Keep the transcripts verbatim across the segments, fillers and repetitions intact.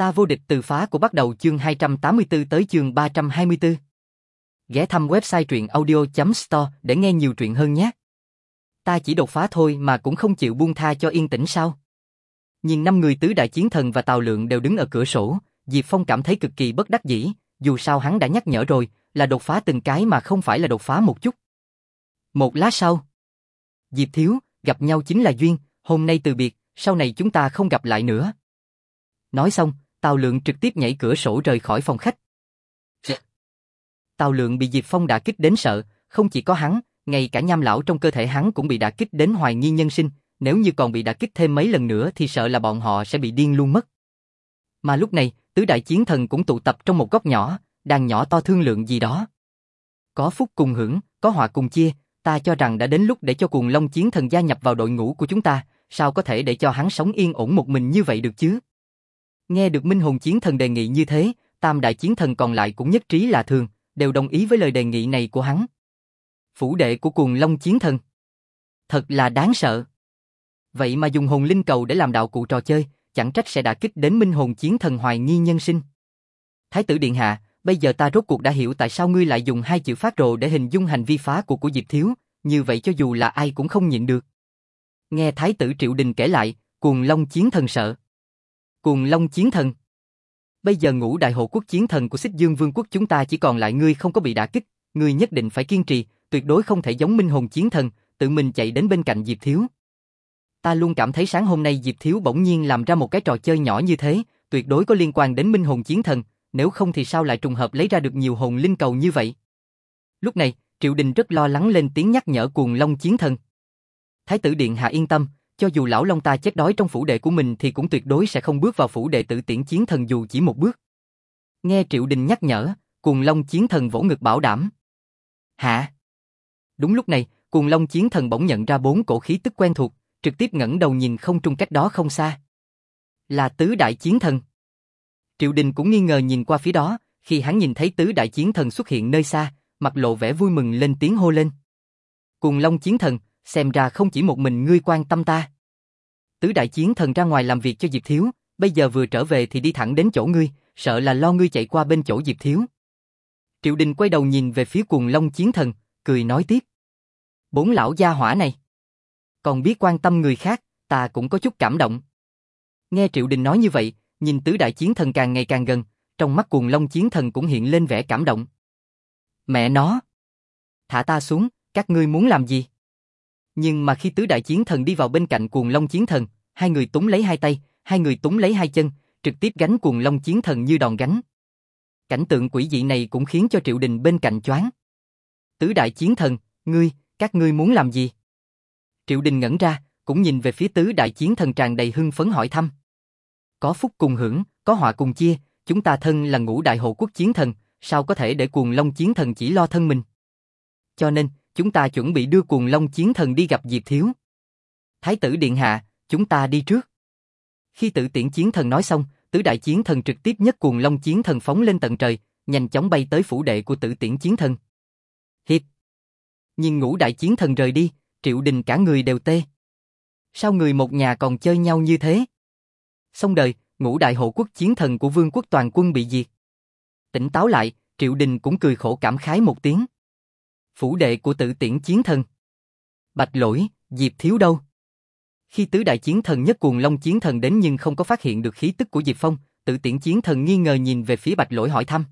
Ta vô địch từ phá của bắt đầu chương hai trăm tám mươi tư tới chương ba trăm hai mươi tư. Ghé thăm website truyện audio chấm store để nghe nhiều truyện hơn nhé. Ta chỉ đột phá thôi mà cũng không chịu buông tha cho yên tĩnh sao? Nhìn năm người tứ đại chiến thần và Tào Lượng đều đứng ở cửa sổ, Diệp Phong cảm thấy cực kỳ bất đắc dĩ, dù sao hắn đã nhắc nhở rồi, là đột phá từng cái mà không phải là đột phá một chút. Một lát sau, Diệp thiếu, gặp nhau chính là duyên, hôm nay từ biệt, sau này chúng ta không gặp lại nữa. Nói xong, Tào Lượng trực tiếp nhảy cửa sổ rời khỏi phòng khách. Tào Lượng bị Diệp Phong đả kích đến sợ, không chỉ có hắn, ngay cả nham lão trong cơ thể hắn cũng bị đả kích đến hoài nghi nhân sinh, nếu như còn bị đả kích thêm mấy lần nữa thì sợ là bọn họ sẽ bị điên luôn mất. Mà lúc này, tứ đại chiến thần cũng tụ tập trong một góc nhỏ, đang nhỏ to thương lượng gì đó. Có phúc cùng hưởng, có họa cùng chia, ta cho rằng đã đến lúc để cho Cuồng Long chiến thần gia nhập vào đội ngũ của chúng ta, sao có thể để cho hắn sống yên ổn một mình như vậy được chứ? Nghe được Minh Hồn chiến thần đề nghị như thế, tam đại chiến thần còn lại cũng nhất trí là thường, đều đồng ý với lời đề nghị này của hắn. Phủ đệ của Cuồng Long chiến thần. Thật là đáng sợ. Vậy mà dùng hồn linh cầu để làm đạo cụ trò chơi, chẳng trách sẽ đả kích đến Minh Hồn chiến thần hoài nghi nhân sinh. Thái tử điện hạ, bây giờ ta rốt cuộc đã hiểu tại sao ngươi lại dùng hai chữ phát rồ để hình dung hành vi phá của của Diệp thiếu, như vậy cho dù là ai cũng không nhịn được. Nghe Thái tử Triệu Đình kể lại, Cuồng Long chiến thần sợ. Cuồng Long chiến thần. Bây giờ ngũ đại hộ quốc chiến thần của Xích Dương Vương quốc chúng ta chỉ còn lại ngươi không có bị đả kích, ngươi nhất định phải kiên trì, tuyệt đối không thể giống Minh Hồn chiến thần, tự mình chạy đến bên cạnh Diệp thiếu. Ta luôn cảm thấy sáng hôm nay Diệp thiếu bỗng nhiên làm ra một cái trò chơi nhỏ như thế, tuyệt đối có liên quan đến Minh Hồn chiến thần, nếu không thì sao lại trùng hợp lấy ra được nhiều hồn linh cầu như vậy. Lúc này, Triệu Đình rất lo lắng lên tiếng nhắc nhở Cuồng Long chiến thần. Thái tử điện hạ yên tâm, cho dù lão long ta chết đói trong phủ đệ của mình thì cũng tuyệt đối sẽ không bước vào phủ đệ Tử Tiễn chiến thần dù chỉ một bước. Nghe Triệu Đình nhắc nhở, Cuồng Long chiến thần vỗ ngực bảo đảm. Hả? Đúng lúc này, Cuồng Long chiến thần bỗng nhận ra bốn cổ khí tức quen thuộc, trực tiếp ngẩng đầu nhìn không trung cách đó không xa. Là tứ đại chiến thần. Triệu Đình cũng nghi ngờ nhìn qua phía đó, khi hắn nhìn thấy tứ đại chiến thần xuất hiện nơi xa, mặt lộ vẻ vui mừng lên tiếng hô lên. Cuồng Long chiến thần, xem ra không chỉ một mình ngươi quan tâm ta. Tứ đại chiến thần ra ngoài làm việc cho Diệp thiếu, bây giờ vừa trở về thì đi thẳng đến chỗ ngươi, sợ là lo ngươi chạy qua bên chỗ Diệp thiếu. Triệu Đình quay đầu nhìn về phía Cuồng Long chiến thần, cười nói tiếp. Bốn lão gia hỏa này. Còn biết quan tâm người khác, ta cũng có chút cảm động. Nghe Triệu Đình nói như vậy, nhìn tứ đại chiến thần càng ngày càng gần, trong mắt Cuồng Long chiến thần cũng hiện lên vẻ cảm động. Mẹ nó! Thả ta xuống, các ngươi muốn làm gì? Nhưng mà khi tứ đại chiến thần đi vào bên cạnh Cuồng Long chiến thần, hai người túm lấy hai tay, hai người túm lấy hai chân, trực tiếp gánh Cuồng Long chiến thần như đòn gánh. Cảnh tượng quỷ dị này cũng khiến cho Triệu Đình bên cạnh choáng. Tứ đại chiến thần, ngươi, các ngươi muốn làm gì? Triệu Đình ngẩn ra, cũng nhìn về phía tứ đại chiến thần tràn đầy hưng phấn hỏi thăm. Có phúc cùng hưởng, có họa cùng chia, chúng ta thân là ngũ đại hộ quốc chiến thần, sao có thể để Cuồng Long chiến thần chỉ lo thân mình? Cho nên, chúng ta chuẩn bị đưa Cuồng Long chiến thần đi gặp Diệp thiếu. Thái tử điện hạ, chúng ta đi trước. Khi Tử Tiễn chiến thần nói xong, tứ đại chiến thần trực tiếp nhấc Cuồng Long chiến thần phóng lên tận trời, nhanh chóng bay tới phủ đệ của Tử Tiễn chiến thần. Hiệp. Nhìn ngũ đại chiến thần rời đi, Triệu Đình cả người đều tê. Sao người một nhà còn chơi nhau như thế? Xong đời, ngũ đại hộ quốc chiến thần của vương quốc toàn quân bị diệt. Tỉnh táo lại, Triệu Đình cũng cười khổ cảm khái một tiếng. Phủ đệ của Tử Tiễn chiến thần. Bạch Lỗi, Diệp thiếu đâu? Khi tứ đại chiến thần nhất Cuồng Long chiến thần đến nhưng không có phát hiện được khí tức của Diệp Phong, Tử Tiễn chiến thần nghi ngờ nhìn về phía Bạch Lỗi hỏi thăm.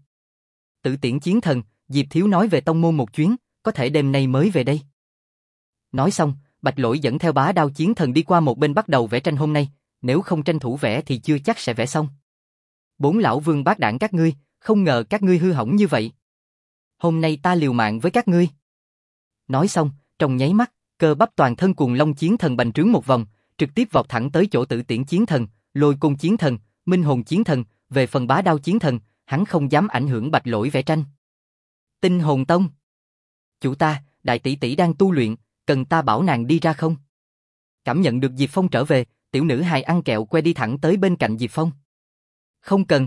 Tử Tiễn chiến thần, Diệp thiếu nói về tông môn một chuyến, có thể đêm nay mới về đây. Nói xong, Bạch Lỗi dẫn theo Bá Đao chiến thần đi qua một bên bắt đầu vẽ tranh hôm nay, nếu không tranh thủ vẽ thì chưa chắc sẽ vẽ xong. Bốn lão vương bát đảng các ngươi, không ngờ các ngươi hư hỏng như vậy. Hôm nay ta liều mạng với các ngươi. Nói xong, trong nháy mắt, cơ bắp toàn thân Cuồng Long chiến thần bành trướng một vòng, trực tiếp vọt thẳng tới chỗ Tử Tiễn chiến thần, Lôi Côn chiến thần, Minh Hồn chiến thần, về phần Bá Đao chiến thần, hắn không dám ảnh hưởng Bạch Lỗi vẽ tranh. Tinh Hồn Tông. Chủ ta, đại tỷ tỷ đang tu luyện, cần ta bảo nàng đi ra không? Cảm nhận được Diệp Phong trở về, tiểu nữ hài ăn kẹo que đi thẳng tới bên cạnh Diệp Phong. Không cần.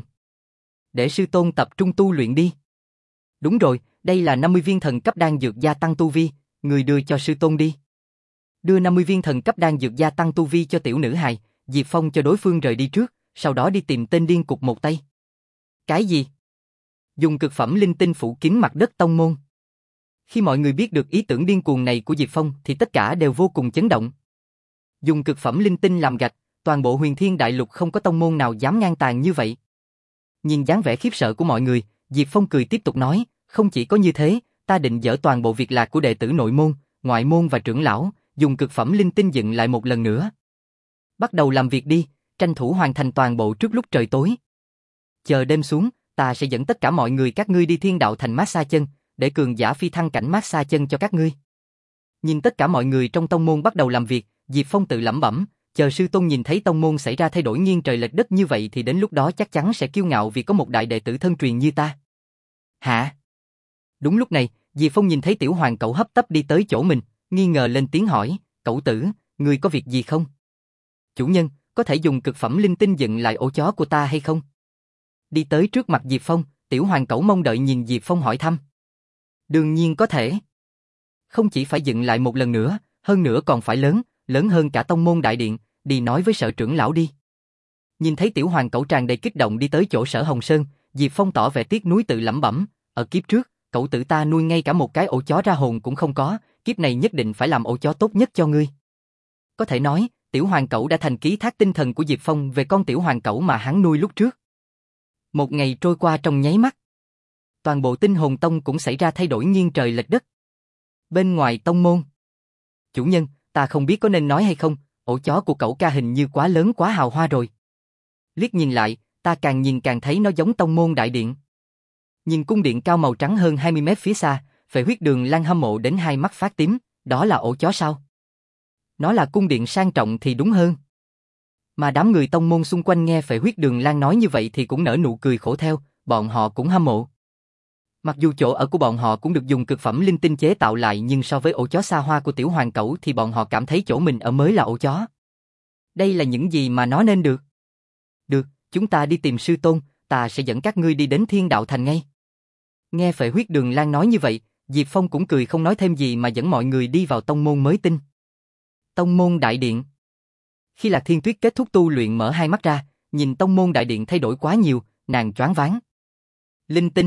Để sư tôn tập trung tu luyện đi. Đúng rồi, đây là năm mươi viên thần cấp đan dược gia tăng tu vi, người đưa cho sư tôn đi. Đưa năm mươi viên thần cấp đan dược gia tăng tu vi cho tiểu nữ hài, Diệp Phong cho đối phương rời đi trước, sau đó đi tìm tên điên cục một tay. Cái gì? Dùng cực phẩm linh tinh phủ kín mặt đất tông môn. Khi mọi người biết được ý tưởng điên cuồng này của Diệp Phong thì tất cả đều vô cùng chấn động. Dùng cực phẩm linh tinh làm gạch, toàn bộ huyền thiên đại lục không có tông môn nào dám ngang tàn như vậy. Nhìn dáng vẻ khiếp sợ của mọi người, Diệp Phong cười tiếp tục nói, không chỉ có như thế, ta định dỡ toàn bộ việc lạc của đệ tử nội môn, ngoại môn và trưởng lão, dùng cực phẩm linh tinh dựng lại một lần nữa. Bắt đầu làm việc đi, tranh thủ hoàn thành toàn bộ trước lúc trời tối. Chờ đêm xuống, ta sẽ dẫn tất cả mọi người các ngươi đi thiên đạo thành massage chân, để cường giả phi thăng cảnh massage chân cho các ngươi. Nhìn tất cả mọi người trong tông môn bắt đầu làm việc, Diệp Phong tự lẩm bẩm, chờ sư tôn nhìn thấy tông môn xảy ra thay đổi nghiêng trời lệch đất như vậy thì đến lúc đó chắc chắn sẽ kiêu ngạo vì có một đại đệ tử thân truyền như ta. Hả? Đúng lúc này, Diệp Phong nhìn thấy tiểu hoàng cẩu hấp tấp đi tới chỗ mình, nghi ngờ lên tiếng hỏi, cẩu tử, ngươi có việc gì không? Chủ nhân, có thể dùng cực phẩm linh tinh dựng lại ổ chó của ta hay không? Đi tới trước mặt Diệp Phong, tiểu hoàng cẩu mong đợi nhìn Diệp Phong hỏi thăm. Đương nhiên có thể. Không chỉ phải dựng lại một lần nữa, hơn nữa còn phải lớn, lớn hơn cả tông môn đại điện, đi nói với sở trưởng lão đi. Nhìn thấy tiểu hoàng cẩu tràn đầy kích động đi tới chỗ Sở Hồng Sơn, Diệp Phong tỏ vẻ tiếc nuối tự lẩm bẩm, ở kiếp trước, cậu tử ta nuôi ngay cả một cái ổ chó ra hồn cũng không có, kiếp này nhất định phải làm ổ chó tốt nhất cho ngươi. Có thể nói, tiểu hoàng cẩu đã thành ký thác tinh thần của Diệp Phong về con tiểu hoàng cẩu mà hắn nuôi lúc trước. Một ngày trôi qua trong nháy mắt. Toàn bộ Tinh Hồn Tông cũng xảy ra thay đổi nghiêng trời lệch đất. Bên ngoài tông môn. Chủ nhân, ta không biết có nên nói hay không, ổ chó của cậu ca hình như quá lớn quá hào hoa rồi. Liếc nhìn lại, ta càng nhìn càng thấy nó giống tông môn đại điện. Nhìn cung điện cao màu trắng hơn hai mươi mét phía xa, Phệ Huyết Đường Lan hâm mộ đến hai mắt phát tím, đó là ổ chó sao? Nó là cung điện sang trọng thì đúng hơn. Mà đám người tông môn xung quanh nghe Phệ Huyết Đường Lan nói như vậy thì cũng nở nụ cười khổ theo, bọn họ cũng hâm mộ. Mặc dù chỗ ở của bọn họ cũng được dùng cực phẩm linh tinh chế tạo lại nhưng so với ổ chó xa hoa của tiểu hoàng cẩu thì bọn họ cảm thấy chỗ mình ở mới là ổ chó. Đây là những gì mà nó nên được. Được, chúng ta đi tìm sư tôn, ta sẽ dẫn các ngươi đi đến thiên đạo thành ngay. Nghe Phệ Huyết Đường Lan nói như vậy, Diệp Phong cũng cười không nói thêm gì mà dẫn mọi người đi vào tông môn mới tinh. Tông môn đại điện. Khi Lạc Thiên Tuyết kết thúc tu luyện mở hai mắt ra, nhìn tông môn đại điện thay đổi quá nhiều, nàng choáng váng. Linh tinh.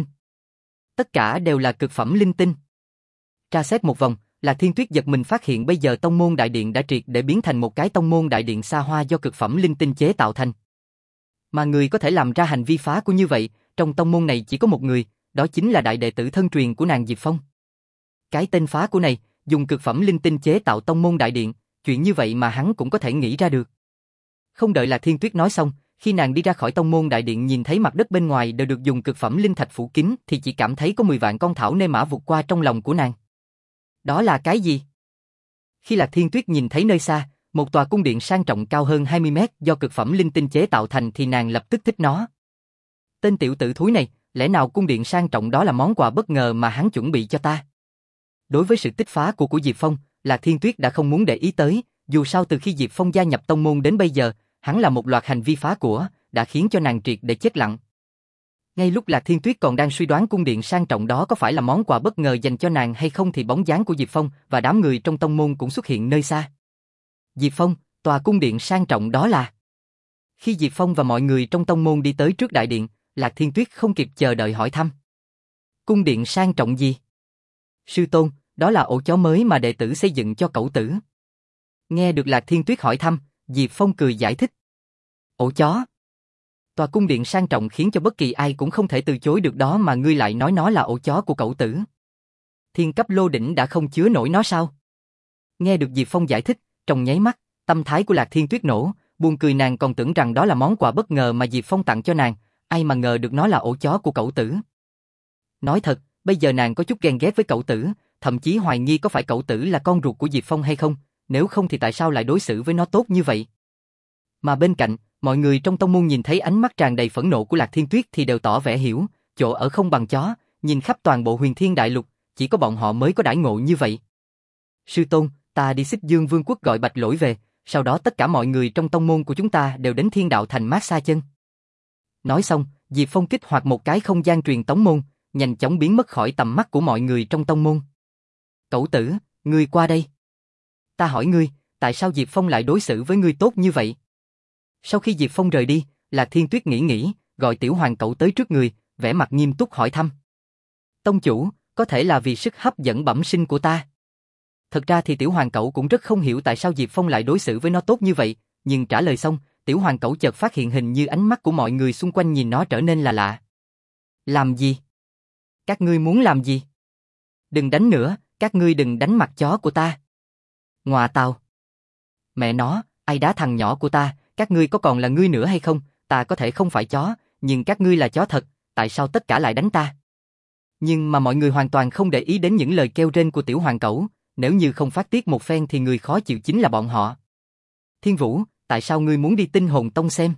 Tất cả đều là cực phẩm linh tinh. Tra xét một vòng, Lạc Thiên Tuyết giật mình phát hiện bây giờ tông môn đại điện đã triệt để biến thành một cái tông môn đại điện xa hoa do cực phẩm linh tinh chế tạo thành. Mà người có thể làm ra hành vi phá của như vậy, trong tông môn này chỉ có một người, đó chính là đại đệ tử thân truyền của nàng Diệp Phong. Cái tên phá của này, dùng cực phẩm linh tinh chế tạo tông môn đại điện, chuyện như vậy mà hắn cũng có thể nghĩ ra được. Không đợi Lạc Thiên Tuyết nói xong, khi nàng đi ra khỏi tông môn đại điện nhìn thấy mặt đất bên ngoài đều được dùng cực phẩm linh thạch phủ kín thì chỉ cảm thấy có mười vạn con thảo nê mã vụt qua trong lòng của nàng. Đó là cái gì? Khi Lạc Thiên Tuyết nhìn thấy nơi xa, một tòa cung điện sang trọng cao hơn hai mươi mét do cực phẩm linh tinh chế tạo thành thì nàng lập tức thích nó. Tên tiểu tử thúi này, lẽ nào cung điện sang trọng đó là món quà bất ngờ mà hắn chuẩn bị cho ta? Đối với sự tích phá của của Diệp Phong, Lạc Thiên Tuyết đã không muốn để ý tới, dù sao từ khi Diệp Phong gia nhập tông môn đến bây giờ, hắn là một loạt hành vi phá của, đã khiến cho nàng triệt để chết lặng. Ngay lúc Lạc Thiên Tuyết còn đang suy đoán cung điện sang trọng đó có phải là món quà bất ngờ dành cho nàng hay không thì bóng dáng của Diệp Phong và đám người trong tông môn cũng xuất hiện nơi xa. Diệp Phong, tòa cung điện sang trọng đó là... Khi Diệp Phong và mọi người trong tông môn đi tới trước đại điện, Lạc Thiên Tuyết không kịp chờ đợi hỏi thăm. Cung điện sang trọng gì? Sư tôn, đó là ổ chó mới mà đệ tử xây dựng cho cẩu tử. Nghe được Lạc Thiên Tuyết hỏi thăm, Diệp Phong cười giải thích. Ổ chó? Tòa cung điện sang trọng khiến cho bất kỳ ai cũng không thể từ chối được đó mà ngươi lại nói nó là ổ chó của cẩu tử. Thiên cấp lô đỉnh đã không chứa nổi nó sao? Nghe được Diệp Phong giải thích, trong nháy mắt, tâm thái của Lạc Thiên Tuyết nổ, buồn cười nàng còn tưởng rằng đó là món quà bất ngờ mà Diệp Phong tặng cho nàng, ai mà ngờ được nó là ổ chó của cẩu tử. Nói thật, bây giờ nàng có chút ghen ghét với cẩu tử, thậm chí hoài nghi có phải cẩu tử là con ruột của Diệp Phong hay không, nếu không thì tại sao lại đối xử với nó tốt như vậy. Mà bên cạnh, mọi người trong tông môn nhìn thấy ánh mắt tràn đầy phẫn nộ của Lạc Thiên Tuyết thì đều tỏ vẻ hiểu, chỗ ở không bằng chó, nhìn khắp toàn bộ huyền thiên đại lục, chỉ có bọn họ mới có đãi ngộ như vậy. Sư tôn, ta đi Xích Dương Vương quốc gọi Bạch Lỗi về, sau đó tất cả mọi người trong tông môn của chúng ta đều đến thiên đạo thành massage chân. Nói xong, Diệp Phong kích hoạt một cái không gian truyền tống môn, nhanh chóng biến mất khỏi tầm mắt của mọi người trong tông môn. Cẩu tử, ngươi qua đây. Ta hỏi ngươi, tại sao Diệp Phong lại đối xử với ngươi tốt như vậy? Sau khi Diệp Phong rời đi, Lạc Thiên Tuyết nghĩ nghĩ, gọi Tiểu Hoàng Cẩu tới trước người, vẻ mặt nghiêm túc hỏi thăm. Tông chủ, có thể là vì sức hấp dẫn bẩm sinh của ta. Thật ra thì Tiểu Hoàng Cẩu cũng rất không hiểu tại sao Diệp Phong lại đối xử với nó tốt như vậy, nhưng trả lời xong, Tiểu Hoàng Cẩu chợt phát hiện hình như ánh mắt của mọi người xung quanh nhìn nó trở nên là lạ. Làm gì? Các ngươi muốn làm gì? Đừng đánh nữa, các ngươi đừng đánh mặt chó của ta. Ngọa tào. Mẹ nó, ai đá thằng nhỏ của ta, các ngươi có còn là ngươi nữa hay không? Ta có thể không phải chó, nhưng các ngươi là chó thật, tại sao tất cả lại đánh ta? Nhưng mà mọi người hoàn toàn không để ý đến những lời kêu rên của Tiểu Hoàng Cẩu, nếu như không phát tiết một phen thì người khó chịu chính là bọn họ. Thiên Vũ, tại sao ngươi muốn đi Tinh Hồn Tông xem?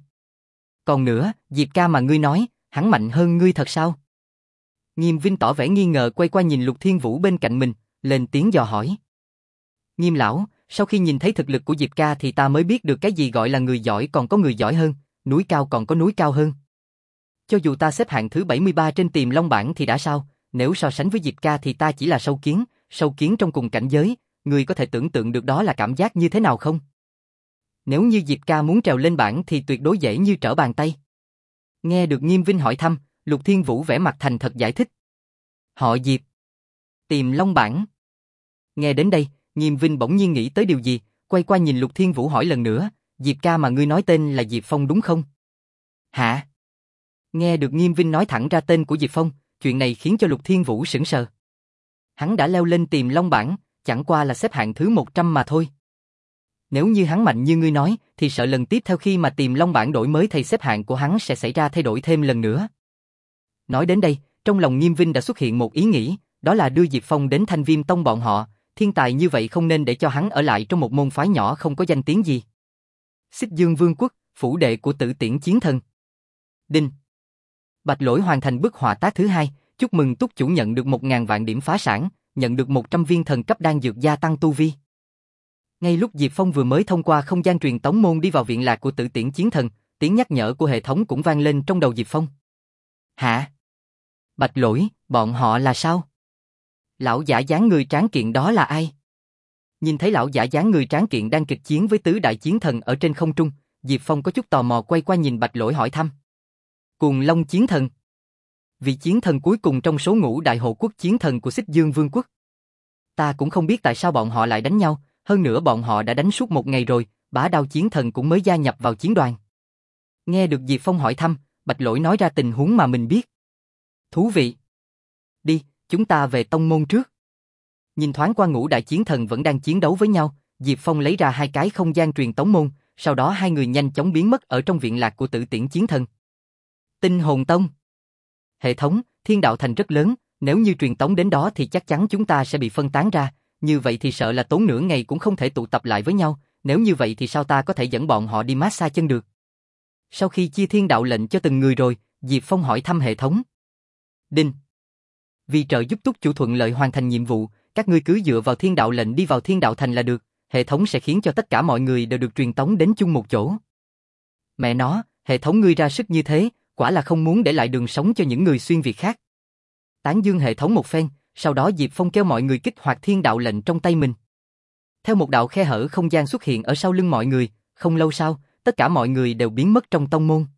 Còn nữa, Diệp ca mà ngươi nói, hắn mạnh hơn ngươi thật sao? Nghiêm Vinh tỏ vẻ nghi ngờ quay qua nhìn Lục Thiên Vũ bên cạnh mình, lên tiếng dò hỏi. Nghiêm lão, sau khi nhìn thấy thực lực của Diệp ca thì ta mới biết được cái gì gọi là người giỏi còn có người giỏi hơn, núi cao còn có núi cao hơn. Cho dù ta xếp hạng thứ bảy mươi ba trên Tiềm Long bảng thì đã sao, nếu so sánh với Diệp ca thì ta chỉ là sâu kiến, sâu kiến trong cùng cảnh giới, ngươi có thể tưởng tượng được đó là cảm giác như thế nào không? Nếu như Diệp ca muốn trèo lên bảng thì tuyệt đối dễ như trở bàn tay. Nghe được Nghiêm Vinh hỏi thăm, Lục Thiên Vũ vẻ mặt thành thật giải thích. Họ Diệp. Tiềm Long bảng. Nghe đến đây, Nghiêm Vinh bỗng nhiên nghĩ tới điều gì, quay qua nhìn Lục Thiên Vũ hỏi lần nữa, Diệp ca mà ngươi nói tên là Diệp Phong đúng không? Hả? Nghe được Nghiêm Vinh nói thẳng ra tên của Diệp Phong, chuyện này khiến cho Lục Thiên Vũ sững sờ. Hắn đã leo lên Tiềm Long bảng, chẳng qua là xếp hạng thứ một trăm mà thôi. Nếu như hắn mạnh như ngươi nói, thì sợ lần tiếp theo khi mà Tiềm Long bảng đổi mới thì xếp hạng của hắn sẽ xảy ra thay đổi thêm lần nữa. Nói đến đây, trong lòng Nghiêm Vinh đã xuất hiện một ý nghĩ, đó là đưa Diệp Phong đến Thanh Viêm Tông bọn họ, thiên tài như vậy không nên để cho hắn ở lại trong một môn phái nhỏ không có danh tiếng gì. Xích Dương Vương quốc, phủ đệ của Tử Tiễn Chiến Thần. Đinh. Bạch Lỗi hoàn thành bức họa tác thứ hai, chúc mừng túc chủ nhận được một ngàn vạn điểm phá sản, nhận được một trăm viên thần cấp đan dược gia tăng tu vi. Ngay lúc Diệp Phong vừa mới thông qua không gian truyền tống môn đi vào viện lạc của Tử Tiễn Chiến Thần, tiếng nhắc nhở của hệ thống cũng vang lên trong đầu Diệp Phong. Hả? Bạch Lỗi, bọn họ là sao? Lão giả dáng người tráng kiện đó là ai? Nhìn thấy lão giả dáng người tráng kiện đang kịch chiến với tứ đại chiến thần ở trên không trung, Diệp Phong có chút tò mò quay qua nhìn Bạch Lỗi hỏi thăm. Cuồng Long Chiến Thần. Vị chiến thần cuối cùng trong số ngũ đại hộ quốc chiến thần của Xích Dương Vương quốc. Ta cũng không biết tại sao bọn họ lại đánh nhau, hơn nữa bọn họ đã đánh suốt một ngày rồi, Bá Đao Chiến Thần cũng mới gia nhập vào chiến đoàn. Nghe được Diệp Phong hỏi thăm, Bạch Lỗi nói ra tình huống mà mình biết. Thú vị. Đi, chúng ta về tông môn trước. Nhìn thoáng qua ngũ đại chiến thần vẫn đang chiến đấu với nhau, Diệp Phong lấy ra hai cái không gian truyền tống môn, sau đó hai người nhanh chóng biến mất ở trong viện lạc của Tử Tiễn Chiến Thần. Tinh Hồn Tông. Hệ thống, Thiên Đạo Thành rất lớn, nếu như truyền tống đến đó thì chắc chắn chúng ta sẽ bị phân tán ra, như vậy thì sợ là tốn nửa ngày cũng không thể tụ tập lại với nhau, nếu như vậy thì sao ta có thể dẫn bọn họ đi massage chân được. Sau khi chia thiên đạo lệnh cho từng người rồi, Diệp Phong hỏi thăm hệ thống. Đinh. Vì trợ giúp túc chủ thuận lợi hoàn thành nhiệm vụ, các ngươi cứ dựa vào thiên đạo lệnh đi vào Thiên Đạo Thành là được, hệ thống sẽ khiến cho tất cả mọi người đều được truyền tống đến chung một chỗ. Mẹ nó, hệ thống ngươi ra sức như thế, quả là không muốn để lại đường sống cho những người xuyên việt khác. Tán dương hệ thống một phen, sau đó Diệp Phong kêu mọi người kích hoạt thiên đạo lệnh trong tay mình. Theo một đạo khe hở không gian xuất hiện ở sau lưng mọi người, không lâu sau, tất cả mọi người đều biến mất trong tông môn.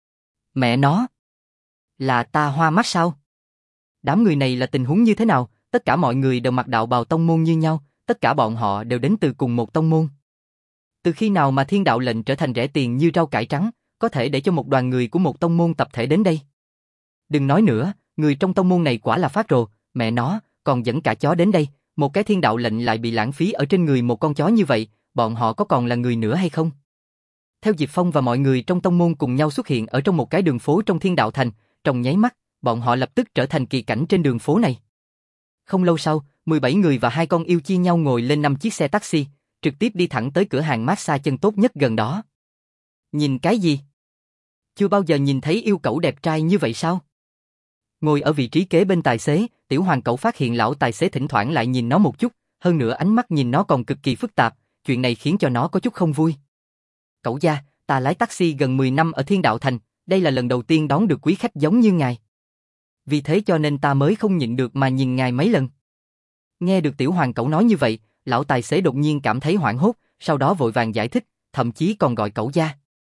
Mẹ nó! Là ta hoa mắt sao? Đám người này là tình huống như thế nào? Tất cả mọi người đều mặc đạo bào tông môn như nhau, tất cả bọn họ đều đến từ cùng một tông môn. Từ khi nào mà thiên đạo lệnh trở thành rẻ tiền như rau cải trắng, có thể để cho một đoàn người của một tông môn tập thể đến đây? Đừng nói nữa, người trong tông môn này quả là phát rồ, mẹ nó, còn dẫn cả chó đến đây, một cái thiên đạo lệnh lại bị lãng phí ở trên người một con chó như vậy, bọn họ có còn là người nữa hay không? Theo Diệp Phong và mọi người trong tông môn cùng nhau xuất hiện ở trong một cái đường phố trong Thiên Đạo Thành, trong nháy mắt, bọn họ lập tức trở thành kỳ cảnh trên đường phố này. Không lâu sau, mười bảy người và hai con yêu chia nhau ngồi lên năm chiếc xe taxi, trực tiếp đi thẳng tới cửa hàng massage chân tốt nhất gần đó. Nhìn cái gì? Chưa bao giờ nhìn thấy yêu cẩu đẹp trai như vậy sao? Ngồi ở vị trí kế bên tài xế, Tiểu Hoàng Cẩu phát hiện lão tài xế thỉnh thoảng lại nhìn nó một chút, hơn nữa ánh mắt nhìn nó còn cực kỳ phức tạp, chuyện này khiến cho nó có chút không vui. Cẩu gia, ta lái taxi gần mười năm ở Thiên Đạo Thành, đây là lần đầu tiên đón được quý khách giống như ngài. Vì thế cho nên ta mới không nhịn được mà nhìn ngài mấy lần. Nghe được Tiểu Hoàng Cẩu nói như vậy, lão tài xế đột nhiên cảm thấy hoảng hốt, sau đó vội vàng giải thích, thậm chí còn gọi cẩu gia.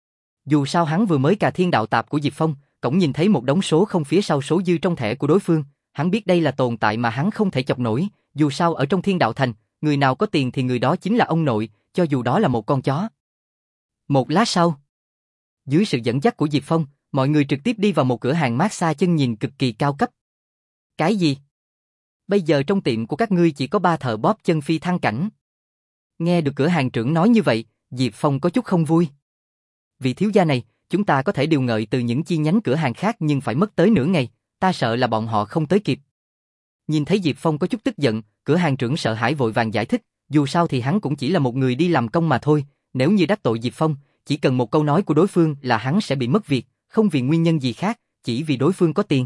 Dù sao hắn vừa mới cà thiên đạo tạp của Diệp Phong, cổng nhìn thấy một đống số không phía sau số dư trong thẻ của đối phương, hắn biết đây là tồn tại mà hắn không thể chọc nổi, dù sao ở trong Thiên Đạo Thành, người nào có tiền thì người đó chính là ông nội, cho dù đó là một con chó. Một lát sau, dưới sự dẫn dắt của Diệp Phong, mọi người trực tiếp đi vào một cửa hàng massage chân nhìn cực kỳ cao cấp. Cái gì? Bây giờ trong tiệm của các ngươi chỉ có ba thợ bóp chân phi thăng cảnh. Nghe được cửa hàng trưởng nói như vậy, Diệp Phong có chút không vui. Vị thiếu gia này, chúng ta có thể điều ngợi từ những chi nhánh cửa hàng khác nhưng phải mất tới nửa ngày, ta sợ là bọn họ không tới kịp. Nhìn thấy Diệp Phong có chút tức giận, cửa hàng trưởng sợ hãi vội vàng giải thích, dù sao thì hắn cũng chỉ là một người đi làm công mà thôi, nếu như đắc tội Diệp Phong, chỉ cần một câu nói của đối phương là hắn sẽ bị mất việc, không vì nguyên nhân gì khác, chỉ vì đối phương có tiền.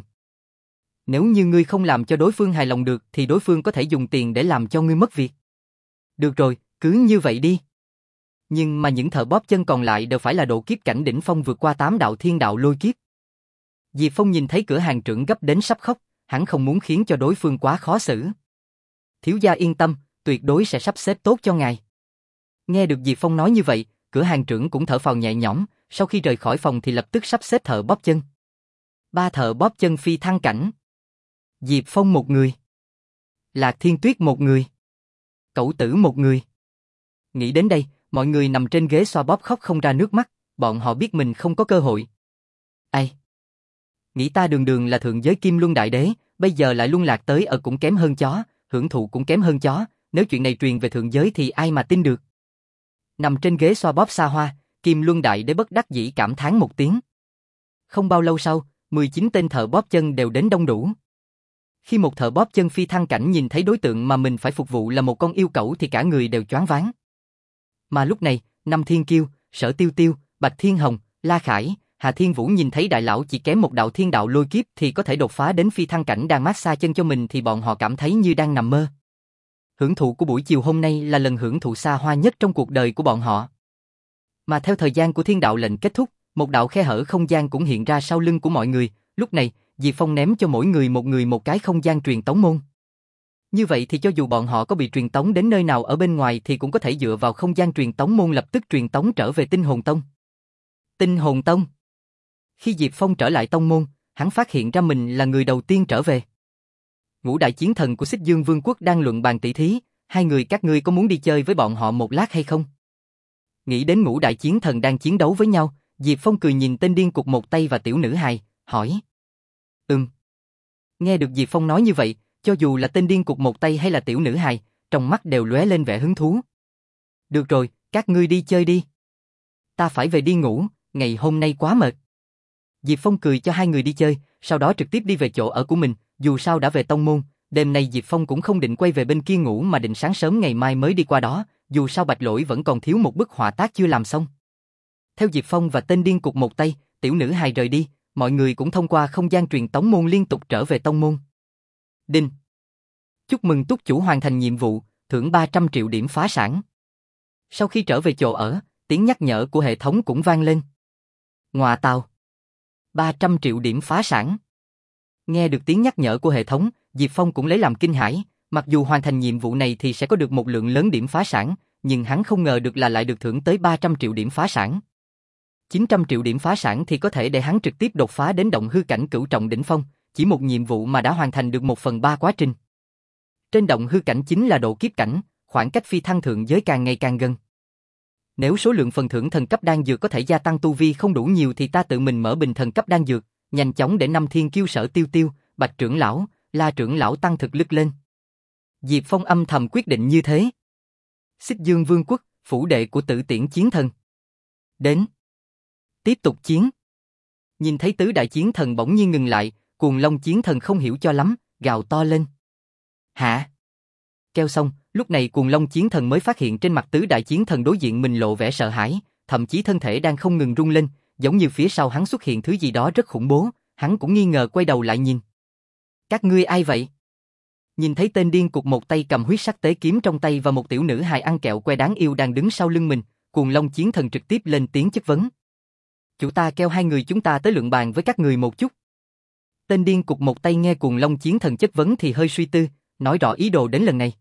Nếu như ngươi không làm cho đối phương hài lòng được thì đối phương có thể dùng tiền để làm cho ngươi mất việc. Được rồi, cứ như vậy đi. Nhưng mà những thợ bóp chân còn lại đều phải là độ kiếp cảnh đỉnh phong vượt qua tám đạo thiên đạo lôi kiếp. Diệp Phong nhìn thấy cửa hàng trưởng gấp đến sắp khóc, hắn không muốn khiến cho đối phương quá khó xử. Thiếu gia yên tâm, tuyệt đối sẽ sắp xếp tốt cho ngài. Nghe được Diệp Phong nói như vậy, cửa hàng trưởng cũng thở phào nhẹ nhõm, sau khi rời khỏi phòng thì lập tức sắp xếp thợ bóp chân. Ba thợ bóp chân phi thăng cảnh. Diệp Phong một người. Lạc Thiên Tuyết một người. Cẩu Tử một người. Nghĩ đến đây, mọi người nằm trên ghế xoa bóp khóc không ra nước mắt, bọn họ biết mình không có cơ hội. Ai? Nghĩ ta đường đường là thượng giới Kim Luân Đại Đế, bây giờ lại luân lạc tới ở cũng kém hơn chó, hưởng thụ cũng kém hơn chó, nếu chuyện này truyền về thượng giới thì ai mà tin được. Nằm trên ghế xoa bóp xa hoa, Kim Luân Đại Đế bất đắc dĩ cảm thán một tiếng. Không bao lâu sau, mười chín tên thợ bóp chân đều đến đông đủ. Khi một thợ bóp chân phi thăng cảnh nhìn thấy đối tượng mà mình phải phục vụ là một con yêu cẩu thì cả người đều choáng váng. Mà lúc này, Năm Thiên Kiêu, Sở Tiêu Tiêu, Bạch Thiên Hồng, La Khải, Hà Thiên Vũ nhìn thấy đại lão chỉ kém một đạo thiên đạo lôi kiếp thì có thể đột phá đến phi thăng cảnh đang massage chân cho mình thì bọn họ cảm thấy như đang nằm mơ. Hưởng thụ của buổi chiều hôm nay là lần hưởng thụ xa hoa nhất trong cuộc đời của bọn họ. Mà theo thời gian của thiên đạo lệnh kết thúc, một đạo khe hở không gian cũng hiện ra sau lưng của mọi người, lúc này, Diệp Phong ném cho mỗi người một người một cái không gian truyền tống môn. Như vậy thì cho dù bọn họ có bị truyền tống đến nơi nào ở bên ngoài thì cũng có thể dựa vào không gian truyền tống môn lập tức truyền tống trở về Tinh Hồn Tông. Tinh Hồn Tông. Khi Diệp Phong trở lại tông môn, hắn phát hiện ra mình là người đầu tiên trở về. Ngũ đại chiến thần của Xích Dương Vương quốc đang luận bàn tỷ thí, hai người các ngươi có muốn đi chơi với bọn họ một lát hay không? Nghĩ đến ngũ đại chiến thần đang chiến đấu với nhau, Diệp Phong cười nhìn tên điên cục một tay và tiểu nữ hài, hỏi. Ừm. Nghe được Diệp Phong nói như vậy, cho dù là tên điên cục một tay hay là tiểu nữ hài, trong mắt đều lóe lên vẻ hứng thú. Được rồi, các ngươi đi chơi đi. Ta phải về đi ngủ, ngày hôm nay quá mệt. Diệp Phong cười cho hai người đi chơi, sau đó trực tiếp đi về chỗ ở của mình, dù sao đã về tông môn, đêm nay Diệp Phong cũng không định quay về bên kia ngủ mà định sáng sớm ngày mai mới đi qua đó, dù sao Bạch Lỗi vẫn còn thiếu một bức họa tác chưa làm xong. Theo Diệp Phong và tên điên cục một tay, tiểu nữ hài rời đi, mọi người cũng thông qua không gian truyền tống môn liên tục trở về tông môn. Đinh. Chúc mừng túc chủ hoàn thành nhiệm vụ, thưởng ba trăm triệu điểm phá sản. Sau khi trở về chỗ ở, tiếng nhắc nhở của hệ thống cũng vang lên. Ngoà tào. ba trăm triệu điểm phá sản. Nghe được tiếng nhắc nhở của hệ thống, Diệp Phong cũng lấy làm kinh hãi, mặc dù hoàn thành nhiệm vụ này thì sẽ có được một lượng lớn điểm phá sản, nhưng hắn không ngờ được là lại được thưởng tới ba trăm triệu điểm phá sản. chín trăm triệu điểm phá sản thì có thể để hắn trực tiếp đột phá đến động hư cảnh cửu trọng đỉnh phong, chỉ một nhiệm vụ mà đã hoàn thành được một phần ba quá trình. Trên động hư cảnh chính là độ kiếp cảnh, khoảng cách phi thăng thượng giới càng ngày càng gần. Nếu số lượng phần thưởng thần cấp đan dược có thể gia tăng tu vi không đủ nhiều thì ta tự mình mở bình thần cấp đan dược, nhanh chóng để Năm Thiên Kiêu Sở Tiêu Tiêu, Bạch trưởng lão, La trưởng lão tăng thực lực lên. Diệp Phong âm thầm quyết định như thế. Xích Dương Vương quốc, phủ đệ của Tử Tiễn chiến thần. Đến. Tiếp tục chiến. Nhìn thấy tứ đại chiến thần bỗng nhiên ngừng lại, Cuồng Long chiến thần không hiểu cho lắm, gào to lên. Hả? Kêu xong, lúc này Cuồng Long chiến thần mới phát hiện trên mặt tứ đại chiến thần đối diện mình lộ vẻ sợ hãi, thậm chí thân thể đang không ngừng rung lên, giống như phía sau hắn xuất hiện thứ gì đó rất khủng bố, hắn cũng nghi ngờ quay đầu lại nhìn. Các ngươi ai vậy? Nhìn thấy tên điên cục một tay cầm huyết sắc tế kiếm trong tay và một tiểu nữ hài ăn kẹo que đáng yêu đang đứng sau lưng mình, Cuồng Long chiến thần trực tiếp lên tiếng chất vấn. Chủ ta kêu hai người chúng ta tới luận bàn với các người một chút. Tên điên cục một tay nghe Cuồng Long chiến thần chất vấn thì hơi suy tư, nói rõ ý đồ đến lần này.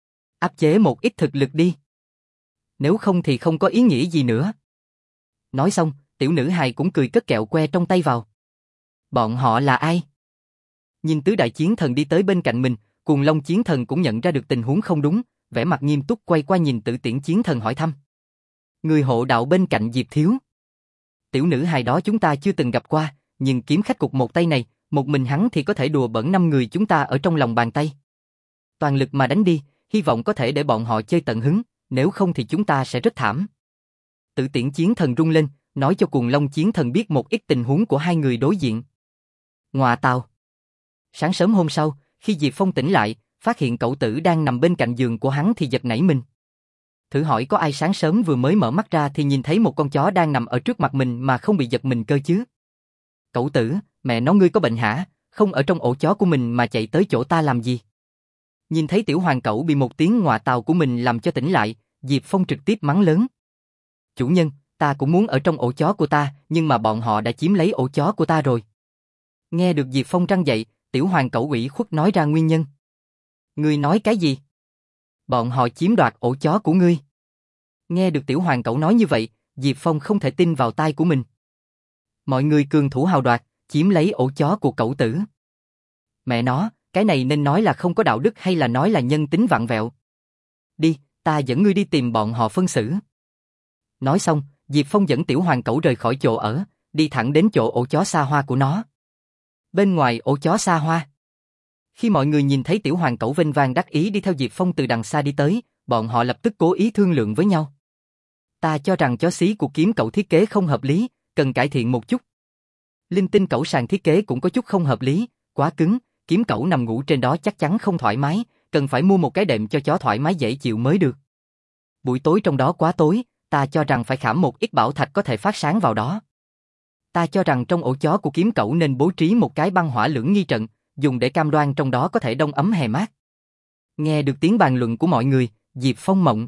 Áp chế một ít thực lực đi. Nếu không thì không có ý nghĩa gì nữa. Nói xong, tiểu nữ hài cũng cười cất kẹo que trong tay vào. Bọn họ là ai? Nhìn tứ đại chiến thần đi tới bên cạnh mình, Cuồng Long chiến thần cũng nhận ra được tình huống không đúng, vẻ mặt nghiêm túc quay qua nhìn Tử Tiễn chiến thần hỏi thăm. Người hộ đạo bên cạnh Diệp thiếu. Tiểu nữ hài đó chúng ta chưa từng gặp qua, nhưng kiếm khách cục một tay này, một mình hắn thì có thể đùa bỡn năm người chúng ta ở trong lòng bàn tay. Toàn lực mà đánh đi, hy vọng có thể để bọn họ chơi tận hứng, nếu không thì chúng ta sẽ rất thảm. Tử Tiễn chiến thần rung lên, nói cho Cuồng Long chiến thần biết một ít tình huống của hai người đối diện. Ngoà tào. Sáng sớm hôm sau, khi Diệp Phong tỉnh lại, phát hiện cậu tử đang nằm bên cạnh giường của hắn thì giật nảy mình. Thử hỏi có ai sáng sớm vừa mới mở mắt ra thì nhìn thấy một con chó đang nằm ở trước mặt mình mà không bị giật mình cơ chứ? Cậu tử, mẹ nó ngươi có bệnh hả? Không ở trong ổ chó của mình mà chạy tới chỗ ta làm gì? Nhìn thấy tiểu hoàng cẩu bị một tiếng ngọa tào của mình làm cho tỉnh lại, Diệp Phong trực tiếp mắng lớn. Chủ nhân, ta cũng muốn ở trong ổ chó của ta, nhưng mà bọn họ đã chiếm lấy ổ chó của ta rồi. Nghe được Diệp Phong răng dậy, tiểu hoàng cẩu ủy khuất nói ra nguyên nhân. Ngươi nói cái gì? Bọn họ chiếm đoạt ổ chó của ngươi. Nghe được tiểu hoàng cẩu nói như vậy, Diệp Phong không thể tin vào tai của mình. Mọi người cường thủ hào đoạt, chiếm lấy ổ chó của cẩu tử. Mẹ nó, cái này nên nói là không có đạo đức hay là nói là nhân tính vặn vẹo. Đi, ta dẫn ngươi đi tìm bọn họ phân xử. Nói xong, Diệp Phong dẫn tiểu hoàng cẩu rời khỏi chỗ ở, đi thẳng đến chỗ ổ chó xa hoa của nó. Bên ngoài ổ chó xa hoa. Khi mọi người nhìn thấy tiểu hoàng cẩu vênh vang đắc ý đi theo Diệp Phong từ đằng xa đi tới, bọn họ lập tức cố ý thương lượng với nhau. Ta cho rằng chó xí của kiếm cẩu thiết kế không hợp lý, cần cải thiện một chút. Linh tinh cẩu sàn thiết kế cũng có chút không hợp lý, quá cứng, kiếm cẩu nằm ngủ trên đó chắc chắn không thoải mái, cần phải mua một cái đệm cho chó thoải mái dễ chịu mới được. Buổi tối trong đó quá tối, ta cho rằng phải khảm một ít bảo thạch có thể phát sáng vào đó. Ta cho rằng trong ổ chó của kiếm cẩu nên bố trí một cái băng hỏa lưỡng nghi trận, dùng để cam đoan trong đó có thể đông ấm hè mát. Nghe được tiếng bàn luận của mọi người, Diệp Phong mộng.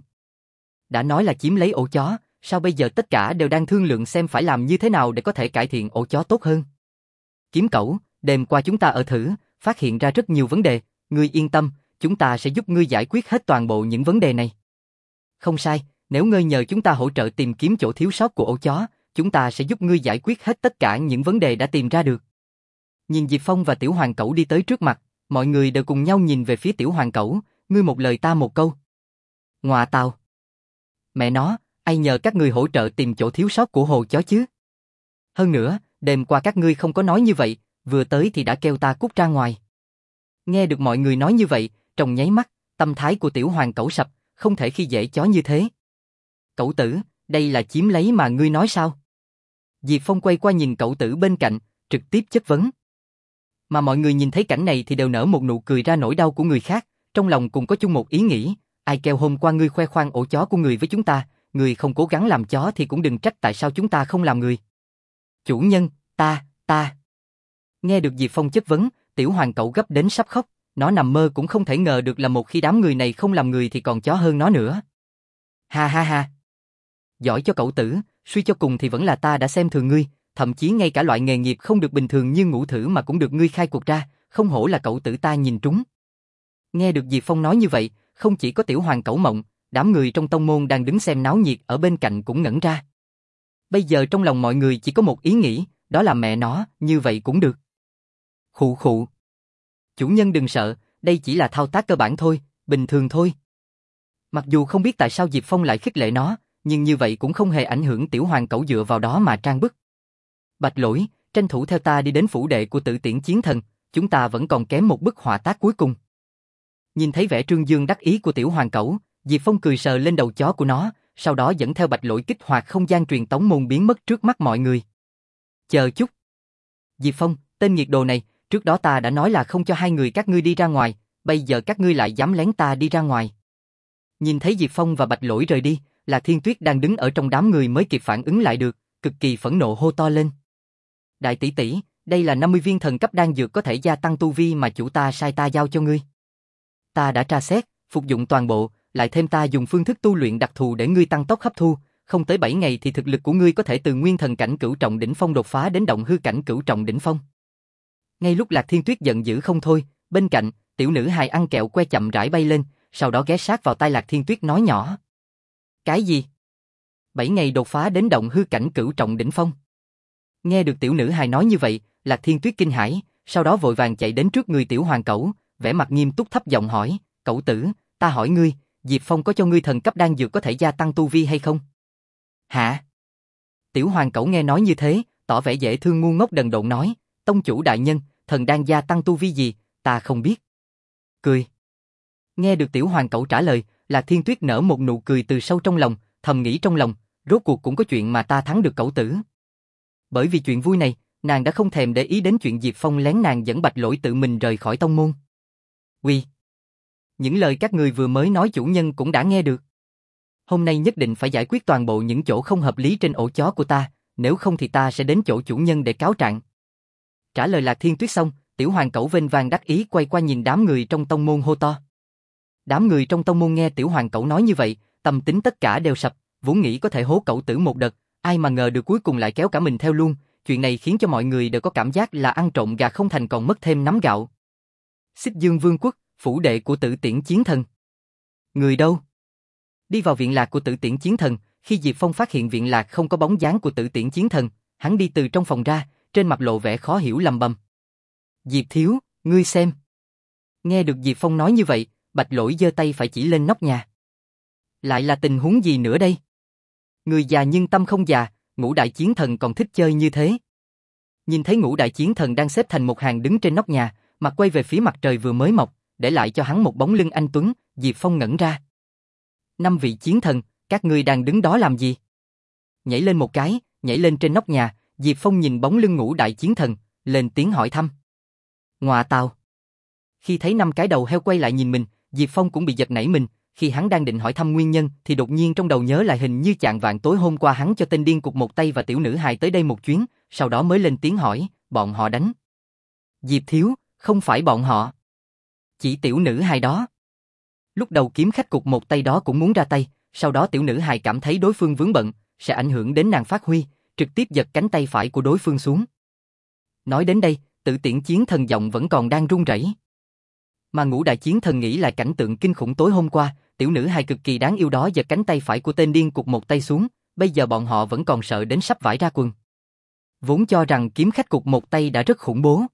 Đã nói là chiếm lấy ổ chó, sao bây giờ tất cả đều đang thương lượng xem phải làm như thế nào để có thể cải thiện ổ chó tốt hơn. Kiếm cẩu, đêm qua chúng ta ở thử, phát hiện ra rất nhiều vấn đề, ngươi yên tâm, chúng ta sẽ giúp ngươi giải quyết hết toàn bộ những vấn đề này. Không sai, nếu ngươi nhờ chúng ta hỗ trợ tìm kiếm chỗ thiếu sót của ổ chó, chúng ta sẽ giúp ngươi giải quyết hết tất cả những vấn đề đã tìm ra được. Nhìn Diệp Phong và tiểu hoàng cẩu đi tới trước mặt, mọi người đều cùng nhau nhìn về phía tiểu hoàng cẩu, ngươi một lời ta một câu. Ngoà tào. Mẹ nó, ai nhờ các ngươi hỗ trợ tìm chỗ thiếu sót của hồ chó chứ? Hơn nữa, đêm qua các ngươi không có nói như vậy, vừa tới thì đã kêu ta cút ra ngoài. Nghe được mọi người nói như vậy, trong nháy mắt, tâm thái của tiểu hoàng cẩu sập, không thể khi dễ chó như thế. Cẩu tử, đây là chiếm lấy mà ngươi nói sao? Diệp Phong quay qua nhìn cẩu tử bên cạnh, trực tiếp chất vấn. Mà mọi người nhìn thấy cảnh này thì đều nở một nụ cười ra nỗi đau của người khác, trong lòng cũng có chung một ý nghĩ, ai kêu hôm qua ngươi khoe khoang ổ chó của người với chúng ta, người không cố gắng làm chó thì cũng đừng trách tại sao chúng ta không làm người. Chủ nhân, ta, ta. Nghe được Diệp Phong chất vấn, tiểu hoàng cẩu gấp đến sắp khóc, nó nằm mơ cũng không thể ngờ được là một khi đám người này không làm người thì còn chó hơn nó nữa. Ha ha ha. Giỏi cho cậu tử, suy cho cùng thì vẫn là ta đã xem thường ngươi, thậm chí ngay cả loại nghề nghiệp không được bình thường như ngũ thử mà cũng được ngươi khai cuộc ra, không hổ là cậu tử ta nhìn trúng. Nghe được Diệp Phong nói như vậy, không chỉ có tiểu hoàng cẩu mộng, đám người trong tông môn đang đứng xem náo nhiệt ở bên cạnh cũng ngẩn ra. Bây giờ trong lòng mọi người chỉ có một ý nghĩ, đó là mẹ nó, như vậy cũng được. Khụ khụ. Chủ nhân đừng sợ, đây chỉ là thao tác cơ bản thôi, bình thường thôi. Mặc dù không biết tại sao Diệp Phong lại khích lệ nó, nhưng như vậy cũng không hề ảnh hưởng tiểu hoàng cẩu dựa vào đó mà trang bức. Bạch Lỗi, tranh thủ theo ta đi đến phủ đệ của Tử Tiễn chiến thần, chúng ta vẫn còn kém một bức họa tác cuối cùng. Nhìn thấy vẻ trương dương đắc ý của tiểu hoàng cẩu, Diệp Phong cười sờ lên đầu chó của nó, sau đó dẫn theo Bạch Lỗi kích hoạt không gian truyền tống môn biến mất trước mắt mọi người. Chờ chút. Diệp Phong, tên nghiệt đồ này, trước đó ta đã nói là không cho hai người các ngươi đi ra ngoài, bây giờ các ngươi lại dám lén ta đi ra ngoài. Nhìn thấy Diệp Phong và Bạch Lỗi rời đi, là Thiên Tuyết đang đứng ở trong đám người mới kịp phản ứng lại được, cực kỳ phẫn nộ hô to lên. Đại tỷ tỷ, đây là năm mươi viên thần cấp đan dược có thể gia tăng tu vi mà chủ ta sai ta giao cho ngươi. Ta đã tra xét, phục dụng toàn bộ, lại thêm ta dùng phương thức tu luyện đặc thù để ngươi tăng tốc hấp thu, không tới bảy ngày thì thực lực của ngươi có thể từ nguyên thần cảnh cửu trọng đỉnh phong đột phá đến động hư cảnh cửu trọng đỉnh phong. Ngay lúc Lạc Thiên Tuyết giận dữ không thôi, bên cạnh, tiểu nữ hài ăn kẹo que chậm rãi bay lên, sau đó ghé sát vào tai Lạc Thiên Tuyết nói nhỏ. Cái gì? Bảy ngày đột phá đến động hư cảnh cửu trọng đỉnh phong? Nghe được tiểu nữ hài nói như vậy, Lạc Thiên Tuyết kinh hãi, sau đó vội vàng chạy đến trước người tiểu hoàng cẩu, vẻ mặt nghiêm túc thấp giọng hỏi, cẩu tử, ta hỏi ngươi, Diệp Phong có cho ngươi thần cấp đan dược có thể gia tăng tu vi hay không? Hả? Tiểu hoàng cẩu nghe nói như thế, tỏ vẻ dễ thương ngu ngốc đần độn nói, tông chủ đại nhân, thần đan gia tăng tu vi gì, ta không biết. Cười. Nghe được tiểu hoàng cẩu trả lời, Lạc Thiên Tuyết nở một nụ cười từ sâu trong lòng, thầm nghĩ trong lòng, rốt cuộc cũng có chuyện mà ta thắng được cẩu tử. Bởi vì chuyện vui này, nàng đã không thèm để ý đến chuyện Diệp Phong lén nàng dẫn Bạch Lỗi tự mình rời khỏi tông môn. Uy, những lời các người vừa mới nói chủ nhân cũng đã nghe được. Hôm nay nhất định phải giải quyết toàn bộ những chỗ không hợp lý trên ổ chó của ta, nếu không thì ta sẽ đến chỗ chủ nhân để cáo trạng. Trả lời Lạc Thiên Tuyết xong, tiểu hoàng cẩu vênh vang đắc ý quay qua nhìn đám người trong tông môn hô to. Đám người trong tông môn nghe tiểu hoàng cẩu nói như vậy, tâm tính tất cả đều sập, vốn nghĩ có thể hố cẩu tử một đợt, ai mà ngờ được cuối cùng lại kéo cả mình theo luôn, chuyện này khiến cho mọi người đều có cảm giác là ăn trộm gà không thành còn mất thêm nắm gạo. Xích Dương Vương quốc, phủ đệ của Tử Tiễn Chiến Thần. Người đâu? Đi vào viện lạc của Tử Tiễn Chiến Thần, khi Diệp Phong phát hiện viện lạc không có bóng dáng của Tử Tiễn Chiến Thần, hắn đi từ trong phòng ra, trên mặt lộ vẻ khó hiểu lầm bầm. Diệp thiếu, ngươi xem. Nghe được Diệp Phong nói như vậy, Bạch Lỗi giơ tay phải chỉ lên nóc nhà. Lại là tình huống gì nữa đây? Người già nhưng tâm không già, Ngũ Đại Chiến Thần còn thích chơi như thế. Nhìn thấy Ngũ Đại Chiến Thần đang xếp thành một hàng đứng trên nóc nhà, mặt quay về phía mặt trời vừa mới mọc, để lại cho hắn một bóng lưng anh tuấn, Diệp Phong ngẩn ra. Năm vị chiến thần, các ngươi đang đứng đó làm gì? Nhảy lên một cái, nhảy lên trên nóc nhà, Diệp Phong nhìn bóng lưng Ngũ Đại Chiến Thần, lên tiếng hỏi thăm. Ngọa tào. Khi thấy năm cái đầu heo quay lại nhìn mình, Diệp Phong cũng bị giật nảy mình, khi hắn đang định hỏi thăm nguyên nhân thì đột nhiên trong đầu nhớ lại hình như chạng vạng tối hôm qua hắn cho tên điên cục một tay và tiểu nữ hài tới đây một chuyến, sau đó mới lên tiếng hỏi, bọn họ đánh. Diệp thiếu, không phải bọn họ. Chỉ tiểu nữ hài đó. Lúc đầu kiếm khách cục một tay đó cũng muốn ra tay, sau đó tiểu nữ hài cảm thấy đối phương vướng bận, sẽ ảnh hưởng đến nàng phát huy, trực tiếp giật cánh tay phải của đối phương xuống. Nói đến đây, Tử Tiễn Chiến Thần giọng vẫn còn đang run rẩy. Mà Ngũ Đại Chiến Thần nghĩ lại cảnh tượng kinh khủng tối hôm qua, tiểu nữ hài cực kỳ đáng yêu đó giật cánh tay phải của tên điên cục một tay xuống, bây giờ bọn họ vẫn còn sợ đến sắp vãi ra quần. Vốn cho rằng kiếm khách cục một tay đã rất khủng bố.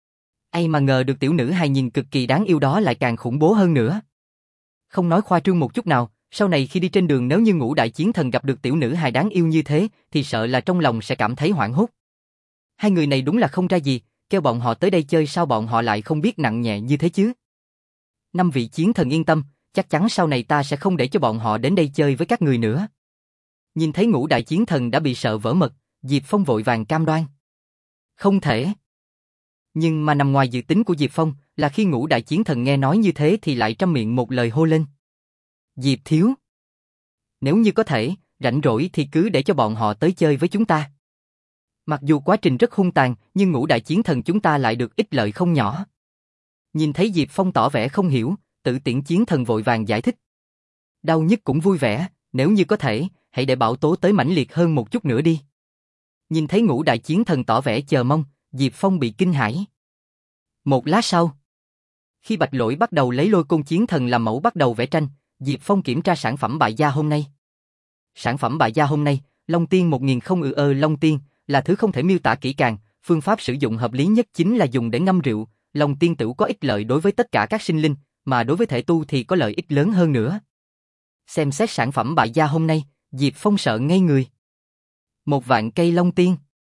Ai mà ngờ được tiểu nữ hài nhìn cực kỳ đáng yêu đó lại càng khủng bố hơn nữa. Không nói khoa trương một chút nào, sau này khi đi trên đường nếu như Ngũ Đại Chiến Thần gặp được tiểu nữ hài đáng yêu như thế, thì sợ là trong lòng sẽ cảm thấy hoảng hốt. Hai người này đúng là không ra gì, kêu bọn họ tới đây chơi sao bọn họ lại không biết nặng nhẹ như thế chứ. Năm vị chiến thần yên tâm, chắc chắn sau này ta sẽ không để cho bọn họ đến đây chơi với các người nữa. Nhìn thấy Ngũ Đại Chiến Thần đã bị sợ vỡ mật, Diệp Phong vội vàng cam đoan. Không thể. Nhưng mà nằm ngoài dự tính của Diệp Phong là khi Ngũ Đại Chiến Thần nghe nói như thế thì lại trăm miệng một lời hô lên. Diệp thiếu. Nếu như có thể, rảnh rỗi thì cứ để cho bọn họ tới chơi với chúng ta. Mặc dù quá trình rất hung tàn, nhưng Ngũ Đại Chiến Thần chúng ta lại được ích lợi không nhỏ. Nhìn thấy Diệp Phong tỏ vẻ không hiểu, Tử Tiễn Chiến Thần vội vàng giải thích. Đau nhất cũng vui vẻ, nếu như có thể, hãy để bão tố tới mãnh liệt hơn một chút nữa đi. Nhìn thấy Ngũ Đại Chiến Thần tỏ vẻ chờ mong, Diệp Phong bị kinh hãi. Một lát sau, khi Bạch Lỗi bắt đầu lấy Lôi Côn Chiến Thần làm mẫu bắt đầu vẽ tranh, Diệp Phong kiểm tra sản phẩm bại gia hôm nay. Sản phẩm bại gia hôm nay, Long Tiên một nghìn không ư ơ Long Tiên, là thứ không thể miêu tả kỹ càng, phương pháp sử dụng hợp lý nhất chính là dùng để ngâm rượu, Long Tiên tửu có ích lợi đối với tất cả các sinh linh, mà đối với thể tu thì có lợi ích lớn hơn nữa. Xem xét sản phẩm bại gia hôm nay, Diệp Phong sợ ngây người. Một vạn cây Long Tiên.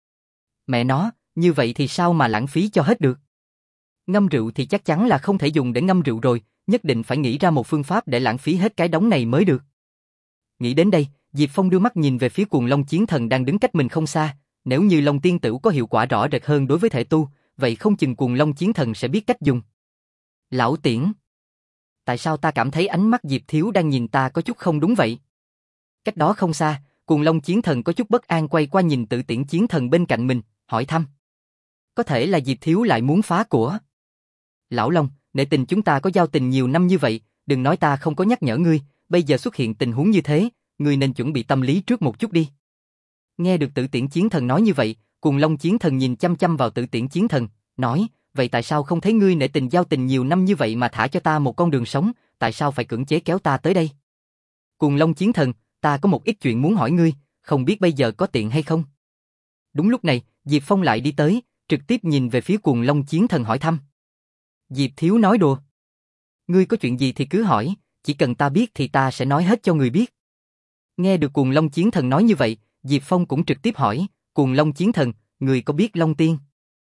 Mẹ nó, như vậy thì sao mà lãng phí cho hết được? Ngâm rượu thì chắc chắn là không thể dùng để ngâm rượu rồi, nhất định phải nghĩ ra một phương pháp để lãng phí hết cái đống này mới được. Nghĩ đến đây, Diệp Phong đưa mắt nhìn về phía Cuồng Long Chiến Thần đang đứng cách mình không xa, nếu như Long Tiên tửu có hiệu quả rõ rệt hơn đối với thể tu, vậy không chừng Cuồng Long Chiến Thần sẽ biết cách dùng. Lão Tiễn, tại sao ta cảm thấy ánh mắt Diệp thiếu đang nhìn ta có chút không đúng vậy? Cách đó không xa, Cuồng Long Chiến Thần có chút bất an quay qua nhìn Tử Tiễn Chiến Thần bên cạnh mình, hỏi thăm. Có thể là Diệp thiếu lại muốn phá của. Lão Long, nể tình chúng ta có giao tình nhiều năm như vậy, đừng nói ta không có nhắc nhở ngươi, bây giờ xuất hiện tình huống như thế, ngươi nên chuẩn bị tâm lý trước một chút đi. Nghe được Tử Tiễn Chiến Thần nói như vậy, Cuồng Long Chiến Thần nhìn chăm chăm vào Tử Tiễn Chiến Thần, nói, vậy tại sao không thấy ngươi nể tình giao tình nhiều năm như vậy mà thả cho ta một con đường sống, tại sao phải cưỡng chế kéo ta tới đây? Cuồng Long Chiến Thần, ta có một ít chuyện muốn hỏi ngươi, không biết bây giờ có tiện hay không? Đúng lúc này, Diệp Phong lại đi tới, trực tiếp nhìn về phía Cuồng Long Chiến Thần hỏi thăm. Diệp Thiếu nói đùa. Ngươi có chuyện gì thì cứ hỏi, chỉ cần ta biết thì ta sẽ nói hết cho người biết. Nghe được Cuồng Long Chiến Thần nói như vậy, Diệp Phong cũng trực tiếp hỏi, Cuồng Long Chiến Thần, người có biết Long Tiên?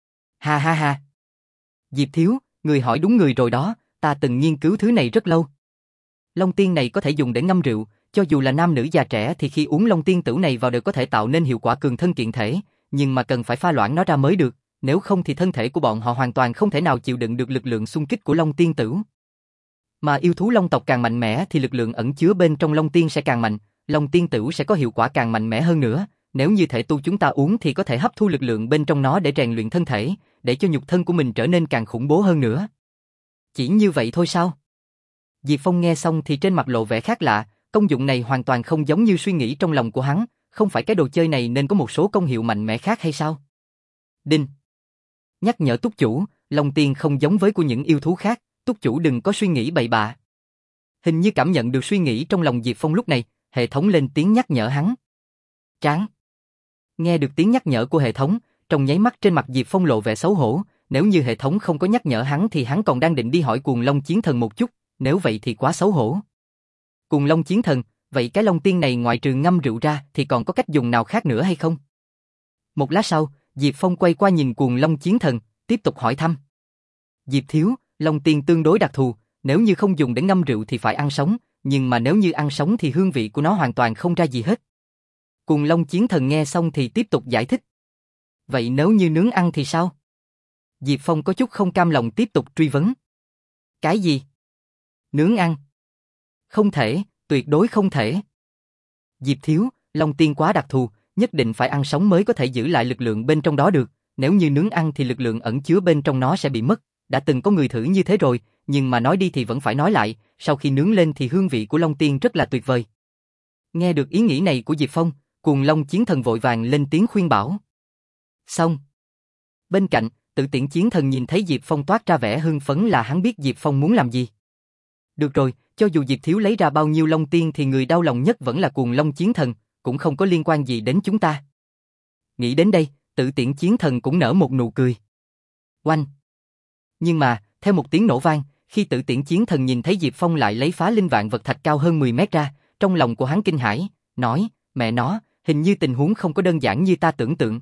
Ha ha ha. Diệp Thiếu, người hỏi đúng người rồi đó, ta từng nghiên cứu thứ này rất lâu. Long Tiên này có thể dùng để ngâm rượu, cho dù là nam nữ già trẻ thì khi uống Long Tiên tửu này vào đều có thể tạo nên hiệu quả cường thân kiện thể, nhưng mà cần phải pha loãng nó ra mới được, nếu không thì thân thể của bọn họ hoàn toàn không thể nào chịu đựng được lực lượng xung kích của Long Tiên tửu. Mà yêu thú Long tộc càng mạnh mẽ thì lực lượng ẩn chứa bên trong Long Tiên sẽ càng mạnh, Long Tiên tửu sẽ có hiệu quả càng mạnh mẽ hơn nữa, nếu như thể tu chúng ta uống thì có thể hấp thu lực lượng bên trong nó để rèn luyện thân thể, để cho nhục thân của mình trở nên càng khủng bố hơn nữa. Chỉ như vậy thôi sao? Diệp Phong nghe xong thì trên mặt lộ vẻ khác lạ, công dụng này hoàn toàn không giống như suy nghĩ trong lòng của hắn, không phải cái đồ chơi này nên có một số công hiệu mạnh mẽ khác hay sao? Đinh. Nhắc nhở túc chủ, Long Tiên không giống với của những yêu thú khác, túc chủ đừng có suy nghĩ bậy bạ. Hình như cảm nhận được suy nghĩ trong lòng Diệp Phong lúc này, hệ thống lên tiếng nhắc nhở hắn. Tráng. Nghe được tiếng nhắc nhở của hệ thống, trong nháy mắt trên mặt Diệp Phong lộ vẻ xấu hổ, nếu như hệ thống không có nhắc nhở hắn thì hắn còn đang định đi hỏi Cuồng Long Chiến Thần một chút, nếu vậy thì quá xấu hổ. Cuồng Long Chiến Thần, vậy cái Long Tiên này ngoại trừ ngâm rượu ra thì còn có cách dùng nào khác nữa hay không? Một lát sau, Diệp Phong quay qua nhìn Cuồng Long Chiến Thần, tiếp tục hỏi thăm. Diệp Thiếu, Long Tiên tương đối đặc thù, nếu như không dùng để ngâm rượu thì phải ăn sống, nhưng mà nếu như ăn sống thì hương vị của nó hoàn toàn không ra gì hết. Cuồng Long Chiến Thần nghe xong thì tiếp tục giải thích. Vậy nếu như nướng ăn thì sao? Diệp Phong có chút không cam lòng tiếp tục truy vấn. Cái gì? Nướng ăn? Không thể, tuyệt đối không thể. Diệp Thiếu, Long Tiên quá đặc thù, nhất định phải ăn sống mới có thể giữ lại lực lượng bên trong đó được, nếu như nướng ăn thì lực lượng ẩn chứa bên trong nó sẽ bị mất, đã từng có người thử như thế rồi, nhưng mà nói đi thì vẫn phải nói lại, sau khi nướng lên thì hương vị của Long Tiên rất là tuyệt vời. Nghe được ý nghĩ này của Diệp Phong, Cuồng Long Chiến Thần vội vàng lên tiếng khuyên bảo. Xong. Bên cạnh, Tự Tiễn Chiến Thần nhìn thấy Diệp Phong toát ra vẻ hưng phấn là hắn biết Diệp Phong muốn làm gì. Được rồi, cho dù Diệp Thiếu lấy ra bao nhiêu Long Tiên thì người đau lòng nhất vẫn là Cuồng Long Chiến Thần, cũng không có liên quan gì đến chúng ta. Nghĩ đến đây, Tự Tiễn Chiến Thần cũng nở một nụ cười. Oanh! Nhưng mà, theo một tiếng nổ vang, khi Tự Tiễn Chiến Thần nhìn thấy Diệp Phong lại lấy phá linh vạn vật thạch cao hơn mười mét ra, trong lòng của hắn kinh hãi, nói, mẹ nó, hình như tình huống không có đơn giản như ta tưởng tượng.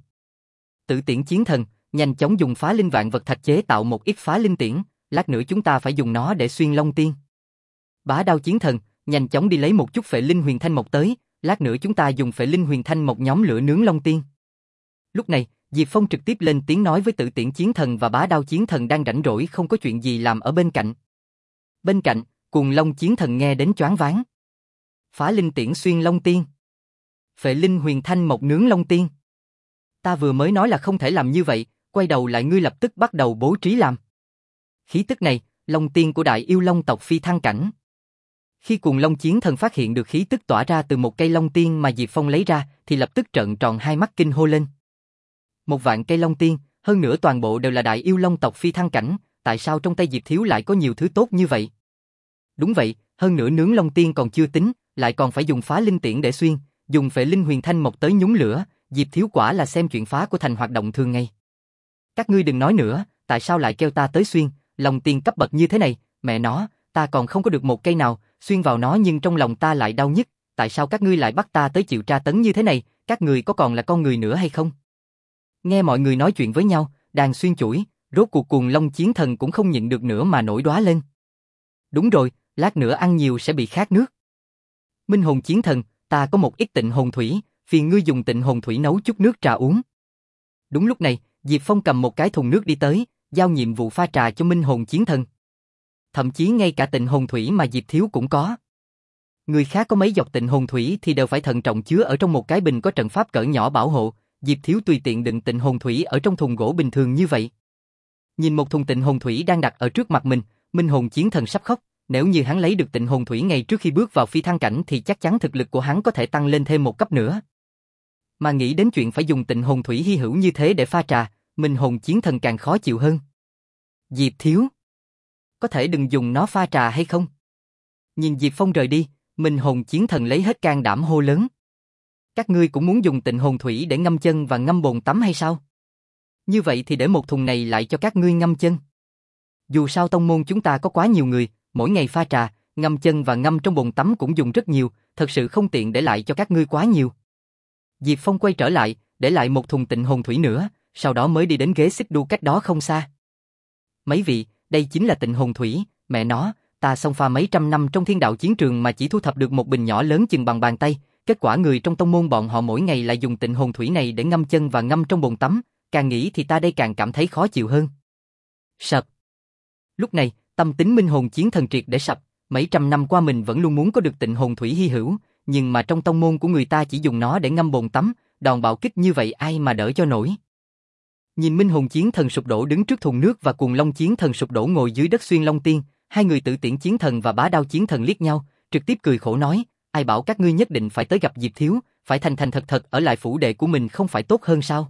Tự Tiễn Chiến Thần, nhanh chóng dùng phá linh vạn vật thạch chế tạo một ít phá linh tiễn, lát nữa chúng ta phải dùng nó để xuyên Long Tiên. Bá Đao Chiến Thần, nhanh chóng đi lấy một chút phệ linh huyền thanh mộc tới, lát nữa chúng ta dùng phệ linh huyền thanh mộc nhóm lửa nướng Long Tiên. Lúc này, Diệp Phong trực tiếp lên tiếng nói với Tự Tiễn Chiến Thần và Bá Đao Chiến Thần đang rảnh rỗi không có chuyện gì làm ở bên cạnh. Bên cạnh, Cuồng Long Chiến Thần nghe đến choáng váng. Phá linh tiễn xuyên Long Tiên. Phệ linh huyền thanh mộc nướng Long Tiên. Ta vừa mới nói là không thể làm như vậy, quay đầu lại ngươi lập tức bắt đầu bố trí làm. Khí tức này, Long Tiên của Đại Yêu Long tộc phi thăng cảnh. Khi Cuồng Long Chiến Thần phát hiện được khí tức tỏa ra từ một cây Long Tiên mà Diệp Phong lấy ra, thì lập tức trợn tròn hai mắt kinh hô lên. Một vạn cây Long Tiên, hơn nữa toàn bộ đều là Đại Yêu Long tộc phi thăng cảnh, tại sao trong tay Diệp Thiếu lại có nhiều thứ tốt như vậy? Đúng vậy, hơn nữa nướng Long Tiên còn chưa tính, lại còn phải dùng phá linh tiễn để xuyên, dùng phệ linh huyền thanh mộc tới nhúng lửa, Diệp Thiếu quả là xem chuyện phá của thành hoạt động thường ngày. Các ngươi đừng nói nữa, tại sao lại kêu ta tới xuyên, Long Tiên cấp bậc như thế này, mẹ nó, ta còn không có được một cây nào, xuyên vào nó nhưng trong lòng ta lại đau nhức, tại sao các ngươi lại bắt ta tới chịu tra tấn như thế này, các người có còn là con người nữa hay không? Nghe mọi người nói chuyện với nhau, đàn xuyên chuỗi, rốt cuộc Cuồng Long Chiến Thần cũng không nhịn được nữa mà nổi đoá lên. Đúng rồi, lát nữa ăn nhiều sẽ bị khát nước. Minh Hồn Chiến Thần, ta có một ít tịnh hồn thủy, phiền ngươi dùng tịnh hồn thủy nấu chút nước trà uống. Đúng lúc này, Diệp Phong cầm một cái thùng nước đi tới, giao nhiệm vụ pha trà cho Minh Hồn Chiến Thần. Thậm chí ngay cả tịnh hồn thủy mà Diệp Thiếu cũng có. Người khác có mấy giọt tịnh hồn thủy thì đều phải thận trọng chứa ở trong một cái bình có trận pháp cỡ nhỏ bảo hộ, Diệp Thiếu tùy tiện đựng tịnh hồn thủy ở trong thùng gỗ bình thường như vậy. Nhìn một thùng tịnh hồn thủy đang đặt ở trước mặt mình, Minh Hồn Chiến Thần sắp khóc, nếu như hắn lấy được tịnh hồn thủy ngay trước khi bước vào phi thăng cảnh thì chắc chắn thực lực của hắn có thể tăng lên thêm một cấp nữa. Mà nghĩ đến chuyện phải dùng tịnh hồn thủy hy hữu như thế để pha trà, Minh Hồn Chiến Thần càng khó chịu hơn. Diệp Thiếu, có thể đừng dùng nó pha trà hay không? Nhìn Diệp Phong rời đi, Minh Hồn Chiến Thần lấy hết can đảm hô lớn. Các ngươi cũng muốn dùng tịnh hồn thủy để ngâm chân và ngâm bồn tắm hay sao? Như vậy thì để một thùng này lại cho các ngươi ngâm chân. Dù sao tông môn chúng ta có quá nhiều người, mỗi ngày pha trà, ngâm chân và ngâm trong bồn tắm cũng dùng rất nhiều, thật sự không tiện để lại cho các ngươi quá nhiều. Diệp Phong quay trở lại, để lại một thùng tịnh hồn thủy nữa, sau đó mới đi đến ghế xích đu cách đó không xa. Mấy vị, đây chính là tịnh hồn thủy, mẹ nó, ta xông pha mấy trăm năm trong thiên đạo chiến trường mà chỉ thu thập được một bình nhỏ lớn chừng bằng bàn tay, kết quả người trong tông môn bọn họ mỗi ngày lại dùng tịnh hồn thủy này để ngâm chân và ngâm trong bồn tắm, càng nghĩ thì ta đây càng cảm thấy khó chịu hơn. Sập. Lúc này, tâm tính minh hồn chiến thần triệt để sập, mấy trăm năm qua mình vẫn luôn muốn có được tịnh hồn thủy hy hữu, nhưng mà trong tông môn của người ta chỉ dùng nó để ngâm bồn tắm, đòn bạo kích như vậy ai mà đỡ cho nổi. Nhìn minh hồn chiến thần sụp đổ đứng trước thùng nước và cuồng long chiến thần sụp đổ ngồi dưới đất xuyên long tiên, hai người Tử Tiễn chiến thần và Bá Đao chiến thần liếc nhau, trực tiếp cười khổ nói, ai bảo các ngươi nhất định phải tới gặp Diệp Thiếu, phải thành thành thật thật ở lại phủ đệ của mình không phải tốt hơn sao?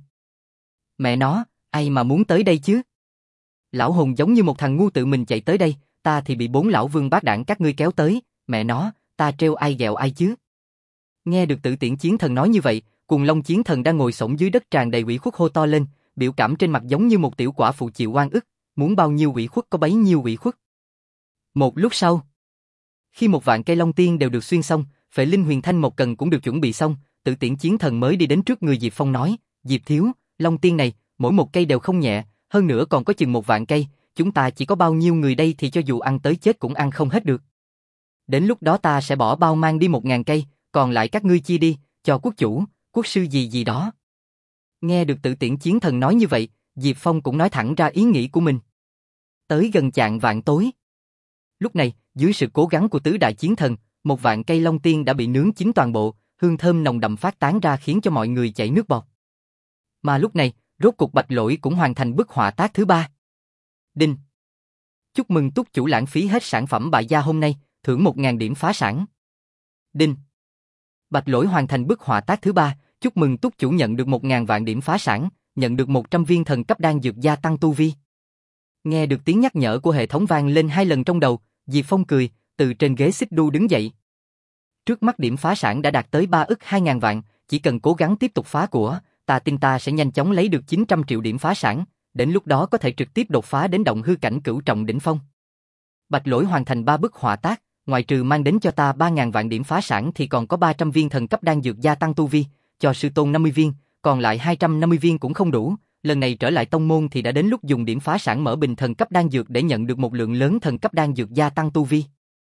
Mẹ nó, ai mà muốn tới đây chứ? Lão hồn giống như một thằng ngu tự mình chạy tới đây, ta thì bị bốn lão vương bát đảng các ngươi kéo tới, mẹ nó, ta trêu ai ghẹo ai chứ? Nghe được Tử Tiễn chiến thần nói như vậy, cuồng long chiến thần đang ngồi xổm dưới đất tràn đầy ủy khuất hô to lên, biểu cảm trên mặt giống như một tiểu quả phụ chịu oan ức, muốn bao nhiêu ủy khuất có bấy nhiêu ủy khuất. Một lúc sau, khi một vạn cây long tiên đều được xuyên xong, phệ linh huyền thanh một cần cũng được chuẩn bị xong, Tử Tiễn chiến thần mới đi đến trước người Diệp Phong nói, Diệp Thiếu, long tiên này, mỗi một cây đều không nhẹ, hơn nữa còn có chừng một vạn cây, chúng ta chỉ có bao nhiêu người đây thì cho dù ăn tới chết cũng ăn không hết được. Đến lúc đó ta sẽ bỏ bao mang đi một ngàn cây, còn lại các ngươi chia đi, cho quốc chủ, quốc sư gì gì đó. Nghe được Tử Tiễn chiến thần nói như vậy, Diệp Phong cũng nói thẳng ra ý nghĩ của mình. Tới gần chạng vạn tối. Lúc này, dưới sự cố gắng của tứ đại chiến thần, một vạn cây long tiên đã bị nướng chín toàn bộ, hương thơm nồng đậm phát tán ra khiến cho mọi người chảy nước bọt. Mà lúc này, rốt cục Bạch Lỗi cũng hoàn thành bức họa tác thứ ba. Đinh. Chúc mừng túc chủ lãng phí hết sản phẩm bại gia hôm nay, thưởng một ngàn điểm phá sản. Đinh. Bạch Lỗi hoàn thành bức họa tác thứ ba, chúc mừng túc chủ nhận được một ngàn vạn điểm phá sản, nhận được một trăm viên thần cấp đan dược gia tăng tu vi. Nghe được tiếng nhắc nhở của hệ thống vang lên hai lần trong đầu, Diệp Phong cười, từ trên ghế xích đu đứng dậy. Trước mắt điểm phá sản đã đạt tới ba ức hai ngàn vạn, chỉ cần cố gắng tiếp tục phá của, ta tin ta sẽ nhanh chóng lấy được chín trăm triệu điểm phá sản, đến lúc đó có thể trực tiếp đột phá đến động hư cảnh cửu trọng đỉnh phong. Bạch Lỗi hoàn thành ba bức họa tác, ngoài trừ mang đến cho ta ba ngàn vạn điểm phá sản thì còn có ba trăm viên thần cấp đan dược gia tăng tu vi, cho sư tôn năm mươi viên, còn lại hai trăm năm mươi viên cũng không đủ. Lần này trở lại tông môn thì đã đến lúc dùng điểm phá sản mở bình thần cấp đan dược để nhận được một lượng lớn thần cấp đan dược gia tăng tu vi.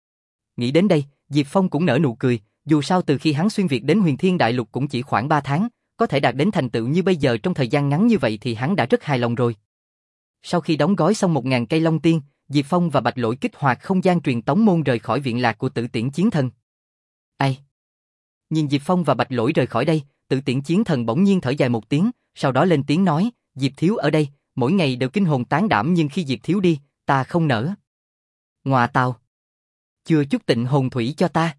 Nghĩ đến đây, Diệp Phong cũng nở nụ cười, dù sao từ khi hắn xuyên việt đến Huyền Thiên Đại Lục cũng chỉ khoảng ba tháng, có thể đạt đến thành tựu như bây giờ trong thời gian ngắn như vậy thì hắn đã rất hài lòng rồi. Sau khi đóng gói xong một ngàn cây long tiên, Diệp Phong và Bạch Lỗi kích hoạt không gian truyền tống môn rời khỏi viện lạc của Tử Tiễn chiến thần. Ai? Nhìn Diệp Phong và Bạch Lỗi rời khỏi đây, Tử Tiễn chiến thần bỗng nhiên thở dài một tiếng, sau đó lên tiếng nói, Diệp Thiếu ở đây, mỗi ngày đều kinh hồn tán đảm nhưng khi Diệp Thiếu đi, ta không nỡ. Ngọa tào. Chưa chút tịnh hồn thủy cho ta.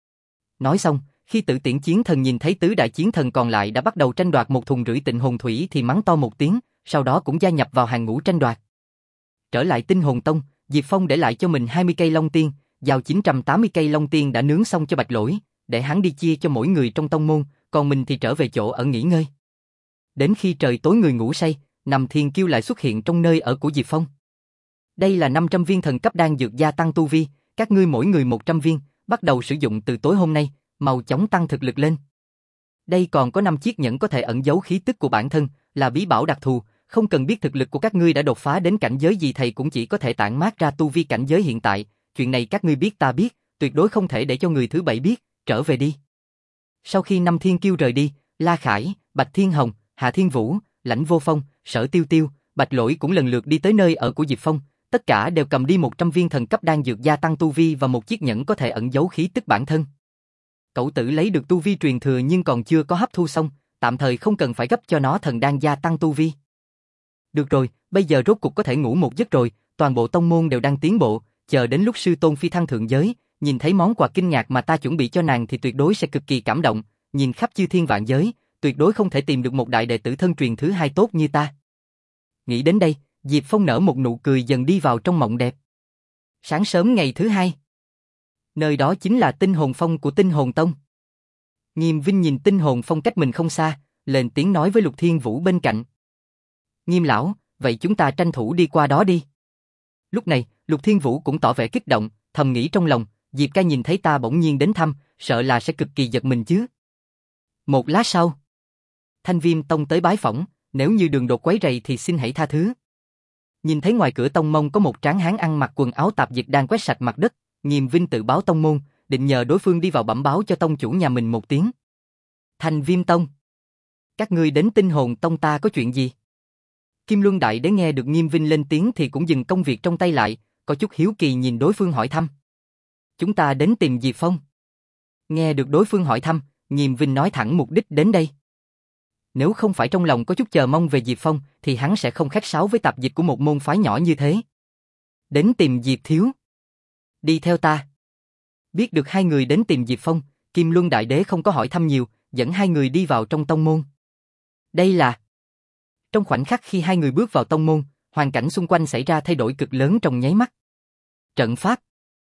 Nói xong, khi Tử Tiễn chiến thần nhìn thấy tứ đại chiến thần còn lại đã bắt đầu tranh đoạt một thùng rưỡi tịnh hồn thủy thì mắng to một tiếng, sau đó cũng gia nhập vào hàng ngũ tranh đoạt. Trở lại Tinh Hồn Tông, Diệp Phong để lại cho mình hai mươi cây long tiên, giao chín trăm tám mươi cây long tiên đã nướng xong cho Bạch Lỗi, để hắn đi chia cho mỗi người trong tông môn, còn mình thì trở về chỗ ở nghỉ ngơi. Đến khi trời tối người ngủ say, Nằm Thiên Kiêu lại xuất hiện trong nơi ở của Diệp Phong. Đây là năm trăm viên thần cấp đan dược gia tăng tu vi, các ngươi mỗi người một trăm viên, bắt đầu sử dụng từ tối hôm nay, mau chóng tăng thực lực lên. Đây còn có năm chiếc nhẫn có thể ẩn giấu khí tức của bản thân, là bí bảo đặc thù, không cần biết thực lực của các ngươi đã đột phá đến cảnh giới gì thầy cũng chỉ có thể tản mát ra tu vi cảnh giới hiện tại, chuyện này các ngươi biết ta biết, tuyệt đối không thể để cho người thứ bảy biết, trở về đi. Sau khi năm Thiên Kiêu rời đi, La Khải, Bạch Thiên Hồng, Hạ Thiên Vũ, Lãnh Vô Phong, Sở Tiêu Tiêu, Bạch Lỗi cũng lần lượt đi tới nơi ở của Diệp Phong, tất cả đều cầm đi một trăm viên thần cấp đan dược gia tăng tu vi và một chiếc nhẫn có thể ẩn giấu khí tức bản thân. Cậu tử lấy được tu vi truyền thừa nhưng còn chưa có hấp thu xong, tạm thời không cần phải gấp cho nó thần đan gia tăng tu vi. Được rồi, bây giờ rốt cục có thể ngủ một giấc rồi, toàn bộ tông môn đều đang tiến bộ, chờ đến lúc sư tôn phi thăng thượng giới, nhìn thấy món quà kinh ngạc mà ta chuẩn bị cho nàng thì tuyệt đối sẽ cực kỳ cảm động, nhìn khắp chư thiên vạn giới, tuyệt đối không thể tìm được một đại đệ tử thân truyền thứ hai tốt như ta. Nghĩ đến đây, Diệp Phong nở một nụ cười dần đi vào trong mộng đẹp. Sáng sớm ngày thứ hai, nơi đó chính là Tinh Hồn Phong của Tinh Hồn Tông. Nghiêm Vinh nhìn Tinh Hồn Phong cách mình không xa, lên tiếng nói với Lục Thiên Vũ bên cạnh. Nghiêm lão, vậy chúng ta tranh thủ đi qua đó đi. Lúc này, Lục Thiên Vũ cũng tỏ vẻ kích động, thầm nghĩ trong lòng, Diệp ca nhìn thấy ta bỗng nhiên đến thăm, sợ là sẽ cực kỳ giật mình chứ. Một lát sau, Thanh Viêm Tông tới bái phỏng, nếu như đường đột quấy rầy thì xin hãy tha thứ. Nhìn thấy ngoài cửa tông môn có một tráng hán ăn mặc quần áo tạp dịch đang quét sạch mặt đất, Nghiêm Vinh tự báo tông môn, định nhờ đối phương đi vào bẩm báo cho tông chủ nhà mình một tiếng. Thanh Viêm Tông, các ngươi đến Tinh Hồn Tông ta có chuyện gì? Kim Luân Đại Đế nghe được Nghiêm Vinh lên tiếng thì cũng dừng công việc trong tay lại, có chút hiếu kỳ nhìn đối phương hỏi thăm. Chúng ta đến tìm Diệp Phong. Nghe được đối phương hỏi thăm, Nghiêm Vinh nói thẳng mục đích đến đây. Nếu không phải trong lòng có chút chờ mong về Diệp Phong, thì hắn sẽ không khách sáo với tạp dịch của một môn phái nhỏ như thế. Đến tìm Diệp Thiếu. Đi theo ta. Biết được hai người đến tìm Diệp Phong, Kim Luân Đại Đế không có hỏi thăm nhiều, dẫn hai người đi vào trong tông môn. Đây là... Trong khoảnh khắc khi hai người bước vào tông môn, hoàn cảnh xung quanh xảy ra thay đổi cực lớn trong nháy mắt. Trận pháp.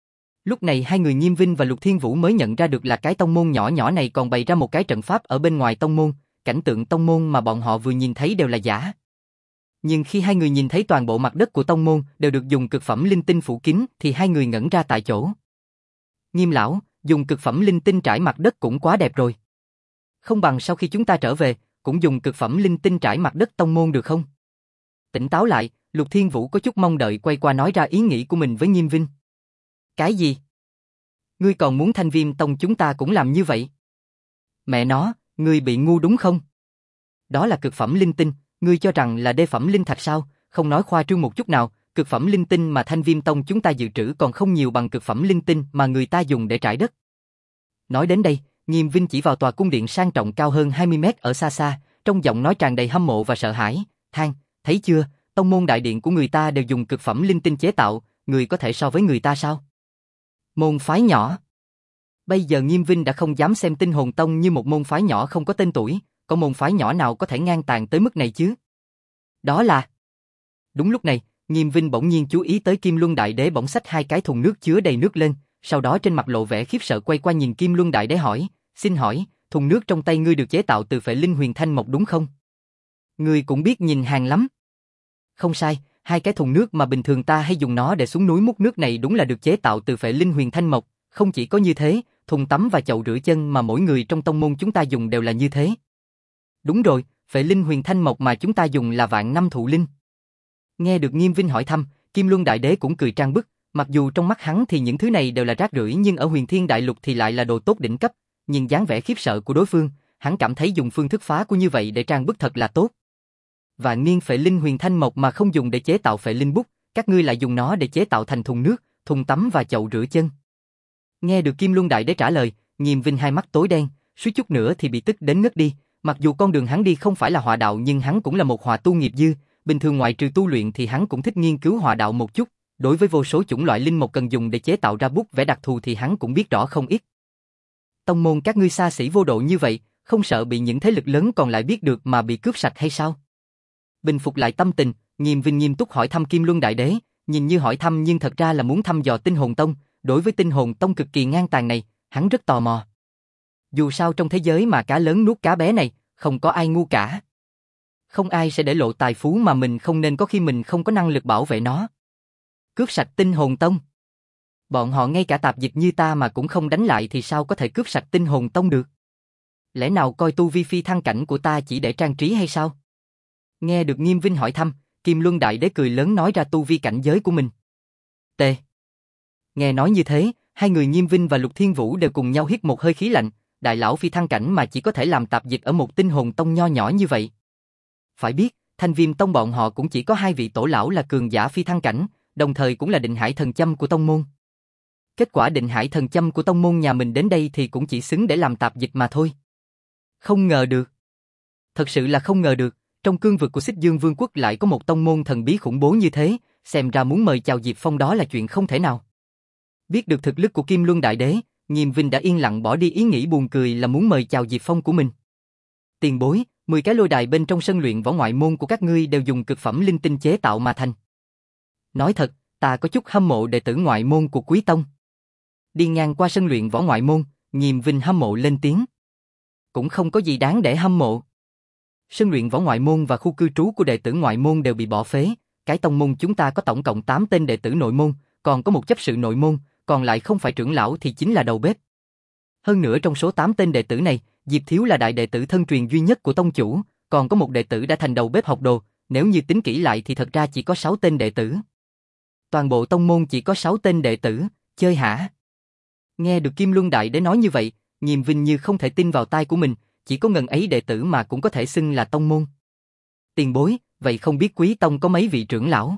Lúc này hai người Nghiêm Vinh và Lục Thiên Vũ mới nhận ra được là cái tông môn nhỏ nhỏ này còn bày ra một cái trận pháp ở bên ngoài tông môn, cảnh tượng tông môn mà bọn họ vừa nhìn thấy đều là giả. Nhưng khi hai người nhìn thấy toàn bộ mặt đất của tông môn đều được dùng cực phẩm linh tinh phủ kín thì hai người ngẩn ra tại chỗ. Nghiêm lão, dùng cực phẩm linh tinh trải mặt đất cũng quá đẹp rồi. Không bằng sau khi chúng ta trở về, cũng dùng cực phẩm linh tinh trải mặt đất tông môn được không? Tỉnh táo lại, Lục Thiên Vũ có chút mong đợi quay qua nói ra ý nghĩ của mình với Nghiêm Vinh. Cái gì? Ngươi còn muốn Thanh Viêm Tông chúng ta cũng làm như vậy? Mẹ nó, ngươi bị ngu đúng không? Đó là cực phẩm linh tinh, ngươi cho rằng là đê phẩm linh thạch sao? Không nói khoa trương một chút nào, cực phẩm linh tinh mà Thanh Viêm Tông chúng ta dự trữ còn không nhiều bằng cực phẩm linh tinh mà người ta dùng để trải đất. Nói đến đây, Nghiêm Vinh chỉ vào tòa cung điện sang trọng cao hơn hai mươi mét ở xa xa, trong giọng nói tràn đầy hâm mộ và sợ hãi. Than, thấy chưa, tông môn đại điện của người ta đều dùng cực phẩm linh tinh chế tạo, người có thể so với người ta sao? Môn phái nhỏ. Bây giờ Nghiêm Vinh đã không dám xem Tinh Hồn Tông như một môn phái nhỏ không có tên tuổi, có môn phái nhỏ nào có thể ngang tàn tới mức này chứ? Đó là... Đúng lúc này, Nghiêm Vinh bỗng nhiên chú ý tới Kim Luân Đại Đế bỗng xách hai cái thùng nước chứa đầy nước lên, sau đó trên mặt lộ vẻ khiếp sợ quay qua nhìn Kim Luân Đại Đế hỏi, xin hỏi, thùng nước trong tay ngươi được chế tạo từ phệ linh huyền thanh mộc đúng không? Ngươi cũng biết nhìn hàng lắm. Không sai, hai cái thùng nước mà bình thường ta hay dùng nó để xuống núi múc nước này đúng là được chế tạo từ phệ linh huyền thanh mộc, không chỉ có như thế, thùng tắm và chậu rửa chân mà mỗi người trong tông môn chúng ta dùng đều là như thế. Đúng rồi, phệ linh huyền thanh mộc mà chúng ta dùng là vạn năm thụ linh. Nghe được Nghiêm Vinh hỏi thăm, Kim Luân Đại Đế cũng cười trang bức, mặc dù trong mắt hắn thì những thứ này đều là rác rưởi nhưng ở Huyền Thiên Đại Lục thì lại là đồ tốt đỉnh cấp, nhưng dáng vẻ khiếp sợ của đối phương, hắn cảm thấy dùng phương thức phá của như vậy để trang bức thật là tốt. Vạn niên phệ linh huyền thanh mộc mà không dùng để chế tạo phệ linh bút, các ngươi lại dùng nó để chế tạo thành thùng nước, thùng tắm và chậu rửa chân. Nghe được Kim Luân Đại Đế trả lời, Nghiêm Vinh hai mắt tối đen, suýt chút nữa thì bị tức đến ngất đi, mặc dù con đường hắn đi không phải là họa đạo nhưng hắn cũng là một họa tu nghiệp dư, bình thường ngoại trừ tu luyện thì hắn cũng thích nghiên cứu họa đạo một chút, đối với vô số chủng loại linh mộc cần dùng để chế tạo ra bút vẽ đặc thù thì hắn cũng biết rõ không ít. Tông môn các ngươi xa xỉ vô độ như vậy, không sợ bị những thế lực lớn còn lại biết được mà bị cướp sạch hay sao? Bình phục lại tâm tình, Nghiêm Vinh nghiêm túc hỏi thăm Kim Luân Đại Đế, nhìn như hỏi thăm nhưng thật ra là muốn thăm dò Tinh Hồn Tông, đối với Tinh Hồn Tông cực kỳ ngang tàn này, hắn rất tò mò. Dù sao trong thế giới mà cá lớn nuốt cá bé này, không có ai ngu cả. Không ai sẽ để lộ tài phú mà mình không nên có khi mình không có năng lực bảo vệ nó. Cướp sạch Tinh Hồn Tông. Bọn họ ngay cả tạp dịch như ta mà cũng không đánh lại thì sao có thể cướp sạch Tinh Hồn Tông được? Lẽ nào coi tu vi phi thăng cảnh của ta chỉ để trang trí hay sao? Nghe được Nghiêm Vinh hỏi thăm, Kim Luân Đại Đế cười lớn nói ra tu vi cảnh giới của mình. T. Nghe nói như thế, hai người Nghiêm Vinh và Lục Thiên Vũ đều cùng nhau hít một hơi khí lạnh, đại lão phi thăng cảnh mà chỉ có thể làm tạp dịch ở một Tinh Hồn Tông nho nhỏ như vậy. Phải biết, Thanh Viêm Tông bọn họ cũng chỉ có hai vị tổ lão là cường giả phi thăng cảnh, đồng thời cũng là định hải thần châm của tông môn. Kết quả định hải thần châm của tông môn nhà mình đến đây thì cũng chỉ xứng để làm tạp dịch mà thôi. Không ngờ được. Thật sự là không ngờ được, trong cương vực của Xích Dương Vương quốc lại có một tông môn thần bí khủng bố như thế, xem ra muốn mời chào Diệp Phong đó là chuyện không thể nào. Biết được thực lực của Kim Luân Đại Đế, Nghiêm Vinh đã yên lặng bỏ đi ý nghĩ buồn cười là muốn mời chào Diệp Phong của mình. Tiền bối, mười cái lôi đài bên trong sân luyện võ ngoại môn của các ngươi đều dùng cực phẩm linh tinh chế tạo mà thành. Nói thật, ta có chút hâm mộ đệ tử ngoại môn của Quý Tông. Đi ngang qua sân luyện võ ngoại môn, Nghiêm Vinh hâm mộ lên tiếng. Cũng không có gì đáng để hâm mộ. Sân luyện võ ngoại môn và khu cư trú của đệ tử ngoại môn đều bị bỏ phế, cái tông môn chúng ta có tổng cộng tám tên đệ tử nội môn, còn có một chấp sự nội môn, còn lại không phải trưởng lão thì chính là đầu bếp. Hơn nữa trong số tám tên đệ tử này, Diệp Thiếu là đại đệ tử thân truyền duy nhất của tông chủ, còn có một đệ tử đã thành đầu bếp học đồ, nếu như tính kỹ lại thì thật ra chỉ có sáu tên đệ tử. Toàn bộ tông môn chỉ có sáu tên đệ tử, chơi hả? Nghe được Kim Luân Đại Đế nói như vậy, Nhiêm Vinh như không thể tin vào tai của mình, chỉ có ngần ấy đệ tử mà cũng có thể xưng là tông môn. Tiền bối, vậy không biết Quý Tông có mấy vị trưởng lão?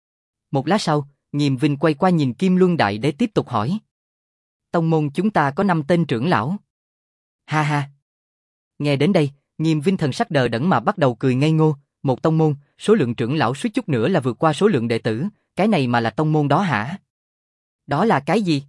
Một lát sau, Nhiêm Vinh quay qua nhìn Kim Luân Đại Đế tiếp tục hỏi. Tông môn chúng ta có năm tên trưởng lão. Ha ha. Nghe đến đây, Nhiêm Vinh thần sắc đờ đẫn mà bắt đầu cười ngây ngô, một tông môn, số lượng trưởng lão suýt chút nữa là vượt qua số lượng đệ tử, cái này mà là tông môn đó hả? Đó là cái gì?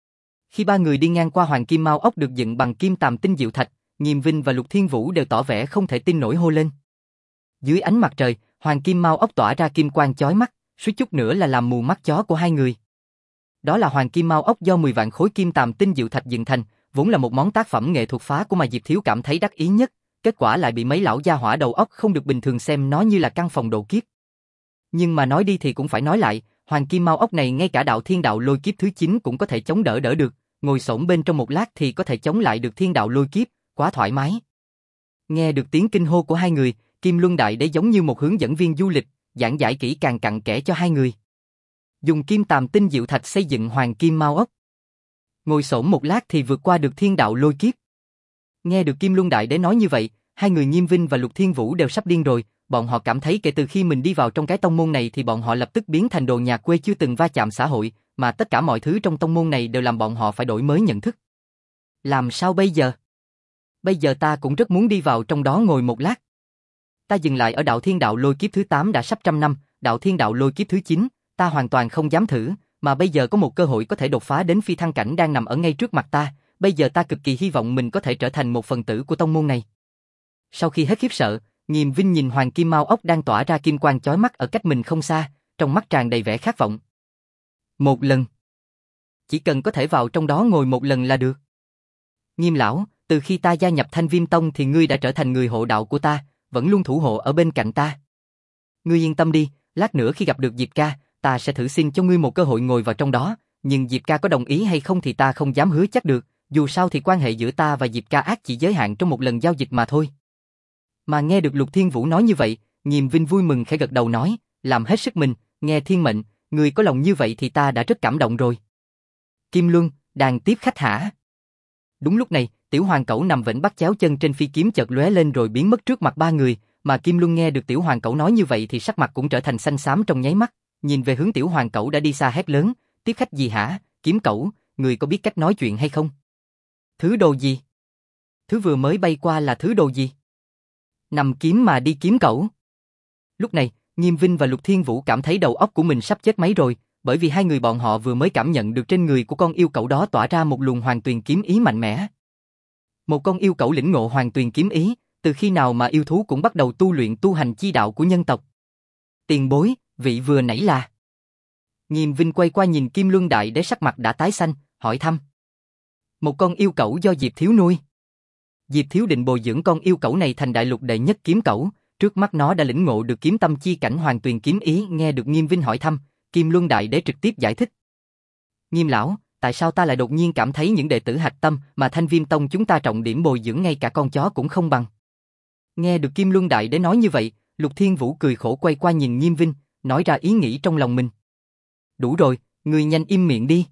Khi ba người đi ngang qua Hoàng Kim Mao ốc được dựng bằng kim tàm tinh diệu thạch, Nhiêm Vinh và Lục Thiên Vũ đều tỏ vẻ không thể tin nổi hô lên. Dưới ánh mặt trời, Hoàng Kim Mao ốc tỏa ra kim quang chói mắt, suýt chút nữa là làm mù mắt chó của hai người. Đó là Hoàng Kim Mao ốc do mười vạn khối kim tàm tinh diệu thạch dựng thành, vốn là một món tác phẩm nghệ thuật phá của mà Diệp Thiếu cảm thấy đắc ý nhất, kết quả lại bị mấy lão gia hỏa đầu óc không được bình thường xem nó như là căn phòng độ kiếp. Nhưng mà nói đi thì cũng phải nói lại, Hoàng Kim Mao ốc này ngay cả đạo thiên đạo lôi kiếp thứ chín cũng có thể chống đỡ đỡ được, ngồi xổm bên trong một lát thì có thể chống lại được thiên đạo lôi kiếp, quá thoải mái. Nghe được tiếng kinh hô của hai người, Kim Luân Đại Đế giống như một hướng dẫn viên du lịch, giảng giải kỹ càng cặn kẽ cho hai người. Dùng kim tàm tinh diệu thạch xây dựng Hoàng Kim Mao ốc. Ngồi xổm một lát thì vượt qua được thiên đạo lôi kiếp. Nghe được Kim Luân Đại Đế nói như vậy, hai người Nhiêm Vinh và Lục Thiên Vũ đều sắp điên rồi, bọn họ cảm thấy kể từ khi mình đi vào trong cái tông môn này thì bọn họ lập tức biến thành đồ nhà quê chưa từng va chạm xã hội, mà tất cả mọi thứ trong tông môn này đều làm bọn họ phải đổi mới nhận thức. Làm sao bây giờ? Bây giờ ta cũng rất muốn đi vào trong đó ngồi một lát. Ta dừng lại ở đạo thiên đạo lôi kiếp thứ tám đã sắp trăm năm, đạo thiên đạo lôi kiếp thứ chín, ta hoàn toàn không dám thử, mà bây giờ có một cơ hội có thể đột phá đến phi thăng cảnh đang nằm ở ngay trước mặt ta, bây giờ ta cực kỳ hy vọng mình có thể trở thành một phần tử của tông môn này. Sau khi hết khiếp sợ, Nhiêm Vinh nhìn Hoàng Kim Mao ốc đang tỏa ra kim quang chói mắt ở cách mình không xa, trong mắt tràn đầy vẻ khát vọng. Một lần. Chỉ cần có thể vào trong đó ngồi một lần là được. Nhiêm lão, từ khi ta gia nhập Thanh Viêm Tông thì ngươi đã trở thành người hộ đạo của ta, vẫn luôn thủ hộ ở bên cạnh ta. Ngươi yên tâm đi, lát nữa khi gặp được Diệp ca, ta sẽ thử xin cho ngươi một cơ hội ngồi vào trong đó, nhưng Diệp ca có đồng ý hay không thì ta không dám hứa chắc được, dù sao thì quan hệ giữa ta và Diệp ca ác chỉ giới hạn trong một lần giao dịch mà thôi. Mà nghe được Lục Thiên Vũ nói như vậy, Nhiêm Vinh vui mừng khẽ gật đầu nói, làm hết sức mình, nghe thiên mệnh, người có lòng như vậy thì ta đã rất cảm động rồi. Kim Luân, đàn tiếp khách hả? Đúng lúc này, Tiểu Hoàng Cẩu nằm vểnh bắt chéo chân trên phi kiếm chợt lóe lên rồi biến mất trước mặt ba người, mà Kim Luân nghe được Tiểu Hoàng Cẩu nói như vậy thì sắc mặt cũng trở thành xanh xám trong nháy mắt, nhìn về hướng Tiểu Hoàng Cẩu đã đi xa hét lớn, tiếp khách gì hả, Kiếm Cẩu, người có biết cách nói chuyện hay không? Thứ đồ gì? Thứ vừa mới bay qua là thứ đồ gì? Nằm kiếm mà đi kiếm cẩu. Lúc này, Nhiêm Vinh và Lục Thiên Vũ cảm thấy đầu óc của mình sắp chết máy rồi, bởi vì hai người bọn họ vừa mới cảm nhận được trên người của con yêu cẩu đó tỏa ra một luồng hoàng tuyền kiếm ý mạnh mẽ. Một con yêu cẩu lĩnh ngộ hoàng tuyền kiếm ý, từ khi nào mà yêu thú cũng bắt đầu tu luyện tu hành chi đạo của nhân tộc. Tiền bối, vị vừa nãy là... Nhiêm Vinh quay qua nhìn Kim Luân Đại Đế sắc mặt đã tái xanh, hỏi thăm. Một con yêu cẩu do Diệp Thiếu nuôi. Diệp Thiếu định bồi dưỡng con yêu cẩu này thành đại lục đệ nhất kiếm cẩu, trước mắt nó đã lĩnh ngộ được kiếm tâm chi cảnh hoàng tuyền kiếm ý. Nghe được Nhiêm Vinh hỏi thăm, Kim Luân Đại Đế trực tiếp giải thích. Nhiêm lão, tại sao ta lại đột nhiên cảm thấy những đệ tử hạch tâm mà Thanh Viêm Tông chúng ta trọng điểm bồi dưỡng ngay cả con chó cũng không bằng? Nghe được Kim Luân Đại Đế nói như vậy, Lục Thiên Vũ cười khổ quay qua nhìn Nhiêm Vinh, nói ra ý nghĩ trong lòng mình. Đủ rồi, ngươi nhanh im miệng đi.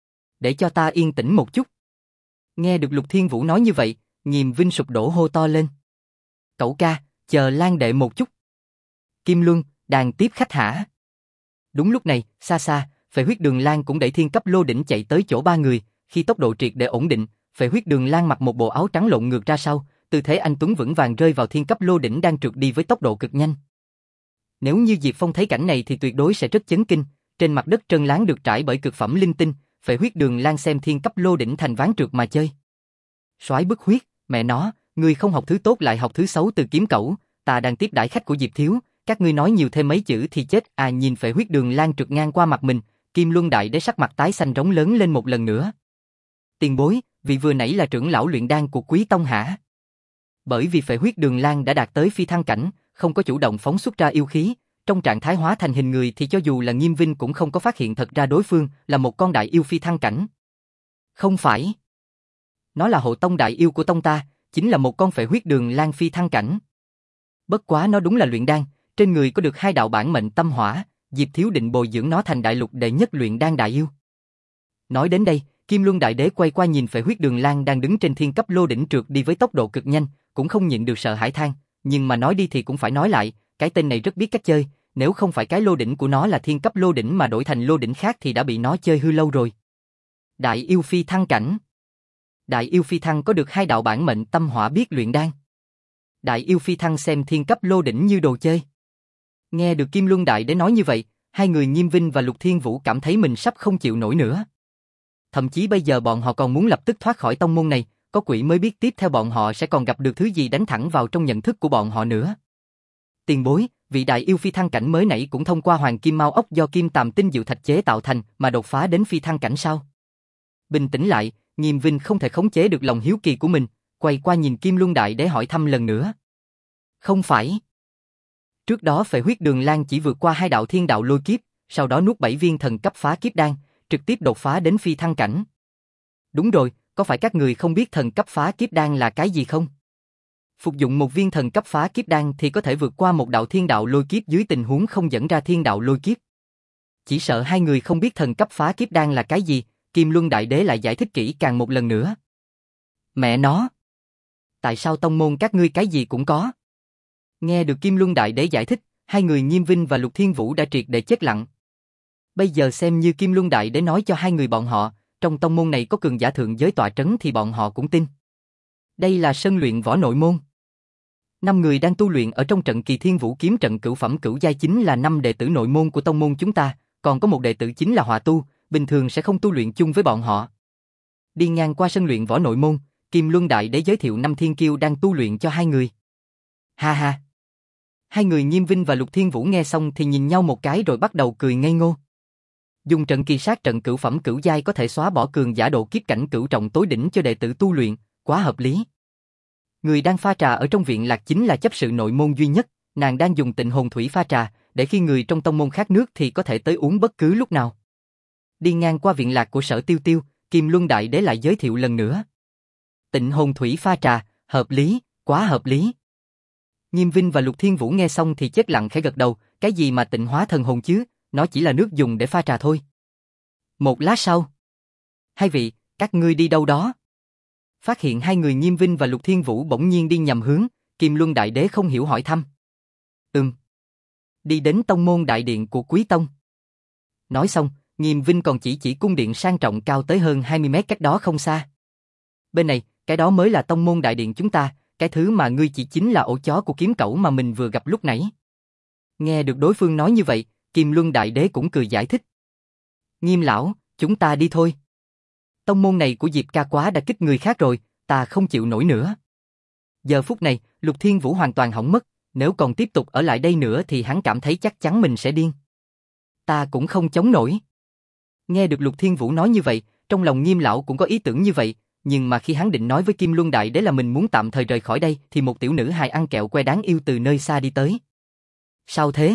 Để cho ta yên tĩnh một chút. Nghe được Lục Thiên Vũ nói như vậy, Nhiêm Vinh sụp đổ hô to lên. Cẩu ca, chờ Lan đệ một chút. Kim Luân, đàn tiếp khách hả? Đúng lúc này, xa xa, Phệ Huyết Đường Lan cũng đẩy thiên cấp lô đỉnh chạy tới chỗ ba người, khi tốc độ triệt để ổn định, Phệ Huyết Đường Lan mặc một bộ áo trắng lộn ngược ra sau, tư thế anh tuấn vững vàng rơi vào thiên cấp lô đỉnh đang trượt đi với tốc độ cực nhanh. Nếu như Diệp Phong thấy cảnh này thì tuyệt đối sẽ rất chấn kinh, trên mặt đất trơn láng được trải bởi cực phẩm linh tinh, Phệ Huyết Đường Lan xem thiên cấp lô đỉnh thành ván trượt mà chơi. Soái bức huyết, mẹ nó, ngươi không học thứ tốt lại học thứ xấu từ kiếm cẩu, ta đang tiếp đãi khách của Diệp Thiếu, các ngươi nói nhiều thêm mấy chữ thì chết à. Nhìn Phệ Huyết Đường Lan trượt ngang qua mặt mình, Kim Luân Đại Đế sắc mặt tái xanh rống lớn lên một lần nữa. Tiền bối, vị vừa nãy là trưởng lão luyện đan của Quý Tông hả? Bởi vì Phệ Huyết Đường Lang đã đạt tới phi thăng cảnh, không có chủ động phóng xuất ra yêu khí, trong trạng thái hóa thành hình người thì cho dù là Nghiêm Vinh cũng không có phát hiện thật ra đối phương là một con đại yêu phi thăng cảnh. Không phải. Nó là hộ tông đại yêu của tông ta, chính là một con Phệ Huyết Đường Lang phi thăng cảnh. Bất quá nó đúng là luyện đan, trên người có được hai đạo bản mệnh tâm hỏa, Diệp Thiếu định bồi dưỡng nó thành đại lục đệ nhất luyện đan đại yêu. Nói đến đây, Kim Luân Đại Đế quay qua nhìn Phệ Huyết Đường Lang đang đứng trên thiên cấp lô đỉnh trượt đi với tốc độ cực nhanh, cũng không nhịn được sợ hãi than, nhưng mà nói đi thì cũng phải nói lại, cái tên này rất biết cách chơi, nếu không phải cái lô đỉnh của nó là thiên cấp lô đỉnh mà đổi thành lô đỉnh khác thì đã bị nó chơi hư lâu rồi. Đại yêu phi thăng cảnh. Đại yêu phi thăng có được hai đạo bản mệnh tâm hỏa biết luyện đan. Đại yêu phi thăng xem thiên cấp lô đỉnh như đồ chơi. Nghe được Kim Luân Đại Đế nói như vậy, hai người Nghiêm Vinh và Lục Thiên Vũ cảm thấy mình sắp không chịu nổi nữa. Thậm chí bây giờ bọn họ còn muốn lập tức thoát khỏi tông môn này, có quỷ mới biết tiếp theo bọn họ sẽ còn gặp được thứ gì đánh thẳng vào trong nhận thức của bọn họ nữa. Tiền bối, vị đại yêu phi thăng cảnh mới nãy cũng thông qua hoàng kim mao ốc do kim tàm tinh diệu thạch chế tạo thành mà đột phá đến phi thăng cảnh sao? Bình tĩnh lại, Nghiêm Vinh không thể khống chế được lòng hiếu kỳ của mình, quay qua nhìn Kim Luân Đại Đế hỏi thăm lần nữa. Không phải. Trước đó Phệ Huyết Đường Lang chỉ vượt qua hai đạo thiên đạo lôi kiếp, sau đó nuốt bảy viên thần cấp phá kiếp đan, trực tiếp đột phá đến phi thăng cảnh. Đúng rồi, có phải các người không biết thần cấp phá kiếp đan là cái gì không? Phục dụng một viên thần cấp phá kiếp đan thì có thể vượt qua một đạo thiên đạo lôi kiếp dưới tình huống không dẫn ra thiên đạo lôi kiếp. Chỉ sợ hai người không biết thần cấp phá kiếp đan là cái gì, Kim Luân Đại Đế lại giải thích kỹ càng một lần nữa. Mẹ nó! Tại sao tông môn các ngươi cái gì cũng có? Nghe được Kim Luân Đại Đế giải thích, hai người Nghiêm Vinh và Lục Thiên Vũ đã triệt để chết lặng. Bây giờ xem như Kim Luân Đại Đế nói cho hai người bọn họ, trong tông môn này có cường giả thượng giới tọa trấn thì bọn họ cũng tin. Đây là sân luyện võ nội môn. Năm người đang tu luyện ở trong trận Kỳ Thiên Vũ kiếm trận cửu phẩm cửu giai chính là năm đệ tử nội môn của tông môn chúng ta, còn có một đệ tử chính là Hỏa Tu, bình thường sẽ không tu luyện chung với bọn họ. Đi ngang qua sân luyện võ nội môn, Kim Luân Đại Đế giới thiệu năm thiên kiêu đang tu luyện cho hai người. Ha ha. Hai người Nghiêm Vinh và Lục Thiên Vũ nghe xong thì nhìn nhau một cái rồi bắt đầu cười ngây ngô. Dùng trận kỳ sát trận cửu phẩm cửu giai có thể xóa bỏ cường giả độ kiếp cảnh cửu trọng tối đỉnh cho đệ tử tu luyện, quá hợp lý. Người đang pha trà ở trong viện lạc chính là chấp sự nội môn duy nhất, nàng đang dùng tịnh hồn thủy pha trà, để khi người trong tông môn khát nước thì có thể tới uống bất cứ lúc nào. Đi ngang qua viện lạc của Sở Tiêu Tiêu, Kim Luân Đại Đế lại giới thiệu lần nữa. Tịnh hồn thủy pha trà, hợp lý, quá hợp lý. Nghiêm Vinh và Lục Thiên Vũ nghe xong thì chết lặng khẽ gật đầu, cái gì mà tịnh hóa thần hồn chứ, nó chỉ là nước dùng để pha trà thôi. Một lát sau, hai vị, các ngươi đi đâu đó? Phát hiện hai người Nghiêm Vinh và Lục Thiên Vũ bỗng nhiên đi nhầm hướng, Kim Luân Đại Đế không hiểu hỏi thăm. Ừm. Đi đến tông môn đại điện của Quý Tông. Nói xong, Nghiêm Vinh còn chỉ chỉ cung điện sang trọng cao tới hơn hai mươi mét cách đó không xa. Bên này, cái đó mới là tông môn đại điện chúng ta, cái thứ mà ngươi chỉ chính là ổ chó của kiếm cẩu mà mình vừa gặp lúc nãy. Nghe được đối phương nói như vậy, Kim Luân Đại Đế cũng cười giải thích. Nghiêm lão, chúng ta đi thôi. Tông môn này của Diệp ca quá đã kích người khác rồi, ta không chịu nổi nữa. Giờ phút này, Lục Thiên Vũ hoàn toàn hỏng mất, nếu còn tiếp tục ở lại đây nữa thì hắn cảm thấy chắc chắn mình sẽ điên. Ta cũng không chống nổi. Nghe được Lục Thiên Vũ nói như vậy, trong lòng Nghiêm lão cũng có ý tưởng như vậy, nhưng mà khi hắn định nói với Kim Luân Đại Đế là mình muốn tạm thời rời khỏi đây thì một tiểu nữ hài ăn kẹo que đáng yêu từ nơi xa đi tới. Sao thế?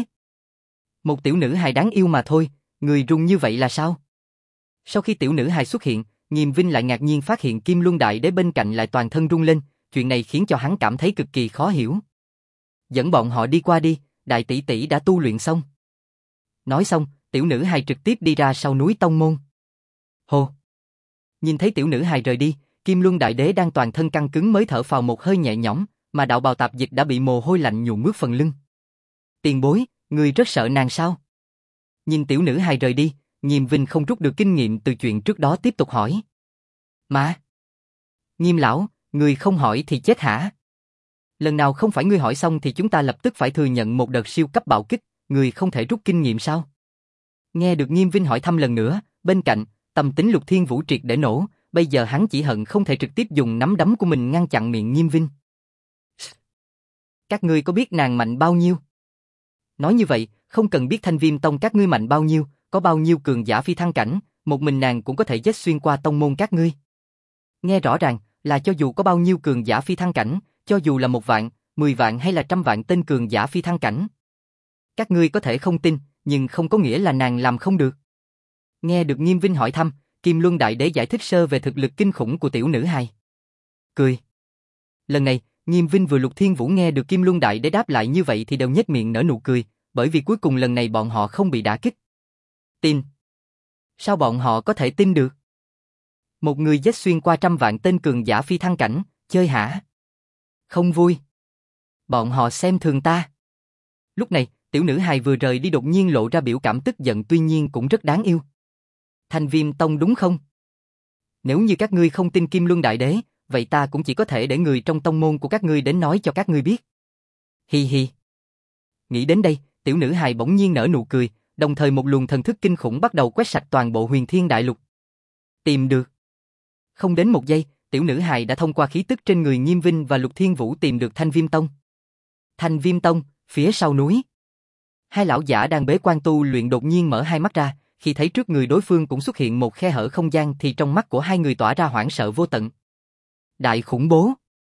Một tiểu nữ hài đáng yêu mà thôi, người run như vậy là sao? Sau khi tiểu nữ hài xuất hiện, Nghiêm Vinh lại ngạc nhiên phát hiện Kim Luân Đại Đế bên cạnh lại toàn thân run lên, chuyện này khiến cho hắn cảm thấy cực kỳ khó hiểu. Dẫn bọn họ đi qua đi, đại tỷ tỷ đã tu luyện xong. Nói xong, tiểu nữ hài trực tiếp đi ra sau núi tông môn. Hồ! Nhìn thấy tiểu nữ hài rời đi, Kim Luân Đại Đế đang toàn thân căng cứng mới thở phào một hơi nhẹ nhõm, mà đạo bào tạp dịch đã bị mồ hôi lạnh nhuộm mướt phần lưng. Tiền bối, người rất sợ nàng sao? Nhìn tiểu nữ hài rời đi, Nghiêm Vinh không rút được kinh nghiệm từ chuyện trước đó tiếp tục hỏi. Mà! Nghiêm lão, người không hỏi thì chết hả? Lần nào không phải ngươi hỏi xong thì chúng ta lập tức phải thừa nhận một đợt siêu cấp bạo kích, người không thể rút kinh nghiệm sao? Nghe được Nghiêm Vinh hỏi thăm lần nữa, bên cạnh, tâm tính Lục Thiên Vũ triệt để nổ, bây giờ hắn chỉ hận không thể trực tiếp dùng nắm đấm của mình ngăn chặn miệng Nghiêm Vinh. Các ngươi có biết nàng mạnh bao nhiêu? Nói như vậy, không cần biết Thanh Viêm Tông các ngươi mạnh bao nhiêu, có bao nhiêu cường giả phi thăng cảnh, một mình nàng cũng có thể giết xuyên qua tông môn các ngươi. Nghe rõ ràng, là cho dù có bao nhiêu cường giả phi thăng cảnh, cho dù là một vạn, mười vạn hay là trăm vạn tên cường giả phi thăng cảnh. Các ngươi có thể không tin, nhưng không có nghĩa là nàng làm không được. Nghe được Nghiêm Vinh hỏi thăm, Kim Luân Đại Đế giải thích sơ về thực lực kinh khủng của tiểu nữ hài. Cười. Lần này, Nghiêm Vinh vừa Lục Thiên Vũ nghe được Kim Luân Đại Đế đáp lại như vậy thì đều nhếch miệng nở nụ cười, bởi vì cuối cùng lần này bọn họ không bị đả kích. Tin. Sao bọn họ có thể tin được? Một người giết xuyên qua trăm vạn tên cường giả phi thăng cảnh, chơi hả? Không vui. Bọn họ xem thường ta. Lúc này, tiểu nữ hài vừa rời đi đột nhiên lộ ra biểu cảm tức giận tuy nhiên cũng rất đáng yêu. Thanh Viêm Tông đúng không? Nếu như các ngươi không tin Kim Luân Đại Đế, vậy ta cũng chỉ có thể để người trong tông môn của các ngươi đến nói cho các ngươi biết. Hi hi. Nghĩ đến đây, tiểu nữ hài bỗng nhiên nở nụ cười, đồng thời một luồng thần thức kinh khủng bắt đầu quét sạch toàn bộ Huyền Thiên Đại Lục. Tìm được. Không đến một giây, tiểu nữ hài đã thông qua khí tức trên người Nghiêm Vinh và Lục Thiên Vũ tìm được Thanh Viêm Tông. Thanh Viêm Tông, phía sau núi. Hai lão giả đang bế quan tu luyện đột nhiên mở hai mắt ra, khi thấy trước người đối phương cũng xuất hiện một khe hở không gian thì trong mắt của hai người tỏa ra hoảng sợ vô tận. Đại khủng bố.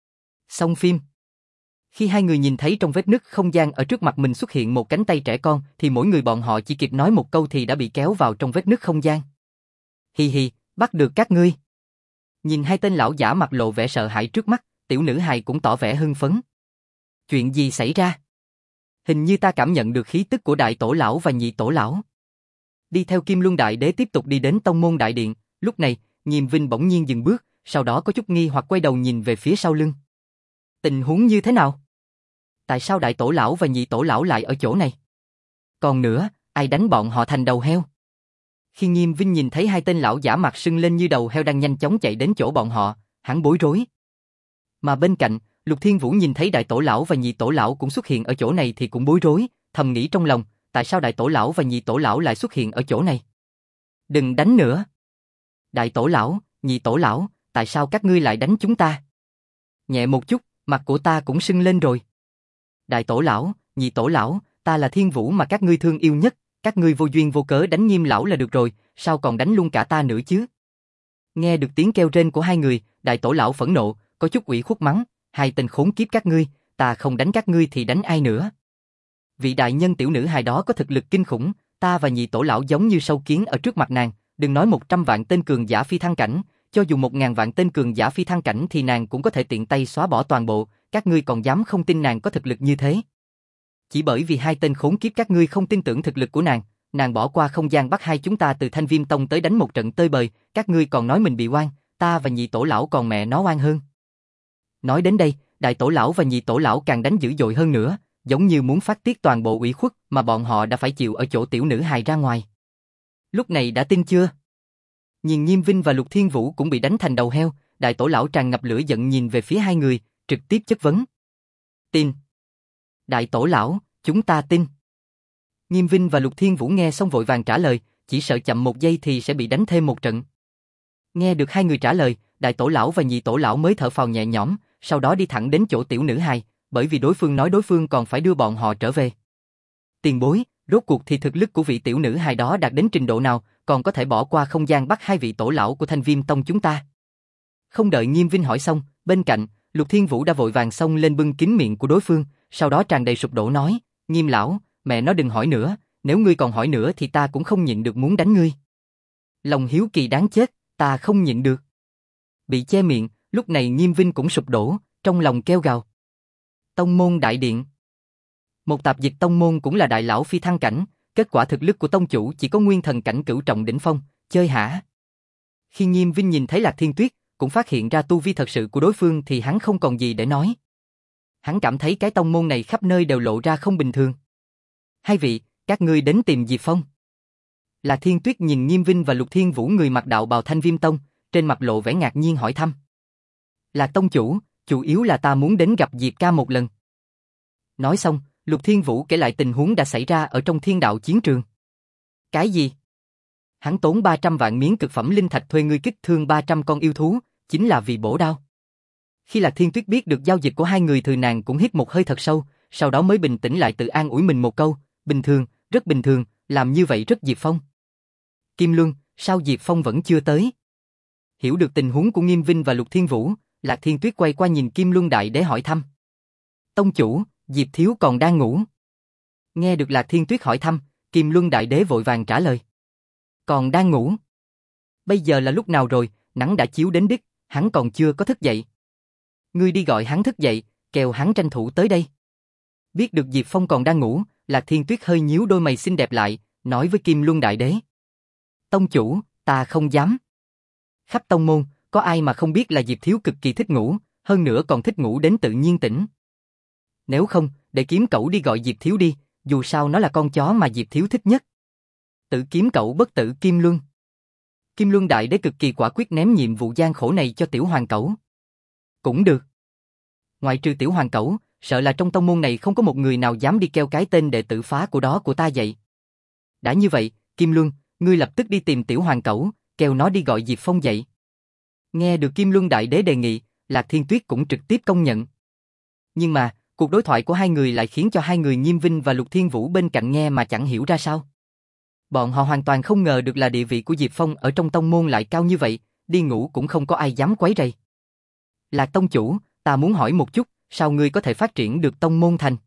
Xong phim. Khi hai người nhìn thấy trong vết nứt không gian ở trước mặt mình xuất hiện một cánh tay trẻ con thì mỗi người bọn họ chỉ kịp nói một câu thì đã bị kéo vào trong vết nứt không gian. Hi hi, bắt được các ngươi. Nhìn hai tên lão giả mặt lộ vẻ sợ hãi trước mắt, tiểu nữ hài cũng tỏ vẻ hưng phấn. Chuyện gì xảy ra? Hình như ta cảm nhận được khí tức của đại tổ lão và nhị tổ lão. Đi theo Kim Luân Đại Đế tiếp tục đi đến tông môn đại điện, lúc này, Nghiêm Vinh bỗng nhiên dừng bước, sau đó có chút nghi hoặc quay đầu nhìn về phía sau lưng. Tình huống như thế nào? Tại sao đại tổ lão và nhị tổ lão lại ở chỗ này? Còn nữa, ai đánh bọn họ thành đầu heo? Khi Nghiêm Vinh nhìn thấy hai tên lão giả mặt sưng lên như đầu heo đang nhanh chóng chạy đến chỗ bọn họ, hắn bối rối. Mà bên cạnh, Lục Thiên Vũ nhìn thấy đại tổ lão và nhị tổ lão cũng xuất hiện ở chỗ này thì cũng bối rối, thầm nghĩ trong lòng, tại sao đại tổ lão và nhị tổ lão lại xuất hiện ở chỗ này? Đừng đánh nữa. Đại tổ lão, nhị tổ lão, tại sao các ngươi lại đánh chúng ta? Nhẹ một chút, mặt của ta cũng sưng lên rồi. Đại tổ lão, nhị tổ lão, ta là Thiên Vũ mà các ngươi thương yêu nhất, các ngươi vô duyên vô cớ đánh Nghiêm lão là được rồi, sao còn đánh luôn cả ta nữa chứ? Nghe được tiếng kêu rên của hai người, đại tổ lão phẫn nộ, có chút ủy khuất mắng, hai tên khốn kiếp các ngươi, ta không đánh các ngươi thì đánh ai nữa? Vị đại nhân tiểu nữ hài đó có thực lực kinh khủng, ta và nhị tổ lão giống như sâu kiến ở trước mặt nàng, đừng nói một trăm vạn tên cường giả phi thăng cảnh, cho dù một ngàn vạn tên cường giả phi thăng cảnh thì nàng cũng có thể tiện tay xóa bỏ toàn bộ, các ngươi còn dám không tin nàng có thực lực như thế? Chỉ bởi vì hai tên khốn kiếp các ngươi không tin tưởng thực lực của nàng, nàng bỏ qua không gian bắt hai chúng ta từ Thanh Viêm Tông tới đánh một trận tơi bời, các ngươi còn nói mình bị oan, ta và nhị tổ lão còn mẹ nó oan hơn. Nói đến đây, đại tổ lão và nhị tổ lão càng đánh dữ dội hơn nữa, giống như muốn phát tiết toàn bộ ủy khuất mà bọn họ đã phải chịu ở chỗ tiểu nữ hài ra ngoài. Lúc này đã tin chưa? Nhìn Nghiêm Vinh và Lục Thiên Vũ cũng bị đánh thành đầu heo, đại tổ lão tràn ngập lửa giận nhìn về phía hai người, trực tiếp chất vấn. Tin. Đại tổ lão, chúng ta tin. Nghiêm Vinh và Lục Thiên Vũ nghe xong vội vàng trả lời, chỉ sợ chậm một giây thì sẽ bị đánh thêm một trận. Nghe được hai người trả lời, đại tổ lão và nhị tổ lão mới thở phào nhẹ nhõm, sau đó đi thẳng đến chỗ tiểu nữ hài, bởi vì đối phương nói đối phương còn phải đưa bọn họ trở về. Tiền bối, rốt cuộc thì thực lực của vị tiểu nữ hài đó đạt đến trình độ nào, còn có thể bỏ qua không gian bắt hai vị tổ lão của Thanh Viêm Tông chúng ta? Không đợi Nghiêm Vinh hỏi xong, bên cạnh, Lục Thiên Vũ đã vội vàng xông lên bưng kín miệng của đối phương, sau đó tràn đầy sụp đổ nói, Nghiêm lão, mẹ nó đừng hỏi nữa, nếu ngươi còn hỏi nữa thì ta cũng không nhịn được muốn đánh ngươi. Lòng hiếu kỳ đáng chết, ta không nhịn được. Bị che miệng, lúc này Nghiêm Vinh cũng sụp đổ, trong lòng kêu gào. Tông môn đại điện. Một tạp dịch tông môn cũng là đại lão phi thăng cảnh, kết quả thực lực của tông chủ chỉ có nguyên thần cảnh cửu trọng đỉnh phong, chơi hả? Khi Nghiêm Vinh nhìn thấy Lạc Thiên Tuyết, cũng phát hiện ra tu vi thật sự của đối phương thì hắn không còn gì để nói. Hắn cảm thấy cái tông môn này khắp nơi đều lộ ra không bình thường. Hai vị, các ngươi đến tìm Diệp Phong. Lạc Thiên Tuyết nhìn Nghiêm Vinh và Lục Thiên Vũ người mặc đạo bào Thanh Viêm Tông, trên mặt lộ vẻ ngạc nhiên hỏi thăm. Lạc tông chủ, chủ yếu là ta muốn đến gặp Diệp ca một lần. Nói xong, Lục Thiên Vũ kể lại tình huống đã xảy ra ở trong thiên đạo chiến trường. Cái gì? Hắn tốn ba trăm vạn miếng cực phẩm linh thạch thuê ngươi kích thương ba trăm con yêu thú, chính là vì bổ đao. Khi Lạc Thiên Tuyết biết được giao dịch của hai người thì nàng cũng hít một hơi thật sâu, sau đó mới bình tĩnh lại tự an ủi mình một câu, bình thường, rất bình thường, làm như vậy rất Diệp Phong. Kim Luân, sao Diệp Phong vẫn chưa tới? Hiểu được tình huống của Nghiêm Vinh và Lục Thiên Vũ, Lạc Thiên Tuyết quay qua nhìn Kim Luân Đại Đế hỏi thăm. Tông chủ, Diệp Thiếu còn đang ngủ. Nghe được Lạc Thiên Tuyết hỏi thăm, Kim Luân Đại Đế vội vàng trả lời. Còn đang ngủ? Bây giờ là lúc nào rồi, nắng đã chiếu đến đích, hắn còn chưa có thức dậy. Ngươi đi gọi hắn thức dậy, kêu hắn tranh thủ tới đây. Biết được Diệp Phong còn đang ngủ, Lạc Thiên Tuyết hơi nhíu đôi mày xinh đẹp lại, nói với Kim Luân Đại Đế. Tông chủ, ta không dám. Khắp tông môn, có ai mà không biết là Diệp Thiếu cực kỳ thích ngủ, hơn nữa còn thích ngủ đến tự nhiên tỉnh. Nếu không, để Kiếm Cẩu đi gọi Diệp Thiếu đi, dù sao nó là con chó mà Diệp Thiếu thích nhất. Tự Kiếm Cẩu bất tử Kim Luân. Kim Luân Đại Đế cực kỳ quả quyết ném nhiệm vụ gian khổ này cho Tiểu Hoàng Cẩu. Cũng được. Ngoại trừ Tiểu Hoàng Cẩu, sợ là trong tông môn này không có một người nào dám đi kêu cái tên đệ tử phá của đó của ta dậy. Đã như vậy, Kim Luân, ngươi lập tức đi tìm Tiểu Hoàng Cẩu, kêu nó đi gọi Diệp Phong dậy. Nghe được Kim Luân Đại Đế đề nghị, Lạc Thiên Tuyết cũng trực tiếp công nhận. Nhưng mà, cuộc đối thoại của hai người lại khiến cho hai người Nghiêm Vinh và Lục Thiên Vũ bên cạnh nghe mà chẳng hiểu ra sao. Bọn họ hoàn toàn không ngờ được là địa vị của Diệp Phong ở trong tông môn lại cao như vậy, đi ngủ cũng không có ai dám quấy rầy. Lạc tông chủ, ta muốn hỏi một chút, sao ngươi có thể phát triển được tông môn thành?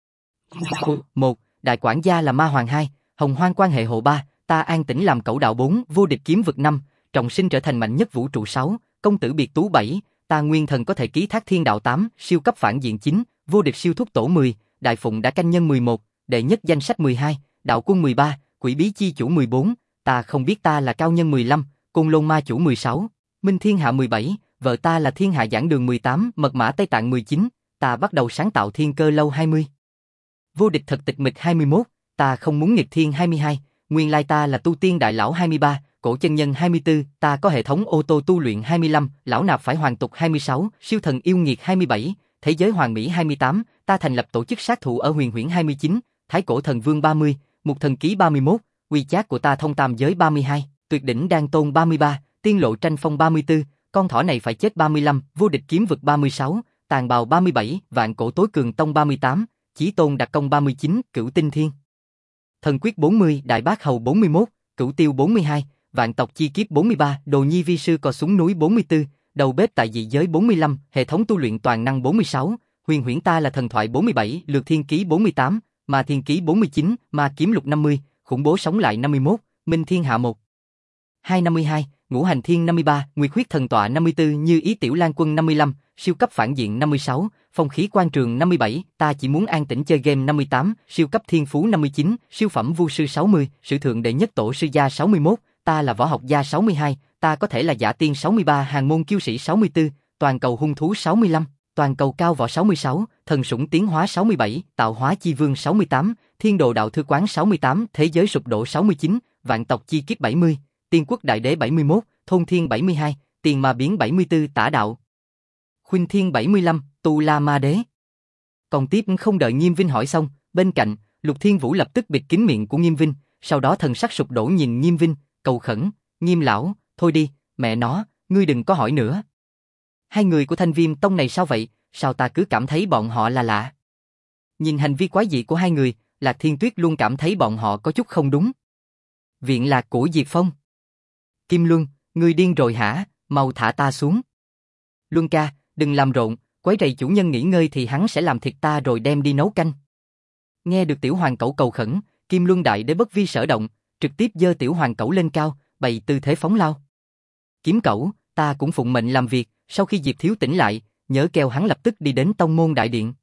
Một, đại quản gia là Ma Hoàng hai, Hồng Hoang quan hệ hộ ba, ta An Tĩnh làm cẩu đạo bốn, vô địch kiếm vực năm, trọng sinh trở thành mạnh nhất vũ trụ sáu, công tử biệt tú bảy, ta Nguyên Thần có thể ký thác thiên đạo tám, siêu cấp phản diện chín, vô địch siêu thúc tổ mười, đại phụng đã canh nhân mười một, đệ nhất danh sách mười hai, đạo quân mười ba, quỷ bí chi chủ mười bốn, ta không biết ta là cao nhân mười lăm, côn lôn ma chủ mười sáu, minh thiên hạ mười bảy, vợ ta là thiên hạ giảng đường mười tám, mật mã Tây Tạng mười chín, ta bắt đầu sáng tạo thiên cơ lâu hai mươi. Vô địch thật tịch mịch hai mươi mốt, ta không muốn nghịch thiên hai mươi hai, nguyên lai ta là tu tiên đại lão hai mươi ba, cổ chân nhân hai mươi tư, ta có hệ thống ô tô tu luyện hai mươi lăm, lão nạp phải hoàn tục hai mươi sáu, siêu thần yêu nghiệt hai mươi bảy, thế giới hoàn mỹ hai mươi tám, ta thành lập tổ chức sát thủ ở huyền huyễn hai mươi chín, thái cổ thần vương ba mươi, mục thần ký ba mươi mốt, quy chát của ta thông tam giới ba mươi hai, tuyệt đỉnh đan tôn ba mươi ba, tiên lộ tranh phong ba mươi tư, con thỏ này phải chết ba mươi lăm, vô địch kiếm vực ba mươi sáu, tàn bào ba mươi bảy, vạn cổ tối cường tông ba mươi tám, chí tôn đặc công ba mươi chín, cửu tinh thiên thần quyết bốn mươi, đại bác hầu bốn mươi mốt, cửu tiêu bốn mươi hai, vạn tộc chi kiếp bốn mươi ba, đồ nhi vi sư cò súng núi bốn mươi tư, đầu bếp tại dị giới bốn mươi lăm, hệ thống tu luyện toàn năng bốn mươi sáu, huyền huyễn ta là thần thoại bốn mươi bảy, lược thiên ký bốn mươi tám, ma thiên ký bốn mươi chín, ma kiếm lục năm mươi, khủng bố sống lại năm mươi mốt, minh thiên hạ một, hai năm mươi hai, ngũ hành thiên năm mươi ba, nguyệt huyết thần tọa năm mươi tư, như ý tiểu lan quân năm mươi lăm, siêu cấp phản diện năm mươi sáu, phong khí quan trường năm mươi bảy, ta chỉ muốn an tĩnh chơi game năm mươi tám, siêu cấp thiên phú năm mươi chín, siêu phẩm vu sư sáu mươi, sử thượng đệ nhất tổ sư gia sáu mươi mốt, ta là võ học gia sáu mươi hai, ta có thể là giả tiên sáu mươi ba, hàng môn kiêu sĩ sáu mươi tư, toàn cầu hung thú sáu mươi lăm, toàn cầu cao võ sáu mươi sáu, thần sủng tiến hóa sáu mươi bảy, tạo hóa chi vương sáu mươi tám, thiên đồ đạo thư quán sáu mươi tám, thế giới sụp đổ sáu mươi chín, vạn tộc chi kiếp bảy mươi, tiên quốc đại đế bảy mươi mốt, thôn thiên bảy mươi hai, tiền ma biến bảy mươi tư, tả đạo khuynh thiên bảy mươi lăm, tu la ma đế. Còn tiếp không đợi Nghiêm Vinh hỏi xong, bên cạnh, Lục Thiên Vũ lập tức bịt kín miệng của Nghiêm Vinh, sau đó thần sắc sụp đổ nhìn Nghiêm Vinh, cầu khẩn, Nghiêm lão, thôi đi, mẹ nó, ngươi đừng có hỏi nữa. Hai người của Thanh Viêm Tông này sao vậy, sao ta cứ cảm thấy bọn họ là lạ. Nhìn hành vi quái dị của hai người, Lạc Thiên Tuyết luôn cảm thấy bọn họ có chút không đúng. Viện lạc của Diệp Phong. Kim Luân, ngươi điên rồi hả, mau thả ta xuống. Luân ca, đừng làm rộn, quấy rầy chủ nhân nghỉ ngơi thì hắn sẽ làm thịt ta rồi đem đi nấu canh. Nghe được tiểu hoàng cẩu cầu khẩn, Kim Luân Đại Đế bất vi sở động, trực tiếp giơ tiểu hoàng cẩu lên cao, bày tư thế phóng lao. Kiếm cẩu, ta cũng phụng mệnh làm việc, sau khi Diệp Thiếu tỉnh lại, nhớ kêu hắn lập tức đi đến tông môn đại điện.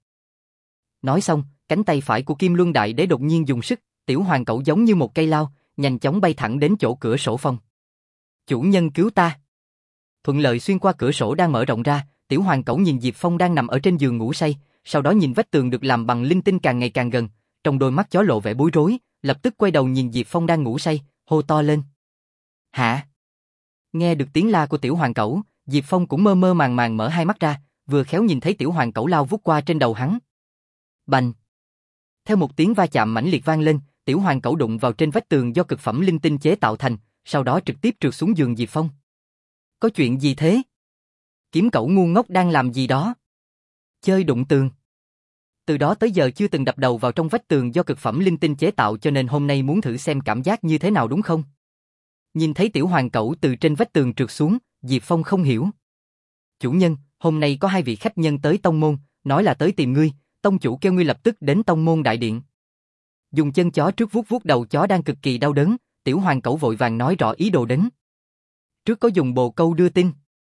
Nói xong, cánh tay phải của Kim Luân Đại Đế đột nhiên dùng sức, tiểu hoàng cẩu giống như một cây lao, nhanh chóng bay thẳng đến chỗ cửa sổ phòng. Chủ nhân cứu ta. Thuận lợi xuyên qua cửa sổ đang mở rộng ra, tiểu hoàng cẩu nhìn Diệp Phong đang nằm ở trên giường ngủ say, sau đó nhìn vách tường được làm bằng linh tinh càng ngày càng gần, trong đôi mắt chó lộ vẻ bối rối, lập tức quay đầu nhìn Diệp Phong đang ngủ say, hô to lên. Hả? Nghe được tiếng la của tiểu hoàng cẩu, Diệp Phong cũng mơ mơ màng màng mở hai mắt ra, vừa khéo nhìn thấy tiểu hoàng cẩu lao vút qua trên đầu hắn. Bành! Theo một tiếng va chạm mãnh liệt vang lên, tiểu hoàng cẩu đụng vào trên vách tường do cực phẩm linh tinh chế tạo thành, sau đó trực tiếp trượt xuống giường Diệp Phong. Có chuyện gì thế? Kiếm cẩu ngu ngốc đang làm gì đó? Chơi đụng tường. Từ đó tới giờ chưa từng đập đầu vào trong vách tường do cực phẩm linh tinh chế tạo, cho nên hôm nay muốn thử xem cảm giác như thế nào đúng không? Nhìn thấy tiểu hoàng cẩu từ trên vách tường trượt xuống, Diệp Phong không hiểu. Chủ nhân, hôm nay có hai vị khách nhân tới tông môn, nói là tới tìm ngươi, tông chủ kêu ngươi lập tức đến tông môn đại điện. Dùng chân chó trước vuốt vuốt đầu chó đang cực kỳ đau đớn, Tiểu Hoàng Cẩu vội vàng nói rõ ý đồ đến. Trước có dùng bồ câu đưa tin,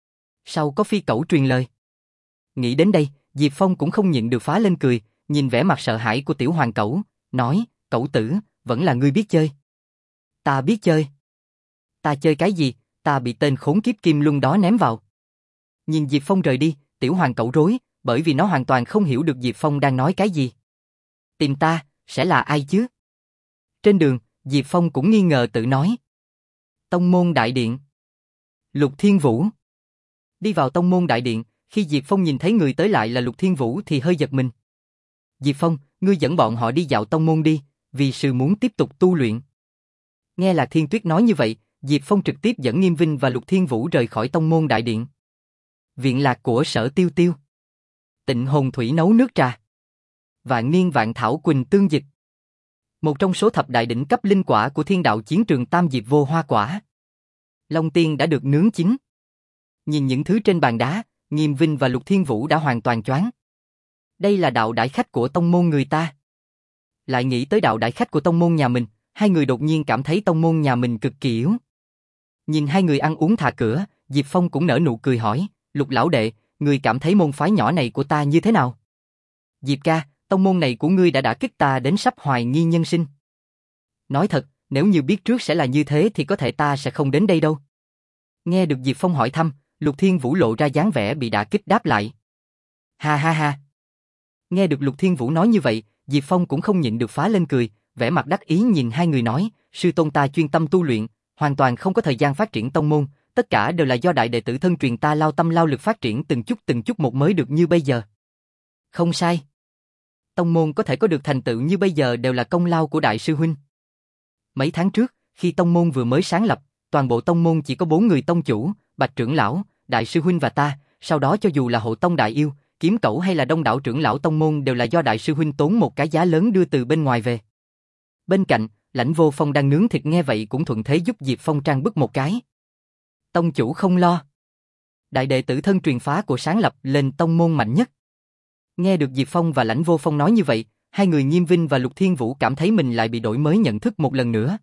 sau có phi cẩu truyền lời. Nghĩ đến đây, Diệp Phong cũng không nhịn được phá lên cười, nhìn vẻ mặt sợ hãi của Tiểu Hoàng Cẩu, nói, Cẩu tử, vẫn là ngươi biết chơi. Ta biết chơi. Ta chơi cái gì, ta bị tên khốn kiếp Kim Luân đó ném vào. Nhìn Diệp Phong rời đi, Tiểu Hoàng Cẩu rối, bởi vì nó hoàn toàn không hiểu được Diệp Phong đang nói cái gì. Tìm ta, sẽ là ai chứ? Trên đường, Diệp Phong cũng nghi ngờ tự nói. Tông môn đại điện. Lục Thiên Vũ. Đi vào tông môn đại điện, khi Diệp Phong nhìn thấy người tới lại là Lục Thiên Vũ thì hơi giật mình. Diệp Phong, ngươi dẫn bọn họ đi dạo tông môn đi, vì sư muốn tiếp tục tu luyện. Nghe Lạc Thiên Tuyết nói như vậy, Diệp Phong trực tiếp dẫn Nghiêm Vinh và Lục Thiên Vũ rời khỏi tông môn đại điện. Viện lạc của Sở Tiêu Tiêu. Tịnh Hồn Thủy nấu nước trà. Vạn Niên Vạn Thảo Quỳnh tương dịch. Một trong số thập đại đỉnh cấp linh quả của Thiên Đạo Chiến Trường Tam Diệp Vô Hoa Quả. Long Tiên đã được nướng chín. Nhìn những thứ trên bàn đá, Nghiêm Vinh và Lục Thiên Vũ đã hoàn toàn choáng. Đây là đạo đãi khách của tông môn người ta. Lại nghĩ tới đạo đãi khách của tông môn nhà mình, hai người đột nhiên cảm thấy tông môn nhà mình cực kỳ yếu. Nhìn hai người ăn uống thả cửa, Diệp Phong cũng nở nụ cười hỏi, Lục lão đệ, ngươi cảm thấy môn phái nhỏ này của ta như thế nào? Diệp ca, tông môn này của ngươi đã đả kích ta đến sắp hoài nghi nhân sinh. Nói thật, nếu như biết trước sẽ là như thế thì có thể ta sẽ không đến đây đâu. Nghe được Diệp Phong hỏi thăm, Lục Thiên Vũ lộ ra dáng vẻ bị đả kích đáp lại. Ha ha ha. Nghe được Lục Thiên Vũ nói như vậy, Diệp Phong cũng không nhịn được phá lên cười, vẻ mặt đắc ý nhìn hai người nói, sư tôn ta chuyên tâm tu luyện, hoàn toàn không có thời gian phát triển tông môn, tất cả đều là do đại đệ tử thân truyền ta lao tâm lao lực phát triển từng chút từng chút một mới được như bây giờ. Không sai. Tông môn có thể có được thành tựu như bây giờ đều là công lao của đại sư huynh. Mấy tháng trước, khi tông môn vừa mới sáng lập, toàn bộ tông môn chỉ có bốn người tông chủ, Bạch trưởng lão, đại sư huynh và ta, sau đó cho dù là hộ tông đại yêu, kiếm cẩu hay là đông đảo trưởng lão tông môn đều là do đại sư huynh tốn một cái giá lớn đưa từ bên ngoài về. Bên cạnh, Lãnh Vô Phong đang nướng thịt nghe vậy cũng thuận thế giúp Diệp Phong trang bức một cái. Tông chủ không lo. Đại đệ tử thân truyền phá của sáng lập lên tông môn mạnh nhất. Nghe được Diệp Phong và Lãnh Vô Phong nói như vậy, hai người Nghiêm Vinh và Lục Thiên Vũ cảm thấy mình lại bị đổi mới nhận thức một lần nữa.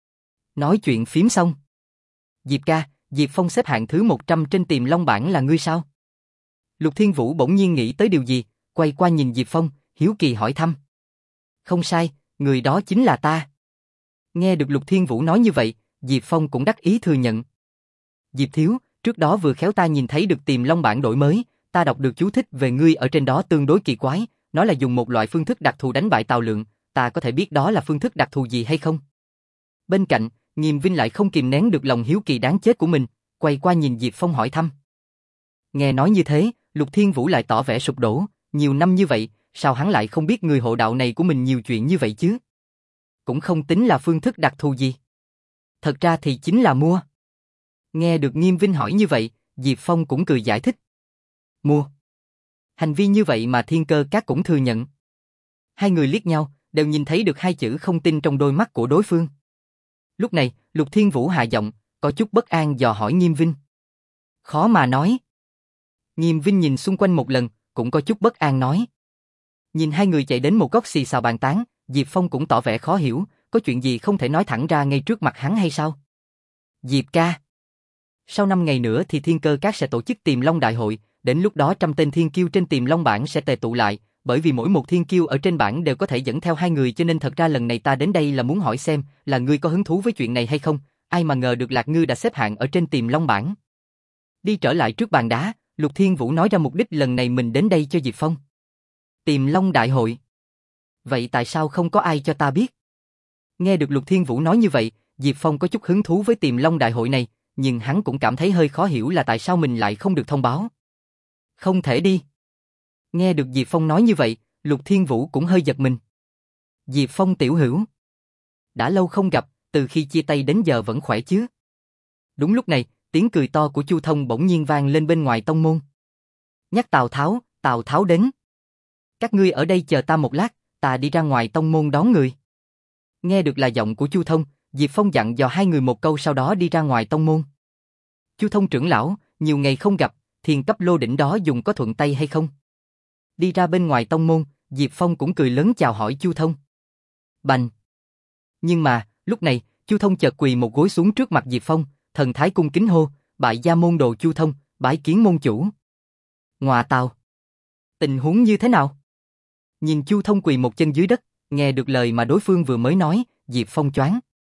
Nói chuyện phím xong. Diệp ca, Diệp Phong xếp hạng thứ một trăm trên Tiềm Long bảng là ngươi sao? Lục Thiên Vũ bỗng nhiên nghĩ tới điều gì, quay qua nhìn Diệp Phong, hiếu kỳ hỏi thăm. Không sai, người đó chính là ta. Nghe được Lục Thiên Vũ nói như vậy, Diệp Phong cũng đắc ý thừa nhận. Diệp thiếu, trước đó vừa khéo ta nhìn thấy được Tiềm Long bảng đổi mới, ta đọc được chú thích về ngươi ở trên đó tương đối kỳ quái, nói là dùng một loại phương thức đặc thù đánh bại Tào Lượng, ta có thể biết đó là phương thức đặc thù gì hay không? Bên cạnh, Nghiêm Vinh lại không kìm nén được lòng hiếu kỳ đáng chết của mình, quay qua nhìn Diệp Phong hỏi thăm. Nghe nói như thế, Lục Thiên Vũ lại tỏ vẻ sụp đổ, nhiều năm như vậy, sao hắn lại không biết người hộ đạo này của mình nhiều chuyện như vậy chứ? Cũng không tính là phương thức đặc thù gì. Thật ra thì chính là mua. Nghe được Nghiêm Vinh hỏi như vậy, Diệp Phong cũng cười giải thích. Mua. Hành vi như vậy mà Thiên Cơ Các cũng thừa nhận. Hai người liếc nhau, đều nhìn thấy được hai chữ không tin trong đôi mắt của đối phương. Lúc này, Lục Thiên Vũ hạ giọng, có chút bất an dò hỏi Nghiêm Vinh. Khó mà nói. Nghiêm Vinh nhìn xung quanh một lần, cũng có chút bất an nói. Nhìn hai người chạy đến một góc xì xào bàn tán, Diệp Phong cũng tỏ vẻ khó hiểu, có chuyện gì không thể nói thẳng ra ngay trước mặt hắn hay sao? Diệp ca. Sau năm ngày nữa thì Thiên Cơ Các sẽ tổ chức Tiềm Long Đại hội, đến lúc đó trăm tên thiên kiêu trên Tiềm Long bảng sẽ tề tụ lại, bởi vì mỗi một thiên kiêu ở trên bảng đều có thể dẫn theo hai người cho nên thật ra lần này ta đến đây là muốn hỏi xem là ngươi có hứng thú với chuyện này hay không, ai mà ngờ được Lạc Ngư đã xếp hạng ở trên Tiềm Long bảng. Đi trở lại trước bàn đá, Lục Thiên Vũ nói ra mục đích lần này mình đến đây cho Diệp Phong. Tiềm Long Đại hội. Vậy tại sao không có ai cho ta biết? Nghe được Lục Thiên Vũ nói như vậy, Diệp Phong có chút hứng thú với Tiềm Long Đại hội này, nhưng hắn cũng cảm thấy hơi khó hiểu là tại sao mình lại không được thông báo. Không thể đi. Nghe được Diệp Phong nói như vậy, Lục Thiên Vũ cũng hơi giật mình. Diệp Phong tiểu hữu. Đã lâu không gặp, từ khi chia tay đến giờ vẫn khỏe chứ? Đúng lúc này, tiếng cười to của Chu Thông bỗng nhiên vang lên bên ngoài tông môn. Nhắc Tào Tháo, Tào Tháo đến. Các ngươi ở đây chờ ta một lát, ta đi ra ngoài tông môn đón người. Nghe được là giọng của Chu Thông, Diệp Phong dặn dò hai người một câu sau đó đi ra ngoài tông môn. Chu Thông trưởng lão, nhiều ngày không gặp, thiên cấp lô đỉnh đó dùng có thuận tay hay không? Đi ra bên ngoài tông môn, Diệp Phong cũng cười lớn chào hỏi Chu Thông. Bành! Nhưng mà, lúc này, Chu Thông chợt quỳ một gối xuống trước mặt Diệp Phong, thần thái cung kính hô, bại gia môn đồ Chu Thông, bái kiến môn chủ. Ngọa tào! Tình huống như thế nào? Nhìn Chu Thông quỳ một chân dưới đất, nghe được lời mà đối phương vừa mới nói, Diệp Phong choáng.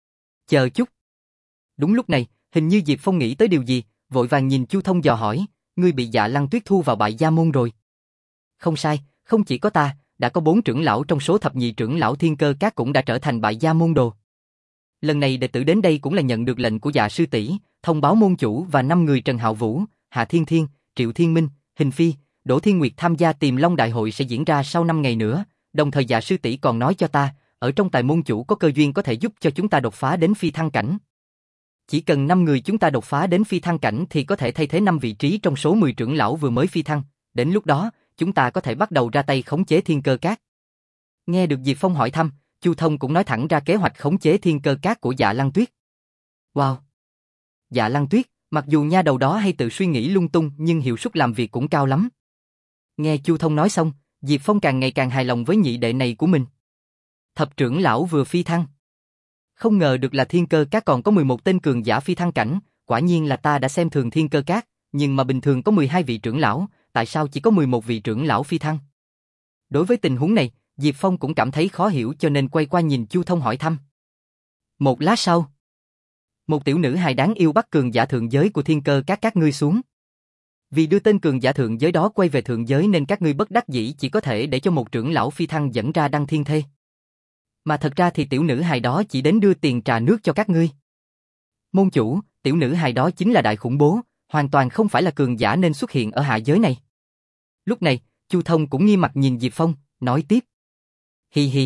Chờ chút. Đúng lúc này, hình như Diệp Phong nghĩ tới điều gì, vội vàng nhìn Chu Thông dò hỏi, ngươi bị Dạ Lăng Tuyết thu vào bại gia môn rồi. Không sai, không chỉ có ta, đã có bốn trưởng lão trong số thập nhị trưởng lão Thiên Cơ Các cũng đã trở thành bại gia môn đồ. Lần này đệ tử đến đây cũng là nhận được lệnh của Dạ sư tỷ, thông báo môn chủ và năm người Trần Hạo Vũ, Hạ Thiên Thiên, Triệu Thiên Minh, Hình Phi, Đỗ Thiên Nguyệt tham gia Tiềm Long Đại hội sẽ diễn ra sau năm ngày nữa, đồng thời Dạ sư tỷ còn nói cho ta, ở trong tài môn chủ có cơ duyên có thể giúp cho chúng ta đột phá đến phi thăng cảnh. Chỉ cần năm người chúng ta đột phá đến phi thăng cảnh thì có thể thay thế năm vị trí trong số mười trưởng lão vừa mới phi thăng, đến lúc đó, chúng ta có thể bắt đầu ra tay khống chế Thiên Cơ Các. Nghe được Diệp Phong hỏi thăm, Chu Thông cũng nói thẳng ra kế hoạch khống chế Thiên Cơ Các của Dạ Lăng Tuyết. Wow! Dạ Lăng Tuyết, mặc dù nha đầu đó hay tự suy nghĩ lung tung nhưng hiệu suất làm việc cũng cao lắm. Nghe Chu Thông nói xong, Diệp Phong càng ngày càng hài lòng với nhị đệ này của mình. Thập trưởng lão vừa phi thăng. Không ngờ được là Thiên Cơ Các còn có mười một tên cường giả phi thăng cảnh, quả nhiên là ta đã xem thường Thiên Cơ Các, nhưng mà bình thường có mười hai vị trưởng lão, tại sao chỉ có mười một vị trưởng lão phi thăng? Đối với tình huống này, Diệp Phong cũng cảm thấy khó hiểu cho nên quay qua nhìn Chu Thông hỏi thăm. Một lát sau, một tiểu nữ hài đáng yêu bắt cường giả thượng giới của Thiên Cơ Các các ngươi xuống. Vì đưa tên cường giả thượng giới đó quay về thượng giới nên các ngươi bất đắc dĩ chỉ có thể để cho một trưởng lão phi thăng dẫn ra đăng thiên thê. Mà thật ra thì tiểu nữ hài đó chỉ đến đưa tiền trà nước cho các ngươi. Môn chủ, tiểu nữ hài đó chính là đại khủng bố, hoàn toàn không phải là cường giả nên xuất hiện ở hạ giới này. Lúc này, Chu Thông cũng nghiêm mặt nhìn Diệp Phong, nói tiếp. Hi hi.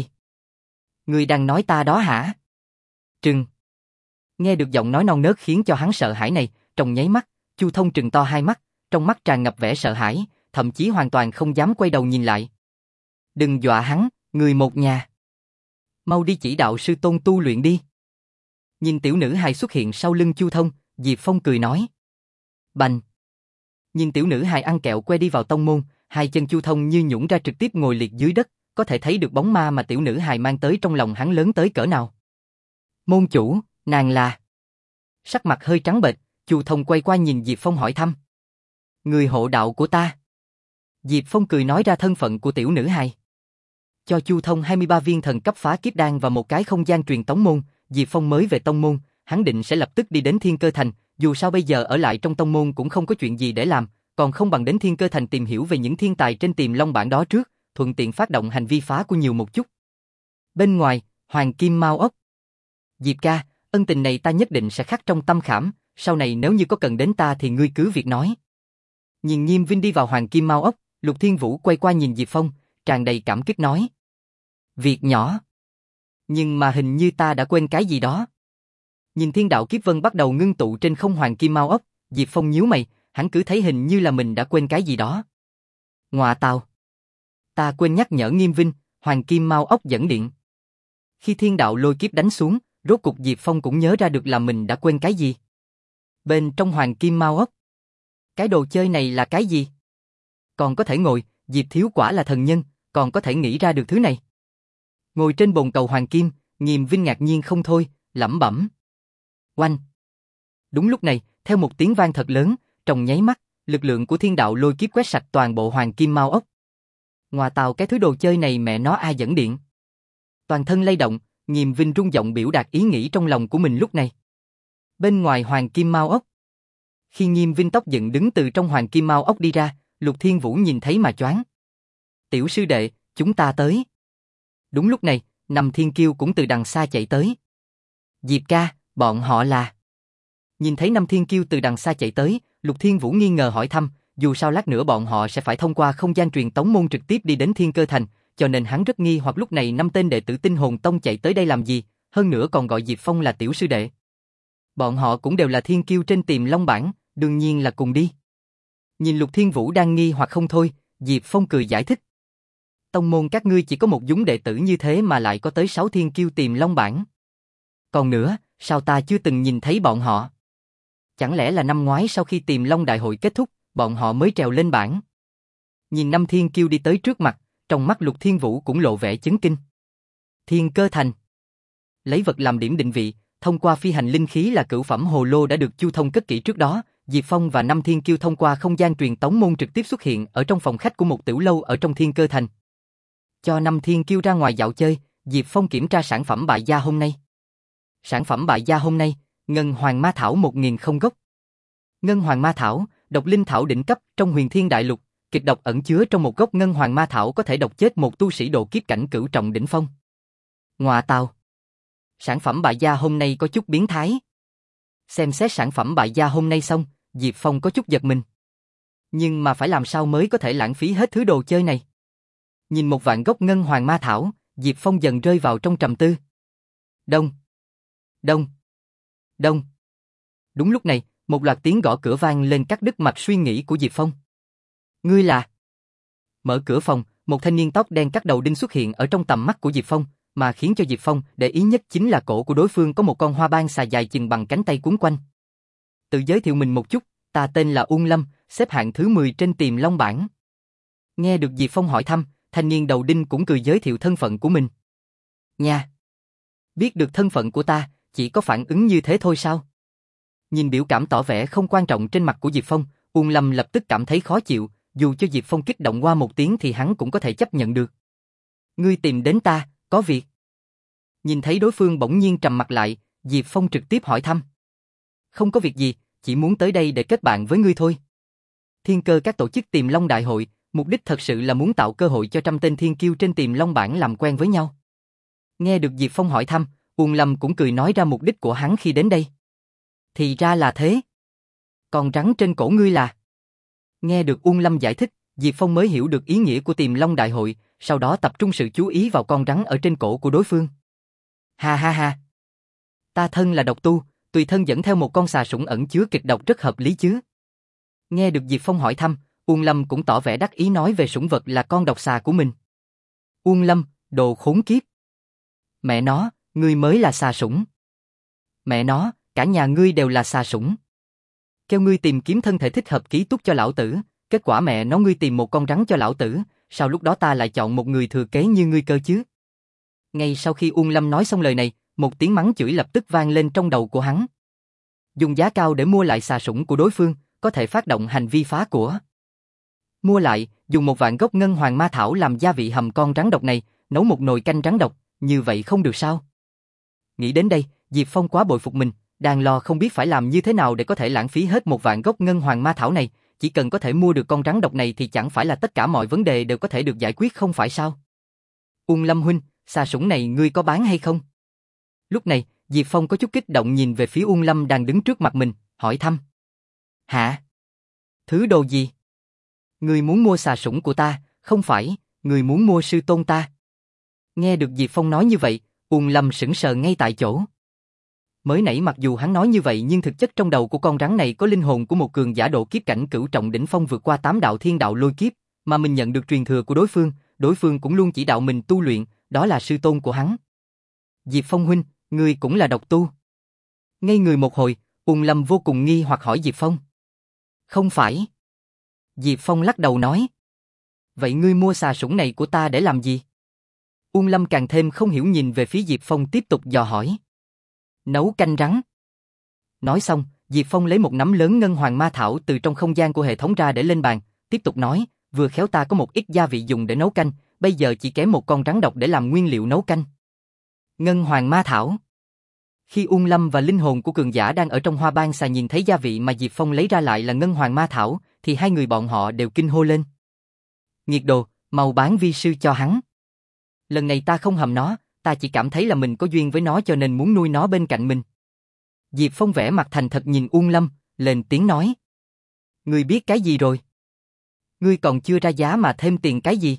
Ngươi đang nói ta đó hả? Trừng. Nghe được giọng nói non nớt khiến cho hắn sợ hãi này, trong nháy mắt, Chu Thông trừng to hai mắt, trong mắt tràn ngập vẻ sợ hãi, thậm chí hoàn toàn không dám quay đầu nhìn lại. Đừng dọa hắn, người một nhà. Mau đi chỉ đạo sư tôn tu luyện đi. Nhìn tiểu nữ hài xuất hiện sau lưng Chu Thông, Diệp Phong cười nói. Bành. Nhìn tiểu nữ hài ăn kẹo que đi vào tông môn, hai chân Chu Thông như nhũn ra trực tiếp ngồi liệt dưới đất, có thể thấy được bóng ma mà tiểu nữ hài mang tới trong lòng hắn lớn tới cỡ nào. Môn chủ, nàng là... Sắc mặt hơi trắng bệch, Chu Thông quay qua nhìn Diệp Phong hỏi thăm. Người hộ đạo của ta. Diệp Phong cười nói ra thân phận của tiểu nữ hài. Cho Chu Thông hai mươi ba viên thần cấp phá kiếp đan và một cái không gian truyền tống môn, Diệp Phong mới về tông môn, hắn định sẽ lập tức đi đến Thiên Cơ Thành, dù sao bây giờ ở lại trong tông môn cũng không có chuyện gì để làm, còn không bằng đến Thiên Cơ Thành tìm hiểu về những thiên tài trên Tiềm Long bảng đó trước, thuận tiện phát động hành vi phá của nhiều một chút. Bên ngoài, Hoàng Kim Mao Ốc. Diệp ca, ân tình này ta nhất định sẽ khắc trong tâm khảm, sau này nếu như có cần đến ta thì ngươi cứ việc nói. Nhìn Nghiêm Vinh đi vào Hoàng Kim Mao Ốc, Lục Thiên Vũ quay qua nhìn Diệp Phong, tràn đầy cảm kích nói. Việc nhỏ. Nhưng mà hình như ta đã quên cái gì đó. Nhìn thiên đạo kiếp vân bắt đầu ngưng tụ trên không Hoàng Kim Mao Ốc, Diệp Phong nhíu mày, hắn cứ thấy hình như là mình đã quên cái gì đó. Ngọa tào. Ta quên nhắc nhở Nghiêm Vinh, Hoàng Kim Mao Ốc dẫn điện. Khi thiên đạo lôi kiếp đánh xuống, rốt cục Diệp Phong cũng nhớ ra được là mình đã quên cái gì. Bên trong Hoàng Kim Mao Ốc. Cái đồ chơi này là cái gì? Còn có thể ngồi, Diệp thiếu quả là thần nhân, còn có thể nghĩ ra được thứ này. Ngồi trên bồn cầu Hoàng Kim, Nghiêm Vinh ngạc nhiên không thôi, lẩm bẩm. Oanh! Đúng lúc này, theo một tiếng vang thật lớn, trong nháy mắt, lực lượng của thiên đạo lôi kiếp quét sạch toàn bộ Hoàng Kim Mao Ốc. Ngoà tào cái thứ đồ chơi này mẹ nó ai dẫn điện. Toàn thân lay động, Nghiêm Vinh rung giọng biểu đạt ý nghĩ trong lòng của mình lúc này. Bên ngoài Hoàng Kim Mao Ốc. Khi Nghiêm Vinh tóc dựng đứng từ trong Hoàng Kim Mao Ốc đi ra, Lục Thiên Vũ nhìn thấy mà choáng. Tiểu sư đệ, chúng ta tới. Đúng lúc này, Nằm Thiên Kiêu cũng từ đằng xa chạy tới. Diệp ca, bọn họ là... Nhìn thấy Năm Thiên Kiêu từ đằng xa chạy tới, Lục Thiên Vũ nghi ngờ hỏi thăm, dù sao lát nữa bọn họ sẽ phải thông qua không gian truyền tống môn trực tiếp đi đến Thiên Cơ Thành, cho nên hắn rất nghi hoặc lúc này năm tên đệ tử Tinh Hồn Tông chạy tới đây làm gì, hơn nữa còn gọi Diệp Phong là tiểu sư đệ. Bọn họ cũng đều là thiên kiêu trên Tiềm Long bảng, đương nhiên là cùng đi. Nhìn Lục Thiên Vũ đang nghi hoặc không thôi, Diệp Phong cười giải thích. Tông môn các ngươi chỉ có một dúng đệ tử như thế mà lại có tới sáu thiên kiêu Tiềm Long bảng. Còn nữa, sao ta chưa từng nhìn thấy bọn họ? Chẳng lẽ là năm ngoái sau khi Tiềm Long đại hội kết thúc, bọn họ mới trèo lên bảng. Nhìn năm thiên kiêu đi tới trước mặt, trong mắt Lục Thiên Vũ cũng lộ vẻ chấn kinh. Thiên Cơ Thành. Lấy vật làm điểm định vị, thông qua phi hành linh khí là cửu phẩm hồ lô đã được Chu Thông cất kỹ trước đó, Diệp Phong và năm thiên kiêu thông qua không gian truyền tống môn trực tiếp xuất hiện ở trong phòng khách của một tiểu lâu ở trong Thiên Cơ Thành. Cho năm thiên kiêu ra ngoài dạo chơi, Diệp Phong kiểm tra sản phẩm bại gia hôm nay. Sản phẩm bại gia hôm nay, Ngân Hoàng Ma Thảo một nghìn không gốc. Ngân Hoàng Ma Thảo, độc linh thảo đỉnh cấp trong Huyền Thiên Đại Lục, kịch độc ẩn chứa trong một gốc Ngân Hoàng Ma Thảo có thể độc chết một tu sĩ độ kiếp cảnh cửu trọng đỉnh phong. Ngoà tào. Sản phẩm bại gia hôm nay có chút biến thái. Xem xét sản phẩm bại gia hôm nay xong, Diệp Phong có chút giật mình. Nhưng mà phải làm sao mới có thể lãng phí hết thứ đồ chơi này? Nhìn một vạn gốc Ngân Hoàng Ma Thảo, Diệp Phong dần rơi vào trong trầm tư. Đông. Đông. Đông. Đúng lúc này, một loạt tiếng gõ cửa vang lên cắt đứt mạch suy nghĩ của Diệp Phong. Ngươi là? Mở cửa phòng, một thanh niên tóc đen cắt đầu đinh xuất hiện ở trong tầm mắt của Diệp Phong, mà khiến cho Diệp Phong để ý nhất chính là cổ của đối phương có một con hoa ban xà dài chừng bằng cánh tay quấn quanh. Tự giới thiệu mình một chút, ta tên là Uông Lâm, xếp hạng thứ mười trên Tiềm Long bảng. Nghe được Diệp Phong hỏi thăm, thanh niên đầu đinh cũng cười giới thiệu thân phận của mình. Nha! Biết được thân phận của ta, chỉ có phản ứng như thế thôi sao? Nhìn biểu cảm tỏ vẻ không quan trọng trên mặt của Diệp Phong, Uông Lâm lập tức cảm thấy khó chịu, dù cho Diệp Phong kích động qua một tiếng thì hắn cũng có thể chấp nhận được. Ngươi tìm đến ta, có việc. Nhìn thấy đối phương bỗng nhiên trầm mặt lại, Diệp Phong trực tiếp hỏi thăm. Không có việc gì, chỉ muốn tới đây để kết bạn với ngươi thôi. Thiên Cơ các tổ chức Tiềm Long Đại hội, mục đích thật sự là muốn tạo cơ hội cho trăm tên thiên kiêu trên Tiềm Long bảng làm quen với nhau. Nghe được Diệp Phong hỏi thăm, Uông Lâm cũng cười nói ra mục đích của hắn khi đến đây. Thì ra là thế. Còn rắn trên cổ ngươi là? Nghe được Uông Lâm giải thích, Diệp Phong mới hiểu được ý nghĩa của Tiềm Long Đại hội, sau đó tập trung sự chú ý vào con rắn ở trên cổ của đối phương. Ha ha ha. Ta thân là độc tu, tùy thân dẫn theo một con xà sủng ẩn chứa kịch độc rất hợp lý chứ. Nghe được Diệp Phong hỏi thăm, Uông Lâm cũng tỏ vẻ đắc ý nói về sủng vật là con độc xà của mình. Uông Lâm, đồ khốn kiếp. Mẹ nó, ngươi mới là xà sủng. Mẹ nó, cả nhà ngươi đều là xà sủng. Kêu ngươi tìm kiếm thân thể thích hợp ký túc cho lão tử, kết quả mẹ nó ngươi tìm một con rắn cho lão tử, sao lúc đó ta lại chọn một người thừa kế như ngươi cơ chứ? Ngay sau khi Uông Lâm nói xong lời này, một tiếng mắng chửi lập tức vang lên trong đầu của hắn. Dùng giá cao để mua lại xà sủng của đối phương, có thể phát động hành vi phá của. Mua lại, dùng một vạn gốc Ngân Hoàng Ma Thảo làm gia vị hầm con rắn độc này, nấu một nồi canh rắn độc, như vậy không được sao? Nghĩ đến đây, Diệp Phong quá bội phục mình, đang lo không biết phải làm như thế nào để có thể lãng phí hết một vạn gốc Ngân Hoàng Ma Thảo này, chỉ cần có thể mua được con rắn độc này thì chẳng phải là tất cả mọi vấn đề đều có thể được giải quyết không phải sao? Uông Lâm huynh, xà sủng này ngươi có bán hay không? Lúc này, Diệp Phong có chút kích động nhìn về phía Uông Lâm đang đứng trước mặt mình, hỏi thăm. Hả? Thứ đồ gì? Ngươi muốn mua xà sủng của ta, không phải, ngươi muốn mua sư tôn ta. Nghe được Diệp Phong nói như vậy, Uông Lâm sững sờ ngay tại chỗ. Mới nãy mặc dù hắn nói như vậy nhưng thực chất trong đầu của con rắn này có linh hồn của một cường giả độ kiếp cảnh cửu trọng đỉnh phong vượt qua tám đạo thiên đạo lôi kiếp, mà mình nhận được truyền thừa của đối phương, đối phương cũng luôn chỉ đạo mình tu luyện, đó là sư tôn của hắn. Diệp Phong huynh, ngươi cũng là độc tu. Ngây người một hồi, Uông Lâm vô cùng nghi hoặc hỏi Diệp Phong. Không phải. Diệp Phong lắc đầu nói. Vậy ngươi mua xà sủng này của ta để làm gì? Uông Lâm càng thêm không hiểu nhìn về phía Diệp Phong tiếp tục dò hỏi. Nấu canh rắn. Nói xong, Diệp Phong lấy một nắm lớn Ngân Hoàng Ma Thảo từ trong không gian của hệ thống ra để lên bàn, tiếp tục nói, vừa khéo ta có một ít gia vị dùng để nấu canh, bây giờ chỉ kém một con rắn độc để làm nguyên liệu nấu canh. Ngân Hoàng Ma Thảo. Khi Uông Lâm và linh hồn của cường giả đang ở trong hoa ban xà nhìn thấy gia vị mà Diệp Phong lấy ra lại là Ngân Hoàng Ma Thảo, thì hai người bọn họ đều kinh hô lên. Nghiệt đồ, mau bán vi sư cho hắn. Lần này ta không hầm nó, ta chỉ cảm thấy là mình có duyên với nó cho nên muốn nuôi nó bên cạnh mình. Diệp Phong vẽ mặt thành thật nhìn Uông Lâm, lên tiếng nói. Ngươi biết cái gì rồi? Ngươi còn chưa ra giá mà thêm tiền cái gì?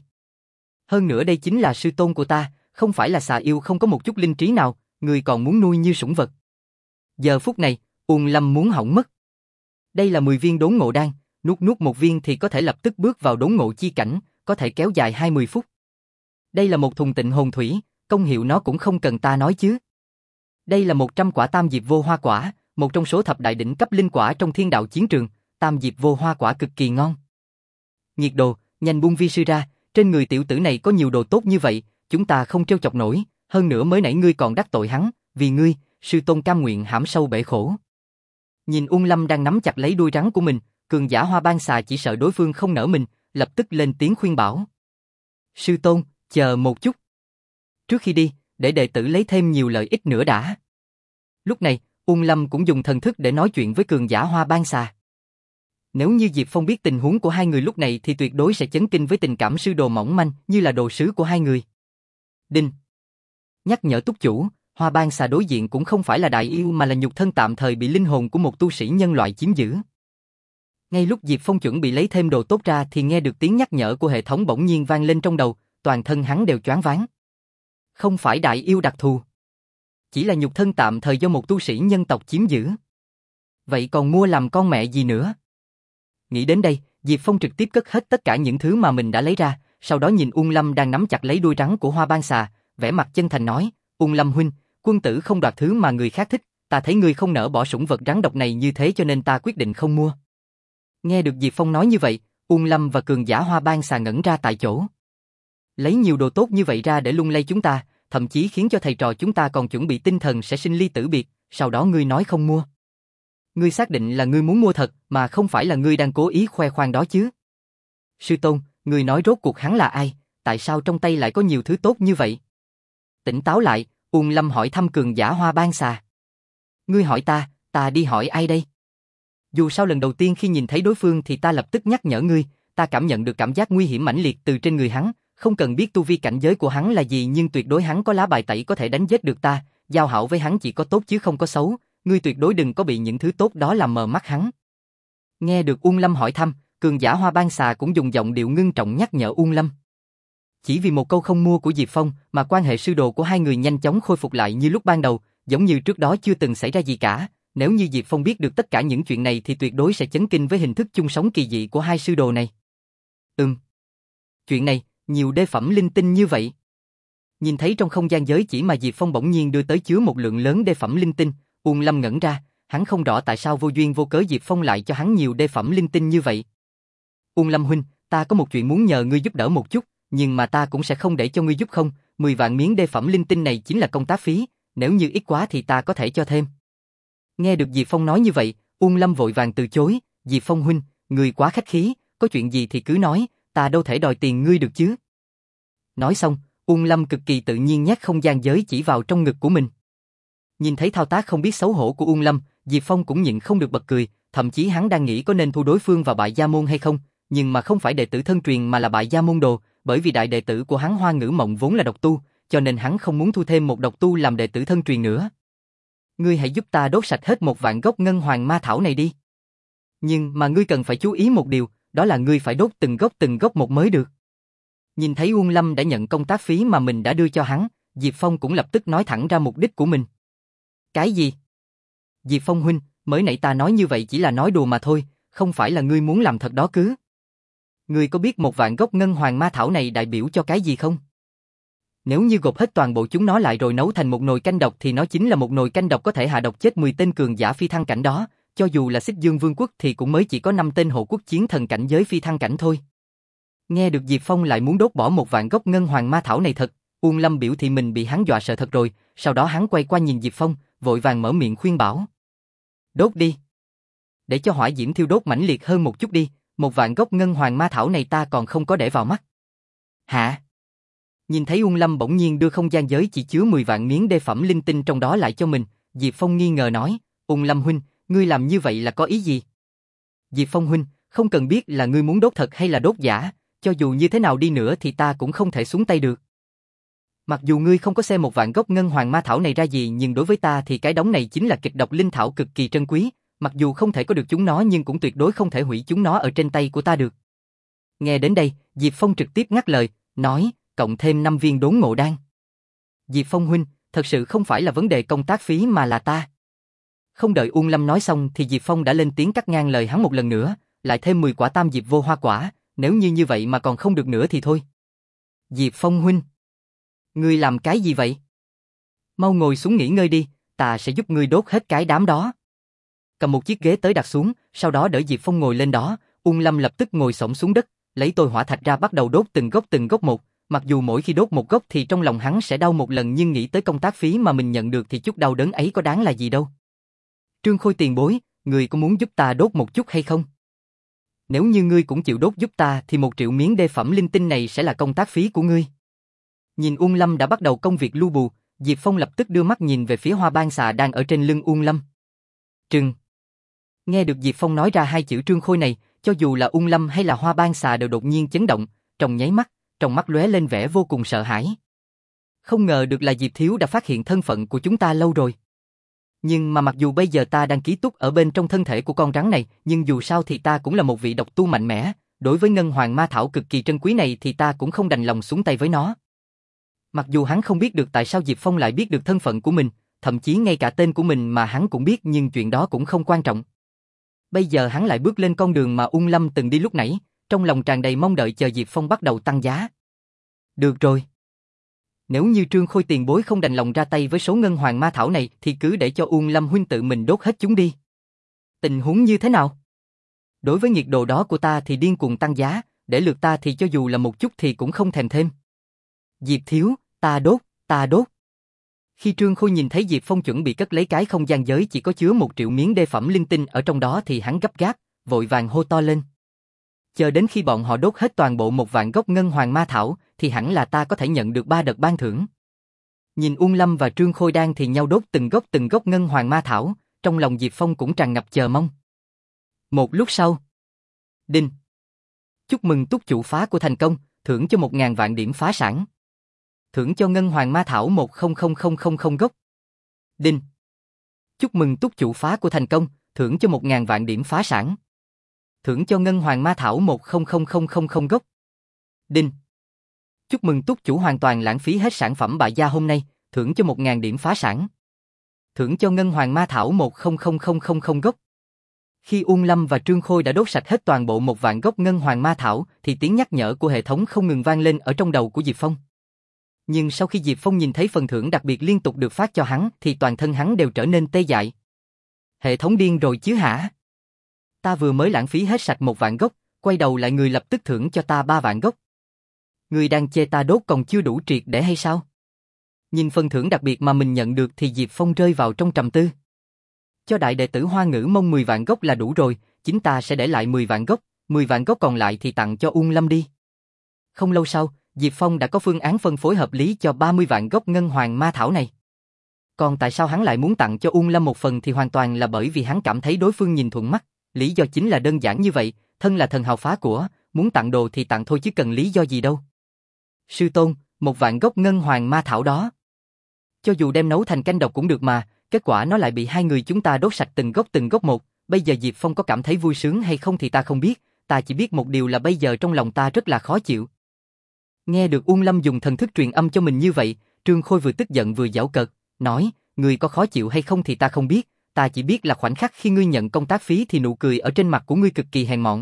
Hơn nữa đây chính là sư tôn của ta, không phải là xà yêu không có một chút linh trí nào, ngươi còn muốn nuôi như sủng vật. Giờ phút này, Uông Lâm muốn hỏng mất. Đây là mười viên đốn ngộ đan, nuốt nuốt một viên thì có thể lập tức bước vào đốn ngộ chi cảnh, có thể kéo dài hai mươi phút. Đây là một thùng tịnh hồn thủy, công hiệu nó cũng không cần ta nói chứ. Đây là một trăm quả tam diệp vô hoa quả, một trong số thập đại đỉnh cấp linh quả trong thiên đạo chiến trường, tam diệp vô hoa quả cực kỳ ngon. Nhiệt đồ, nhanh buông vi sư ra, trên người tiểu tử này có nhiều đồ tốt như vậy, chúng ta không trêu chọc nổi, hơn nữa mới nãy ngươi còn đắc tội hắn, vì ngươi, sư tôn cam nguyện hãm sâu bể khổ. Nhìn Ung Lâm đang nắm chặt lấy đuôi rắn của mình, cường giả Hoa Ban Xà chỉ sợ đối phương không nỡ mình, lập tức lên tiếng khuyên bảo. Sư tôn, chờ một chút. Trước khi đi, để đệ tử lấy thêm nhiều lợi ích nữa đã. Lúc này, Ung Lâm cũng dùng thần thức để nói chuyện với cường giả Hoa Ban Xà. Nếu như Diệp Phong biết tình huống của hai người lúc này thì tuyệt đối sẽ chấn kinh với tình cảm sư đồ mỏng manh như là đồ sứ của hai người. Đinh. Nhắc nhở túc chủ, Hoa Ban Xà đối diện cũng không phải là đại yêu mà là nhục thân tạm thời bị linh hồn của một tu sĩ nhân loại chiếm giữ. Ngay lúc Diệp Phong chuẩn bị lấy thêm đồ tốt ra thì nghe được tiếng nhắc nhở của hệ thống bỗng nhiên vang lên trong đầu, toàn thân hắn đều choáng váng. Không phải đại yêu đặc thù, chỉ là nhục thân tạm thời do một tu sĩ nhân tộc chiếm giữ. Vậy còn mua làm con mẹ gì nữa? Nghĩ đến đây, Diệp Phong trực tiếp cất hết tất cả những thứ mà mình đã lấy ra, sau đó nhìn Ung Lâm đang nắm chặt lấy đuôi rắn của Hoa Ban Xà, vẻ mặt chân thành nói, Ung Lâm huynh, quân tử không đoạt thứ mà người khác thích, ta thấy ngươi không nỡ bỏ sủng vật rắn độc này như thế cho nên ta quyết định không mua. Nghe được Diệp Phong nói như vậy, Ung Lâm và cường giả Hoa Ban Xà ngẩn ra tại chỗ. Lấy nhiều đồ tốt như vậy ra để lung lay chúng ta, thậm chí khiến cho thầy trò chúng ta còn chuẩn bị tinh thần sẽ sinh ly tử biệt, sau đó ngươi nói không mua. Ngươi xác định là ngươi muốn mua thật, mà không phải là ngươi đang cố ý khoe khoang đó chứ? Sư tôn, ngươi nói rốt cuộc hắn là ai, tại sao trong tay lại có nhiều thứ tốt như vậy? Tỉnh táo lại, Ung Lâm hỏi thăm cường giả Hoa Ban Xà. Ngươi hỏi ta, ta đi hỏi ai đây? Dù sao lần đầu tiên khi nhìn thấy đối phương thì ta lập tức nhắc nhở ngươi, ta cảm nhận được cảm giác nguy hiểm mãnh liệt từ trên người hắn, không cần biết tu vi cảnh giới của hắn là gì nhưng tuyệt đối hắn có lá bài tẩy có thể đánh giết được ta, giao hảo với hắn chỉ có tốt chứ không có xấu, ngươi tuyệt đối đừng có bị những thứ tốt đó làm mờ mắt hắn. Nghe được Ung Lâm hỏi thăm, cường giả Hoa Ban Xà cũng dùng giọng điệu ngưng trọng nhắc nhở Ung Lâm. Chỉ vì một câu không mua của Diệp Phong mà quan hệ sư đồ của hai người nhanh chóng khôi phục lại như lúc ban đầu, giống như trước đó chưa từng xảy ra gì cả. Nếu như Diệp Phong biết được tất cả những chuyện này thì tuyệt đối sẽ chấn kinh với hình thức chung sống kỳ dị của hai sư đồ này. Ừm. Chuyện này, nhiều đê phẩm linh tinh như vậy. Nhìn thấy trong không gian giới chỉ mà Diệp Phong bỗng nhiên đưa tới chứa một lượng lớn đê phẩm linh tinh, Ung Lâm ngẩn ra, hắn không rõ tại sao vô duyên vô cớ Diệp Phong lại cho hắn nhiều đê phẩm linh tinh như vậy. Ung Lâm huynh, ta có một chuyện muốn nhờ ngươi giúp đỡ một chút, nhưng mà ta cũng sẽ không để cho ngươi giúp không, mười vạn miếng đê phẩm linh tinh này chính là công tác phí, nếu như ít quá thì ta có thể cho thêm. Nghe được Diệp Phong nói như vậy, Ung Lâm vội vàng từ chối, Diệp Phong huynh, ngươi quá khách khí, có chuyện gì thì cứ nói, ta đâu thể đòi tiền ngươi được chứ. Nói xong, Ung Lâm cực kỳ tự nhiên nhét không gian giới chỉ vào trong ngực của mình. Nhìn thấy thao tác không biết xấu hổ của Ung Lâm, Diệp Phong cũng nhịn không được bật cười, thậm chí hắn đang nghĩ có nên thu đối phương vào bại gia môn hay không, nhưng mà không phải đệ tử thân truyền mà là bại gia môn đồ, bởi vì đại đệ tử của hắn Hoa Ngữ Mộng vốn là độc tu, cho nên hắn không muốn thu thêm một độc tu làm đệ tử thân truyền nữa. Ngươi hãy giúp ta đốt sạch hết một vạn gốc ngân hoàng ma thảo này đi. Nhưng mà ngươi cần phải chú ý một điều, đó là ngươi phải đốt từng gốc từng gốc một mới được. Nhìn thấy Ung Lâm đã nhận công tác phí mà mình đã đưa cho hắn, Diệp Phong cũng lập tức nói thẳng ra mục đích của mình. Cái gì? Diệp Phong huynh, mới nãy ta nói như vậy chỉ là nói đùa mà thôi, không phải là ngươi muốn làm thật đó cứ. Ngươi có biết một vạn gốc ngân hoàng ma thảo này đại biểu cho cái gì không? Nếu như gộp hết toàn bộ chúng nó lại rồi nấu thành một nồi canh độc thì nó chính là một nồi canh độc có thể hạ độc chết mười tên cường giả phi thăng cảnh đó, cho dù là Xích Dương Vương quốc thì cũng mới chỉ có năm tên hộ quốc chiến thần cảnh giới phi thăng cảnh thôi. Nghe được Diệp Phong lại muốn đốt bỏ một vạn gốc ngân hoàng ma thảo này thật, Ung Lâm biểu thị mình bị hắn dọa sợ thật rồi, sau đó hắn quay qua nhìn Diệp Phong, vội vàng mở miệng khuyên bảo. Đốt đi. Để cho hỏa diễm thiêu đốt mãnh liệt hơn một chút đi, một vạn gốc ngân hoàng ma thảo này ta còn không có để vào mắt. Hả? Nhìn thấy Ung Lâm bỗng nhiên đưa không gian giới chỉ chứa mười vạn miếng đê phẩm linh tinh trong đó lại cho mình, Diệp Phong nghi ngờ nói, Ung Lâm huynh, ngươi làm như vậy là có ý gì? Diệp Phong huynh, không cần biết là ngươi muốn đốt thật hay là đốt giả, cho dù như thế nào đi nữa thì ta cũng không thể xuống tay được. Mặc dù ngươi không có xem một vạn gốc ngân hoàng ma thảo này ra gì nhưng đối với ta thì cái đống này chính là kịch độc linh thảo cực kỳ trân quý, mặc dù không thể có được chúng nó nhưng cũng tuyệt đối không thể hủy chúng nó ở trên tay của ta được. Nghe đến đây, Diệp Phong trực tiếp ngắt lời, nói, cộng thêm năm viên đốn ngộ đan. Diệp Phong huynh, thật sự không phải là vấn đề công tác phí mà là ta. Không đợi Ung Lâm nói xong thì Diệp Phong đã lên tiếng cắt ngang lời hắn một lần nữa, lại thêm mười quả tam diệp vô hoa quả, nếu như như vậy mà còn không được nữa thì thôi. Diệp Phong huynh, ngươi làm cái gì vậy? Mau ngồi xuống nghỉ ngơi đi, ta sẽ giúp ngươi đốt hết cái đám đó. cầm một chiếc ghế tới đặt xuống, sau đó đỡ Diệp Phong ngồi lên đó. Uông Lâm lập tức ngồi xổm xuống đất, lấy tôi hỏa thạch ra bắt đầu đốt từng gốc từng gốc một. Mặc dù mỗi khi đốt một gốc thì trong lòng hắn sẽ đau một lần, nhưng nghĩ tới công tác phí mà mình nhận được thì chút đau đớn ấy có đáng là gì đâu. Trương Khôi tiền bối, người có muốn giúp ta đốt một chút hay không? Nếu như ngươi cũng chịu đốt giúp ta thì một triệu miếng đê phẩm linh tinh này sẽ là công tác phí của ngươi. Nhìn Uông Lâm đã bắt đầu công việc lu bù, Diệp Phong lập tức đưa mắt nhìn về phía hoa ban xà đang ở trên lưng Uông Lâm. Trừng. Nghe được Diệp Phong nói ra hai chữ Trương Khôi này, cho dù là Uông Lâm hay là hoa ban xà đều đột nhiên chấn động, trong nháy mắt, trong mắt lóe lên vẻ vô cùng sợ hãi. Không ngờ được là Diệp Thiếu đã phát hiện thân phận của chúng ta lâu rồi. Nhưng mà mặc dù bây giờ ta đang ký túc ở bên trong thân thể của con rắn này, nhưng dù sao thì ta cũng là một vị độc tu mạnh mẽ, đối với ngân hoàng ma thảo cực kỳ trân quý này thì ta cũng không đành lòng xuống tay với nó. Mặc dù hắn không biết được tại sao Diệp Phong lại biết được thân phận của mình, thậm chí ngay cả tên của mình mà hắn cũng biết, nhưng chuyện đó cũng không quan trọng. Bây giờ hắn lại bước lên con đường mà Uông Lâm từng đi lúc nãy, trong lòng tràn đầy mong đợi chờ Diệp Phong bắt đầu tăng giá. Được rồi. Nếu như Trương Khôi tiền bối không đành lòng ra tay với số ngân hoàng ma thảo này thì cứ để cho Uông Lâm huynh tự mình đốt hết chúng đi. Tình huống như thế nào? Đối với nhiệt độ đó của ta thì điên cuồng tăng giá, để lượt ta thì cho dù là một chút thì cũng không thèm thêm. Diệp Thiếu, ta đốt, ta đốt. Khi Trương Khôi nhìn thấy Diệp Phong chuẩn bị cất lấy cái không gian giới chỉ có chứa một triệu miếng đê phẩm linh tinh ở trong đó thì hắn gấp gáp, vội vàng hô to lên. Chờ đến khi bọn họ đốt hết toàn bộ một vạn gốc ngân hoàng ma thảo, thì hẳn là ta có thể nhận được ba đợt ban thưởng. Nhìn Uông Lâm và Trương Khôi đang thì nhau đốt từng gốc từng gốc ngân hoàng ma thảo, trong lòng Diệp Phong cũng tràn ngập chờ mong. Một lúc sau. Đinh. Chúc mừng túc chủ phá của thành công, thưởng cho một ngàn vạn điểm phá sản. Thưởng cho ngân hoàng ma thảo một không không không không không gốc. Đinh. Chúc mừng túc chủ phá của thành công, thưởng cho một ngàn vạn điểm phá sản. Thưởng cho ngân hoàng ma thảo một không không không không không gốc. Đinh. Chúc mừng túc chủ hoàn toàn lãng phí hết sản phẩm bại gia hôm nay, thưởng cho một ngàn điểm phá sản. Thưởng cho ngân hoàng ma thảo một không không không không không gốc. Khi Uông Lâm và Trương Khôi đã đốt sạch hết toàn bộ một vạn gốc ngân hoàng ma thảo thì tiếng nhắc nhở của hệ thống không ngừng vang lên ở trong đầu của Diệp Phong. Nhưng sau khi Diệp Phong nhìn thấy phần thưởng đặc biệt liên tục được phát cho hắn thì toàn thân hắn đều trở nên tê dại. Hệ thống điên rồi chứ hả? Ta vừa mới lãng phí hết sạch một vạn gốc, quay đầu lại người lập tức thưởng cho ta ba vạn gốc. Người đang chê ta đốt còn chưa đủ triệt để hay sao? Nhìn phần thưởng đặc biệt mà mình nhận được thì Diệp Phong rơi vào trong trầm tư. Cho đại đệ tử Hoa Ngữ Mông mười vạn gốc là đủ rồi, chính ta sẽ để lại mười vạn gốc, mười vạn gốc còn lại thì tặng cho Uông Lâm đi. Không lâu sau, Diệp Phong đã có phương án phân phối hợp lý cho ba mươi vạn gốc ngân hoàng ma thảo này. Còn tại sao hắn lại muốn tặng cho Uông Lâm một phần thì hoàn toàn là bởi vì hắn cảm thấy đối phương nhìn thuận mắt, lý do chính là đơn giản như vậy, thân là thần hào phá của, muốn tặng đồ thì tặng thôi chứ cần lý do gì đâu. Sư tôn, một vạn gốc ngân hoàng ma thảo đó. Cho dù đem nấu thành canh độc cũng được mà, kết quả nó lại bị hai người chúng ta đốt sạch từng gốc từng gốc một, bây giờ Diệp Phong có cảm thấy vui sướng hay không thì ta không biết, ta chỉ biết một điều là bây giờ trong lòng ta rất là khó chịu. Nghe được Uông Lâm dùng thần thức truyền âm cho mình như vậy, Trương Khôi vừa tức giận vừa giễu cợt, nói, ngươi có khó chịu hay không thì ta không biết, ta chỉ biết là khoảnh khắc khi ngươi nhận công tác phí thì nụ cười ở trên mặt của ngươi cực kỳ hèn mọn.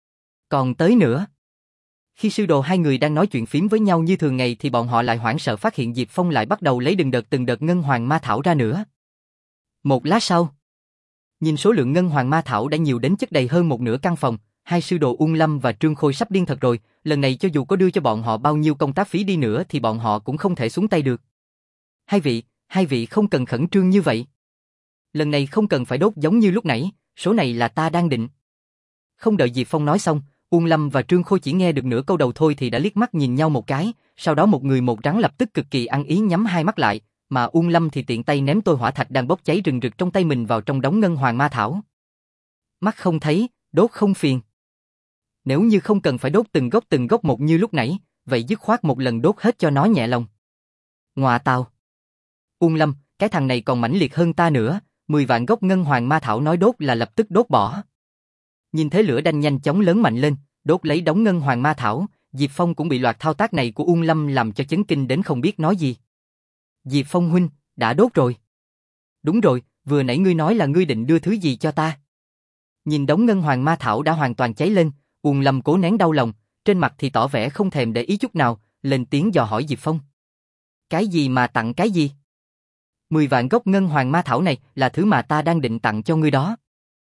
Còn tới nữa. Khi sư đồ hai người đang nói chuyện phím với nhau như thường ngày thì bọn họ lại hoảng sợ phát hiện Diệp Phong lại bắt đầu lấy từng đợt từng đợt ngân hoàng ma thảo ra nữa. Một lát sau, nhìn số lượng ngân hoàng ma thảo đã nhiều đến chất đầy hơn một nửa căn phòng, hai sư đồ Uông Lâm và Trương Khôi sắp điên thật rồi, lần này cho dù có đưa cho bọn họ bao nhiêu công tác phí đi nữa thì bọn họ cũng không thể xuống tay được. Hai vị, hai vị không cần khẩn trương như vậy. Lần này không cần phải đốt giống như lúc nãy, số này là ta đang định. Không đợi Diệp Phong nói xong, Uông Lâm và Trương Khôi chỉ nghe được nửa câu đầu thôi thì đã liếc mắt nhìn nhau một cái, sau đó một người một rắn lập tức cực kỳ ăn ý nhắm hai mắt lại, mà Uông Lâm thì tiện tay ném tôi hỏa thạch đang bốc cháy rừng rực trong tay mình vào trong đống ngân hoàng ma thảo. Mắt không thấy, đốt không phiền. Nếu như không cần phải đốt từng gốc từng gốc một như lúc nãy, vậy dứt khoát một lần đốt hết cho nó nhẹ lòng. Ngoà tào. Uông Lâm, cái thằng này còn mãnh liệt hơn ta nữa, mười vạn gốc ngân hoàng ma thảo nói đốt là lập tức đốt bỏ. Nhìn thấy lửa đanh nhanh chóng lớn mạnh lên, đốt lấy đống ngân hoàng ma thảo, Diệp Phong cũng bị loạt thao tác này của Uông Lâm làm cho chấn kinh đến không biết nói gì. Diệp Phong huynh, đã đốt rồi. Đúng rồi, vừa nãy ngươi nói là ngươi định đưa thứ gì cho ta. Nhìn đống ngân hoàng ma thảo đã hoàn toàn cháy lên, Uông Lâm cố nén đau lòng, trên mặt thì tỏ vẻ không thèm để ý chút nào, lên tiếng dò hỏi Diệp Phong. Cái gì mà tặng cái gì? Mười vạn gốc ngân hoàng ma thảo này là thứ mà ta đang định tặng cho ngươi đó.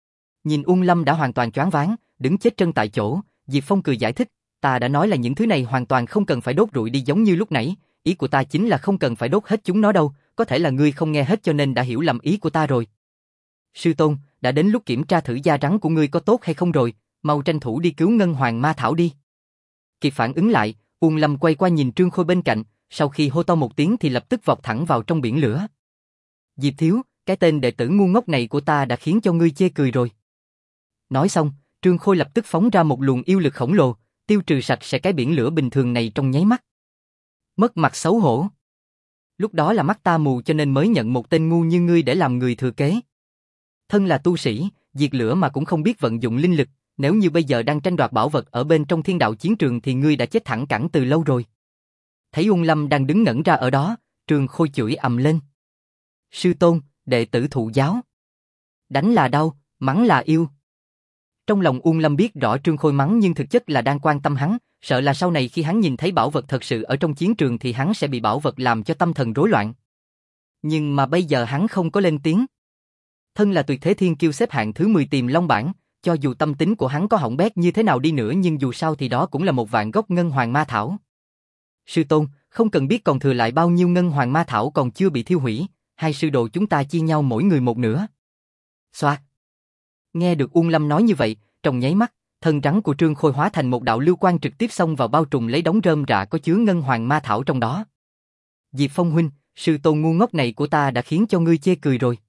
Nhìn Uông Lâm đã hoàn toàn choáng váng, đứng chết chân tại chỗ, Diệp Phong cười giải thích, ta đã nói là những thứ này hoàn toàn không cần phải đốt rụi đi giống như lúc nãy, ý của ta chính là không cần phải đốt hết chúng nó đâu, có thể là ngươi không nghe hết cho nên đã hiểu lầm ý của ta rồi. Sư tôn, đã đến lúc kiểm tra thử da rắn của ngươi có tốt hay không rồi, mau tranh thủ đi cứu Ngân Hoàng Ma Thảo đi. Kịp phản ứng lại, Uông Lâm quay qua nhìn Trương Khôi bên cạnh, sau khi hô to một tiếng thì lập tức vọt thẳng vào trong biển lửa. Diệp thiếu, cái tên đệ tử ngu ngốc này của ta đã khiến cho ngươi chê cười rồi. Nói xong, Trương Khôi lập tức phóng ra một luồng yêu lực khổng lồ, tiêu trừ sạch sẽ cái biển lửa bình thường này trong nháy mắt. Mất mặt xấu hổ. Lúc đó là mắt ta mù cho nên mới nhận một tên ngu như ngươi để làm người thừa kế. Thân là tu sĩ, diệt lửa mà cũng không biết vận dụng linh lực, nếu như bây giờ đang tranh đoạt bảo vật ở bên trong thiên đạo chiến trường thì ngươi đã chết thẳng cẳng từ lâu rồi. Thấy Uông Lâm đang đứng ngẩn ra ở đó, Trương Khôi chửi ầm lên. Sư tôn, đệ tử thụ giáo. Đánh là đau, mắng là yêu. Trong lòng Uông Lâm biết rõ Trương Khôi mắng nhưng thực chất là đang quan tâm hắn, sợ là sau này khi hắn nhìn thấy bảo vật thật sự ở trong chiến trường thì hắn sẽ bị bảo vật làm cho tâm thần rối loạn. Nhưng mà bây giờ hắn không có lên tiếng. Thân là tuyệt thế thiên kiêu xếp hạng thứ mười Tiềm Long bảng, cho dù tâm tính của hắn có hỏng bét như thế nào đi nữa nhưng dù sao thì đó cũng là một vạn gốc Ngân Hoàng Ma Thảo. Sư tôn, không cần biết còn thừa lại bao nhiêu Ngân Hoàng Ma Thảo còn chưa bị thiêu hủy, hai sư đồ chúng ta chia nhau mỗi người một nửa. Xoạt. Nghe được Uông Lâm nói như vậy, trong nháy mắt, thân rắn của Trương Khôi hóa thành một đạo lưu quang trực tiếp xông vào bao trùm lấy đống rơm rạ có chứa Ngân Hoàng Ma Thảo trong đó. Diệp Phong huynh, sư tôn ngu ngốc này của ta đã khiến cho ngươi chê cười rồi.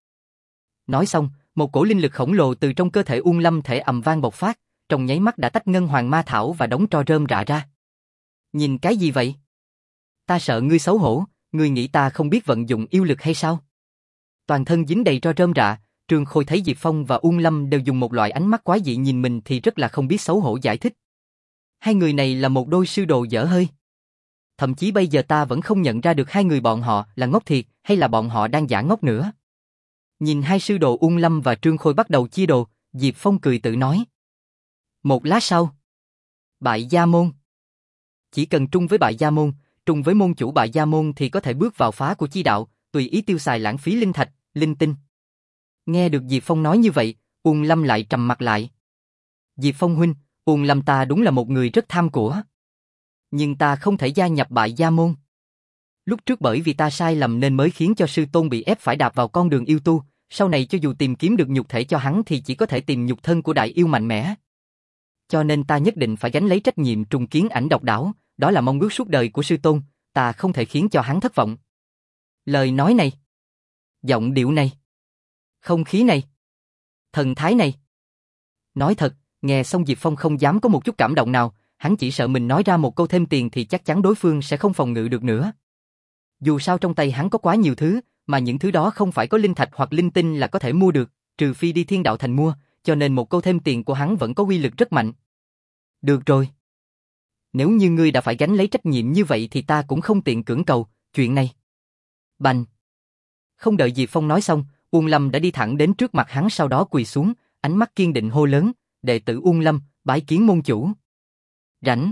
Nói xong, một cổ linh lực khổng lồ từ trong cơ thể Uông Lâm thể ầm vang bộc phát, trong nháy mắt đã tách Ngân Hoàng Ma Thảo và đống tro rơm rạ ra. Nhìn cái gì vậy? Ta sợ ngươi xấu hổ, ngươi nghĩ ta không biết vận dụng yêu lực hay sao? Toàn thân dính đầy tro rơm rạ, Trương Khôi thấy Diệp Phong và Uông Lâm đều dùng một loại ánh mắt quái dị nhìn mình thì rất là không biết xấu hổ giải thích. Hai người này là một đôi sư đồ dở hơi. Thậm chí bây giờ ta vẫn không nhận ra được hai người bọn họ là ngốc thiệt hay là bọn họ đang giả ngốc nữa. Nhìn hai sư đồ Uông Lâm và Trương Khôi bắt đầu chia đồ, Diệp Phong cười tự nói. Một lát sau, Bại Gia Môn. Chỉ cần trung với Bại Gia Môn, trung với môn chủ Bại Gia Môn thì có thể bước vào phá của chi đạo, tùy ý tiêu xài lãng phí linh thạch, linh tinh. Nghe được Diệp Phong nói như vậy, Uông Lâm lại trầm mặt lại. Diệp Phong huynh, Uông Lâm ta đúng là một người rất tham của. Nhưng ta không thể gia nhập Bại Gia Môn. Lúc trước bởi vì ta sai lầm nên mới khiến cho sư tôn bị ép phải đạp vào con đường yêu tu, sau này cho dù tìm kiếm được nhục thể cho hắn thì chỉ có thể tìm nhục thân của đại yêu mạnh mẽ. Cho nên ta nhất định phải gánh lấy trách nhiệm trùng kiến Ảnh Độc Đảo, đó là mong ước suốt đời của sư tôn, ta không thể khiến cho hắn thất vọng. Lời nói này, giọng điệu này, không khí này, thần thái này. Nói thật, nghe xong Diệp Phong không dám có một chút cảm động nào, hắn chỉ sợ mình nói ra một câu thêm tiền thì chắc chắn đối phương sẽ không phòng ngự được nữa. Dù sao trong tay hắn có quá nhiều thứ, mà những thứ đó không phải có linh thạch hoặc linh tinh là có thể mua được, trừ phi đi Thiên Đạo Thành mua, cho nên một câu thêm tiền của hắn vẫn có uy lực rất mạnh. Được rồi. Nếu như ngươi đã phải gánh lấy trách nhiệm như vậy thì ta cũng không tiện cưỡng cầu, chuyện này. Bành. Không đợi Diệp Phong nói xong, Uông Lâm đã đi thẳng đến trước mặt hắn sau đó quỳ xuống, ánh mắt kiên định hô lớn, đệ tử Uông Lâm, bái kiến môn chủ. Rảnh.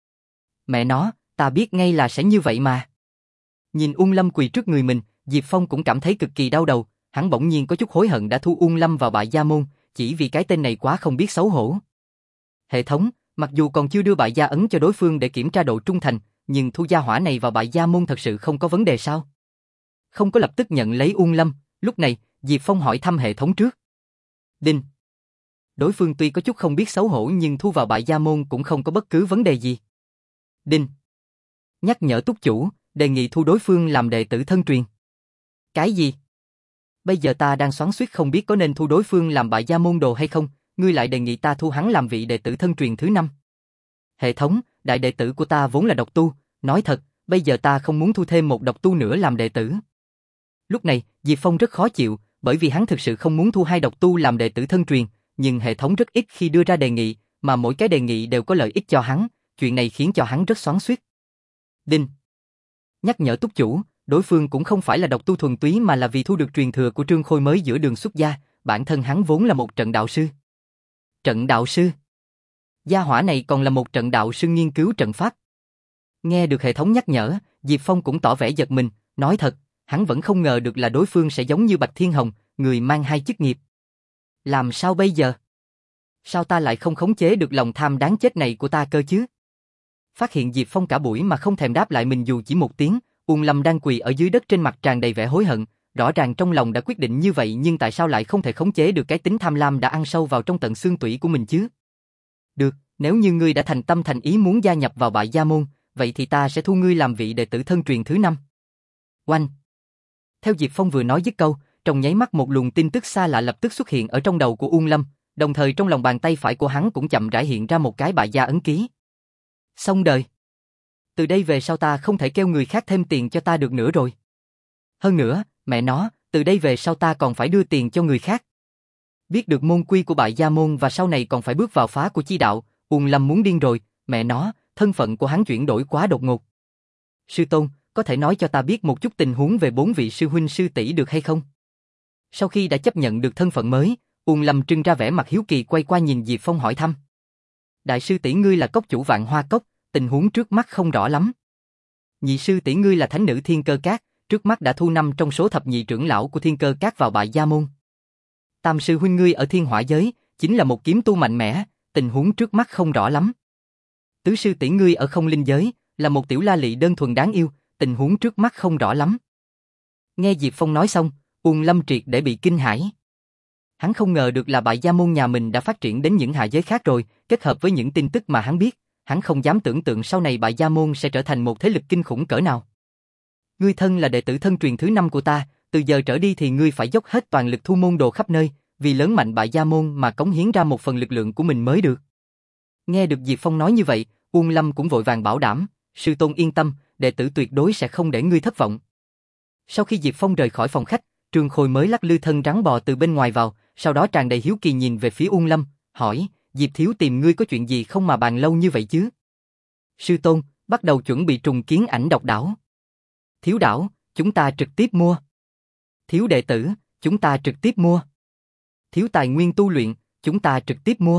Mẹ nó, ta biết ngay là sẽ như vậy mà. Nhìn Uông Lâm quỳ trước người mình, Diệp Phong cũng cảm thấy cực kỳ đau đầu, hắn bỗng nhiên có chút hối hận đã thu Uông Lâm vào Bại Gia Môn, chỉ vì cái tên này quá không biết xấu hổ. Hệ thống, mặc dù còn chưa đưa Bại Gia ấn cho đối phương để kiểm tra độ trung thành, nhưng thu gia hỏa này vào Bại Gia Môn thật sự không có vấn đề sao? Không có lập tức nhận lấy Uông Lâm, lúc này, Diệp Phong hỏi thăm hệ thống trước. Đinh. Đối phương tuy có chút không biết xấu hổ nhưng thu vào Bại Gia Môn cũng không có bất cứ vấn đề gì. Đinh. Nhắc nhở túc chủ, đề nghị thu đối phương làm đệ tử thân truyền. Cái gì? Bây giờ ta đang xoắn xuýt không biết có nên thu đối phương làm Bại Gia Môn đồ hay không, ngươi lại đề nghị ta thu hắn làm vị đệ tử thân truyền thứ năm. Hệ thống, đại đệ tử của ta vốn là độc tu, nói thật, bây giờ ta không muốn thu thêm một độc tu nữa làm đệ tử. Lúc này, Diệp Phong rất khó chịu, bởi vì hắn thực sự không muốn thu hai độc tu làm đệ tử thân truyền, nhưng hệ thống rất ít khi đưa ra đề nghị, mà mỗi cái đề nghị đều có lợi ích cho hắn, chuyện này khiến cho hắn rất xoắn xuýt. Đinh. Nhắc nhở túc chủ, đối phương cũng không phải là độc tu thuần túy mà là vì thu được truyền thừa của Trương Khôi mới giữa đường xuất gia, bản thân hắn vốn là một trận đạo sư. Trận đạo sư? Gia hỏa này còn là một trận đạo sư nghiên cứu trận pháp. Nghe được hệ thống nhắc nhở, Diệp Phong cũng tỏ vẻ giật mình, nói thật, hắn vẫn không ngờ được là đối phương sẽ giống như Bạch Thiên Hồng, người mang hai chức nghiệp. Làm sao bây giờ? Sao ta lại không khống chế được lòng tham đáng chết này của ta cơ chứ? Phát hiện Diệp Phong cả buổi mà không thèm đáp lại mình dù chỉ một tiếng, Uông Lâm đang quỳ ở dưới đất trên mặt tràn đầy vẻ hối hận, rõ ràng trong lòng đã quyết định như vậy nhưng tại sao lại không thể khống chế được cái tính tham lam đã ăn sâu vào trong tận xương tủy của mình chứ? Được, nếu như ngươi đã thành tâm thành ý muốn gia nhập vào Bại Gia môn, vậy thì ta sẽ thu ngươi làm vị đệ tử thân truyền thứ năm. Oanh! Theo Diệp Phong vừa nói dứt câu, trong nháy mắt một luồng tin tức xa lạ lập tức xuất hiện ở trong đầu của Uông Lâm, đồng thời trong lòng bàn tay phải của hắn cũng chậm rãi hiện ra một cái Bại Gia ấn ký. Xong đời. Từ đây về sau ta không thể kêu người khác thêm tiền cho ta được nữa rồi. Hơn nữa, mẹ nó, từ đây về sau ta còn phải đưa tiền cho người khác. Biết được môn quy của Bại Gia môn và sau này còn phải bước vào phá của chi đạo, Uông Lâm muốn điên rồi, mẹ nó, thân phận của hắn chuyển đổi quá đột ngột. Sư tôn, có thể nói cho ta biết một chút tình huống về bốn vị sư huynh sư tỷ được hay không? Sau khi đã chấp nhận được thân phận mới, Uông Lâm trưng ra vẻ mặt hiếu kỳ quay qua nhìn Diệp Phong hỏi thăm. Đại sư tỷ ngươi là cốc chủ Vạn Hoa Cốc, tình huống trước mắt không rõ lắm. Nhị sư tỷ ngươi là thánh nữ Thiên Cơ Các, trước mắt đã thu năm trong số thập nhị trưởng lão của Thiên Cơ Các vào Bại Gia môn. Tam sư huynh ngươi ở Thiên Hỏa giới, chính là một kiếm tu mạnh mẽ, tình huống trước mắt không rõ lắm. Tứ sư tỷ ngươi ở Không Linh giới, là một tiểu la lị đơn thuần đáng yêu, tình huống trước mắt không rõ lắm. Nghe Diệp Phong nói xong, Uông Lâm triệt để bị kinh hãi. Hắn không ngờ được là Bại Gia môn nhà mình đã phát triển đến những hạ giới khác rồi, kết hợp với những tin tức mà hắn biết, hắn không dám tưởng tượng sau này Bại Gia môn sẽ trở thành một thế lực kinh khủng cỡ nào. Ngươi thân là đệ tử thân truyền thứ năm của ta, từ giờ trở đi thì ngươi phải dốc hết toàn lực thu môn đồ khắp nơi, vì lớn mạnh Bại Gia môn mà cống hiến ra một phần lực lượng của mình mới được. Nghe được Diệp Phong nói như vậy, Uông Lâm cũng vội vàng bảo đảm, sư tôn yên tâm, đệ tử tuyệt đối sẽ không để ngươi thất vọng. Sau khi Diệp Phong rời khỏi phòng khách, Trương Khôi mới lắc lư thân rắn bò từ bên ngoài vào, sau đó tràn đầy hiếu kỳ nhìn về phía Uông Lâm, hỏi, Diệp thiếu tìm ngươi có chuyện gì không mà bàn lâu như vậy chứ? Sư tôn, bắt đầu chuẩn bị trùng kiến Ảnh Độc đảo. Thiếu đảo, chúng ta trực tiếp mua. Thiếu đệ tử, chúng ta trực tiếp mua. Thiếu tài nguyên tu luyện, chúng ta trực tiếp mua.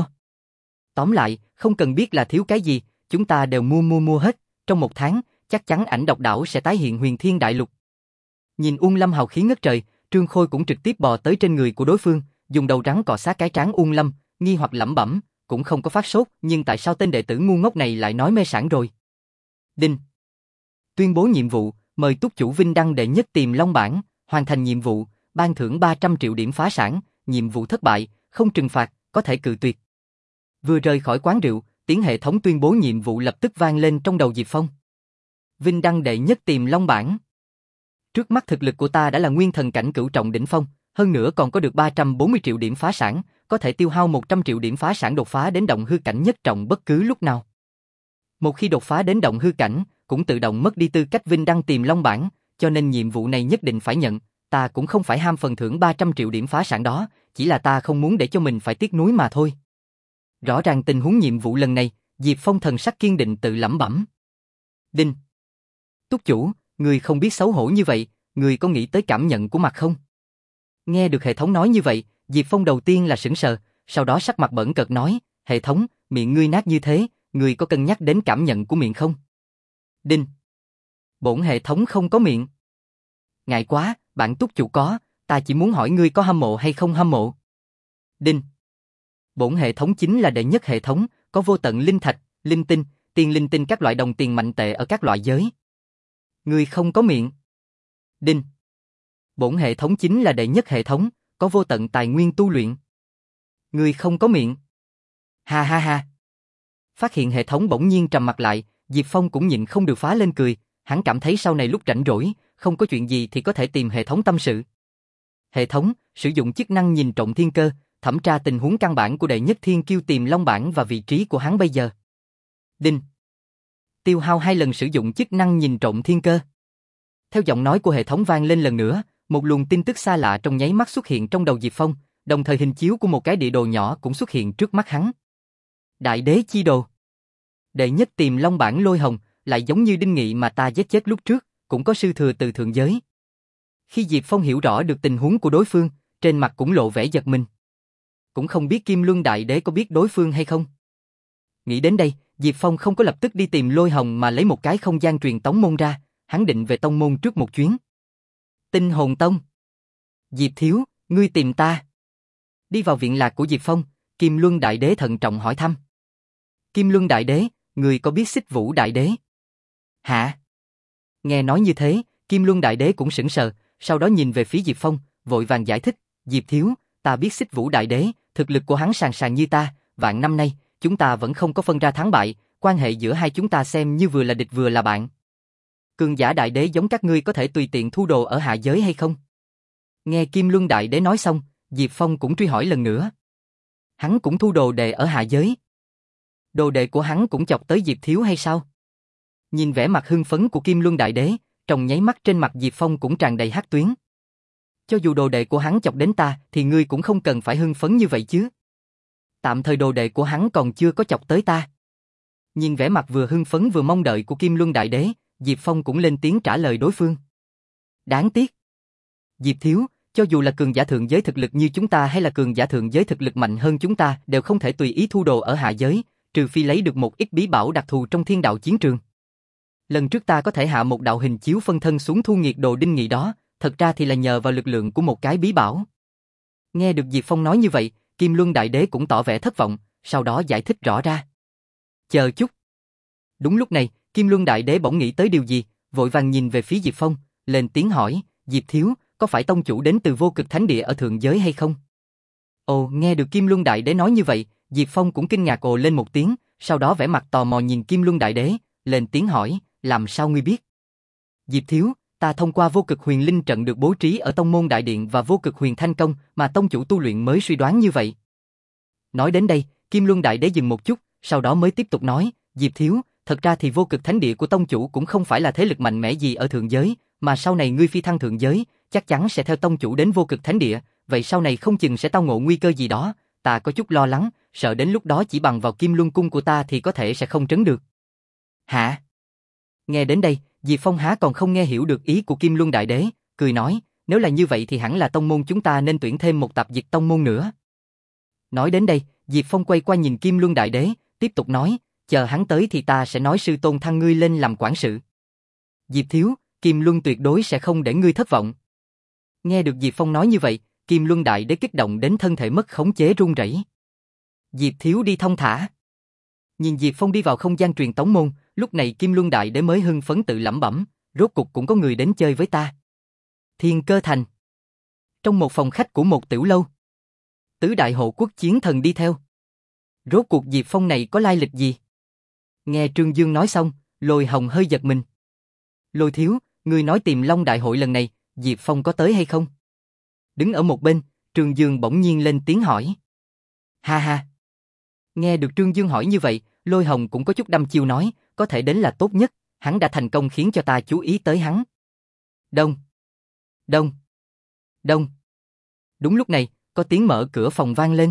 Tóm lại, không cần biết là thiếu cái gì, chúng ta đều mua mua mua hết, trong một tháng, chắc chắn Ảnh Độc đảo sẽ tái hiện Huyền Thiên Đại Lục. Nhìn Uông Lâm hào khí ngất trời, Trương Khôi cũng trực tiếp bò tới trên người của đối phương, dùng đầu rắn cọ sát cái trán Uông Lâm, nghi hoặc lẩm bẩm, cũng không có phát sốt, nhưng tại sao tên đệ tử ngu ngốc này lại nói mê sảng rồi? Đinh. Tuyên bố nhiệm vụ, mời túc chủ Vinh Đăng đệ nhất tìm Long Bản, hoàn thành nhiệm vụ, ban thưởng ba trăm triệu điểm phá sản, nhiệm vụ thất bại, không trừng phạt, có thể cự tuyệt. Vừa rời khỏi quán rượu, tiếng hệ thống tuyên bố nhiệm vụ lập tức vang lên trong đầu Diệp Phong. Vinh Đăng đệ nhất tìm Long Bản. Trước mắt thực lực của ta đã là nguyên thần cảnh cửu trọng đỉnh phong, hơn nữa còn có được ba trăm bốn mươi triệu điểm phá sản, có thể tiêu hao một trăm triệu điểm phá sản đột phá đến động hư cảnh nhất trọng bất cứ lúc nào. Một khi đột phá đến động hư cảnh, cũng tự động mất đi tư cách Vinh Đăng tìm Long Bản, cho nên nhiệm vụ này nhất định phải nhận, ta cũng không phải ham phần thưởng ba trăm triệu điểm phá sản đó, chỉ là ta không muốn để cho mình phải tiếc nuối mà thôi. Rõ ràng tình huống nhiệm vụ lần này, Diệp Phong thần sắc kiên định tự lẩm bẩm. Đinh. Túc chủ, người không biết xấu hổ như vậy, người có nghĩ tới cảm nhận của mặt không? Nghe được hệ thống nói như vậy, Diệp Phong đầu tiên là sững sờ, sau đó sắc mặt bẩn cợt nói, hệ thống, miệng ngươi nát như thế, ngươi có cân nhắc đến cảm nhận của miệng không? Đinh. Bổn hệ thống không có miệng. Ngại quá, bản túc chủ có, ta chỉ muốn hỏi ngươi có hâm mộ hay không hâm mộ. Đinh. Bổn hệ thống chính là đệ nhất hệ thống, có vô tận linh thạch, linh tinh, tiền linh tinh các loại đồng tiền mạnh tệ ở các loại giới. Ngươi không có miệng. Đinh. Bổn hệ thống chính là đệ nhất hệ thống, có vô tận tài nguyên tu luyện. Ngươi không có miệng. Ha ha ha. Phát hiện hệ thống bỗng nhiên trầm mặt lại, Diệp Phong cũng nhịn không được phá lên cười, hắn cảm thấy sau này lúc rảnh rỗi, không có chuyện gì thì có thể tìm hệ thống tâm sự. Hệ thống, sử dụng chức năng nhìn trộm thiên cơ, thẩm tra tình huống căn bản của đệ nhất thiên kiêu tìm Long Bản và vị trí của hắn bây giờ. Đinh. Tiêu hao hai lần sử dụng chức năng nhìn trộm thiên cơ. Theo giọng nói của hệ thống vang lên lần nữa, một luồng tin tức xa lạ trong nháy mắt xuất hiện trong đầu Diệp Phong, đồng thời hình chiếu của một cái địa đồ nhỏ cũng xuất hiện trước mắt hắn. Đại đế chi đồ. Đệ nhất tìm Long Bản Lôi Hồng, lại giống như Đinh Nghị mà ta giết chết lúc trước, cũng có sư thừa từ thượng giới. Khi Diệp Phong hiểu rõ được tình huống của đối phương, trên mặt cũng lộ vẻ giật mình. Cũng không biết Kim Luân Đại Đế có biết đối phương hay không. Nghĩ đến đây, Diệp Phong không có lập tức đi tìm Lôi Hồng mà lấy một cái không gian truyền tống môn ra, hắn định về tông môn trước một chuyến. Tinh Hồn Tông. Diệp thiếu, ngươi tìm ta. Đi vào viện lạc của Diệp Phong, Kim Luân Đại Đế thận trọng hỏi thăm. Kim Luân Đại Đế, người có biết Xích Vũ Đại Đế? Hả? Nghe nói như thế, Kim Luân Đại Đế cũng sững sờ, sau đó nhìn về phía Diệp Phong, vội vàng giải thích, Diệp Thiếu, ta biết Xích Vũ Đại Đế, thực lực của hắn sàn sàn như ta, vạn năm nay, chúng ta vẫn không có phân ra thắng bại, quan hệ giữa hai chúng ta xem như vừa là địch vừa là bạn. Cường giả Đại Đế giống các ngươi có thể tùy tiện thu đồ ở hạ giới hay không? Nghe Kim Luân Đại Đế nói xong, Diệp Phong cũng truy hỏi lần nữa. Hắn cũng thu đồ đệ ở hạ giới. Đồ đệ của hắn cũng chọc tới Diệp Thiếu hay sao? Nhìn vẻ mặt hưng phấn của Kim Luân Đại Đế, trong nháy mắt trên mặt Diệp Phong cũng tràn đầy hắc tuyến. Cho dù đồ đệ của hắn chọc đến ta, thì ngươi cũng không cần phải hưng phấn như vậy chứ. Tạm thời đồ đệ của hắn còn chưa có chọc tới ta. Nhìn vẻ mặt vừa hưng phấn vừa mong đợi của Kim Luân Đại Đế, Diệp Phong cũng lên tiếng trả lời đối phương. Đáng tiếc. Diệp Thiếu, cho dù là cường giả thượng giới thực lực như chúng ta hay là cường giả thượng giới thực lực mạnh hơn chúng ta đều không thể tùy ý thu đồ ở hạ giới, trừ phi lấy được một ít bí bảo đặc thù trong thiên đạo chiến trường. Lần trước ta có thể hạ một đạo hình chiếu phân thân xuống thu nghiệt đồ đinh nghị đó, thật ra thì là nhờ vào lực lượng của một cái bí bảo. Nghe được Diệp Phong nói như vậy, Kim Luân Đại Đế cũng tỏ vẻ thất vọng, sau đó giải thích rõ ra. Chờ chút. Đúng lúc này, Kim Luân Đại Đế bỗng nghĩ tới điều gì, vội vàng nhìn về phía Diệp Phong, lên tiếng hỏi, Diệp Thiếu, có phải tông chủ đến từ vô cực thánh địa ở thượng giới hay không? Ồ, nghe được Kim Luân Đại Đế nói như vậy, Diệp Phong cũng kinh ngạc ồ lên một tiếng, sau đó vẻ mặt tò mò nhìn Kim Luân Đại Đế, lên tiếng hỏi, làm sao ngươi biết? Diệp Thiếu, ta thông qua vô cực huyền linh trận được bố trí ở tông môn đại điện và vô cực huyền thanh công mà tông chủ tu luyện mới suy đoán như vậy. Nói đến đây, Kim Luân Đại Đế dừng một chút, sau đó mới tiếp tục nói, Diệp Thiếu, thật ra thì vô cực thánh địa của tông chủ cũng không phải là thế lực mạnh mẽ gì ở thượng giới, mà sau này ngươi phi thăng thượng giới, chắc chắn sẽ theo tông chủ đến vô cực thánh địa, vậy sau này không chừng sẽ tao ngộ nguy cơ gì đó, ta có chút lo lắng, sợ đến lúc đó chỉ bằng vào Kim Luân cung của ta thì có thể sẽ không trấn được. Hả? Nghe đến đây, Diệp Phong há còn không nghe hiểu được ý của Kim Luân Đại Đế, cười nói, nếu là như vậy thì hẳn là tông môn chúng ta nên tuyển thêm một tạp dịch tông môn nữa. Nói đến đây, Diệp Phong quay qua nhìn Kim Luân Đại Đế, tiếp tục nói, chờ hắn tới thì ta sẽ nói sư tôn thăng ngươi lên làm quản sự. Diệp Thiếu, Kim Luân tuyệt đối sẽ không để ngươi thất vọng. Nghe được Diệp Phong nói như vậy, Kim Luân Đại Đế kích động đến thân thể mất khống chế run rẩy. Diệp Thiếu đi thông thả. Nhìn Diệp Phong đi vào không gian truyền tống môn, lúc này Kim Luân Đại Đế mới hưng phấn tự lẩm bẩm, rốt cục cũng có người đến chơi với ta. Thiên Cơ Thành. Trong một phòng khách của một tiểu lâu, tứ đại hộ quốc chiến thần đi theo. Rốt cuộc Diệp Phong này có lai lịch gì? Nghe Trương Dương nói xong, Lôi Hồng hơi giật mình. Lôi thiếu, ngươi nói tìm Long đại hội lần này, Diệp Phong có tới hay không? Đứng ở một bên, Trương Dương bỗng nhiên lên tiếng hỏi. Ha ha. Nghe được Trương Dương hỏi như vậy, Lôi Hồng cũng có chút đăm chiêu nói, có thể đến là tốt nhất, hắn đã thành công khiến cho ta chú ý tới hắn. Đông. Đông. Đông. Đúng lúc này, có tiếng mở cửa phòng vang lên.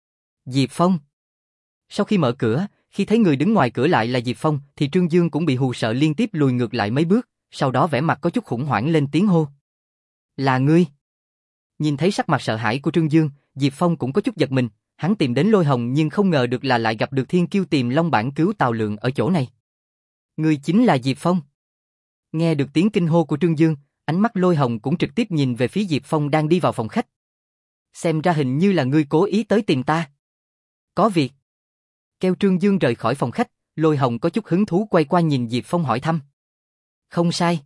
Diệp Phong. Sau khi mở cửa, khi thấy người đứng ngoài cửa lại là Diệp Phong, thì Trương Dương cũng bị hù sợ liên tiếp lùi ngược lại mấy bước, sau đó vẻ mặt có chút khủng hoảng lên tiếng hô. Là ngươi. Nhìn thấy sắc mặt sợ hãi của Trương Dương, Diệp Phong cũng có chút giật mình, hắn tìm đến Lôi Hồng nhưng không ngờ được là lại gặp được Thiên Kiêu tìm Long bản cứu Tào Lượng ở chỗ này. Ngươi chính là Diệp Phong. Nghe được tiếng kinh hô của Trương Dương, ánh mắt Lôi Hồng cũng trực tiếp nhìn về phía Diệp Phong đang đi vào phòng khách. Xem ra hình như là ngươi cố ý tới tìm ta. Có việc. Kêu Trương Dương rời khỏi phòng khách, Lôi Hồng có chút hứng thú quay qua nhìn Diệp Phong hỏi thăm. Không sai.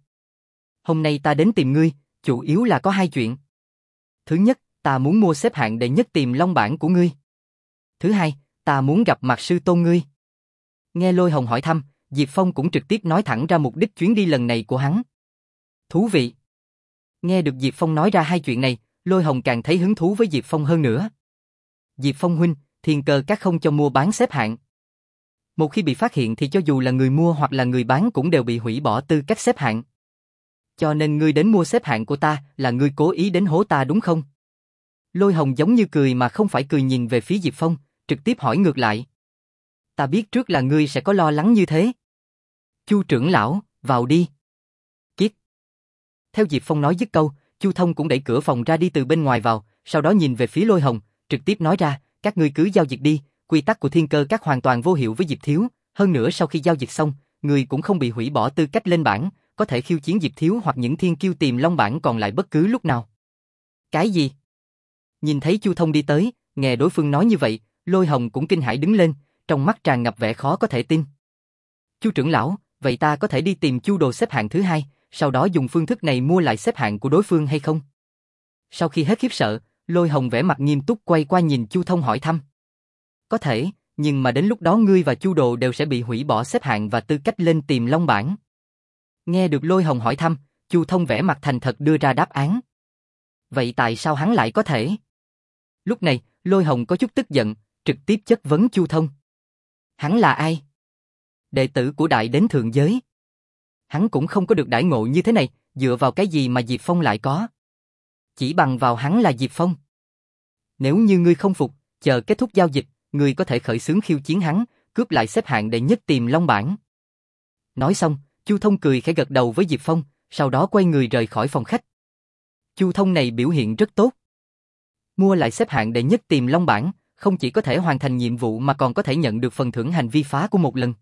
Hôm nay ta đến tìm ngươi, chủ yếu là có hai chuyện. Thứ nhất, ta muốn mua xếp hạng đệ nhất tìm Long bản của ngươi. Thứ hai, ta muốn gặp mặt sư tôn ngươi. Nghe Lôi Hồng hỏi thăm, Diệp Phong cũng trực tiếp nói thẳng ra mục đích chuyến đi lần này của hắn. Thú vị. Nghe được Diệp Phong nói ra hai chuyện này, Lôi Hồng càng thấy hứng thú với Diệp Phong hơn nữa. Diệp Phong huynh, Thiên Cơ các không cho mua bán xếp hạng. Một khi bị phát hiện thì cho dù là người mua hoặc là người bán cũng đều bị hủy bỏ tư cách xếp hạng. Cho nên ngươi đến mua xếp hạng của ta là ngươi cố ý đến hố ta đúng không? Lôi Hồng giống như cười mà không phải cười nhìn về phía Diệp Phong, trực tiếp hỏi ngược lại. Ta biết trước là ngươi sẽ có lo lắng như thế. Chu trưởng lão, vào đi. Kiết. Theo Diệp Phong nói dứt câu, Chu Thông cũng đẩy cửa phòng ra đi từ bên ngoài vào, sau đó nhìn về phía Lôi Hồng, trực tiếp nói ra, các ngươi cứ giao dịch đi, quy tắc của Thiên Cơ các hoàn toàn vô hiệu với Diệp Thiếu, hơn nữa sau khi giao dịch xong, người cũng không bị hủy bỏ tư cách lên bảng, có thể khiêu chiến Diệp Thiếu hoặc những Thiên Kiêu tìm Long bảng còn lại bất cứ lúc nào. Cái gì? Nhìn thấy Chu Thông đi tới, nghe đối phương nói như vậy, Lôi Hồng cũng kinh hãi đứng lên, trong mắt tràn ngập vẻ khó có thể tin. Chu trưởng lão, vậy ta có thể đi tìm Chu Đồ xếp hạng thứ hai, sau đó dùng phương thức này mua lại xếp hạng của đối phương hay không? Sau khi hết khiếp sợ, Lôi Hồng vẻ mặt nghiêm túc quay qua nhìn Chu Thông hỏi thăm. Có thể, nhưng mà đến lúc đó ngươi và Chu Đồ đều sẽ bị hủy bỏ xếp hạng và tư cách lên Tiềm Long bảng. Nghe được Lôi Hồng hỏi thăm, Chu Thông vẻ mặt thành thật đưa ra đáp án. Vậy tại sao hắn lại có thể? Lúc này, Lôi Hồng có chút tức giận, trực tiếp chất vấn Chu Thông. Hắn là ai? Đệ tử của Đại Đến Thượng Giới. Hắn cũng không có được đãi ngộ như thế này, dựa vào cái gì mà Diệp Phong lại có? Chỉ bằng vào hắn là Diệp Phong. Nếu như ngươi không phục, chờ kết thúc giao dịch, ngươi có thể khởi xướng khiêu chiến hắn, cướp lại xếp hạng đệ nhất Tiềm Long bảng. Nói xong, Chu Thông cười khẽ gật đầu với Diệp Phong, sau đó quay người rời khỏi phòng khách. Chu Thông này biểu hiện rất tốt. Mua lại xếp hạng đệ nhất Tiềm Long bảng, không chỉ có thể hoàn thành nhiệm vụ mà còn có thể nhận được phần thưởng hành vi phá của một lần.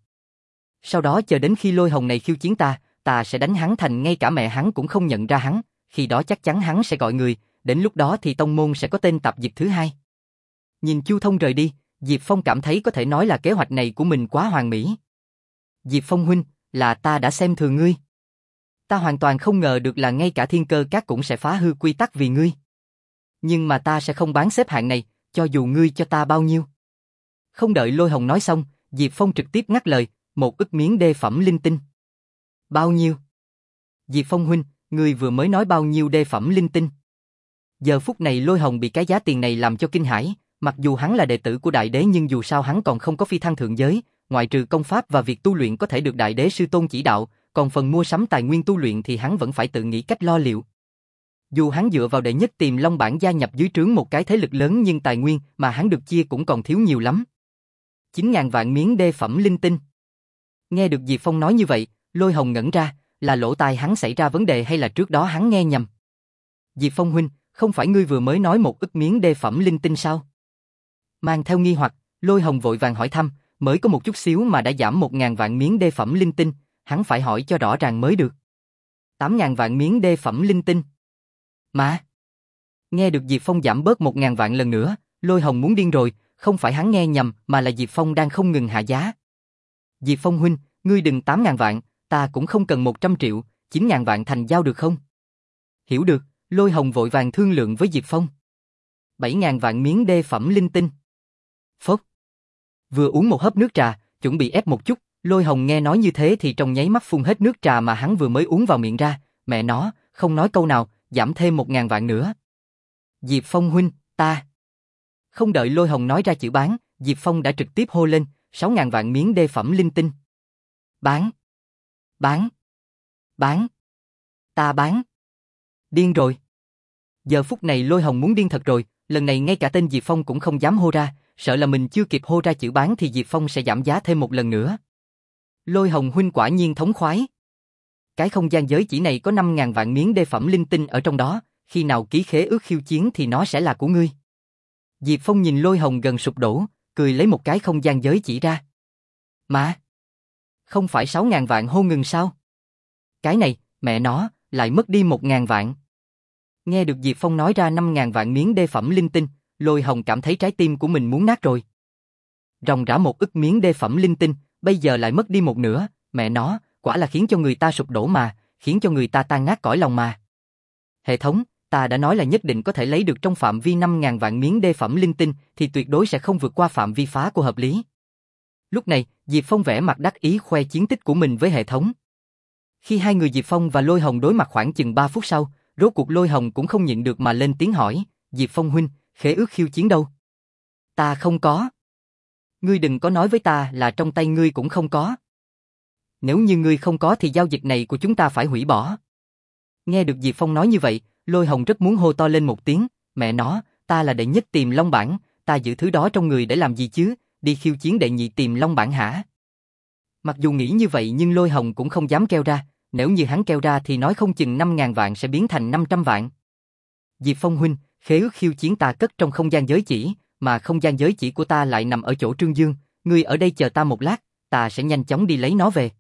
Sau đó chờ đến khi Lôi Hồng này khiêu chiến ta, ta sẽ đánh hắn thành ngay cả mẹ hắn cũng không nhận ra hắn, khi đó chắc chắn hắn sẽ gọi người, đến lúc đó thì tông môn sẽ có tên tạp dịch thứ hai. Nhìn Chu Thông rời đi, Diệp Phong cảm thấy có thể nói là kế hoạch này của mình quá hoàn mỹ. Diệp Phong huynh, là ta đã xem thường ngươi. Ta hoàn toàn không ngờ được là ngay cả Thiên Cơ Các cũng sẽ phá hư quy tắc vì ngươi. Nhưng mà ta sẽ không bán xếp hạng này, cho dù ngươi cho ta bao nhiêu. Không đợi Lôi Hồng nói xong, Diệp Phong trực tiếp ngắt lời, một ức miếng đê phẩm linh tinh. Bao nhiêu? Diệp Phong huynh, ngươi vừa mới nói bao nhiêu đê phẩm linh tinh? Giờ phút này Lôi Hồng bị cái giá tiền này làm cho kinh hãi, mặc dù hắn là đệ tử của Đại Đế nhưng dù sao hắn còn không có phi thăng thượng giới, ngoại trừ công pháp và việc tu luyện có thể được Đại Đế sư tôn chỉ đạo, còn phần mua sắm tài nguyên tu luyện thì hắn vẫn phải tự nghĩ cách lo liệu. Dù hắn dựa vào đệ nhất Tiềm Long bảng gia nhập dưới trướng một cái thế lực lớn nhưng tài nguyên mà hắn được chia cũng còn thiếu nhiều lắm. chín ngàn vạn miếng đê phẩm linh tinh. Nghe được Diệp Phong nói như vậy, Lôi Hồng ngẩn ra, là lỗ tai hắn xảy ra vấn đề hay là trước đó hắn nghe nhầm? Diệp Phong huynh, không phải ngươi vừa mới nói một ức miếng đê phẩm linh tinh sao? Mang theo nghi hoặc, Lôi Hồng vội vàng hỏi thăm, mới có một chút xíu mà đã giảm một ngàn vạn miếng đê phẩm linh tinh, hắn phải hỏi cho rõ ràng mới được. tám ngàn vạn miếng đê phẩm linh tinh. Mà, nghe được Diệp Phong giảm bớt một ngàn vạn lần nữa, Lôi Hồng muốn điên rồi, không phải hắn nghe nhầm mà là Diệp Phong đang không ngừng hạ giá. Diệp Phong huynh, ngươi đừng tám ngàn vạn, ta cũng không cần một trăm triệu, chín ngàn vạn thành giao được không? Hiểu được, Lôi Hồng vội vàng thương lượng với Diệp Phong. bảy ngàn vạn miếng đê phẩm linh tinh. Phốc. Vừa uống một hớp nước trà, chuẩn bị ép một chút, Lôi Hồng nghe nói như thế thì trong nháy mắt phun hết nước trà mà hắn vừa mới uống vào miệng ra, mẹ nó, không nói câu nào, giảm thêm một ngàn vạn nữa. Diệp Phong huynh, ta. Không đợi Lôi Hồng nói ra chữ bán, Diệp Phong đã trực tiếp hô lên, sáu ngàn vạn miếng đê phẩm linh tinh. Bán. Bán. Bán. Ta bán. Điên rồi. Giờ phút này Lôi Hồng muốn điên thật rồi, lần này ngay cả tên Diệp Phong cũng không dám hô ra, sợ là mình chưa kịp hô ra chữ bán thì Diệp Phong sẽ giảm giá thêm một lần nữa. Lôi Hồng huynh quả nhiên thống khoái. Cái không gian giới chỉ này có năm ngàn vạn miếng đê phẩm linh tinh ở trong đó, khi nào ký khế ước khiêu chiến thì nó sẽ là của ngươi. Diệp Phong nhìn Lôi Hồng gần sụp đổ, cười lấy một cái không gian giới chỉ ra. Mà, không phải sáu ngàn vạn hô ngừng sao? Cái này, mẹ nó, lại mất đi một ngàn vạn. Nghe được Diệp Phong nói ra năm ngàn vạn miếng đê phẩm linh tinh, Lôi Hồng cảm thấy trái tim của mình muốn nát rồi. Ròng rã một ức miếng đê phẩm linh tinh, bây giờ lại mất đi một nửa, mẹ nó, quả là khiến cho người ta sụp đổ mà, khiến cho người ta tan nát cõi lòng mà. Hệ thống, ta đã nói là nhất định có thể lấy được trong phạm vi năm ngàn vạn miếng đê phẩm linh tinh, thì tuyệt đối sẽ không vượt qua phạm vi phá của hợp lý. Lúc này, Diệp Phong vẽ mặt đắc ý khoe chiến tích của mình với hệ thống. Khi hai người Diệp Phong và Lôi Hồng đối mặt khoảng chừng ba phút sau, rốt cuộc Lôi Hồng cũng không nhịn được mà lên tiếng hỏi, Diệp Phong huynh, khế ước khiêu chiến đâu? Ta không có. Ngươi đừng có nói với ta là trong tay ngươi cũng không có. Nếu như ngươi không có thì giao dịch này của chúng ta phải hủy bỏ. Nghe được Diệp Phong nói như vậy, Lôi Hồng rất muốn hô to lên một tiếng, mẹ nó, ta là đệ nhất Tiềm Long bảng, ta giữ thứ đó trong người để làm gì chứ, đi khiêu chiến đệ nhị Tiềm Long bảng hả? Mặc dù nghĩ như vậy nhưng Lôi Hồng cũng không dám kêu ra, nếu như hắn kêu ra thì nói không chừng năm ngàn vạn sẽ biến thành năm trăm vạn. Diệp Phong huynh, khế ước khiêu chiến ta cất trong không gian giới chỉ, mà không gian giới chỉ của ta lại nằm ở chỗ Trương Dương, ngươi ở đây chờ ta một lát, ta sẽ nhanh chóng đi lấy nó về.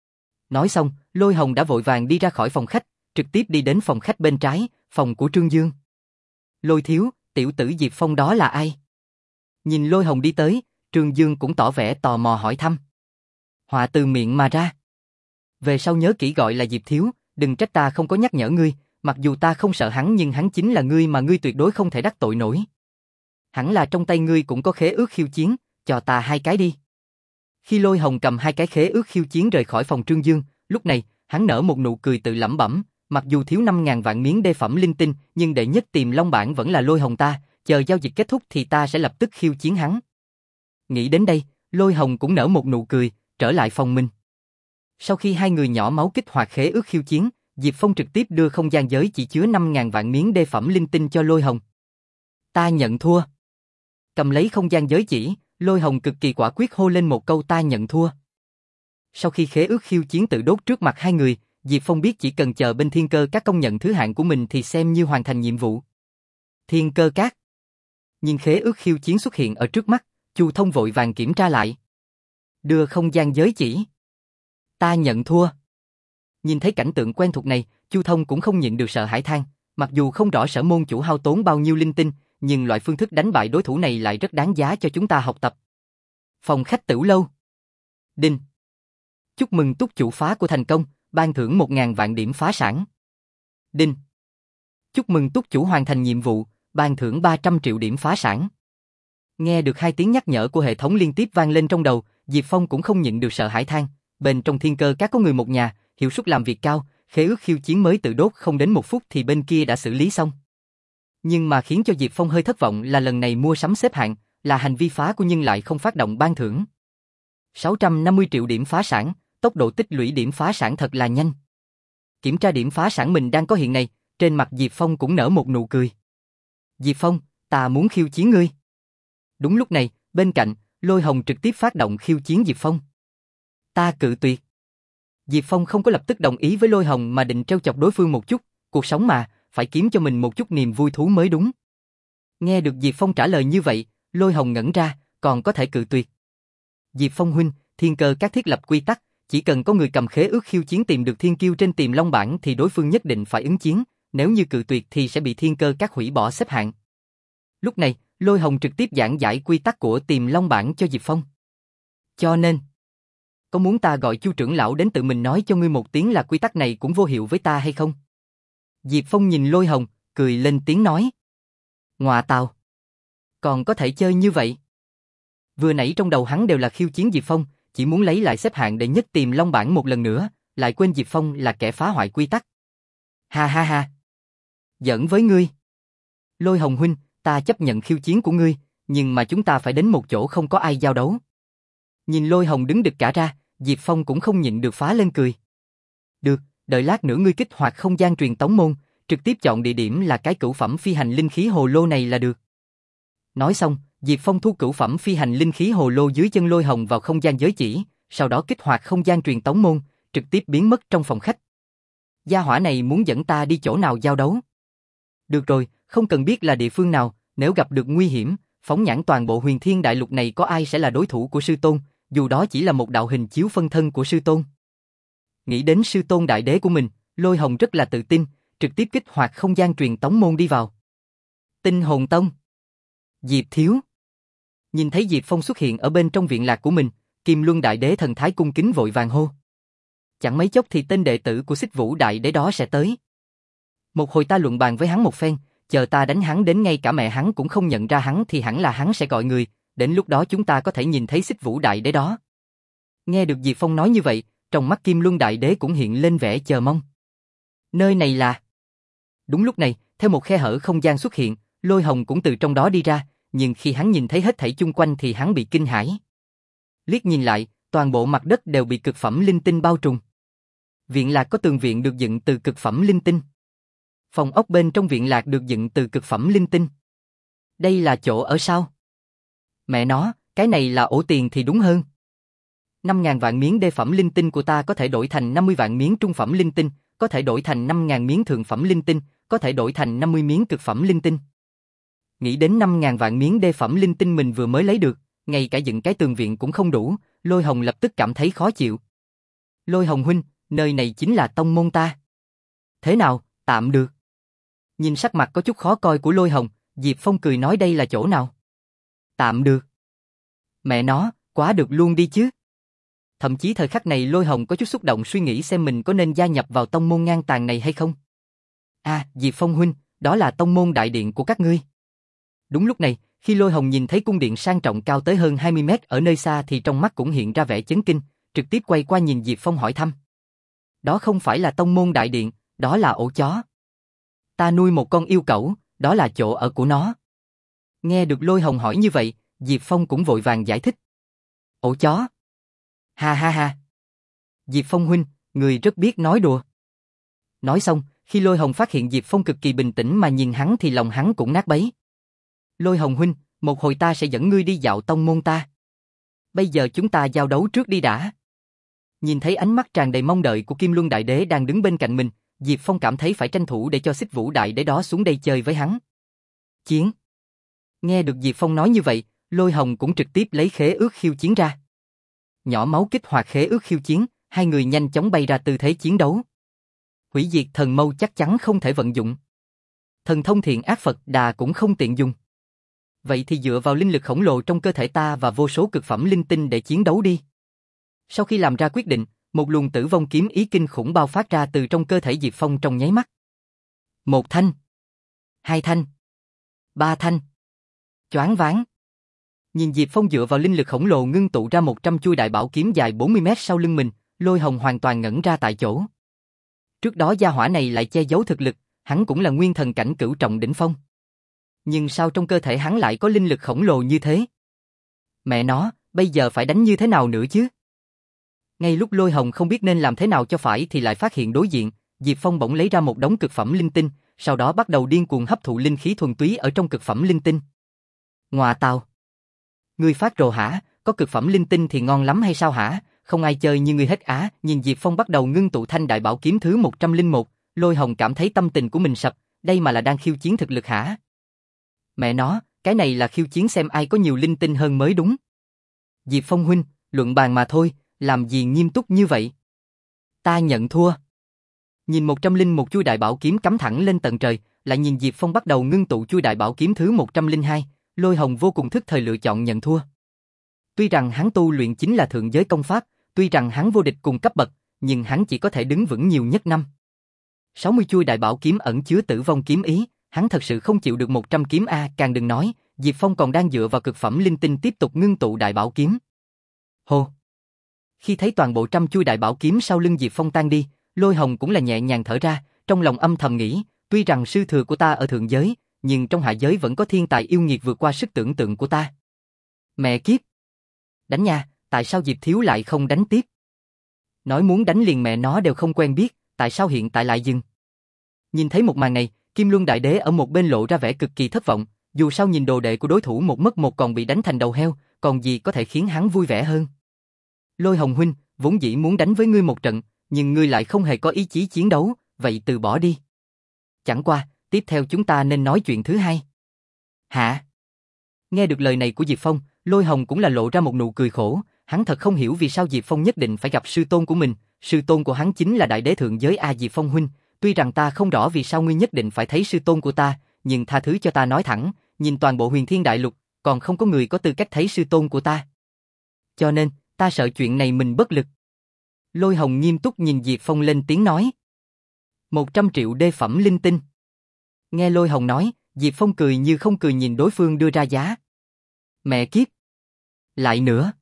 Nói xong, Lôi Hồng đã vội vàng đi ra khỏi phòng khách, trực tiếp đi đến phòng khách bên trái, phòng của Trương Dương. Lôi thiếu, tiểu tử Diệp Phong đó là ai? Nhìn Lôi Hồng đi tới, Trương Dương cũng tỏ vẻ tò mò hỏi thăm. Họa từ miệng mà ra. Về sau nhớ kỹ gọi là Diệp Thiếu, đừng trách ta không có nhắc nhở ngươi, mặc dù ta không sợ hắn nhưng hắn chính là ngươi mà ngươi tuyệt đối không thể đắc tội nổi. Hẳn là trong tay ngươi cũng có khế ước khiêu chiến, cho ta hai cái đi. Khi Lôi Hồng cầm hai cái khế ước khiêu chiến rời khỏi phòng Trương Dương, lúc này, hắn nở một nụ cười tự lẩm bẩm, mặc dù thiếu năm ngàn vạn miếng đê phẩm linh tinh, nhưng đệ nhất Tiềm Long bản vẫn là Lôi Hồng ta, chờ giao dịch kết thúc thì ta sẽ lập tức khiêu chiến hắn. Nghĩ đến đây, Lôi Hồng cũng nở một nụ cười, trở lại phòng mình. Sau khi hai người nhỏ máu kích hoạt khế ước khiêu chiến, Diệp Phong trực tiếp đưa không gian giới chỉ chứa năm ngàn vạn miếng đê phẩm linh tinh cho Lôi Hồng. Ta nhận thua. Cầm lấy không gian giới chỉ, Lôi Hồng cực kỳ quả quyết hô lên một câu ta nhận thua. Sau khi khế ước khiêu chiến tự đốt trước mặt hai người, Diệp Phong biết chỉ cần chờ bên Thiên Cơ Các công nhận thứ hạng của mình thì xem như hoàn thành nhiệm vụ. Thiên Cơ Các. Nhìn khế ước khiêu chiến xuất hiện ở trước mắt, Chu Thông vội vàng kiểm tra lại. Đưa không gian giới chỉ. Ta nhận thua. Nhìn thấy cảnh tượng quen thuộc này, Chu Thông cũng không nhịn được sợ hãi than, mặc dù không rõ Sở môn chủ hao tốn bao nhiêu linh tinh, nhưng loại phương thức đánh bại đối thủ này lại rất đáng giá cho chúng ta học tập. Phòng khách Tửu lâu. Đinh. Chúc mừng túc chủ phá của thành công, ban thưởng một ngàn vạn điểm phá sản. Đinh. Chúc mừng túc chủ hoàn thành nhiệm vụ, ban thưởng ba trăm triệu điểm phá sản. Nghe được hai tiếng nhắc nhở của hệ thống liên tiếp vang lên trong đầu, Diệp Phong cũng không nhịn được sợ hãi than, bên trong Thiên Cơ Các có người một nhà, hiệu suất làm việc cao, khế ước khiêu chiến mới tự đốt không đến một phút thì bên kia đã xử lý xong. Nhưng mà khiến cho Diệp Phong hơi thất vọng là lần này mua sắm xếp hạng, là hành vi phá của nhưng lại không phát động ban thưởng. sáu trăm năm mươi triệu điểm phá sản, tốc độ tích lũy điểm phá sản thật là nhanh. Kiểm tra điểm phá sản mình đang có hiện nay, trên mặt Diệp Phong cũng nở một nụ cười. Diệp Phong, ta muốn khiêu chiến ngươi. Đúng lúc này, bên cạnh, Lôi Hồng trực tiếp phát động khiêu chiến Diệp Phong. Ta cự tuyệt. Diệp Phong không có lập tức đồng ý với Lôi Hồng mà định trêu chọc đối phương một chút, cuộc sống mà, phải kiếm cho mình một chút niềm vui thú mới đúng. Nghe được Diệp Phong trả lời như vậy, Lôi Hồng ngẩn ra, còn có thể cự tuyệt. Diệp Phong huynh, Thiên Cơ Các thiết lập quy tắc, chỉ cần có người cầm khế ước khiêu chiến tìm được thiên kiêu trên Tiềm Long bảng thì đối phương nhất định phải ứng chiến, nếu như cự tuyệt thì sẽ bị Thiên Cơ Các hủy bỏ xếp hạng. Lúc này, Lôi Hồng trực tiếp giảng giải quy tắc của Tiềm Long bảng cho Diệp Phong. Cho nên, có muốn ta gọi Chu trưởng lão đến tự mình nói cho ngươi một tiếng là quy tắc này cũng vô hiệu với ta hay không? Diệp Phong nhìn Lôi Hồng, cười lên tiếng nói. Ngọa tào. Còn có thể chơi như vậy? Vừa nãy trong đầu hắn đều là khiêu chiến Diệp Phong, chỉ muốn lấy lại xếp hạng để nhất Tiềm Long bảng một lần nữa, lại quên Diệp Phong là kẻ phá hoại quy tắc. Ha ha ha. Giỡn với ngươi. Lôi Hồng huynh, ta chấp nhận khiêu chiến của ngươi, nhưng mà chúng ta phải đến một chỗ không có ai giao đấu. Nhìn Lôi Hồng đứng đực cả ra, Diệp Phong cũng không nhịn được phá lên cười. Được, đợi lát nữa ngươi kích hoạt không gian truyền tống môn, trực tiếp chọn địa điểm là cái cửu phẩm phi hành linh khí hồ lô này là được. Nói xong, Diệp Phong thu cửu phẩm phi hành linh khí hồ lô dưới chân Lôi Hồng vào không gian giới chỉ, sau đó kích hoạt không gian truyền tống môn, trực tiếp biến mất trong phòng khách. Gia hỏa này muốn dẫn ta đi chỗ nào giao đấu? Được rồi, không cần biết là địa phương nào, nếu gặp được nguy hiểm, phóng nhãn toàn bộ huyền thiên đại lục này có ai sẽ là đối thủ của sư tôn, dù đó chỉ là một đạo hình chiếu phân thân của sư tôn. Nghĩ đến sư tôn đại đế của mình, Lôi Hồng rất là tự tin, trực tiếp kích hoạt không gian truyền tống môn đi vào. Tinh Hồn Tông. Diệp Thiếu. Nhìn thấy Diệp Phong xuất hiện ở bên trong viện lạc của mình, Kim Luân đại đế thần thái cung kính vội vàng hô. Chẳng mấy chốc thì tên đệ tử của Xích Vũ đại đế đó sẽ tới. Một hồi ta luận bàn với hắn một phen, chờ ta đánh hắn đến ngay cả mẹ hắn cũng không nhận ra hắn thì hẳn là hắn sẽ gọi người, đến lúc đó chúng ta có thể nhìn thấy Xích Vũ đại đế đó. Nghe được Diệp Phong nói như vậy, trong mắt Kim Luân đại đế cũng hiện lên vẻ chờ mong. Nơi này là... Đúng lúc này, theo một khe hở không gian xuất hiện, Lôi Hồng cũng từ trong đó đi ra, nhưng khi hắn nhìn thấy hết thảy chung quanh thì hắn bị kinh hãi. Liếc nhìn lại, toàn bộ mặt đất đều bị cực phẩm linh tinh bao trùm. Viện lạc có tường viện được dựng từ cực phẩm linh tinh. Phòng ốc bên trong viện lạc được dựng từ cực phẩm linh tinh. Đây là chỗ ở sao? Mẹ nó, cái này là ổ tiền thì đúng hơn. năm ngàn vạn miếng đê phẩm linh tinh của ta có thể đổi thành năm mươi vạn miếng trung phẩm linh tinh, có thể đổi thành năm ngàn miếng thượng phẩm linh tinh, có thể đổi thành năm mươi miếng cực phẩm linh tinh. Nghĩ đến năm ngàn vạn miếng đê phẩm linh tinh mình vừa mới lấy được, ngay cả dựng cái tường viện cũng không đủ, Lôi Hồng lập tức cảm thấy khó chịu. Lôi Hồng huynh, nơi này chính là tông môn ta. Thế nào, tạm được. Nhìn sắc mặt có chút khó coi của Lôi Hồng, Diệp Phong cười nói đây là chỗ nào? Tạm được. Mẹ nó, quá được luôn đi chứ. Thậm chí thời khắc này Lôi Hồng có chút xúc động suy nghĩ xem mình có nên gia nhập vào tông môn ngang tàn này hay không. À, Diệp Phong huynh, đó là tông môn đại điện của các ngươi. Đúng lúc này, khi Lôi Hồng nhìn thấy cung điện sang trọng cao tới hơn hai mươi mét ở nơi xa thì trong mắt cũng hiện ra vẻ chấn kinh, trực tiếp quay qua nhìn Diệp Phong hỏi thăm. Đó không phải là tông môn đại điện, đó là ổ chó. Ta nuôi một con yêu cẩu, đó là chỗ ở của nó. Nghe được Lôi Hồng hỏi như vậy, Diệp Phong cũng vội vàng giải thích. Ổ chó? Ha ha ha. Diệp Phong huynh, người rất biết nói đùa. Nói xong, khi Lôi Hồng phát hiện Diệp Phong cực kỳ bình tĩnh mà nhìn hắn thì lòng hắn cũng nát bấy. Lôi Hồng huynh, một hồi ta sẽ dẫn ngươi đi dạo tông môn ta. Bây giờ chúng ta giao đấu trước đi đã. Nhìn thấy ánh mắt tràn đầy mong đợi của Kim Luân Đại Đế đang đứng bên cạnh mình, Diệp Phong cảm thấy phải tranh thủ để cho Xích Vũ Đại Đế đó xuống đây chơi với hắn. Chiến. Nghe được Diệp Phong nói như vậy, Lôi Hồng cũng trực tiếp lấy khế ước khiêu chiến ra. Nhỏ máu kích hoạt khế ước khiêu chiến, hai người nhanh chóng bay ra tư thế chiến đấu. Hủy diệt thần mâu chắc chắn không thể vận dụng. Thần thông thiện ác Phật Đà cũng không tiện dùng. Vậy thì dựa vào linh lực khổng lồ trong cơ thể ta và vô số cực phẩm linh tinh để chiến đấu đi. Sau khi làm ra quyết định, một luồng tử vong kiếm ý kinh khủng bao phát ra từ trong cơ thể Diệp Phong trong nháy mắt. Một thanh, hai thanh, ba thanh. Choáng váng. Nhìn Diệp Phong dựa vào linh lực khổng lồ ngưng tụ ra một trăm chuôi đại bảo kiếm dài bốn mươi mét sau lưng mình, Lôi Hồng hoàn toàn ngẩn ra tại chỗ. Trước đó gia hỏa này lại che giấu thực lực, hắn cũng là nguyên thần cảnh cửu trọng đỉnh phong. Nhưng sao trong cơ thể hắn lại có linh lực khổng lồ như thế? Mẹ nó, bây giờ phải đánh như thế nào nữa chứ? Ngay lúc Lôi Hồng không biết nên làm thế nào cho phải thì lại phát hiện đối diện, Diệp Phong bỗng lấy ra một đống cực phẩm linh tinh, sau đó bắt đầu điên cuồng hấp thụ linh khí thuần túy ở trong cực phẩm linh tinh. Ngoà tào! Ngươi phát rồ hả? Có cực phẩm linh tinh thì ngon lắm hay sao hả? Không ai chơi như ngươi hết á. Nhìn Diệp Phong bắt đầu ngưng tụ thanh đại bảo kiếm thứ một trăm lẻ một, Lôi Hồng cảm thấy tâm tình của mình sập, đây mà là đang khiêu chiến thực lực hả? Mẹ nó, cái này là khiêu chiến xem ai có nhiều linh tinh hơn mới đúng. Diệp Phong huynh, luận bàn mà thôi, làm gì nghiêm túc như vậy? Ta nhận thua. Nhìn một trăm lẻ một chuôi đại bảo kiếm cắm thẳng lên tận trời, lại nhìn Diệp Phong bắt đầu ngưng tụ chuôi đại bảo kiếm thứ một trăm lẻ hai, Lôi Hồng vô cùng thức thời lựa chọn nhận thua. Tuy rằng hắn tu luyện chính là thượng giới công pháp, tuy rằng hắn vô địch cùng cấp bậc, nhưng hắn chỉ có thể đứng vững nhiều nhất năm. sáu mươi chuôi đại bảo kiếm ẩn chứa tử vong kiếm ý, hắn thật sự không chịu được một trăm kiếm a, càng đừng nói, Diệp Phong còn đang dựa vào cực phẩm linh tinh tiếp tục ngưng tụ đại bảo kiếm. Hô. Khi thấy toàn bộ trăm chuôi đại bảo kiếm sau lưng Diệp Phong tan đi, Lôi Hồng cũng là nhẹ nhàng thở ra, trong lòng âm thầm nghĩ, tuy rằng sư thừa của ta ở thượng giới, nhưng trong hạ giới vẫn có thiên tài yêu nghiệt vượt qua sức tưởng tượng của ta. Mẹ kiếp! Đánh nha, tại sao Diệp Thiếu lại không đánh tiếp? Nói muốn đánh liền mẹ nó đều không quen biết, tại sao hiện tại lại dừng? Nhìn thấy một màn này, Kim Luân Đại Đế ở một bên lộ ra vẻ cực kỳ thất vọng, dù sao nhìn đồ đệ của đối thủ một mất một còn bị đánh thành đầu heo, còn gì có thể khiến hắn vui vẻ hơn. Lôi Hồng huynh, vốn dĩ muốn đánh với ngươi một trận, nhưng ngươi lại không hề có ý chí chiến đấu, vậy từ bỏ đi. Chẳng qua, tiếp theo chúng ta nên nói chuyện thứ hai. Hả? Nghe được lời này của Diệp Phong, Lôi Hồng cũng là lộ ra một nụ cười khổ, hắn thật không hiểu vì sao Diệp Phong nhất định phải gặp sư tôn của mình, sư tôn của hắn chính là đại đế thượng giới a. Diệp Phong huynh, tuy rằng ta không rõ vì sao ngươi nhất định phải thấy sư tôn của ta, nhưng tha thứ cho ta nói thẳng, nhìn toàn bộ Huyền Thiên Đại Lục, còn không có người có tư cách thấy sư tôn của ta. Cho nên, ta sợ chuyện này mình bất lực. Lôi Hồng nghiêm túc nhìn Diệp Phong lên tiếng nói. Một trăm triệu đê phẩm linh tinh. Nghe Lôi Hồng nói, Diệp Phong cười như không cười nhìn đối phương đưa ra giá. Mẹ kiếp. Lại nữa.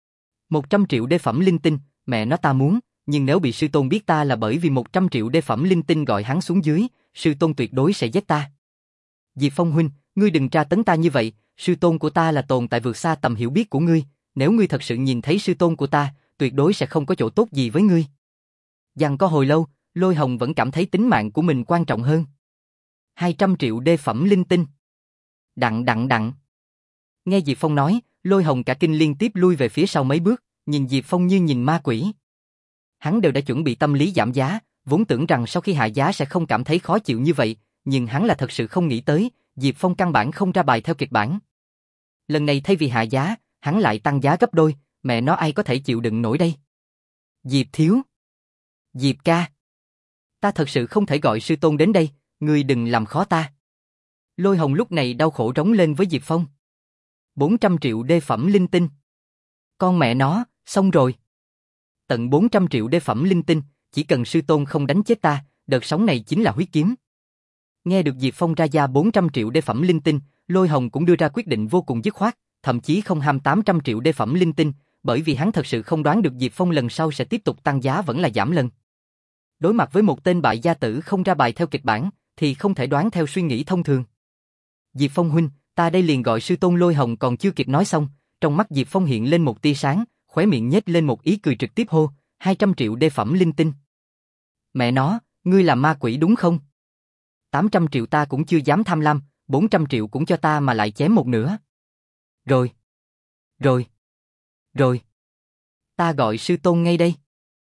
Một trăm triệu đê phẩm linh tinh, mẹ nó ta muốn, nhưng nếu bị sư tôn biết ta là bởi vì một trăm triệu đê phẩm linh tinh gọi hắn xuống dưới, sư tôn tuyệt đối sẽ giết ta. Diệp Phong huynh, ngươi đừng tra tấn ta như vậy, sư tôn của ta là tồn tại vượt xa tầm hiểu biết của ngươi, nếu ngươi thật sự nhìn thấy sư tôn của ta, tuyệt đối sẽ không có chỗ tốt gì với ngươi. Giằng có hồi lâu, Lôi Hồng vẫn cảm thấy tính mạng của mình quan trọng hơn. hai trăm triệu đê phẩm linh tinh. Đặng đặng đặng. Nghe Diệp Phong nói, Lôi Hồng cả kinh liên tiếp lui về phía sau mấy bước, nhìn Diệp Phong như nhìn ma quỷ. Hắn đều đã chuẩn bị tâm lý giảm giá, vốn tưởng rằng sau khi hạ giá sẽ không cảm thấy khó chịu như vậy, nhưng hắn là thật sự không nghĩ tới, Diệp Phong căn bản không ra bài theo kịch bản. Lần này thay vì hạ giá, hắn lại tăng giá gấp đôi, mẹ nó ai có thể chịu đựng nổi đây? Diệp thiếu. Diệp ca. Ta thật sự không thể gọi sư tôn đến đây, ngươi đừng làm khó ta. Lôi Hồng lúc này đau khổ rống lên với Diệp Phong. bốn trăm triệu đê phẩm linh tinh. Con mẹ nó, xong rồi. Tận bốn trăm triệu đê phẩm linh tinh, chỉ cần sư tôn không đánh chết ta, đợt sóng này chính là huyết kiếm. Nghe được Diệp Phong ra giá bốn trăm triệu đê phẩm linh tinh, Lôi Hồng cũng đưa ra quyết định vô cùng dứt khoát, thậm chí không ham tám trăm triệu đê phẩm linh tinh, bởi vì hắn thật sự không đoán được Diệp Phong lần sau sẽ tiếp tục tăng giá vẫn là giảm lần. Đối mặt với một tên bại gia tử không ra bài theo kịch bản, thì không thể đoán theo suy nghĩ thông thường. Diệp Phong huynh, ta đây liền gọi sư tôn. Lôi Hồng còn chưa kịp nói xong, trong mắt Diệp Phong hiện lên một tia sáng, khóe miệng nhếch lên một ý cười trực tiếp hô, hai trăm triệu đê phẩm linh tinh. Mẹ nó, ngươi là ma quỷ đúng không? tám trăm triệu ta cũng chưa dám tham lam, bốn trăm triệu cũng cho ta mà lại chém một nửa. Rồi. Rồi. Rồi. Ta gọi sư tôn ngay đây.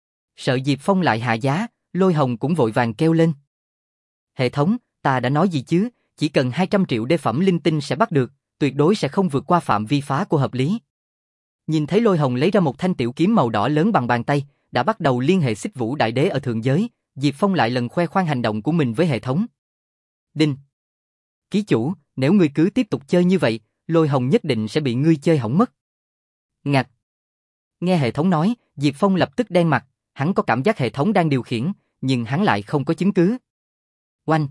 Sợ Diệp Phong lại hạ giá, Lôi Hồng cũng vội vàng kêu lên. Hệ thống, ta đã nói gì chứ, chỉ cần hai trăm triệu đê phẩm linh tinh sẽ bắt được, tuyệt đối sẽ không vượt qua phạm vi phá của hợp lý. Nhìn thấy Lôi Hồng lấy ra một thanh tiểu kiếm màu đỏ lớn bằng bàn tay, đã bắt đầu liên hệ Xích Vũ Đại Đế ở thượng giới, Diệp Phong lại lần khoe khoang hành động của mình với hệ thống. Đinh. Ký chủ, nếu ngươi cứ tiếp tục chơi như vậy, Lôi Hồng nhất định sẽ bị ngươi chơi hỏng mất. Ngạch. Nghe hệ thống nói, Diệp Phong lập tức đen mặt, hắn có cảm giác hệ thống đang điều khiển, nhưng hắn lại không có chứng cứ. Oanh.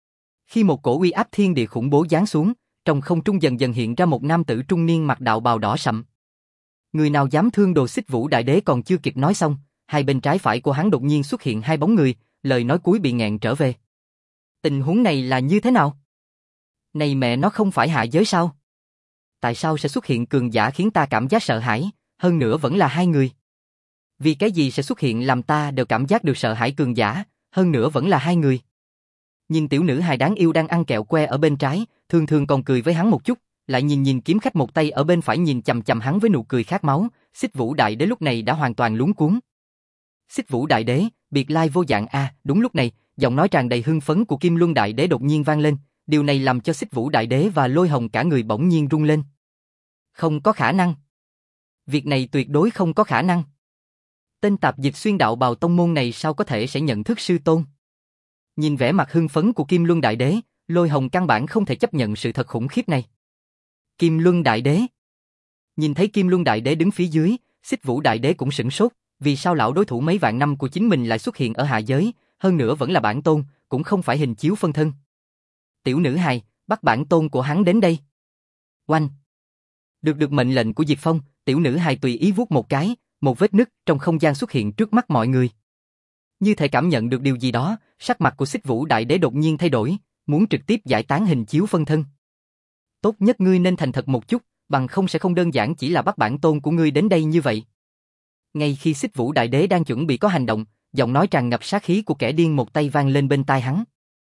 Khi một cổ uy áp thiên địa khủng bố giáng xuống, trong không trung dần dần hiện ra một nam tử trung niên mặc đạo bào đỏ sậm. Người nào dám thương đồ Xích Vũ Đại Đế còn chưa kịp nói xong, hai bên trái phải của hắn đột nhiên xuất hiện hai bóng người, lời nói cuối bị nghẹn trở về. Tình huống này là như thế nào? Này mẹ nó không phải hạ giới sao? Tại sao sẽ xuất hiện cường giả khiến ta cảm giác sợ hãi, hơn nữa vẫn là hai người? Vì cái gì sẽ xuất hiện làm ta đều cảm giác được sợ hãi cường giả, hơn nữa vẫn là hai người? Nhìn tiểu nữ hài đáng yêu đang ăn kẹo que ở bên trái, thường thường còn cười với hắn một chút, lại nhìn nhìn kiếm khách một tay ở bên phải nhìn chằm chằm hắn với nụ cười khát máu, Xích Vũ Đại Đế lúc này đã hoàn toàn luống cuống. Xích Vũ Đại Đế, biệt lai vô dạng a, à, đúng lúc này, giọng nói tràn đầy hưng phấn của Kim Luân Đại Đế đột nhiên vang lên, điều này làm cho Xích Vũ Đại Đế và Lôi Hồng cả người bỗng nhiên rung lên. Không có khả năng. Việc này tuyệt đối không có khả năng. Tên tạp dịch xuyên đạo bào tông môn này sao có thể sẽ nhận thức sư tôn? Nhìn vẻ mặt hưng phấn của Kim Luân Đại Đế, Lôi Hồng căn bản không thể chấp nhận sự thật khủng khiếp này. Kim Luân Đại Đế. Nhìn thấy Kim Luân Đại Đế đứng phía dưới, Xích Vũ Đại Đế cũng sửng sốt, vì sao lão đối thủ mấy vạn năm của chính mình lại xuất hiện ở hạ giới, hơn nữa vẫn là bản tôn, cũng không phải hình chiếu phân thân. Tiểu nữ hài, bắt bản tôn của hắn đến đây. Oanh. Được được mệnh lệnh của Diệp Phong, tiểu nữ hài tùy ý vuốt một cái, một vết nứt trong không gian xuất hiện trước mắt mọi người. Như thể cảm nhận được điều gì đó, sắc mặt của Xích Vũ Đại Đế đột nhiên thay đổi, muốn trực tiếp giải tán hình chiếu phân thân. Tốt nhất ngươi nên thành thật một chút, bằng không sẽ không đơn giản chỉ là bắt bản tôn của ngươi đến đây như vậy. Ngay khi Xích Vũ Đại Đế đang chuẩn bị có hành động, giọng nói tràn ngập sát khí của kẻ điên một tay vang lên bên tai hắn.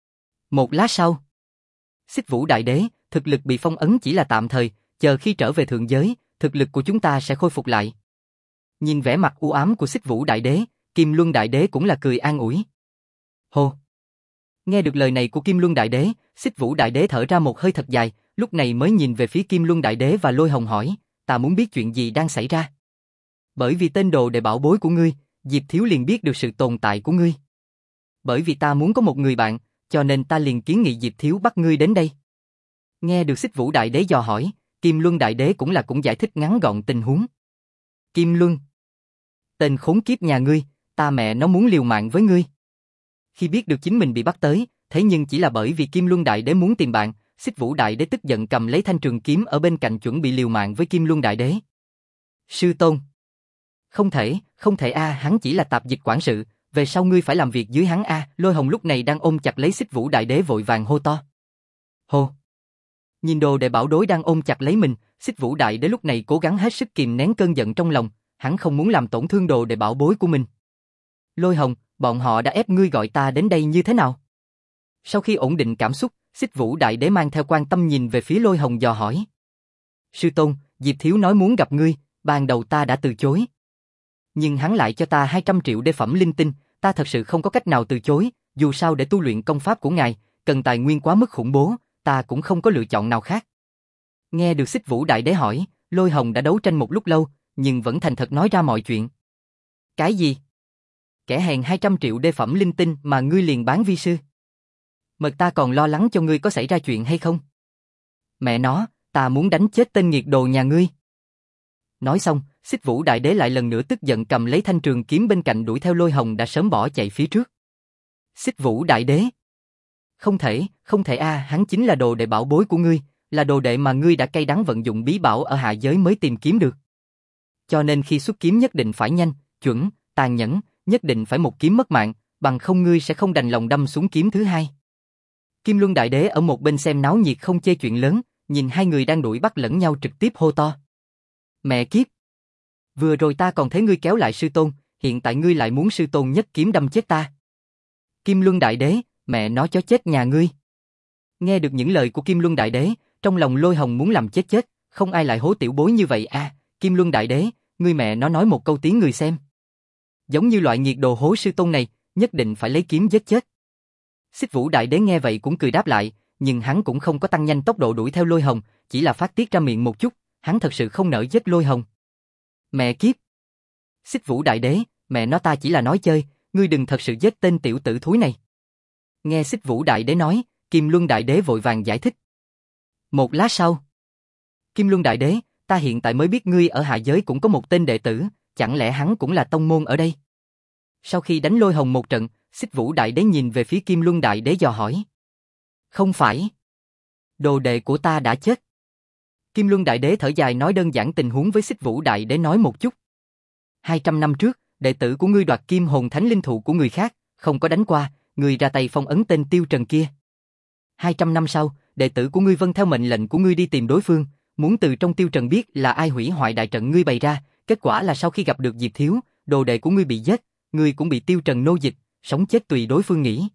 Một lát sau, Xích Vũ Đại Đế, thực lực bị phong ấn chỉ là tạm thời, chờ khi trở về thượng giới, thực lực của chúng ta sẽ khôi phục lại. Nhìn vẻ mặt u ám của Xích Vũ Đại Đế, Kim Luân Đại Đế cũng là cười an ủi. Hô! Nghe được lời này của Kim Luân Đại Đế, Xích Vũ Đại Đế thở ra một hơi thật dài, lúc này mới nhìn về phía Kim Luân Đại Đế và Lôi Hồng hỏi, ta muốn biết chuyện gì đang xảy ra. Bởi vì tên đồ đệ bảo bối của ngươi, Diệp Thiếu liền biết được sự tồn tại của ngươi. Bởi vì ta muốn có một người bạn, cho nên ta liền kiến nghị Diệp Thiếu bắt ngươi đến đây. Nghe được Xích Vũ Đại Đế dò hỏi, Kim Luân Đại Đế cũng là cũng giải thích ngắn gọn tình huống. Kim Luân, tên khốn kiếp nhà ngươi, ta mẹ nó muốn liều mạng với ngươi. Khi biết được chính mình bị bắt tới, thế nhưng chỉ là bởi vì Kim Luân Đại Đế muốn tìm bạn, Xích Vũ Đại Đế tức giận cầm lấy thanh trường kiếm ở bên cạnh chuẩn bị liều mạng với Kim Luân Đại Đế. Sư tôn, không thể, không thể a, hắn chỉ là tạp dịch quản sự, về sau ngươi phải làm việc dưới hắn a. Lôi Hồng lúc này đang ôm chặt lấy Xích Vũ Đại Đế vội vàng hô to. Hô. Nhìn đồ đệ bảo đối đang ôm chặt lấy mình, Xích Vũ Đại Đế lúc này cố gắng hết sức kìm nén cơn giận trong lòng, hắn không muốn làm tổn thương đồ đệ bảo bối của mình. Lôi Hồng, bọn họ đã ép ngươi gọi ta đến đây như thế nào? Sau khi ổn định cảm xúc, Xích Vũ Đại Đế mang theo quan tâm nhìn về phía Lôi Hồng dò hỏi. Sư tôn, Diệp Thiếu nói muốn gặp ngươi, ban đầu ta đã từ chối. Nhưng hắn lại cho ta hai trăm triệu đê phẩm linh tinh, ta thật sự không có cách nào từ chối, dù sao để tu luyện công pháp của ngài, cần tài nguyên quá mức khủng bố, ta cũng không có lựa chọn nào khác. Nghe được Xích Vũ Đại Đế hỏi, Lôi Hồng đã đấu tranh một lúc lâu, nhưng vẫn thành thật nói ra mọi chuyện. Cái gì? Kẻ hèn hai trăm triệu đê phẩm linh tinh mà ngươi liền bán vi sư? Mật ta còn lo lắng cho ngươi có xảy ra chuyện hay không? Mẹ nó, ta muốn đánh chết tên nghiệt đồ nhà ngươi. Nói xong, Xích Vũ Đại Đế lại lần nữa tức giận cầm lấy thanh trường kiếm bên cạnh đuổi theo Lôi Hồng đã sớm bỏ chạy phía trước. Xích Vũ Đại Đế. Không thể, không thể a, hắn chính là đồ đệ bảo bối của ngươi, là đồ đệ mà ngươi đã cay đắng vận dụng bí bảo ở hạ giới mới tìm kiếm được. Cho nên khi xuất kiếm nhất định phải nhanh, chuẩn, tàn nhẫn, nhất định phải một kiếm mất mạng, bằng không ngươi sẽ không đành lòng đâm xuống kiếm thứ hai. Kim Luân Đại Đế ở một bên xem náo nhiệt không chê chuyện lớn, nhìn hai người đang đuổi bắt lẫn nhau trực tiếp hô to. Mẹ kiếp! Vừa rồi ta còn thấy ngươi kéo lại sư tôn, hiện tại ngươi lại muốn sư tôn nhất kiếm đâm chết ta. Kim Luân Đại Đế, mẹ nó chó chết nhà ngươi. Nghe được những lời của Kim Luân Đại Đế, trong lòng Lôi Hồng muốn làm chết chết, không ai lại hố tiểu bối như vậy a. Kim Luân Đại Đế, ngươi mẹ nó nói một câu tiếng người xem. Giống như loại nghiệt đồ hố sư tôn này, nhất định phải lấy kiếm giết chết. Xích Vũ Đại Đế nghe vậy cũng cười đáp lại, nhưng hắn cũng không có tăng nhanh tốc độ đuổi theo Lôi Hồng, chỉ là phát tiết ra miệng một chút, hắn thật sự không nỡ giết Lôi Hồng. Mẹ kiếp! Xích Vũ Đại Đế, mẹ nó ta chỉ là nói chơi, ngươi đừng thật sự giết tên tiểu tử thúi này. Nghe Xích Vũ Đại Đế nói, Kim Luân Đại Đế vội vàng giải thích. Một lát sau, Kim Luân Đại Đế, ta hiện tại mới biết ngươi ở hạ giới cũng có một tên đệ tử, chẳng lẽ hắn cũng là tông môn ở đây? Sau khi đánh Lôi Hồng một trận, Xích Vũ Đại Đế nhìn về phía Kim Luân Đại Đế dò hỏi. Không phải. Đồ đệ của ta đã chết. Kim Luân Đại Đế thở dài nói đơn giản tình huống với Xích Vũ Đại Đế nói một chút. Hai trăm năm trước, đệ tử của ngươi đoạt Kim Hồn Thánh Linh Thụ của người khác, không có đánh qua, ngươi ra tay phong ấn tên Tiêu Trần kia. Hai trăm năm sau, đệ tử của ngươi vâng theo mệnh lệnh của ngươi đi tìm đối phương, muốn từ trong Tiêu Trần biết là ai hủy hoại đại trận ngươi bày ra, kết quả là sau khi gặp được Diệp Thiếu, đồ đệ của ngươi bị giết, ngươi cũng bị Tiêu Trần nô dịch, sống chết tùy đối phương nghĩ.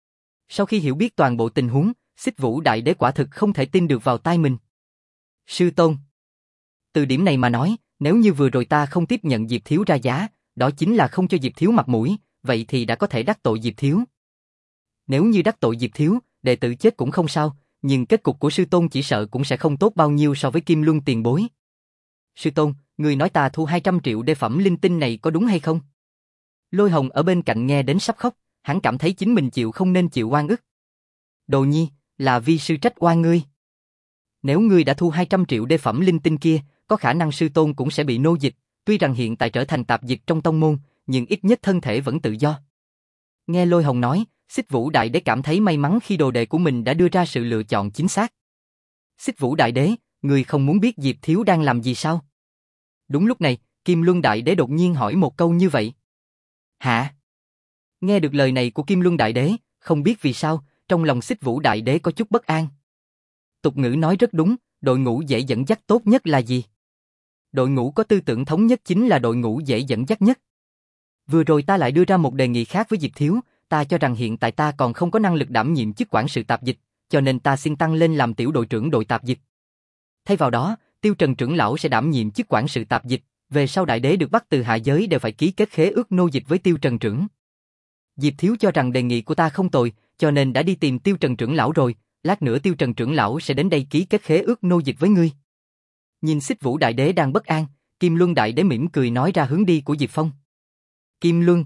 Sau khi hiểu biết toàn bộ tình huống, Xích Vũ Đại Đế quả thực không thể tin được vào tai mình. Sư tôn. Từ điểm này mà nói, nếu như vừa rồi ta không tiếp nhận Diệp Thiếu ra giá, đó chính là không cho Diệp Thiếu mặt mũi, vậy thì đã có thể đắc tội Diệp Thiếu. Nếu như đắc tội Diệp Thiếu, đệ tử chết cũng không sao, nhưng kết cục của sư tôn chỉ sợ cũng sẽ không tốt bao nhiêu so với Kim Luân tiền bối. Sư tôn, người nói ta thu hai trăm triệu đê phẩm linh tinh này có đúng hay không? Lôi Hồng ở bên cạnh nghe đến sắp khóc, hắn cảm thấy chính mình chịu không nên chịu oan ức. Đồ nhi, là vi sư trách oan ngươi. Nếu ngươi đã thu hai trăm triệu đê phẩm linh tinh kia, có khả năng sư tôn cũng sẽ bị nô dịch, tuy rằng hiện tại trở thành tạp dịch trong tông môn, nhưng ít nhất thân thể vẫn tự do. Nghe Lôi Hồng nói, Xích Vũ Đại Đế cảm thấy may mắn khi đồ đệ của mình đã đưa ra sự lựa chọn chính xác. Xích Vũ Đại Đế, ngươi không muốn biết Diệp Thiếu đang làm gì sao? Đúng lúc này, Kim Luân Đại Đế đột nhiên hỏi một câu như vậy. Hả? Nghe được lời này của Kim Luân Đại Đế, không biết vì sao, trong lòng Xích Vũ Đại Đế có chút bất an. Tục ngữ nói rất đúng, đội ngũ dễ dẫn dắt tốt nhất là gì? Đội ngũ có tư tưởng thống nhất chính là đội ngũ dễ dẫn dắt nhất. Vừa rồi ta lại đưa ra một đề nghị khác với Diệp Thiếu, ta cho rằng hiện tại ta còn không có năng lực đảm nhiệm chức quản sự tạp dịch, cho nên ta xin tăng lên làm tiểu đội trưởng đội tạp dịch. Thay vào đó, Tiêu Trần trưởng lão sẽ đảm nhiệm chức quản sự tạp dịch, về sau đại đế được bắt từ hạ giới đều phải ký kết khế ước nô dịch với Tiêu Trần trưởng. Diệp Thiếu cho rằng đề nghị của ta không tồi, cho nên đã đi tìm Tiêu Trần trưởng lão rồi, lát nữa Tiêu Trần trưởng lão sẽ đến đây ký kết khế ước nô dịch với ngươi. Nhìn Xích Vũ Đại Đế đang bất an, Kim Luân Đại Đế mỉm cười nói ra hướng đi của Diệp Phong. Kim Luân,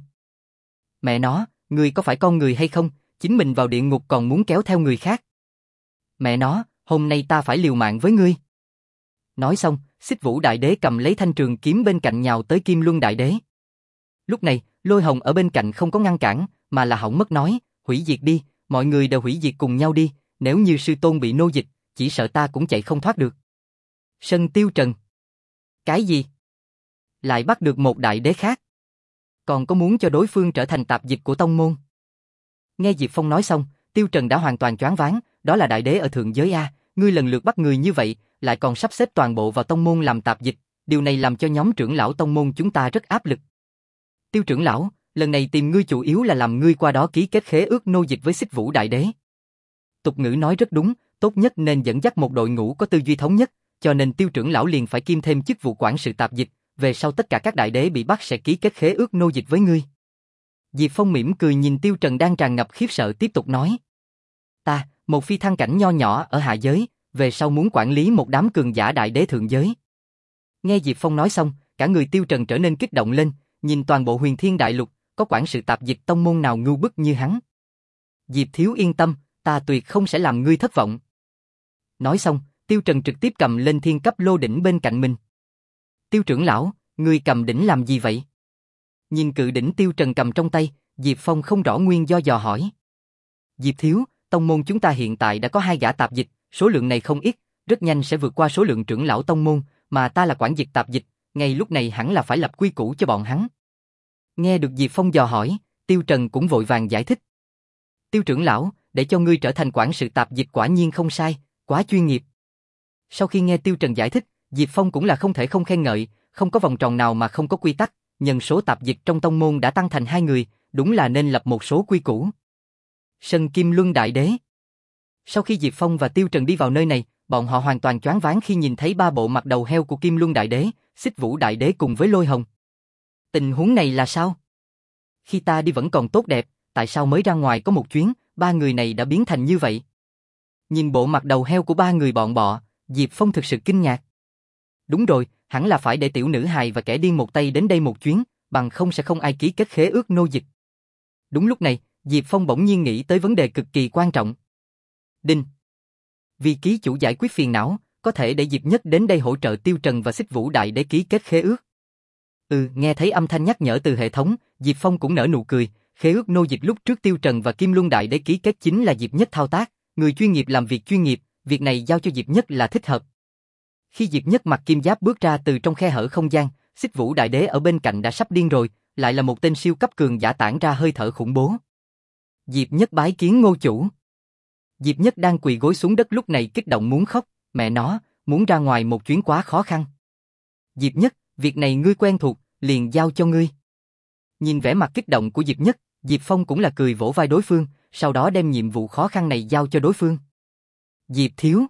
mẹ nó, ngươi có phải con người hay không, chính mình vào địa ngục còn muốn kéo theo người khác. Mẹ nó, hôm nay ta phải liều mạng với ngươi. Nói xong, Xích Vũ Đại Đế cầm lấy thanh trường kiếm bên cạnh nhào tới Kim Luân Đại Đế. Lúc này, Lôi Hồng ở bên cạnh không có ngăn cản, mà là hỏng mất nói, hủy diệt đi, mọi người đều hủy diệt cùng nhau đi, nếu như sư tôn bị nô dịch, chỉ sợ ta cũng chạy không thoát được. Sân Tiêu Trần. Cái gì? Lại bắt được một đại đế khác. Còn có muốn cho đối phương trở thành tạp dịch của tông môn. Nghe Diệp Phong nói xong, Tiêu Trần đã hoàn toàn choáng váng, đó là đại đế ở thượng giới a, ngươi lần lượt bắt người như vậy, lại còn sắp xếp toàn bộ vào tông môn làm tạp dịch, điều này làm cho nhóm trưởng lão tông môn chúng ta rất áp lực. Tiêu trưởng lão, lần này tìm ngươi chủ yếu là làm ngươi qua đó ký kết khế ước nô dịch với Xích Vũ Đại Đế. Tục ngữ nói rất đúng, tốt nhất nên dẫn dắt một đội ngũ có tư duy thống nhất, cho nên Tiêu trưởng lão liền phải kiêm thêm chức vụ quản sự tạp dịch, về sau tất cả các đại đế bị bắt sẽ ký kết khế ước nô dịch với ngươi. Diệp Phong mỉm cười nhìn Tiêu Trần đang tràn ngập khiếp sợ tiếp tục nói. Ta, một phi thăng cảnh nho nhỏ ở hạ giới, về sau muốn quản lý một đám cường giả đại đế thượng giới. Nghe Diệp Phong nói xong, cả người Tiêu Trần trở nên kích động lên, nhìn toàn bộ Huyền Thiên Đại Lục, có quản sự tạp dịch tông môn nào ngu bức như hắn. Diệp Thiếu yên tâm, ta tuyệt không sẽ làm ngươi thất vọng. Nói xong, Tiêu Trần trực tiếp cầm lên thiên cấp lô đỉnh bên cạnh mình. Tiêu trưởng lão, ngươi cầm đỉnh làm gì vậy? Nhìn cự đỉnh Tiêu Trần cầm trong tay, Diệp Phong không rõ nguyên do dò hỏi. Diệp thiếu, tông môn chúng ta hiện tại đã có hai gã tạp dịch, số lượng này không ít, rất nhanh sẽ vượt qua số lượng trưởng lão tông môn, mà ta là quản dịch tạp dịch, ngay lúc này hẳn là phải lập quy củ cho bọn hắn. Nghe được Diệp Phong dò hỏi, Tiêu Trần cũng vội vàng giải thích. Tiêu trưởng lão, để cho ngươi trở thành quản sự tạp dịch quả nhiên không sai, quá chuyên nghiệp. Sau khi nghe Tiêu Trần giải thích, Diệp Phong cũng là không thể không khen ngợi, không có vòng tròn nào mà không có quy tắc, nhân số tạp dịch trong tông môn đã tăng thành hai người, đúng là nên lập một số quy củ. Sân Kim Luân Đại Đế. Sau khi Diệp Phong và Tiêu Trần đi vào nơi này, bọn họ hoàn toàn choáng váng khi nhìn thấy ba bộ mặt đầu heo của Kim Luân Đại Đế, Xích Vũ Đại Đế cùng với Lôi Hồng. Tình huống này là sao? Khi ta đi vẫn còn tốt đẹp, tại sao mới ra ngoài có một chuyến, ba người này đã biến thành như vậy? Nhìn bộ mặt đầu heo của ba người bọn bọ, Diệp Phong thực sự kinh ngạc. Đúng rồi, hẳn là phải để tiểu nữ hài và kẻ điên một tay đến đây một chuyến, bằng không sẽ không ai ký kết khế ước nô dịch. Đúng lúc này, Diệp Phong bỗng nhiên nghĩ tới vấn đề cực kỳ quan trọng. Đinh. Vì ký chủ giải quyết phiền não, có thể để Diệp Nhất đến đây hỗ trợ Tiêu Trần và Xích Vũ Đại Đế ký kết khế ước. Ừ, nghe thấy âm thanh nhắc nhở từ hệ thống, Diệp Phong cũng nở nụ cười, khế ước nô dịch lúc trước Tiêu Trần và Kim Luân Đại Đế ký kết chính là Diệp Nhất thao tác, người chuyên nghiệp làm việc chuyên nghiệp, việc này giao cho Diệp Nhất là thích hợp. Khi Diệp Nhất mặc kim giáp bước ra từ trong khe hở không gian, Xích Vũ Đại Đế ở bên cạnh đã sắp điên rồi, lại là một tên siêu cấp cường giả tản ra hơi thở khủng bố. Diệp Nhất bái kiến ngô chủ. Diệp Nhất đang quỳ gối xuống đất lúc này kích động muốn khóc, mẹ nó, muốn ra ngoài một chuyến quá khó khăn. Diệp Nhất, việc này ngươi quen thuộc, liền giao cho ngươi. Nhìn vẻ mặt kích động của Diệp Nhất, Diệp Phong cũng là cười vỗ vai đối phương, sau đó đem nhiệm vụ khó khăn này giao cho đối phương. Diệp thiếu,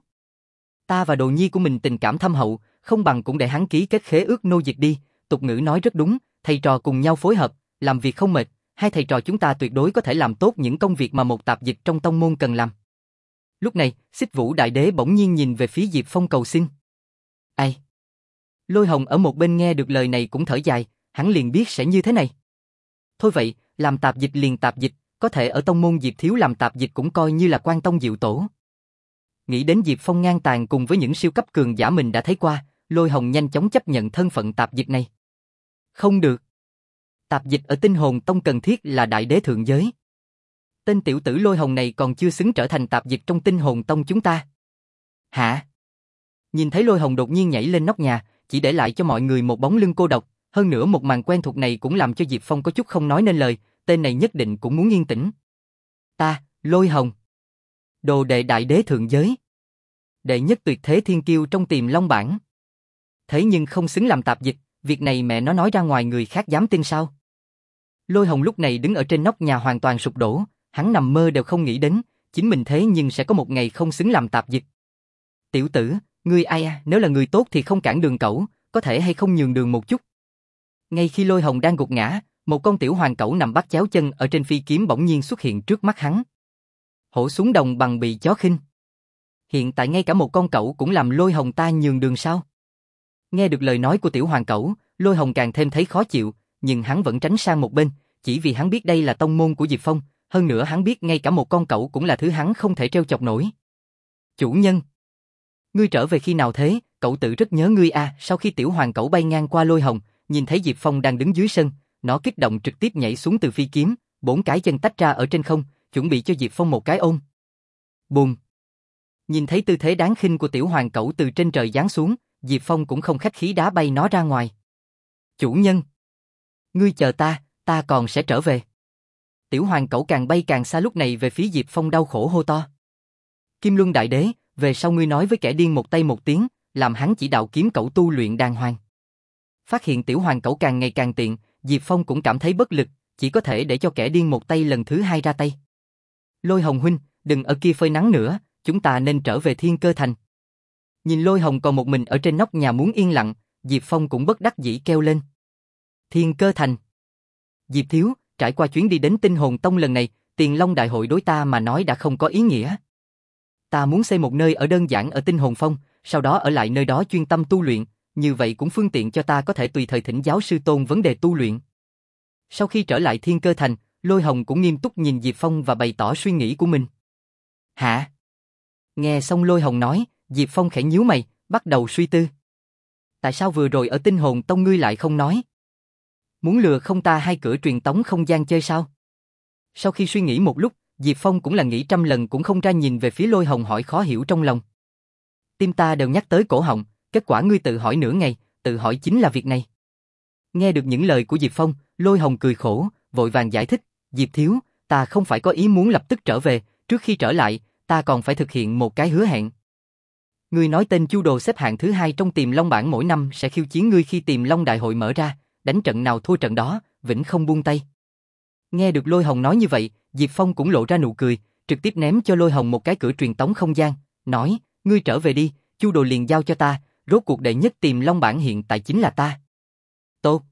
ta và đồ nhi của mình tình cảm thâm hậu, không bằng cũng để hắn ký kết khế ước nô dịch đi, tục ngữ nói rất đúng, thầy trò cùng nhau phối hợp, làm việc không mệt, hai thầy trò chúng ta tuyệt đối có thể làm tốt những công việc mà một tạp dịch trong tông môn cần làm. Lúc này, Xích Vũ Đại Đế bỗng nhiên nhìn về phía Diệp Phong cầu xin. Ai? Lôi Hồng ở một bên nghe được lời này cũng thở dài, hắn liền biết sẽ như thế này. Thôi vậy, làm tạp dịch liền tạp dịch, có thể ở tông môn Diệp thiếu làm tạp dịch cũng coi như là quan tông diệu tổ. Nghĩ đến Diệp Phong ngang tàn cùng với những siêu cấp cường giả mình đã thấy qua, Lôi Hồng nhanh chóng chấp nhận thân phận tạp dịch này. Không được. Tạp dịch ở Tinh Hồn Tông cần thiết là đại đế thượng giới. Tên tiểu tử Lôi Hồng này còn chưa xứng trở thành tạp dịch trong Tinh Hồn Tông chúng ta. Hả? Nhìn thấy Lôi Hồng đột nhiên nhảy lên nóc nhà, chỉ để lại cho mọi người một bóng lưng cô độc, hơn nữa một màn quen thuộc này cũng làm cho Diệp Phong có chút không nói nên lời, tên này nhất định cũng muốn yên tĩnh. Ta, Lôi Hồng. Đồ đệ đại đế thượng giới. Đệ nhất tuyệt thế thiên kiêu trong Tiềm Long bảng. Thế nhưng không xứng làm tạp dịch, việc này mẹ nó nói ra ngoài người khác dám tin sao? Lôi Hồng lúc này đứng ở trên nóc nhà hoàn toàn sụp đổ, hắn nằm mơ đều không nghĩ đến, chính mình thế nhưng sẽ có một ngày không xứng làm tạp dịch. Tiểu tử, ngươi ai à, nếu là người tốt thì không cản đường cẩu, có thể hay không nhường đường một chút. Ngay khi Lôi Hồng đang gục ngã, một con tiểu hoàng cẩu nằm bắt chéo chân ở trên phi kiếm bỗng nhiên xuất hiện trước mắt hắn. Hổ xuống đồng bằng bị chó khinh. Hiện tại ngay cả một con cẩu cũng làm Lôi Hồng ta nhường đường sao? Nghe được lời nói của tiểu hoàng cẩu, Lôi Hồng càng thêm thấy khó chịu, nhưng hắn vẫn tránh sang một bên, chỉ vì hắn biết đây là tông môn của Diệp Phong, hơn nữa hắn biết ngay cả một con cẩu cũng là thứ hắn không thể trêu chọc nổi. Chủ nhân, ngươi trở về khi nào thế? Cậu tự rất nhớ ngươi à. Sau khi tiểu hoàng cẩu bay ngang qua Lôi Hồng, nhìn thấy Diệp Phong đang đứng dưới sân, nó kích động trực tiếp nhảy xuống từ phi kiếm, bốn cái chân tách ra ở trên không, chuẩn bị cho Diệp Phong một cái ôm. Bùm! Nhìn thấy tư thế đáng khinh của tiểu hoàng cẩu từ trên trời giáng xuống, Diệp Phong cũng không khách khí đá bay nó ra ngoài. Chủ nhân! Ngươi chờ ta, ta còn sẽ trở về. Tiểu hoàng cẩu càng bay càng xa lúc này về phía Diệp Phong đau khổ hô to. Kim Luân Đại Đế, về sau ngươi nói với kẻ điên một tay một tiếng, làm hắn chỉ đạo kiếm cẩu tu luyện đàng hoàng. Phát hiện tiểu hoàng cẩu càng ngày càng tiện, Diệp Phong cũng cảm thấy bất lực, chỉ có thể để cho kẻ điên một tay lần thứ hai ra tay. Lôi Hồng huynh, đừng ở kia phơi nắng nữa, chúng ta nên trở về Thiên Cơ Thành. Nhìn Lôi Hồng còn một mình ở trên nóc nhà muốn yên lặng, Diệp Phong cũng bất đắc dĩ kêu lên. Thiên Cơ Thành. Diệp thiếu, trải qua chuyến đi đến Tinh Hồn Tông lần này, Tiền Long Đại hội đối ta mà nói đã không có ý nghĩa. Ta muốn xây một nơi ở đơn giản ở Tinh Hồn Phong, sau đó ở lại nơi đó chuyên tâm tu luyện, như vậy cũng phương tiện cho ta có thể tùy thời thỉnh giáo sư tôn vấn đề tu luyện. Sau khi trở lại Thiên Cơ Thành, Lôi Hồng cũng nghiêm túc nhìn Diệp Phong và bày tỏ suy nghĩ của mình. Hả? Nghe xong Lôi Hồng nói, Diệp Phong khẽ nhíu mày, bắt đầu suy tư. Tại sao vừa rồi ở Tinh Hồn Tông ngươi lại không nói? Muốn lừa không ta hay cửa truyền tống không gian chơi sao? Sau khi suy nghĩ một lúc, Diệp Phong cũng là nghĩ trăm lần cũng không ra, nhìn về phía Lôi Hồng hỏi khó hiểu trong lòng. Tim ta đều nhắc tới cổ họng, kết quả ngươi tự hỏi nửa ngày, tự hỏi chính là việc này. Nghe được những lời của Diệp Phong, Lôi Hồng cười khổ, vội vàng giải thích, Diệp thiếu, ta không phải có ý muốn lập tức trở về, trước khi trở lại, ta còn phải thực hiện một cái hứa hẹn. Ngươi nói tên Chu Đồ xếp hạng thứ hai trong Tiềm Long bảng mỗi năm sẽ khiêu chiến ngươi khi Tiềm Long đại hội mở ra, đánh trận nào thua trận đó, vĩnh không buông tay. Nghe được Lôi Hồng nói như vậy, Diệp Phong cũng lộ ra nụ cười, trực tiếp ném cho Lôi Hồng một cái cửa truyền tống không gian, nói, ngươi trở về đi, Chu Đồ liền giao cho ta, rốt cuộc đệ nhất Tiềm Long bảng hiện tại chính là ta. Tốt.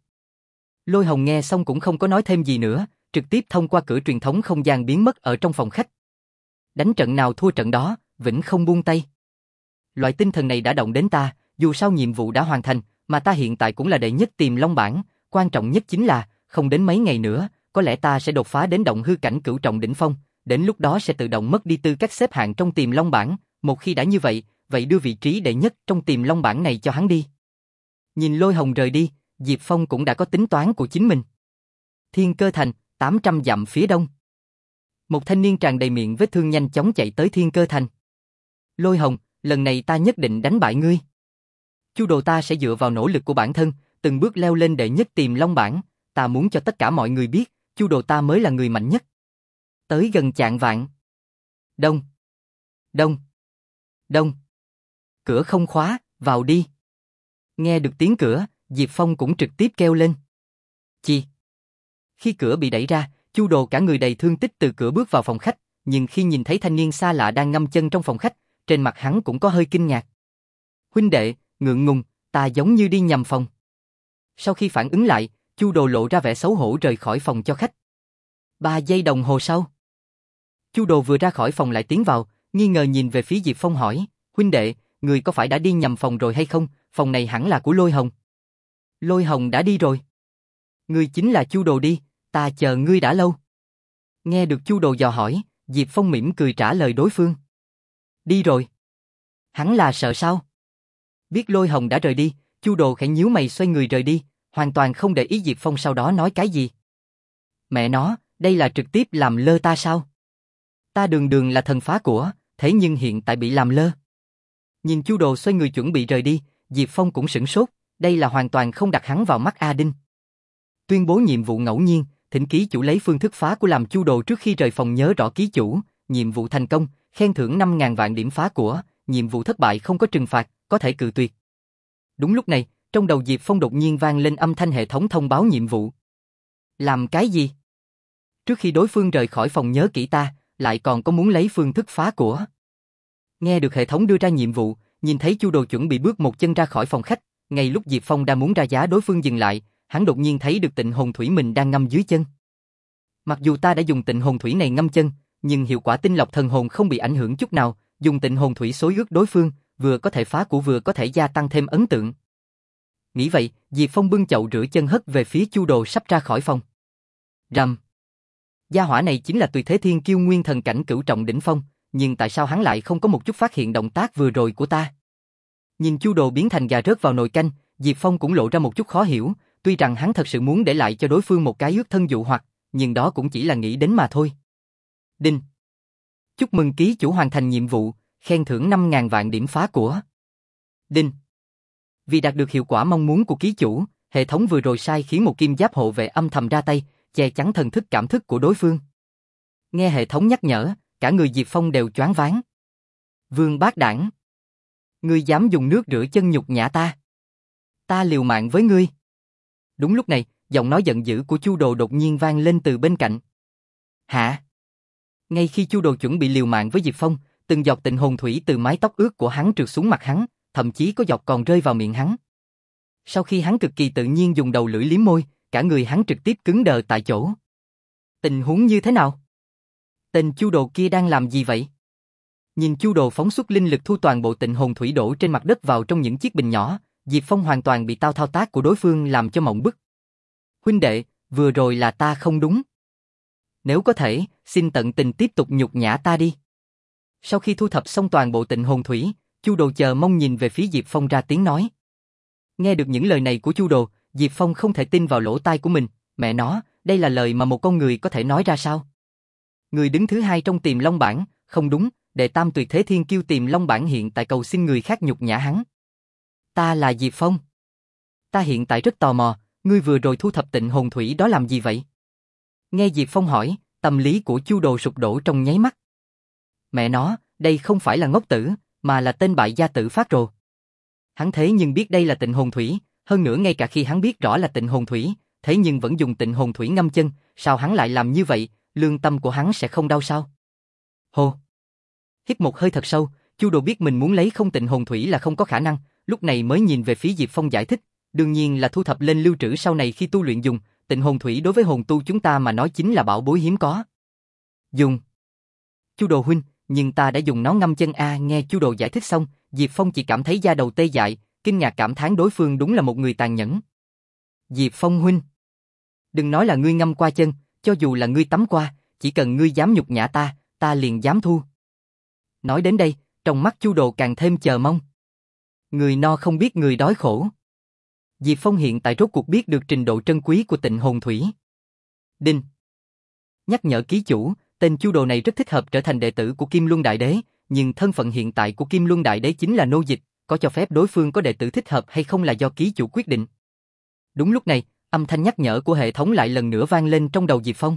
Lôi Hồng nghe xong cũng không có nói thêm gì nữa, trực tiếp thông qua cửa truyền thống không gian biến mất ở trong phòng khách. Đánh trận nào thua trận đó, vĩnh không buông tay. Loại tinh thần này đã động đến ta, dù sao nhiệm vụ đã hoàn thành, mà ta hiện tại cũng là đệ nhất Tiềm Long bảng, quan trọng nhất chính là, không đến mấy ngày nữa, có lẽ ta sẽ đột phá đến động hư cảnh cửu trọng đỉnh phong, đến lúc đó sẽ tự động mất đi tư cách xếp hạng trong Tiềm Long bảng, một khi đã như vậy, vậy đưa vị trí đệ nhất trong Tiềm Long bảng này cho hắn đi. Nhìn Lôi Hồng rời đi, Diệp Phong cũng đã có tính toán của chính mình. Thiên Cơ Thành, tám trăm dặm phía đông. Một thanh niên tràn đầy miệng vết thương nhanh chóng chạy tới Thiên Cơ Thành. Lôi Hồng, lần này ta nhất định đánh bại ngươi. Chu Đồ ta sẽ dựa vào nỗ lực của bản thân, từng bước leo lên đệ nhất Tiềm Long bảng, ta muốn cho tất cả mọi người biết, Chu Đồ ta mới là người mạnh nhất. Tới gần chạng vạn. Đông. Đông. Đông. Cửa không khóa, vào đi. Nghe được tiếng cửa, Diệp Phong cũng trực tiếp kêu lên. Chi? Khi cửa bị đẩy ra, Chu Đồ cả người đầy thương tích từ cửa bước vào phòng khách, nhưng khi nhìn thấy thanh niên xa lạ đang ngâm chân trong phòng khách, trên mặt hắn cũng có hơi kinh ngạc. Huynh đệ, ngượng ngùng, ta giống như đi nhầm phòng. Sau khi phản ứng lại, Chu Đồ lộ ra vẻ xấu hổ rời khỏi phòng cho khách. Ba giây đồng hồ sau, Chu Đồ vừa ra khỏi phòng lại tiến vào, nghi ngờ nhìn về phía Diệp Phong hỏi, huynh đệ, người có phải đã đi nhầm phòng rồi hay không, phòng này hẳn là của Lôi Hồng. Lôi Hồng đã đi rồi. Ngươi chính là Chu Đồ đi, ta chờ ngươi đã lâu. Nghe được Chu Đồ dò hỏi, Diệp Phong mỉm cười trả lời đối phương. Đi rồi. Hắn là sợ sao? Biết Lôi Hồng đã rời đi, Chu Đồ khẽ nhíu mày xoay người rời đi, hoàn toàn không để ý Diệp Phong sau đó nói cái gì. Mẹ nó, đây là trực tiếp làm lơ ta sao? Ta đường đường là thần phá của, thế nhưng hiện tại bị làm lơ. Nhìn Chu Đồ xoay người chuẩn bị rời đi, Diệp Phong cũng sửng sốt, đây là hoàn toàn không đặt hắn vào mắt A Đinh. Tuyên bố nhiệm vụ ngẫu nhiên, thỉnh ký chủ lấy phương thức phá của làm Chu Đồ trước khi rời phòng, nhớ rõ ký chủ, nhiệm vụ thành công, khen thưởng năm nghìn vạn điểm phá của, nhiệm vụ thất bại không có trừng phạt, có thể cự tuyệt. Đúng lúc này, trong đầu Diệp Phong đột nhiên vang lên âm thanh hệ thống thông báo nhiệm vụ. Làm cái gì? Trước khi đối phương rời khỏi phòng nhớ kỹ ta, lại còn có muốn lấy phương thức phá của. Nghe được hệ thống đưa ra nhiệm vụ, nhìn thấy Chu Đồ chuẩn bị bước một chân ra khỏi phòng khách, ngay lúc Diệp Phong đang muốn ra giá đối phương dừng lại, hắn đột nhiên thấy được Tịnh Hồn Thủy mình đang ngâm dưới chân. Mặc dù ta đã dùng Tịnh Hồn Thủy này ngâm chân, nhưng hiệu quả tinh lọc thần hồn không bị ảnh hưởng chút nào, dùng Tịnh Hồn Thủy xối ướt đối phương, vừa có thể phá của vừa có thể gia tăng thêm ấn tượng. Nghĩ vậy, Diệp Phong bưng chậu rửa chân hất về phía Chu Đồ sắp ra khỏi phòng. Rầm. Gia hỏa này chính là Tuyệt Thế Thiên Kiêu nguyên thần cảnh cửu trọng đỉnh phong, nhưng tại sao hắn lại không có một chút phát hiện động tác vừa rồi của ta? Nhìn Chu Đồ biến thành gà rớt vào nồi canh, Diệp Phong cũng lộ ra một chút khó hiểu, tuy rằng hắn thật sự muốn để lại cho đối phương một cái ước thân dụ hoặc, nhưng đó cũng chỉ là nghĩ đến mà thôi. Đinh. Chúc mừng ký chủ hoàn thành nhiệm vụ, khen thưởng năm nghìn vạn điểm phá của. Đinh. Vì đạt được hiệu quả mong muốn của ký chủ, hệ thống vừa rồi sai khiến một kim giáp hộ vệ âm thầm ra tay, che chắn thần thức cảm thức của đối phương. Nghe hệ thống nhắc nhở, cả người Diệp Phong đều choáng váng. Vương bát đảng. Ngươi dám dùng nước rửa chân nhục nhã ta? Ta liều mạng với ngươi. Đúng lúc này, giọng nói giận dữ của Chu Đồ đột nhiên vang lên từ bên cạnh. Hả? Ngay khi Chu Đồ chuẩn bị liều mạng với Diệp Phong, từng giọt Tịnh Hồn Thủy từ mái tóc ướt của hắn trượt xuống mặt hắn, thậm chí có giọt còn rơi vào miệng hắn. Sau khi hắn cực kỳ tự nhiên dùng đầu lưỡi liếm môi, cả người hắn trực tiếp cứng đờ tại chỗ. Tình huống như thế nào? Tên Chu Đồ kia đang làm gì vậy? Nhìn Chu Đồ phóng xuất linh lực thu toàn bộ Tịnh Hồn Thủy đổ trên mặt đất vào trong những chiếc bình nhỏ, Diệp Phong hoàn toàn bị tao thao tác của đối phương làm cho mộng bức. Huynh đệ, vừa rồi là ta không đúng. Nếu có thể, xin tận tình tiếp tục nhục nhã ta đi. Sau khi thu thập xong toàn bộ Tịnh Hồn Thủy, Chu Đồ chờ mong nhìn về phía Diệp Phong ra tiếng nói. Nghe được những lời này của Chu Đồ, Diệp Phong không thể tin vào lỗ tai của mình, mẹ nó, đây là lời mà một con người có thể nói ra sao? Người đứng thứ hai trong Tiềm Long bảng, không đúng, đệ tam tuyệt thế thiên kiêu Tiềm Long bảng hiện tại cầu xin người khác nhục nhã hắn. Ta là Diệp Phong. Ta hiện tại rất tò mò, ngươi vừa rồi thu thập tịnh hồn thủy đó làm gì vậy? Nghe Diệp Phong hỏi, tâm lý của Chu Đồ sụp đổ trong nháy mắt. Mẹ nó, đây không phải là ngốc tử, mà là tên bại gia tử phát rồ. Hắn thế nhưng biết đây là tịnh hồn thủy, hơn nữa ngay cả khi hắn biết rõ là tịnh hồn thủy, thế nhưng vẫn dùng tịnh hồn thủy ngâm chân, sao hắn lại làm như vậy, lương tâm của hắn sẽ không đau sao? Hô! Hít một hơi thật sâu, Chu Đồ biết mình muốn lấy không tịnh hồn thủy là không có khả năng, lúc này mới nhìn về phía Diệp Phong giải thích, đương nhiên là thu thập lên lưu trữ sau này khi tu luyện dùng, tịnh hồn thủy đối với hồn tu chúng ta mà nói chính là bảo bối hiếm có. Dùng. Chu Đồ huynh, nhưng ta đã dùng nó ngâm chân a, nghe Chu Đồ giải thích xong, Diệp Phong chỉ cảm thấy da đầu tê dại, kinh ngạc cảm thán đối phương đúng là một người tàn nhẫn. Diệp Phong huynh, đừng nói là ngươi ngâm qua chân, cho dù là ngươi tắm qua, chỉ cần ngươi dám nhục nhã ta, ta liền dám thu. Nói đến đây, trong mắt Chu Đồ càng thêm chờ mong. Người no không biết người đói khổ. Diệp Phong hiện tại rốt cuộc biết được trình độ trân quý của tịnh hồn thủy. Đinh. Nhắc nhở ký chủ, tên Chu Đồ này rất thích hợp trở thành đệ tử của Kim Luân Đại Đế, nhưng thân phận hiện tại của Kim Luân Đại Đế chính là nô dịch, có cho phép đối phương có đệ tử thích hợp hay không là do ký chủ quyết định. Đúng lúc này, âm thanh nhắc nhở của hệ thống lại lần nữa vang lên trong đầu Diệp Phong.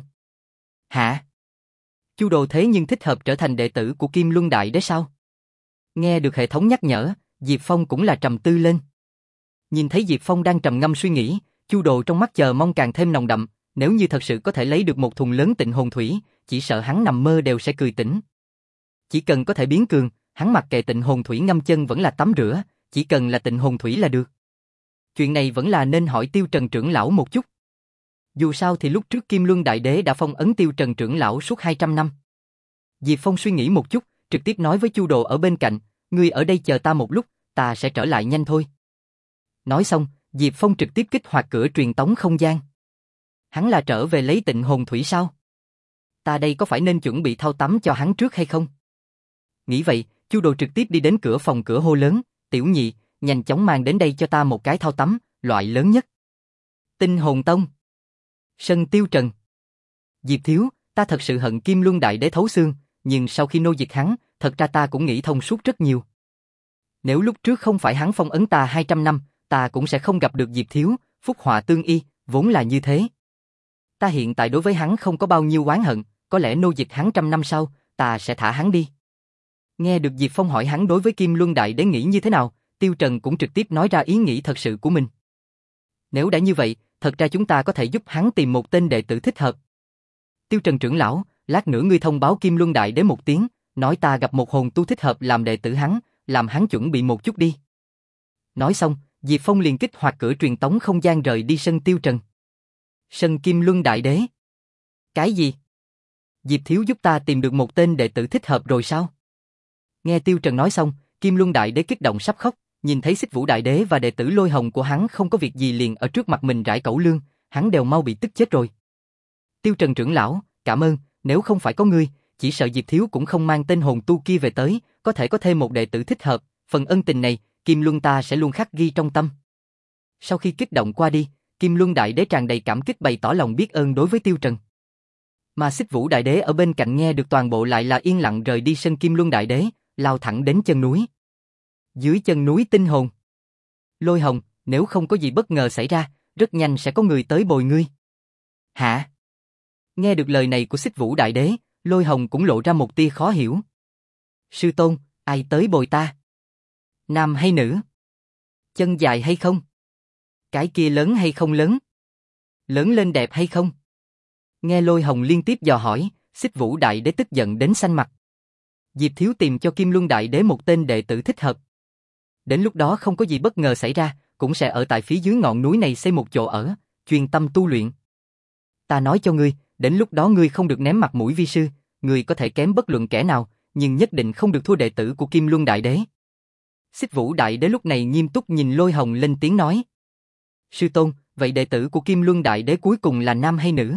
Hả? Chu Đồ thế nhưng thích hợp trở thành đệ tử của Kim Luân Đại Đế sao? Nghe được hệ thống nhắc nhở, Diệp Phong cũng là trầm tư lên. Nhìn thấy Diệp Phong đang trầm ngâm suy nghĩ, Chu Đồ trong mắt chờ mong càng thêm nồng đậm, nếu như thật sự có thể lấy được một thùng lớn tịnh hồn thủy, chỉ sợ hắn nằm mơ đều sẽ cười tỉnh. Chỉ cần có thể biến cường, hắn mặc kệ tịnh hồn thủy ngâm chân vẫn là tắm rửa, chỉ cần là tịnh hồn thủy là được. Chuyện này vẫn là nên hỏi Tiêu Trần trưởng lão một chút. Dù sao thì lúc trước Kim Luân Đại Đế đã phong ấn Tiêu Trần trưởng lão suốt hai trăm năm. Diệp Phong suy nghĩ một chút, trực tiếp nói với Chu Đồ ở bên cạnh, ngươi ở đây chờ ta một lúc, ta sẽ trở lại nhanh thôi. Nói xong, Diệp Phong trực tiếp kích hoạt cửa truyền tống không gian. Hắn là trở về lấy tịnh hồn thủy sao? Ta đây có phải nên chuẩn bị thao tắm cho hắn trước hay không? Nghĩ vậy, Chu Đồ trực tiếp đi đến cửa phòng cửa hô lớn, tiểu nhị, nhanh chóng mang đến đây cho ta một cái thao tắm, loại lớn nhất. Tinh hồn tông. Sân Tiêu Trần. Diệp thiếu, ta thật sự hận Kim Luân Đại Đế thấu xương, nhưng sau khi nô dịch hắn, thật ra ta cũng nghĩ thông suốt rất nhiều. Nếu lúc trước không phải hắn phong ấn ta hai trăm năm, ta cũng sẽ không gặp được Diệp thiếu, phúc họa tương y, vốn là như thế. Ta hiện tại đối với hắn không có bao nhiêu oán hận, có lẽ nô dịch hắn trăm năm sau, ta sẽ thả hắn đi. Nghe được Diệp Phong hỏi hắn đối với Kim Luân Đại Đế nghĩ như thế nào, Tiêu Trần cũng trực tiếp nói ra ý nghĩ thật sự của mình. Nếu đã như vậy, thật ra chúng ta có thể giúp hắn tìm một tên đệ tử thích hợp. Tiêu Trần trưởng lão, lát nữa ngươi thông báo Kim Luân Đại Đế một tiếng, nói ta gặp một hồn tu thích hợp làm đệ tử hắn, làm hắn chuẩn bị một chút đi. Nói xong, Diệp Phong liền kích hoạt cửa truyền tống không gian rời đi sân Tiêu Trần. Sân Kim Luân Đại Đế. Cái gì? Diệp thiếu giúp ta tìm được một tên đệ tử thích hợp rồi sao? Nghe Tiêu Trần nói xong, Kim Luân Đại Đế kích động sắp khóc, nhìn thấy Xích Vũ Đại Đế và đệ tử Lôi Hồng của hắn không có việc gì liền ở trước mặt mình rải cẩu lương, hắn đều mau bị tức chết rồi. Tiêu Trần trưởng lão, cảm ơn, nếu không phải có ngươi, chỉ sợ Diệp thiếu cũng không mang tên hồn tu kia về tới, có thể có thêm một đệ tử thích hợp, phần ân tình này, Kim Luân ta sẽ luôn khắc ghi trong tâm. Sau khi kích động qua đi, Kim Luân Đại Đế tràn đầy cảm kích bày tỏ lòng biết ơn đối với Tiêu Trần. Mà Xích Vũ Đại Đế ở bên cạnh nghe được toàn bộ lại là yên lặng rời đi sân Kim Luân Đại Đế, lao thẳng đến chân núi. Dưới chân núi tinh hồn. Lôi Hồng, nếu không có gì bất ngờ xảy ra, rất nhanh sẽ có người tới bồi ngươi. Hả? Nghe được lời này của Xích Vũ Đại Đế, Lôi Hồng cũng lộ ra một tia khó hiểu. Sư tôn, ai tới bồi ta? Nam hay nữ? Chân dài hay không? Cái kia lớn hay không lớn? Lớn lên đẹp hay không? Nghe Lôi Hồng liên tiếp dò hỏi, Xích Vũ Đại Đế tức giận đến xanh mặt. Diệp thiếu tìm cho Kim Luân Đại Đế một tên đệ tử thích hợp. Đến lúc đó không có gì bất ngờ xảy ra, cũng sẽ ở tại phía dưới ngọn núi này xây một chỗ ở, chuyên tâm tu luyện. Ta nói cho ngươi, đến lúc đó ngươi không được ném mặt mũi vi sư, ngươi có thể kém bất luận kẻ nào, nhưng nhất định không được thua đệ tử của Kim Luân Đại Đế. Xích Vũ Đại Đế lúc này nghiêm túc nhìn Lôi Hồng lên tiếng nói. Sư tôn, vậy đệ tử của Kim Luân Đại Đế cuối cùng là nam hay nữ?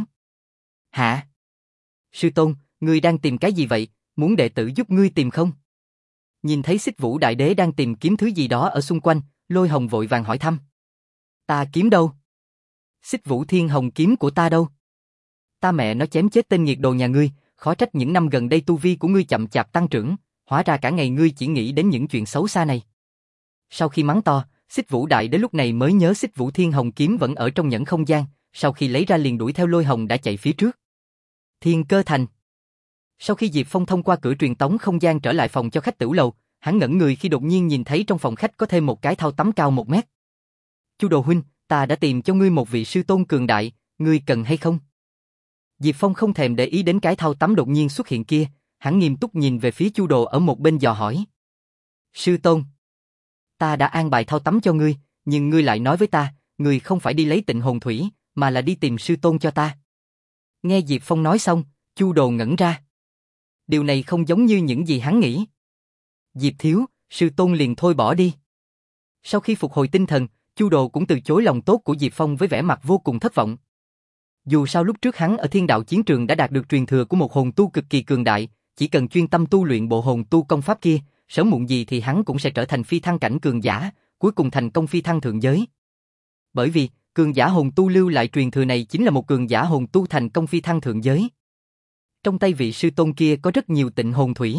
Hả? Sư tôn, ngươi đang tìm cái gì vậy, muốn đệ tử giúp ngươi tìm không? nhìn thấy Xích Vũ Đại Đế đang tìm kiếm thứ gì đó ở xung quanh, Lôi Hồng vội vàng hỏi thăm. Ta kiếm đâu? Xích Vũ Thiên Hồng kiếm của ta đâu? Ta mẹ nó chém chết tên nghiệt đồ nhà ngươi, khó trách những năm gần đây tu vi của ngươi chậm chạp tăng trưởng, hóa ra cả ngày ngươi chỉ nghĩ đến những chuyện xấu xa này. Sau khi mắng to, Xích Vũ Đại Đế lúc này mới nhớ Xích Vũ Thiên Hồng kiếm vẫn ở trong nhẫn không gian, sau khi lấy ra liền đuổi theo Lôi Hồng đã chạy phía trước. Thiên Cơ Thành. Sau khi Diệp Phong thông qua cửa truyền tống không gian trở lại phòng cho khách tửu lầu, hắn ngẩn người khi đột nhiên nhìn thấy trong phòng khách có thêm một cái thau tắm cao một mét. Chu Đồ huynh, ta đã tìm cho ngươi một vị sư tôn cường đại, ngươi cần hay không? Diệp Phong không thèm để ý đến cái thau tắm đột nhiên xuất hiện kia, hắn nghiêm túc nhìn về phía Chu Đồ ở một bên dò hỏi. Sư tôn, ta đã an bài thau tắm cho ngươi, nhưng ngươi lại nói với ta, ngươi không phải đi lấy Tịnh Hồn Thủy, mà là đi tìm sư tôn cho ta. Nghe Diệp Phong nói xong, Chu Đồ ngẩn ra. Điều này không giống như những gì hắn nghĩ. Diệp thiếu, sư tôn liền thôi bỏ đi. Sau khi phục hồi tinh thần, Chu Đồ cũng từ chối lòng tốt của Diệp Phong với vẻ mặt vô cùng thất vọng. Dù sao lúc trước hắn ở Thiên Đạo chiến trường đã đạt được truyền thừa của một hồn tu cực kỳ cường đại, chỉ cần chuyên tâm tu luyện bộ hồn tu công pháp kia, sớm muộn gì thì hắn cũng sẽ trở thành phi thăng cảnh cường giả, cuối cùng thành công phi thăng thượng giới. Bởi vì, cường giả hồn tu lưu lại truyền thừa này chính là một cường giả hồn tu thành công phi thăng thượng giới. Trong tay vị sư tôn kia có rất nhiều Tịnh Hồn Thủy.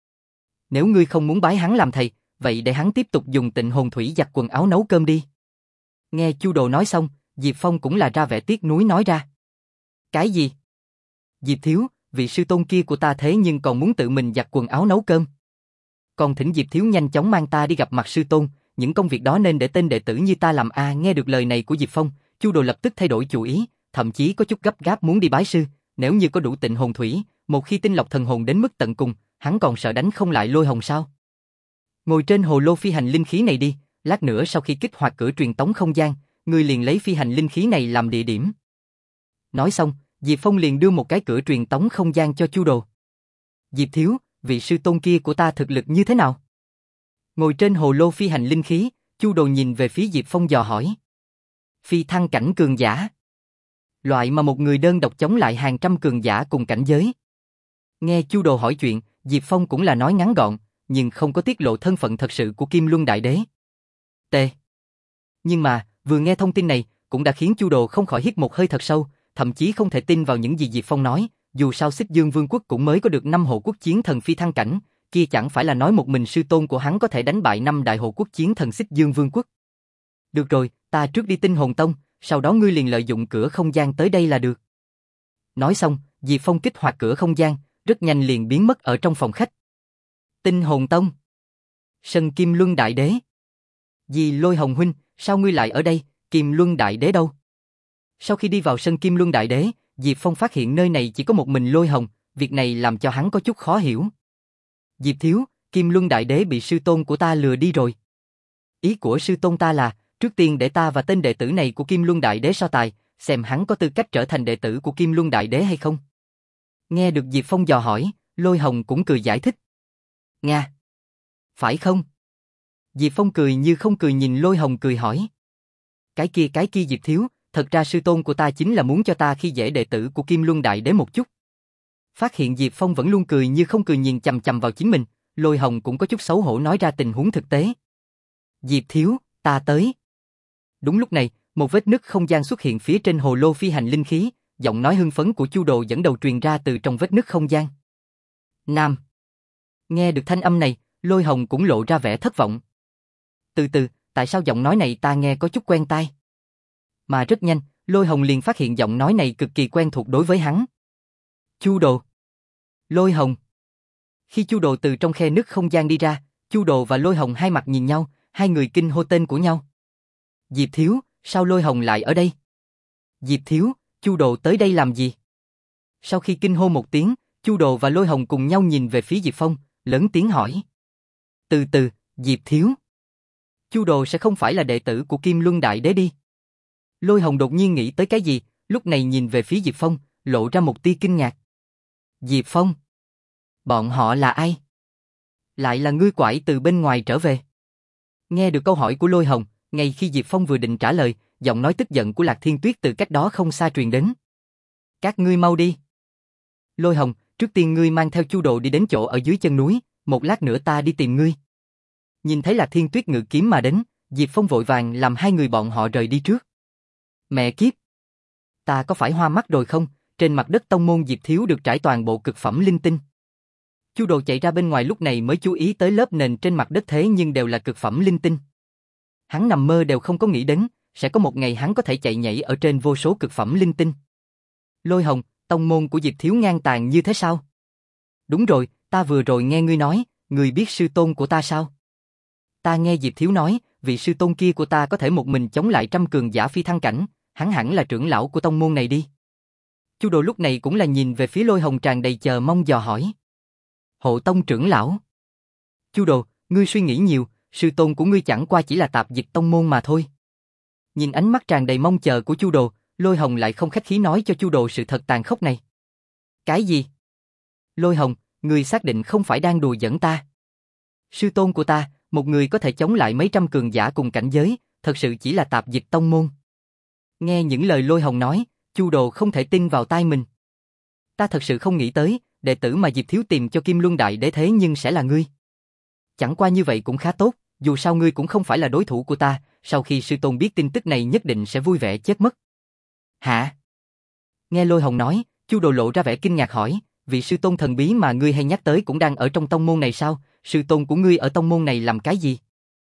Nếu ngươi không muốn bái hắn làm thầy, vậy để hắn tiếp tục dùng Tịnh Hồn Thủy giặt quần áo nấu cơm đi. Nghe Chu Đồ nói xong, Diệp Phong cũng là ra vẻ tiếc nuối nói ra. Cái gì? Diệp thiếu, vị sư tôn kia của ta thế nhưng còn muốn tự mình giặt quần áo nấu cơm. Còn thỉnh Diệp thiếu nhanh chóng mang ta đi gặp mặt sư tôn, những công việc đó nên để tên đệ tử như ta làm a. À, nghe được lời này của Diệp Phong, Chu Đồ lập tức thay đổi chủ ý, thậm chí có chút gấp gáp muốn đi bái sư, nếu như có đủ Tịnh Hồn Thủy, một khi tinh lọc thần hồn đến mức tận cùng, hắn còn sợ đánh không lại Lôi Hồng sao? Ngồi trên hồ lô phi hành linh khí này đi, lát nữa sau khi kích hoạt cửa truyền tống không gian, ngươi liền lấy phi hành linh khí này làm địa điểm. Nói xong, Diệp Phong liền đưa một cái cửa truyền tống không gian cho Chu Đồ. Diệp thiếu, vị sư tôn kia của ta thực lực như thế nào? Ngồi trên hồ lô phi hành linh khí, Chu Đồ nhìn về phía Diệp Phong dò hỏi. Phi thăng cảnh cường giả. Loại mà một người đơn độc chống lại hàng trăm cường giả cùng cảnh giới. Nghe Chu Đồ hỏi chuyện, Diệp Phong cũng là nói ngắn gọn, nhưng không có tiết lộ thân phận thật sự của Kim Luân Đại Đế. T. Nhưng mà, vừa nghe thông tin này, cũng đã khiến Chu Đồ không khỏi hít một hơi thật sâu, thậm chí không thể tin vào những gì Diệp Phong nói, dù sao Xích Dương Vương quốc cũng mới có được năm hộ quốc chiến thần phi thăng cảnh, kia chẳng phải là nói một mình sư tôn của hắn có thể đánh bại năm đại hộ quốc chiến thần Xích Dương Vương quốc. Được rồi, ta trước đi Tinh Hồn Tông, sau đó ngươi liền lợi dụng cửa không gian tới đây là được. Nói xong, Diệp Phong kích hoạt cửa không gian, rất nhanh liền biến mất ở trong phòng khách. Tinh Hồn Tông. Sân Kim Luân Đại Đế. Dì Lôi Hồng huynh, sao ngươi lại ở đây, Kim Luân Đại Đế đâu? Sau khi đi vào sân Kim Luân Đại Đế, Diệp Phong phát hiện nơi này chỉ có một mình Lôi Hồng, việc này làm cho hắn có chút khó hiểu. Diệp thiếu, Kim Luân Đại Đế bị sư tôn của ta lừa đi rồi. Ý của sư tôn ta là, trước tiên để ta và tên đệ tử này của Kim Luân Đại Đế so tài, xem hắn có tư cách trở thành đệ tử của Kim Luân Đại Đế hay không. Nghe được Diệp Phong dò hỏi, Lôi Hồng cũng cười giải thích. Nga. Phải không? Diệp Phong cười như không cười nhìn Lôi Hồng cười hỏi. Cái kia cái kia Diệp thiếu, thật ra sư tôn của ta chính là muốn cho ta khi dễ đệ tử của Kim Luân Đại Đế một chút. Phát hiện Diệp Phong vẫn luôn cười như không cười nhìn chằm chằm vào chính mình, Lôi Hồng cũng có chút xấu hổ nói ra tình huống thực tế. Diệp thiếu, ta tới. Đúng lúc này, một vết nứt không gian xuất hiện phía trên hồ lô phi hành linh khí, giọng nói hưng phấn của Chu Đồ dẫn đầu truyền ra từ trong vết nứt không gian. Nam. Nghe được thanh âm này, Lôi Hồng cũng lộ ra vẻ thất vọng. Từ từ, tại sao giọng nói này ta nghe có chút quen tai? Mà rất nhanh, Lôi Hồng liền phát hiện giọng nói này cực kỳ quen thuộc đối với hắn. Chu Đồ. Lôi Hồng. Khi Chu Đồ từ trong khe nứt không gian đi ra, Chu Đồ và Lôi Hồng hai mặt nhìn nhau, hai người kinh hô tên của nhau. Diệp thiếu, sao Lôi Hồng lại ở đây? Diệp thiếu, Chu Đồ tới đây làm gì? Sau khi kinh hô một tiếng, Chu Đồ và Lôi Hồng cùng nhau nhìn về phía Diệp Phong, lớn tiếng hỏi. Từ từ, Diệp thiếu. Chu Đồ sẽ không phải là đệ tử của Kim Luân Đại Đế đi? Lôi Hồng đột nhiên nghĩ tới cái gì, lúc này nhìn về phía Diệp Phong, lộ ra một tia kinh ngạc. Diệp Phong? Bọn họ là ai? Lại là ngươi quải từ bên ngoài trở về. Nghe được câu hỏi của Lôi Hồng, ngay khi Diệp Phong vừa định trả lời, giọng nói tức giận của Lạc Thiên Tuyết từ cách đó không xa truyền đến. Các ngươi mau đi. Lôi Hồng, trước tiên ngươi mang theo Chu Đồ đi đến chỗ ở dưới chân núi, một lát nữa ta đi tìm ngươi. Nhìn thấy Lạc Thiên Tuyết ngự kiếm mà đến, Diệp Phong vội vàng làm hai người bọn họ rời đi trước. Mẹ kiếp! Ta có phải hoa mắt rồi không? Trên mặt đất tông môn Diệp Thiếu được trải toàn bộ cực phẩm linh tinh. Chu Đồ chạy ra bên ngoài lúc này mới chú ý tới lớp nền trên mặt đất thế nhưng đều là cực phẩm linh tinh. Hắn nằm mơ đều không có nghĩ đến, sẽ có một ngày hắn có thể chạy nhảy ở trên vô số cực phẩm linh tinh. Lôi Hồng, tông môn của Diệp Thiếu ngang tàn như thế sao? Đúng rồi, ta vừa rồi nghe ngươi nói, ngươi biết sư tôn của ta sao? Ta nghe Diệp Thiếu nói, vị sư tôn kia của ta có thể một mình chống lại trăm cường giả phi thăng cảnh, hắn hẳn là trưởng lão của tông môn này đi. Chu Đồ lúc này cũng là nhìn về phía Lôi Hồng tràn đầy chờ mong dò hỏi. Hộ tông trưởng lão. Chu Đồ, ngươi suy nghĩ nhiều, sư tôn của ngươi chẳng qua chỉ là tạp dịch tông môn mà thôi. Nhìn ánh mắt tràn đầy mong chờ của Chu Đồ, Lôi Hồng lại không khách khí nói cho Chu Đồ sự thật tàn khốc này. Cái gì? Lôi Hồng, ngươi xác định không phải đang đùa giỡn ta? Sư tôn của ta, một người có thể chống lại mấy trăm cường giả cùng cảnh giới, thật sự chỉ là tạp dịch tông môn. Nghe những lời Lôi Hồng nói, Chu Đồ không thể tin vào tai mình. Ta thật sự không nghĩ tới, đệ tử mà Diệp Thiếu tìm cho Kim Luân Đại Đế thế nhưng sẽ là ngươi. Chẳng qua như vậy cũng khá tốt, dù sao ngươi cũng không phải là đối thủ của ta, sau khi sư tôn biết tin tức này nhất định sẽ vui vẻ chết mất. Hả? Nghe Lôi Hồng nói, Chu Đồ lộ ra vẻ kinh ngạc hỏi, vị sư tôn thần bí mà ngươi hay nhắc tới cũng đang ở trong tông môn này sao? Sư tôn của ngươi ở tông môn này làm cái gì?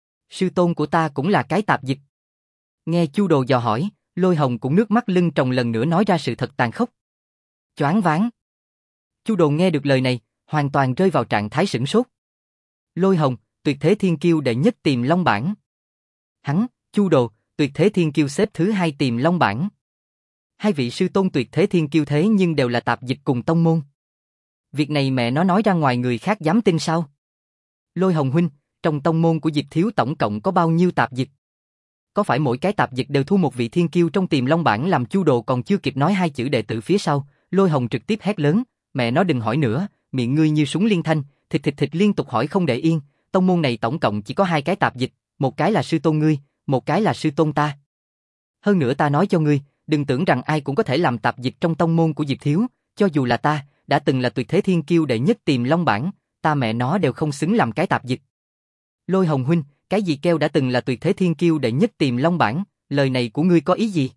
Sư tôn của ta cũng là cái tạp dịch. Nghe Chu Đồ dò hỏi, Lôi Hồng cũng nước mắt lưng tròng lần nữa nói ra sự thật tàn khốc. Choáng váng. Chu Đồ nghe được lời này, hoàn toàn rơi vào trạng thái sửng sốt. Lôi Hồng, tuyệt thế thiên kiêu đệ nhất Tiềm Long bảng. Hắn, Chu Đồ, tuyệt thế thiên kiêu xếp thứ hai Tiềm Long bảng. Hai vị sư tôn tuyệt thế thiên kiêu thế nhưng đều là tạp dịch cùng tông môn. Việc này mẹ nó nói ra ngoài người khác dám tin sao? Lôi Hồng huynh, trong tông môn của Diệp Thiếu tổng cộng có bao nhiêu tạp dịch? Có phải mỗi cái tạp dịch đều thu một vị thiên kiêu trong Tiềm Long bảng? Làm Chu Đồ còn chưa kịp nói hai chữ đệ tử phía sau, Lôi Hồng trực tiếp hét lớn, mẹ nó đừng hỏi nữa, miệng ngươi như súng liên thanh, thịt thịt thịt liên tục hỏi không để yên, tông môn này tổng cộng chỉ có hai cái tạp dịch, một cái là sư tôn ngươi, một cái là sư tôn ta. Hơn nữa ta nói cho ngươi, đừng tưởng rằng ai cũng có thể làm tạp dịch trong tông môn của Diệp Thiếu, cho dù là ta, đã từng là tuyệt thế thiên kiêu đệ nhất Tiềm Long bảng, ta mẹ nó đều không xứng làm cái tạp dịch. Lôi Hồng huynh, cái gì kêu đã từng là tuyệt thế thiên kiêu đệ nhất Tiềm Long bảng, lời này của ngươi có ý gì?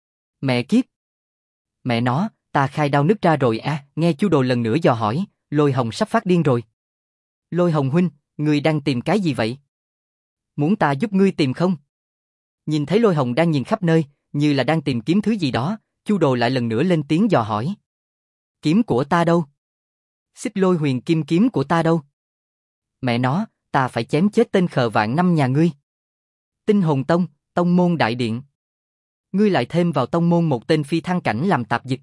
Mẹ kiếp. Mẹ nó, ta khai đau nứt ra rồi à, nghe Chu Đồ lần nữa dò hỏi, Lôi Hồng sắp phát điên rồi. Lôi Hồng huynh, ngươi đang tìm cái gì vậy? Muốn ta giúp ngươi tìm không? Nhìn thấy Lôi Hồng đang nhìn khắp nơi, như là đang tìm kiếm thứ gì đó, Chu Đồ lại lần nữa lên tiếng dò hỏi. Kiếm của ta đâu? Xích Lôi Huyền Kim kiếm của ta đâu? Mẹ nó, ta phải chém chết tên khờ vạn năm nhà ngươi. Tinh Hồn Tông, tông môn đại điện. Ngươi lại thêm vào tông môn một tên phi thăng cảnh làm tạp dịch.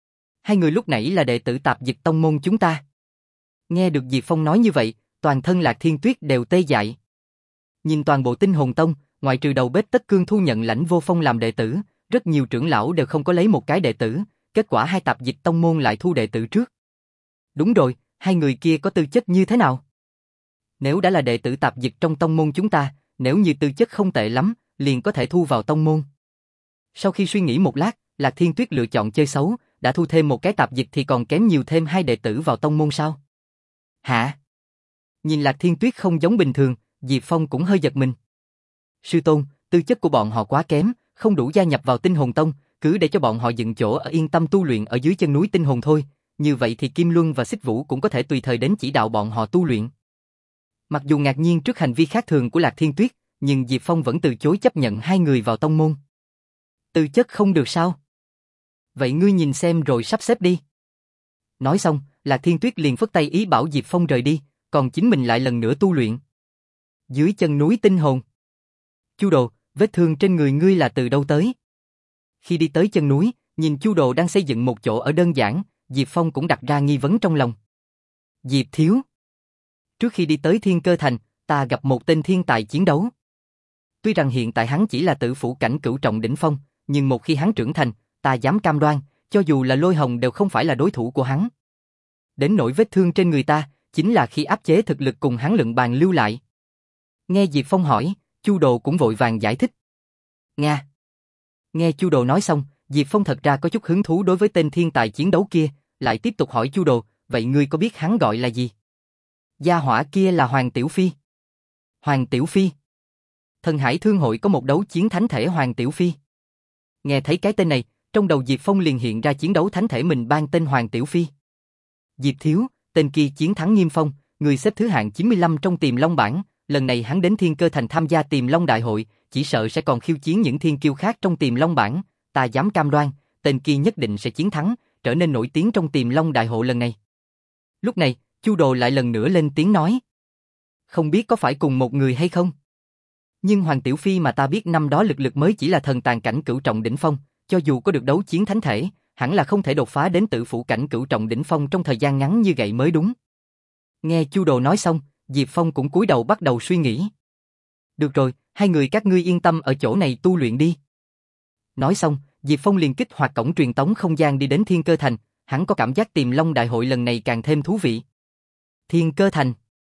Hai người lúc nãy là đệ tử tạp dịch tông môn chúng ta. Nghe được Diệp Phong nói như vậy, toàn thân Lạc Thiên Tuyết đều tê dại. Nhìn toàn bộ Tinh Hồn Tông, ngoại trừ đầu bếp Tất Cương thu nhận Lãnh Vô Phong làm đệ tử, rất nhiều trưởng lão đều không có lấy một cái đệ tử, kết quả hai tạp dịch tông môn lại thu đệ tử trước. Đúng rồi, hai người kia có tư chất như thế nào? Nếu đã là đệ tử tạp dịch trong tông môn chúng ta, nếu như tư chất không tệ lắm, liền có thể thu vào tông môn. Sau khi suy nghĩ một lát, Lạc Thiên Tuyết lựa chọn chơi xấu, đã thu thêm một cái tạp dịch thì còn kém nhiều thêm hai đệ tử vào tông môn sao? Hả? Nhìn Lạc Thiên Tuyết không giống bình thường, Diệp Phong cũng hơi giật mình. Sư tôn, tư chất của bọn họ quá kém, không đủ gia nhập vào Tinh Hồn Tông, cứ để cho bọn họ dựng chỗ ở yên tâm tu luyện ở dưới chân núi Tinh Hồn thôi, như vậy thì Kim Luân và Xích Vũ cũng có thể tùy thời đến chỉ đạo bọn họ tu luyện. Mặc dù ngạc nhiên trước hành vi khác thường của Lạc Thiên Tuyết, nhưng Diệp Phong vẫn từ chối chấp nhận hai người vào tông môn. Tư chất không được sao? Vậy ngươi nhìn xem rồi sắp xếp đi. Nói xong, Lạc Thiên Tuyết liền phất tay ý bảo Diệp Phong rời đi, còn chính mình lại lần nữa tu luyện. Dưới chân núi Tinh Hồn. Chu Đồ, vết thương trên người ngươi là từ đâu tới? Khi đi tới chân núi, nhìn Chu Đồ đang xây dựng một chỗ ở đơn giản, Diệp Phong cũng đặt ra nghi vấn trong lòng. Diệp Thiếu. Trước khi đi tới Thiên Cơ Thành, ta gặp một tên thiên tài chiến đấu. Tuy rằng hiện tại hắn chỉ là tử phủ cảnh cửu trọng đỉnh phong, nhưng một khi hắn trưởng thành, ta dám cam đoan, cho dù là Lôi Hồng đều không phải là đối thủ của hắn. Đến nỗi vết thương trên người ta, chính là khi áp chế thực lực cùng hắn luận bàn lưu lại. Nghe Diệp Phong hỏi, Chu Đồ cũng vội vàng giải thích. Nga. Nghe Chu Đồ nói xong, Diệp Phong thật ra có chút hứng thú đối với tên thiên tài chiến đấu kia, lại tiếp tục hỏi Chu Đồ, vậy ngươi có biết hắn gọi là gì? Gia hỏa kia là Hoàng Tiểu Phi. Hoàng Tiểu Phi. Thần Hải Thương hội có một đấu chiến thánh thể Hoàng Tiểu Phi. Nghe thấy cái tên này, trong đầu Diệp Phong liền hiện ra chiến đấu thánh thể mình ban tên Hoàng Tiểu Phi. Diệp Thiếu, tên kia chiến thắng Nghiêm Phong, người xếp thứ hạng chín mươi lăm trong Tiềm Long bảng, lần này hắn đến Thiên Cơ Thành tham gia Tiềm Long đại hội, chỉ sợ sẽ còn khiêu chiến những thiên kiêu khác trong Tiềm Long bảng, ta dám cam đoan, tên kia nhất định sẽ chiến thắng, trở nên nổi tiếng trong Tiềm Long đại hội lần này. Lúc này, Chu Đồ lại lần nữa lên tiếng nói. Không biết có phải cùng một người hay không? Nhưng Hoàng Tiểu Phi mà ta biết năm đó lực lực mới chỉ là thần tàn cảnh cửu trọng đỉnh phong, cho dù có được đấu chiến thánh thể, hẳn là không thể đột phá đến tự phủ cảnh cửu trọng đỉnh phong trong thời gian ngắn như vậy mới đúng. Nghe Chu Đồ nói xong, Diệp Phong cũng cúi đầu bắt đầu suy nghĩ. Được rồi, hai người các ngươi yên tâm ở chỗ này tu luyện đi. Nói xong, Diệp Phong liền kích hoạt cổng truyền tống không gian đi đến Thiên Cơ Thành, hắn có cảm giác Tiềm Long đại hội lần này càng thêm thú vị. Thiên Cơ Thành.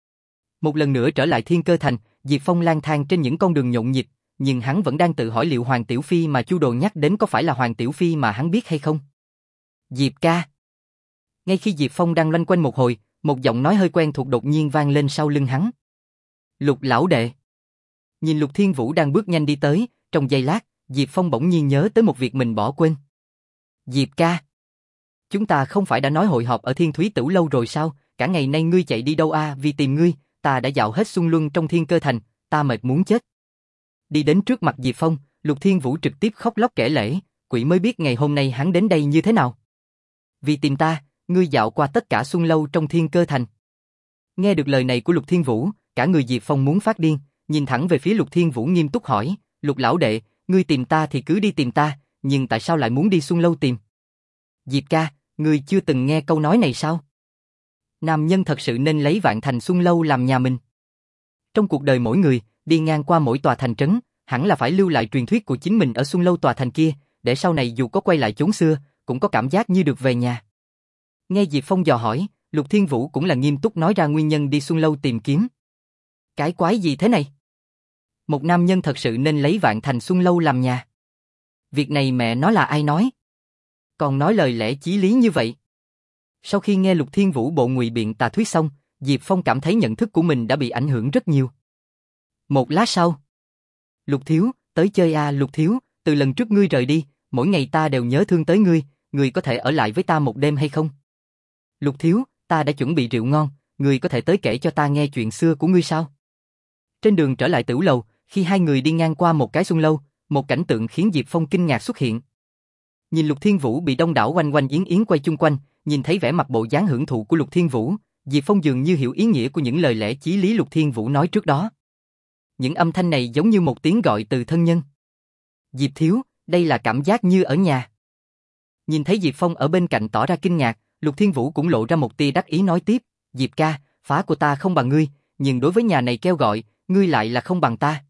Một lần nữa trở lại Thiên Cơ Thành, Diệp Phong lang thang trên những con đường nhộn nhịp, nhưng hắn vẫn đang tự hỏi liệu Hoàng Tiểu Phi mà Chu Đồ nhắc đến có phải là Hoàng Tiểu Phi mà hắn biết hay không. Diệp ca. Ngay khi Diệp Phong đang loanh quanh một hồi, một giọng nói hơi quen thuộc đột nhiên vang lên sau lưng hắn. Lục lão đệ. Nhìn Lục Thiên Vũ đang bước nhanh đi tới, trong giây lát, Diệp Phong bỗng nhiên nhớ tới một việc mình bỏ quên. Diệp ca. Chúng ta không phải đã nói hội họp ở Thiên Thúy Tửu lâu rồi sao, cả ngày nay ngươi chạy đi đâu a? À? Vì tìm ngươi, ta đã dạo hết Xuân Luân trong Thiên Cơ Thành, ta mệt muốn chết. Đi đến trước mặt Diệp Phong, Lục Thiên Vũ trực tiếp khóc lóc kể lể, quỷ mới biết ngày hôm nay hắn đến đây như thế nào. Vì tìm ta, ngươi dạo qua tất cả Xuân lâu trong Thiên Cơ Thành. Nghe được lời này của Lục Thiên Vũ, cả người Diệp Phong muốn phát điên, nhìn thẳng về phía Lục Thiên Vũ nghiêm túc hỏi, Lục lão đệ, ngươi tìm ta thì cứ đi tìm ta, nhưng tại sao lại muốn đi Xuân lâu tìm? Diệp ca, ngươi chưa từng nghe câu nói này sao? Nam nhân thật sự nên lấy Vạn Thành Xuân lâu làm nhà mình. Trong cuộc đời mỗi người, đi ngang qua mỗi tòa thành trấn, hẳn là phải lưu lại truyền thuyết của chính mình ở Xuân lâu tòa thành kia, để sau này dù có quay lại chốn xưa, cũng có cảm giác như được về nhà. Nghe Diệp Phong dò hỏi, Lục Thiên Vũ cũng là nghiêm túc nói ra nguyên nhân đi Xuân lâu tìm kiếm. Cái quái gì thế này? Một nam nhân thật sự nên lấy Vạn Thành Xuân lâu làm nhà. Việc này mẹ nó là ai nói? Còn nói lời lẽ chí lý như vậy. Sau khi nghe Lục Thiên Vũ bộ ngụy biện tà thuyết xong, Diệp Phong cảm thấy nhận thức của mình đã bị ảnh hưởng rất nhiều. Một lát sau, Lục Thiếu, tới chơi à Lục Thiếu, từ lần trước ngươi rời đi, mỗi ngày ta đều nhớ thương tới ngươi, ngươi có thể ở lại với ta một đêm hay không? Lục Thiếu, ta đã chuẩn bị rượu ngon, ngươi có thể tới kể cho ta nghe chuyện xưa của ngươi sao? Trên đường trở lại Tửu lầu, khi hai người đi ngang qua một cái Xuân lâu, một cảnh tượng khiến Diệp Phong kinh ngạc xuất hiện. Nhìn Lục Thiên Vũ bị đông đảo oanh oanh yến yến quay chung quanh, nhìn thấy vẻ mặt bộ dáng hưởng thụ của Lục Thiên Vũ, Diệp Phong dường như hiểu ý nghĩa của những lời lẽ chí lý Lục Thiên Vũ nói trước đó. Những âm thanh này giống như một tiếng gọi từ thân nhân. Diệp Thiếu, đây là cảm giác như ở nhà. Nhìn thấy Diệp Phong ở bên cạnh tỏ ra kinh ngạc, Lục Thiên Vũ cũng lộ ra một tia đắc ý nói tiếp, Diệp ca, phá của ta không bằng ngươi, nhưng đối với nhà này kêu gọi, ngươi lại là không bằng ta.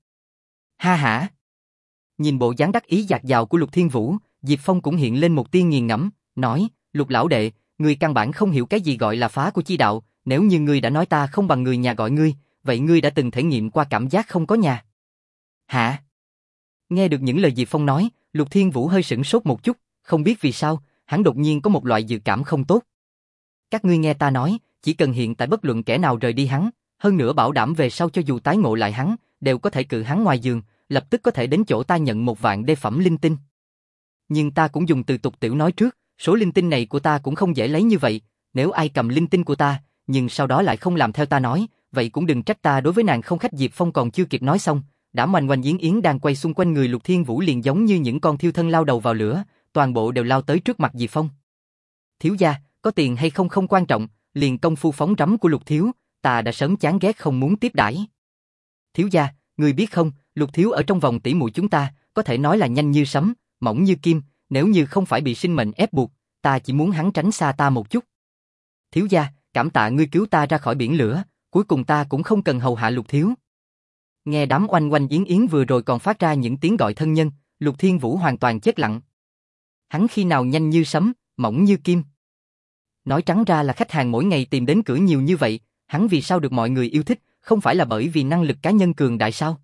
Ha hả. Nhìn bộ dáng đắc ý dạt dào của Lục Thiên Vũ, Diệp Phong cũng hiện lên một tia nghiền ngẫm, nói, Lục lão đệ, ngươi căn bản không hiểu cái gì gọi là phá của chi đạo, nếu như ngươi đã nói ta không bằng người nhà gọi ngươi, vậy ngươi đã từng thể nghiệm qua cảm giác không có nhà. Hả? Nghe được những lời Diệp Phong nói, Lục Thiên Vũ hơi sửng sốt một chút, không biết vì sao, hắn đột nhiên có một loại dự cảm không tốt. Các ngươi nghe ta nói, chỉ cần hiện tại bất luận kẻ nào rời đi hắn, hơn nữa bảo đảm về sau cho dù tái ngộ lại hắn, đều có thể cự hắn ngoài giường, lập tức có thể đến chỗ ta nhận một vạn đê phẩm linh tinh. Nhưng ta cũng dùng từ tục tiểu nói trước, số linh tinh này của ta cũng không dễ lấy như vậy, nếu ai cầm linh tinh của ta, nhưng sau đó lại không làm theo ta nói, vậy cũng đừng trách ta đối với nàng không khách. Diệp Phong còn chưa kịp nói xong, đã oanh oanh yến yến đang quay xung quanh người Lục Thiên Vũ liền giống như những con thiêu thân lao đầu vào lửa, toàn bộ đều lao tới trước mặt Diệp Phong. Thiếu gia, có tiền hay không không quan trọng, liền công phu phóng rắm của Lục Thiếu, ta đã sớm chán ghét không muốn tiếp đãi. Thiếu gia, người biết không, Lục Thiếu ở trong vòng tỷ muội chúng ta, có thể nói là nhanh như sấm, mỏng như kim, nếu như không phải bị sinh mệnh ép buộc, ta chỉ muốn hắn tránh xa ta một chút. Thiếu gia, cảm tạ ngươi cứu ta ra khỏi biển lửa, cuối cùng ta cũng không cần hầu hạ Lục Thiếu. Nghe đám oanh oanh yến yến vừa rồi còn phát ra những tiếng gọi thân nhân, Lục Thiên Vũ hoàn toàn chết lặng. Hắn khi nào nhanh như sấm, mỏng như kim? Nói trắng ra là khách hàng mỗi ngày tìm đến cửa nhiều như vậy, hắn vì sao được mọi người yêu thích, không phải là bởi vì năng lực cá nhân cường đại sao?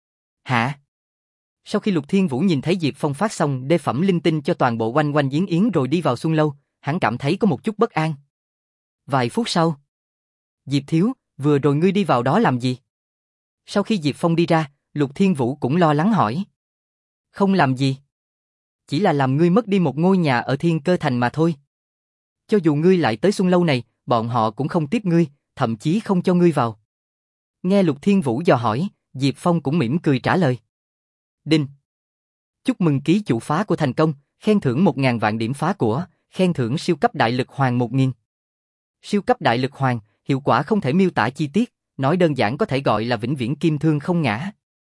Hả? Sau khi Lục Thiên Vũ nhìn thấy Diệp Phong phát xong đê phẩm linh tinh cho toàn bộ oanh oanh yến yến rồi đi vào Xuân lâu, hắn cảm thấy có một chút bất an. Vài phút sau, Diệp Thiếu, Vừa rồi ngươi đi vào đó làm gì? Sau khi Diệp Phong đi ra, Lục Thiên Vũ cũng lo lắng hỏi. Không làm gì. Chỉ là làm ngươi mất đi một ngôi nhà ở Thiên Cơ Thành mà thôi. Cho dù ngươi lại tới Xuân Lâu này, bọn họ cũng không tiếp ngươi, thậm chí không cho ngươi vào. Nghe Lục Thiên Vũ dò hỏi, Diệp Phong cũng mỉm cười trả lời. Đinh. Chúc mừng ký chủ phá của thành công, khen thưởng một ngàn vạn điểm phá của, khen thưởng siêu cấp đại lực hoàng một nghìn. Siêu cấp đại lực hoàng, hiệu quả không thể miêu tả chi tiết, nói đơn giản có thể gọi là vĩnh viễn kim thương không ngã.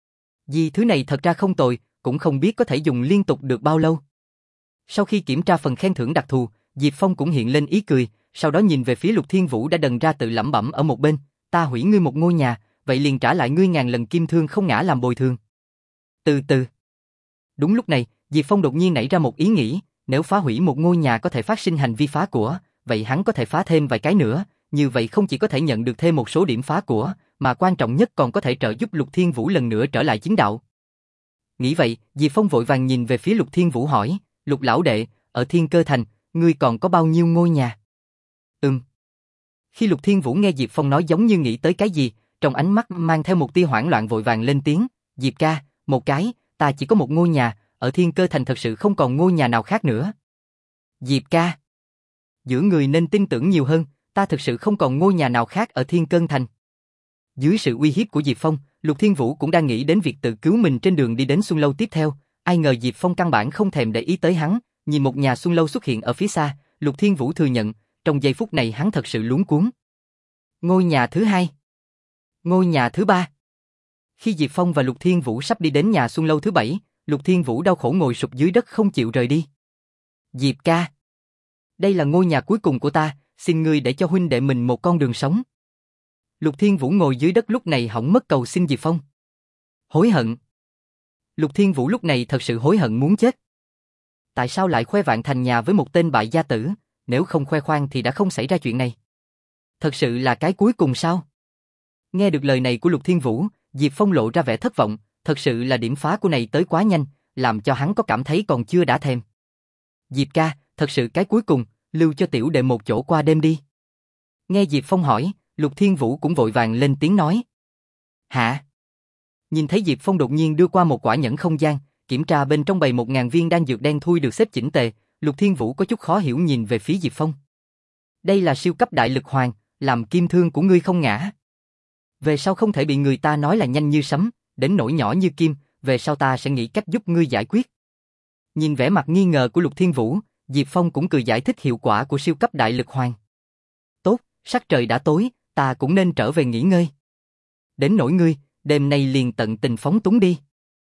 Vì thứ này thật ra không tồi, cũng không biết có thể dùng liên tục được bao lâu. Sau khi kiểm tra phần khen thưởng đặc thù, Diệp Phong cũng hiện lên ý cười, sau đó nhìn về phía Lục Thiên Vũ đã đần ra tự lẩm bẩm ở một bên, ta hủy ngươi một ngôi nhà, vậy liền trả lại ngươi ngàn lần kim thương không ngã làm bồi thường. Từ từ. Đúng lúc này, Diệp Phong đột nhiên nảy ra một ý nghĩ, nếu phá hủy một ngôi nhà có thể phát sinh hành vi phá của, vậy hắn có thể phá thêm vài cái nữa, như vậy không chỉ có thể nhận được thêm một số điểm phá của, mà quan trọng nhất còn có thể trợ giúp Lục Thiên Vũ lần nữa trở lại chính đạo. Nghĩ vậy, Diệp Phong vội vàng nhìn về phía Lục Thiên Vũ hỏi, Lục lão đệ, ở Thiên Cơ Thành, ngươi còn có bao nhiêu ngôi nhà? Ừm. Khi Lục Thiên Vũ nghe Diệp Phong nói giống như nghĩ tới cái gì, trong ánh mắt mang theo một tia hoảng loạn vội vàng lên tiếng, Diệp ca, một cái, ta chỉ có một ngôi nhà, ở Thiên Cơ Thành thật sự không còn ngôi nhà nào khác nữa. Diệp ca, giữa người nên tin tưởng nhiều hơn, ta thực sự không còn ngôi nhà nào khác ở Thiên Cơ Thành. Dưới sự uy hiếp của Diệp Phong, Lục Thiên Vũ cũng đang nghĩ đến việc tự cứu mình trên đường đi đến Xuân Lâu tiếp theo, ai ngờ Diệp Phong căn bản không thèm để ý tới hắn, nhìn một nhà Xuân Lâu xuất hiện ở phía xa, Lục Thiên Vũ thừa nhận, trong giây phút này hắn thật sự luống cuống. Ngôi nhà thứ hai, ngôi nhà thứ ba. Khi Diệp Phong và Lục Thiên Vũ sắp đi đến nhà Xuân Lâu thứ bảy, Lục Thiên Vũ đau khổ ngồi sụp dưới đất không chịu rời đi. Diệp ca, đây là ngôi nhà cuối cùng của ta, xin ngươi để cho huynh đệ mình một con đường sống. Lục Thiên Vũ ngồi dưới đất lúc này hỏng mất cầu xin Diệp Phong. Hối hận. Lục Thiên Vũ lúc này thật sự hối hận muốn chết. Tại sao lại khoe vạn thành nhà với một tên bại gia tử, nếu không khoe khoang thì đã không xảy ra chuyện này. Thật sự là cái cuối cùng sao? Nghe được lời này của Lục Thiên Vũ, Diệp Phong lộ ra vẻ thất vọng, thật sự là điểm phá của này tới quá nhanh, làm cho hắn có cảm thấy còn chưa đã thèm. Diệp ca, thật sự cái cuối cùng, lưu cho tiểu đệ một chỗ qua đêm đi. Nghe Diệp Phong hỏi, Lục Thiên Vũ cũng vội vàng lên tiếng nói. Hả? Nhìn thấy Diệp Phong đột nhiên đưa qua một quả nhẫn không gian, kiểm tra bên trong bày một ngàn viên đan dược đen thui được xếp chỉnh tề, Lục Thiên Vũ có chút khó hiểu nhìn về phía Diệp Phong. Đây là siêu cấp đại lực hoàng, làm kim thương của ngươi không ngã. Về sau không thể bị người ta nói là nhanh như sấm, đến nỗi nhỏ như kim, về sau ta sẽ nghĩ cách giúp ngươi giải quyết. Nhìn vẻ mặt nghi ngờ của Lục Thiên Vũ, Diệp Phong cũng cười giải thích hiệu quả của siêu cấp đại lực hoàng. Tốt, sắc trời đã tối, ta cũng nên trở về nghỉ ngơi. Đến nỗi ngươi, đêm nay liền tận tình phóng túng đi.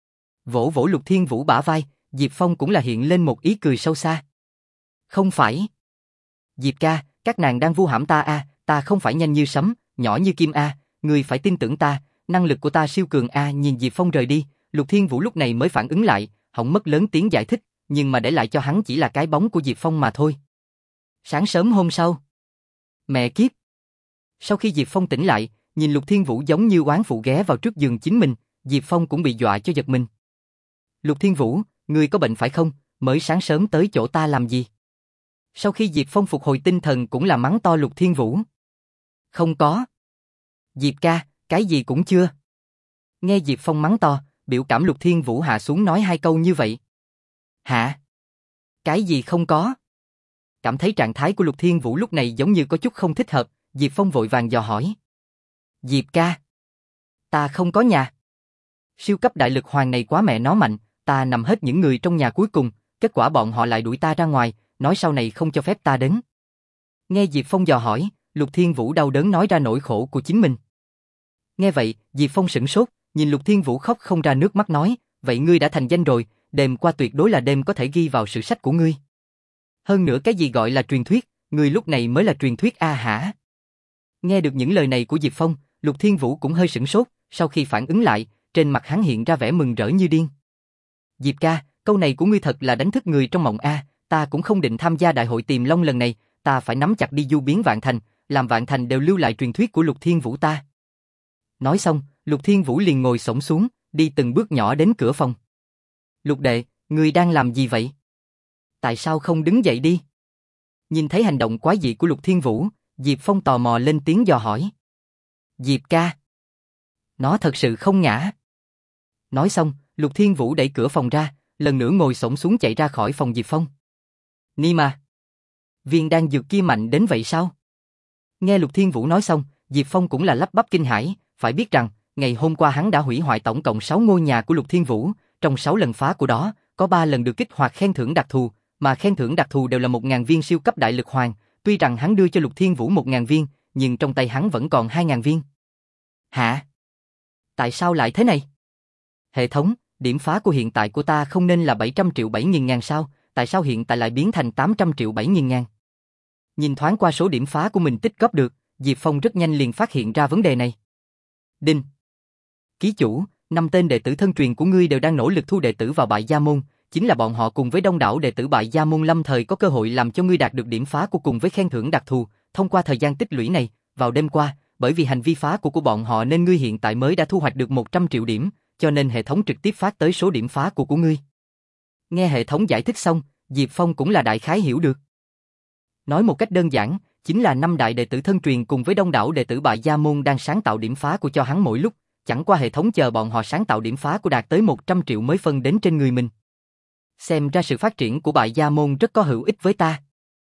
Vỗ vỗ Lục Thiên Vũ bả vai, Diệp Phong cũng là hiện lên một ý cười sâu xa. Không phải. Diệp ca, các nàng đang vu hãm ta a, à, ta không phải nhanh như sấm, nhỏ như kim a, à, ngươi phải tin tưởng ta, năng lực của ta siêu cường a. À. Nhìn Diệp Phong rời đi, Lục Thiên Vũ lúc này mới phản ứng lại, hỏng mất lớn tiếng giải thích, nhưng mà để lại cho hắn chỉ là cái bóng của Diệp Phong mà thôi. Sáng sớm hôm sau, mẹ kiếp. Sau khi Diệp Phong tỉnh lại, nhìn Lục Thiên Vũ giống như oán phụ ghé vào trước giường chính mình, Diệp Phong cũng bị dọa cho giật mình. Lục Thiên Vũ, ngươi có bệnh phải không, mới sáng sớm tới chỗ ta làm gì? Sau khi Diệp Phong phục hồi tinh thần cũng là mắng to Lục Thiên Vũ. Không có. Diệp ca, cái gì cũng chưa. Nghe Diệp Phong mắng to, biểu cảm Lục Thiên Vũ hạ xuống nói hai câu như vậy. Hả? Cái gì không có? Cảm thấy trạng thái của Lục Thiên Vũ lúc này giống như có chút không thích hợp, Diệp Phong vội vàng dò hỏi. Diệp ca, ta không có nhà. Siêu cấp đại lực hoàng này quá mẹ nó mạnh, ta nằm hết những người trong nhà cuối cùng, kết quả bọn họ lại đuổi ta ra ngoài, nói sau này không cho phép ta đến. Nghe Diệp Phong dò hỏi, Lục Thiên Vũ đau đớn nói ra nỗi khổ của chính mình. Nghe vậy, Diệp Phong sửng sốt, nhìn Lục Thiên Vũ khóc không ra nước mắt nói, vậy ngươi đã thành danh rồi, đêm qua tuyệt đối là đêm có thể ghi vào sử sách của ngươi. Hơn nữa cái gì gọi là truyền thuyết, ngươi lúc này mới là truyền thuyết a hả? Nghe được những lời này của Diệp Phong, Lục Thiên Vũ cũng hơi sửng sốt, sau khi phản ứng lại, trên mặt hắn hiện ra vẻ mừng rỡ như điên. Diệp ca, câu này của ngươi thật là đánh thức người trong mộng a, ta cũng không định tham gia đại hội Tiềm Long lần này, ta phải nắm chặt đi du biến Vạn Thành, làm Vạn Thành đều lưu lại truyền thuyết của Lục Thiên Vũ ta. Nói xong, Lục Thiên Vũ liền ngồi xổm xuống, đi từng bước nhỏ đến cửa phòng. Lục đệ, ngươi đang làm gì vậy? Tại sao không đứng dậy đi? Nhìn thấy hành động quái dị của Lục Thiên Vũ, Diệp Phong tò mò lên tiếng dò hỏi. Diệp ca. Nó thật sự không ngã. Nói xong, Lục Thiên Vũ đẩy cửa phòng ra, lần nữa ngồi xổm xuống chạy ra khỏi phòng Diệp Phong. Ni mà. Viên đan dược kia mạnh đến vậy sao? Nghe Lục Thiên Vũ nói xong, Diệp Phong cũng là lắp bắp kinh hãi, phải biết rằng, ngày hôm qua hắn đã hủy hoại tổng cộng sáu ngôi nhà của Lục Thiên Vũ, trong sáu lần phá của đó, có ba lần được kích hoạt khen thưởng đặc thù, mà khen thưởng đặc thù đều là một nghìn viên siêu cấp đại lực hoàng, tuy rằng hắn đưa cho Lục Thiên Vũ một nghìn viên, nhưng trong tay hắn vẫn còn hai nghìn viên. Hả? Tại sao lại thế này? Hệ thống, điểm phá của hiện tại của ta không nên là bảy trăm triệu bảy nghìn ngàn sao, tại sao hiện tại lại biến thành tám trăm triệu bảy nghìn ngàn? Nhìn thoáng qua số điểm phá của mình tích góp được, Diệp Phong rất nhanh liền phát hiện ra vấn đề này. Đinh. Ký chủ, năm tên đệ tử thân truyền của ngươi đều đang nỗ lực thu đệ tử vào Bại Gia Môn, chính là bọn họ cùng với đông đảo đệ tử Bại Gia Môn lâm thời có cơ hội làm cho ngươi đạt được điểm phá của cùng với khen thưởng đặc thù, thông qua thời gian tích lũy này, vào đêm qua, bởi vì hành vi phá của của bọn họ nên ngươi hiện tại mới đã thu hoạch được một trăm triệu điểm, cho nên hệ thống trực tiếp phát tới số điểm phá của của ngươi. Nghe hệ thống giải thích xong, Diệp Phong cũng là đại khái hiểu được. Nói một cách đơn giản, chính là năm đại đệ tử thân truyền cùng với đông đảo đệ tử Bại Gia Môn đang sáng tạo điểm phá của cho hắn mỗi lúc, chẳng qua hệ thống chờ bọn họ sáng tạo điểm phá của đạt tới một trăm triệu mới phân đến trên người mình. Xem ra sự phát triển của Bại Gia Môn rất có hữu ích với ta.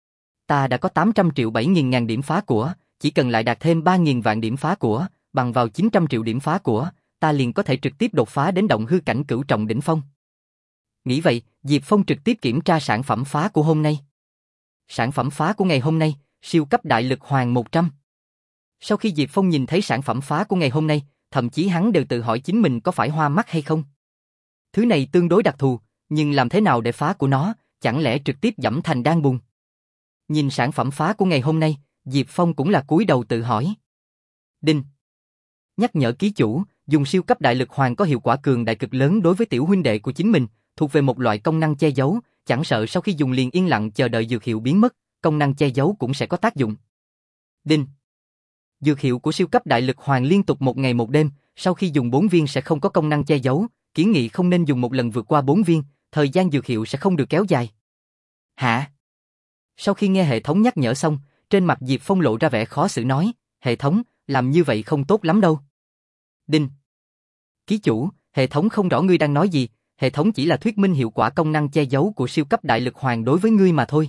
Ta đã có tám trăm triệu bảy nghìn ngàn điểm phá của, chỉ cần lại đạt thêm ba nghìn vạn điểm phá của, bằng vào chín trăm triệu điểm phá của, ta liền có thể trực tiếp đột phá đến động hư cảnh cửu trọng đỉnh phong. Nghĩ vậy, Diệp Phong trực tiếp kiểm tra sản phẩm phá của hôm nay. Sản phẩm phá của ngày hôm nay, siêu cấp đại lực hoàng một trăm. Sau khi Diệp Phong nhìn thấy sản phẩm phá của ngày hôm nay, thậm chí hắn đều tự hỏi chính mình có phải hoa mắt hay không. Thứ này tương đối đặc thù, nhưng làm thế nào để phá của nó, chẳng lẽ trực tiếp dẫm thành đan bùn. Nhìn sản phẩm phá của ngày hôm nay, Diệp Phong cũng là cúi đầu tự hỏi. Đinh. Nhắc nhở ký chủ, dùng siêu cấp đại lực hoàng có hiệu quả cường đại cực lớn đối với tiểu huynh đệ của chính mình, thuộc về một loại công năng che giấu, chẳng sợ sau khi dùng liền yên lặng chờ đợi dược hiệu biến mất, công năng che giấu cũng sẽ có tác dụng. Đinh. Dược hiệu của siêu cấp đại lực hoàng liên tục một ngày một đêm, sau khi dùng bốn viên sẽ không có công năng che giấu, kiến nghị không nên dùng một lần vượt qua bốn viên, thời gian dược hiệu sẽ không được kéo dài. Hả? Sau khi nghe hệ thống nhắc nhở xong, trên mặt Diệp Phong lộ ra vẻ khó xử nói, hệ thống, làm như vậy không tốt lắm đâu. Đinh. Ký chủ, hệ thống không rõ ngươi đang nói gì, hệ thống chỉ là thuyết minh hiệu quả công năng che giấu của siêu cấp đại lực hoàng đối với ngươi mà thôi.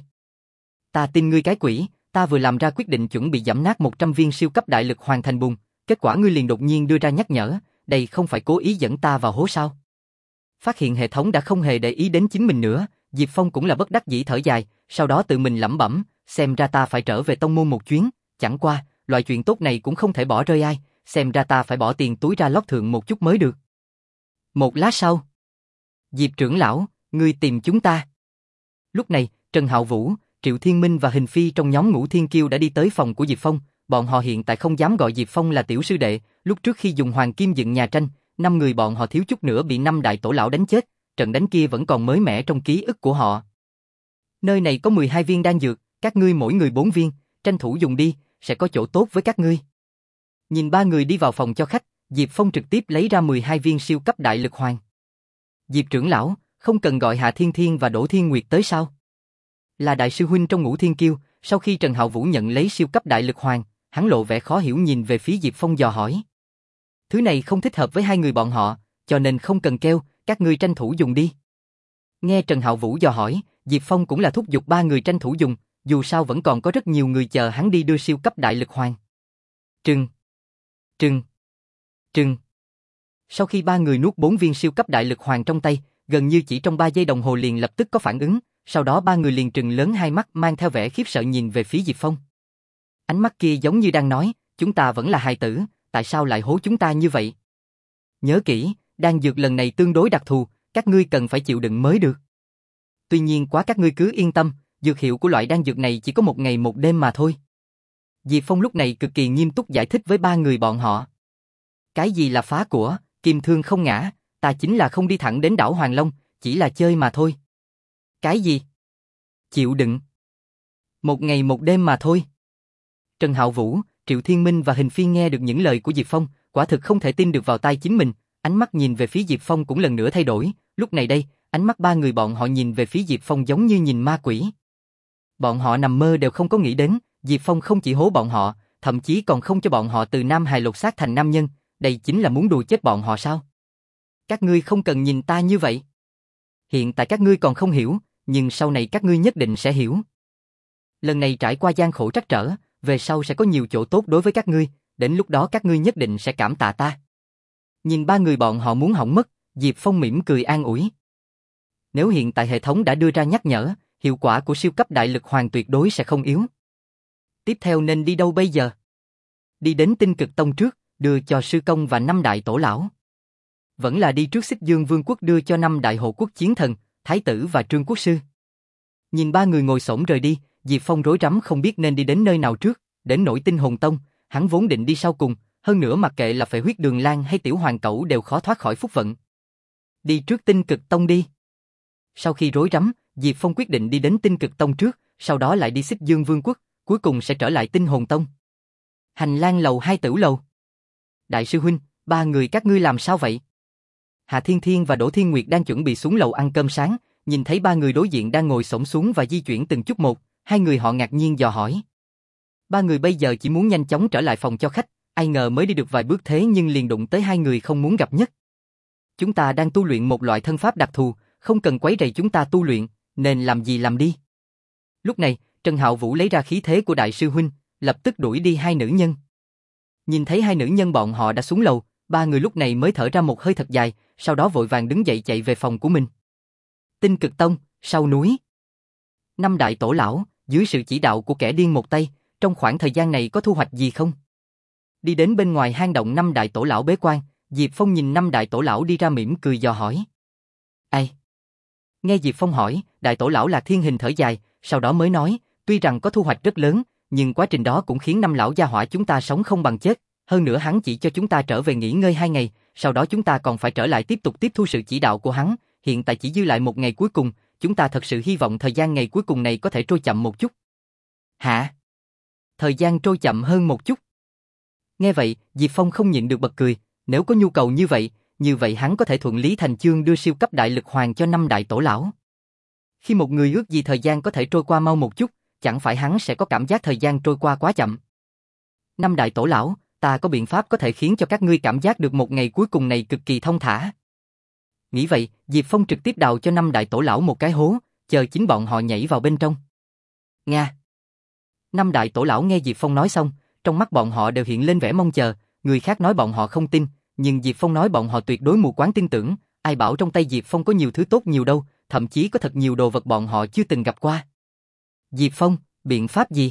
Ta tin ngươi cái quỷ, ta vừa làm ra quyết định chuẩn bị giẫm nát một trăm viên siêu cấp đại lực hoàng thành bùn, kết quả ngươi liền đột nhiên đưa ra nhắc nhở, đây không phải cố ý dẫn ta vào hố sao? Phát hiện hệ thống đã không hề để ý đến chính mình nữa, Diệp Phong cũng là bất đắc dĩ thở dài, sau đó tự mình lẩm bẩm, xem ra ta phải trở về tông môn một chuyến, chẳng qua, loại chuyện tốt này cũng không thể bỏ rơi ai, xem ra ta phải bỏ tiền túi ra lót thượng một chút mới được. Một lát sau, Diệp trưởng lão, ngươi tìm chúng ta. Lúc này, Trần Hạo Vũ, Triệu Thiên Minh và Hình Phi trong nhóm Ngũ Thiên Kiêu đã đi tới phòng của Diệp Phong, bọn họ hiện tại không dám gọi Diệp Phong là tiểu sư đệ, lúc trước khi dùng hoàng kim dựng nhà tranh, năm người bọn họ thiếu chút nữa bị năm đại tổ lão đánh chết, trận đánh kia vẫn còn mới mẻ trong ký ức của họ. Nơi này có mười hai viên đan dược, các ngươi mỗi người bốn viên, tranh thủ dùng đi, sẽ có chỗ tốt với các ngươi. Nhìn ba người đi vào phòng cho khách, Diệp Phong trực tiếp lấy ra mười hai viên siêu cấp đại lực hoàng. Diệp trưởng lão, không cần gọi Hạ Thiên Thiên và Đỗ Thiên Nguyệt tới sao? Là đại sư huynh trong Ngũ Thiên Kiêu, sau khi Trần Hạo Vũ nhận lấy siêu cấp đại lực hoàng, hắn lộ vẻ khó hiểu nhìn về phía Diệp Phong dò hỏi. Thứ này không thích hợp với hai người bọn họ, cho nên không cần kêu, các ngươi tranh thủ dùng đi. Nghe Trần Hạo Vũ dò hỏi, Diệp Phong cũng là thúc giục ba người tranh thủ dùng, dù sao vẫn còn có rất nhiều người chờ hắn đi đưa siêu cấp đại lực hoàng. Trừng, trừng, trừng. Sau khi ba người nuốt bốn viên siêu cấp đại lực hoàng trong tay, gần như chỉ trong ba giây đồng hồ liền lập tức có phản ứng, sau đó ba người liền trừng lớn hai mắt mang theo vẻ khiếp sợ nhìn về phía Diệp Phong. Ánh mắt kia giống như đang nói, chúng ta vẫn là hài tử, tại sao lại hố chúng ta như vậy? Nhớ kỹ, đan dược lần này tương đối đặc thù, các ngươi cần phải chịu đựng mới được. Tuy nhiên quá các ngươi cứ yên tâm, dược hiệu của loại đan dược này chỉ có một ngày một đêm mà thôi. Diệp Phong lúc này cực kỳ nghiêm túc giải thích với ba người bọn họ. Cái gì là phá của, kim thương không ngã, ta chính là không đi thẳng đến đảo Hoàng Long, chỉ là chơi mà thôi. Cái gì? Chịu đựng. Một ngày một đêm mà thôi. Trần Hạo Vũ, Triệu Thiên Minh và Hình Phi nghe được những lời của Diệp Phong, quả thực không thể tin được vào tai chính mình, ánh mắt nhìn về phía Diệp Phong cũng lần nữa thay đổi, lúc này đây, ánh mắt ba người bọn họ nhìn về phía Diệp Phong giống như nhìn ma quỷ. Bọn họ nằm mơ đều không có nghĩ đến, Diệp Phong không chỉ hố bọn họ, thậm chí còn không cho bọn họ từ nam hài lột xác thành nam nhân, đây chính là muốn đùa chết bọn họ sao? Các ngươi không cần nhìn ta như vậy. Hiện tại các ngươi còn không hiểu, nhưng sau này các ngươi nhất định sẽ hiểu. Lần này trải qua gian khổ trắc trở, về sau sẽ có nhiều chỗ tốt đối với các ngươi, đến lúc đó các ngươi nhất định sẽ cảm tạ ta. Nhìn ba người bọn họ muốn hỏng mất, Diệp Phong mỉm cười an ủi. Nếu hiện tại hệ thống đã đưa ra nhắc nhở, hiệu quả của siêu cấp đại lực hoàng tuyệt đối sẽ không yếu. Tiếp theo nên đi đâu bây giờ? Đi đến Tinh Cực Tông trước, đưa cho sư công và năm đại tổ lão. Vẫn là đi trước Xích Dương Vương quốc đưa cho năm đại hộ quốc chiến thần, thái tử và trương quốc sư. Nhìn ba người ngồi xổm rời đi, Diệp Phong rối rắm không biết nên đi đến nơi nào trước, đến nỗi Tinh Hồn Tông, hắn vốn định đi sau cùng, hơn nữa mặc kệ là Phệ Huyết Đường Lang hay Tiểu Hoàng Cẩu đều khó thoát khỏi phúc vận. Đi trước Tinh Cực Tông đi. Sau khi rối rắm, Diệp Phong quyết định đi đến Tinh Cực Tông trước, sau đó lại đi Xích Dương Vương quốc, cuối cùng sẽ trở lại Tinh Hồn Tông. Hành lang lầu hai tử lầu. Đại sư huynh, ba người các ngươi làm sao vậy? Hạ Thiên Thiên và Đỗ Thiên Nguyệt đang chuẩn bị xuống lầu ăn cơm sáng, nhìn thấy ba người đối diện đang ngồi xổm xuống và di chuyển từng chút một, hai người họ ngạc nhiên dò hỏi. Ba người bây giờ chỉ muốn nhanh chóng trở lại phòng cho khách, ai ngờ mới đi được vài bước thế nhưng liền đụng tới hai người không muốn gặp nhất. Chúng ta đang tu luyện một loại thân pháp đặc thù, không cần quấy rầy chúng ta tu luyện, nên làm gì làm đi. Lúc này, Trần Hạo Vũ lấy ra khí thế của đại sư huynh, lập tức đuổi đi hai nữ nhân. Nhìn thấy hai nữ nhân bọn họ đã xuống lầu, ba người lúc này mới thở ra một hơi thật dài, sau đó vội vàng đứng dậy chạy về phòng của mình. Tinh Cực Tông, sau núi. Năm đại tổ lão, dưới sự chỉ đạo của kẻ điên một tay, trong khoảng thời gian này có thu hoạch gì không? Đi đến bên ngoài hang động năm đại tổ lão bế quan, Diệp Phong nhìn năm đại tổ lão đi ra mỉm cười dò hỏi. Ai? Nghe Diệp Phong hỏi, đại tổ lão Lạc Thiên Hình thở dài, sau đó mới nói, tuy rằng có thu hoạch rất lớn, nhưng quá trình đó cũng khiến năm lão gia hỏa chúng ta sống không bằng chết, hơn nữa hắn chỉ cho chúng ta trở về nghỉ ngơi hai ngày, sau đó chúng ta còn phải trở lại tiếp tục tiếp thu sự chỉ đạo của hắn, hiện tại chỉ dư lại một ngày cuối cùng, chúng ta thật sự hy vọng thời gian ngày cuối cùng này có thể trôi chậm một chút. Hả? Thời gian trôi chậm hơn một chút? Nghe vậy, Diệp Phong không nhịn được bật cười, nếu có nhu cầu như vậy, như vậy hắn có thể thuận lý thành chương đưa siêu cấp đại lực hoàng cho năm đại tổ lão. Khi một người ước gì thời gian có thể trôi qua mau một chút, chẳng phải hắn sẽ có cảm giác thời gian trôi qua quá chậm. Năm đại tổ lão, ta có biện pháp có thể khiến cho các ngươi cảm giác được một ngày cuối cùng này cực kỳ thông thả. Nghĩ vậy, Diệp Phong trực tiếp đào cho năm đại tổ lão một cái hố, chờ chính bọn họ nhảy vào bên trong. Nga. Năm đại tổ lão nghe Diệp Phong nói xong, trong mắt bọn họ đều hiện lên vẻ mong chờ, người khác nói bọn họ không tin, nhưng Diệp Phong nói bọn họ tuyệt đối mù quáng tin tưởng, ai bảo trong tay Diệp Phong có nhiều thứ tốt nhiều đâu, thậm chí có thật nhiều đồ vật bọn họ chưa từng gặp qua. Diệp Phong, biện pháp gì?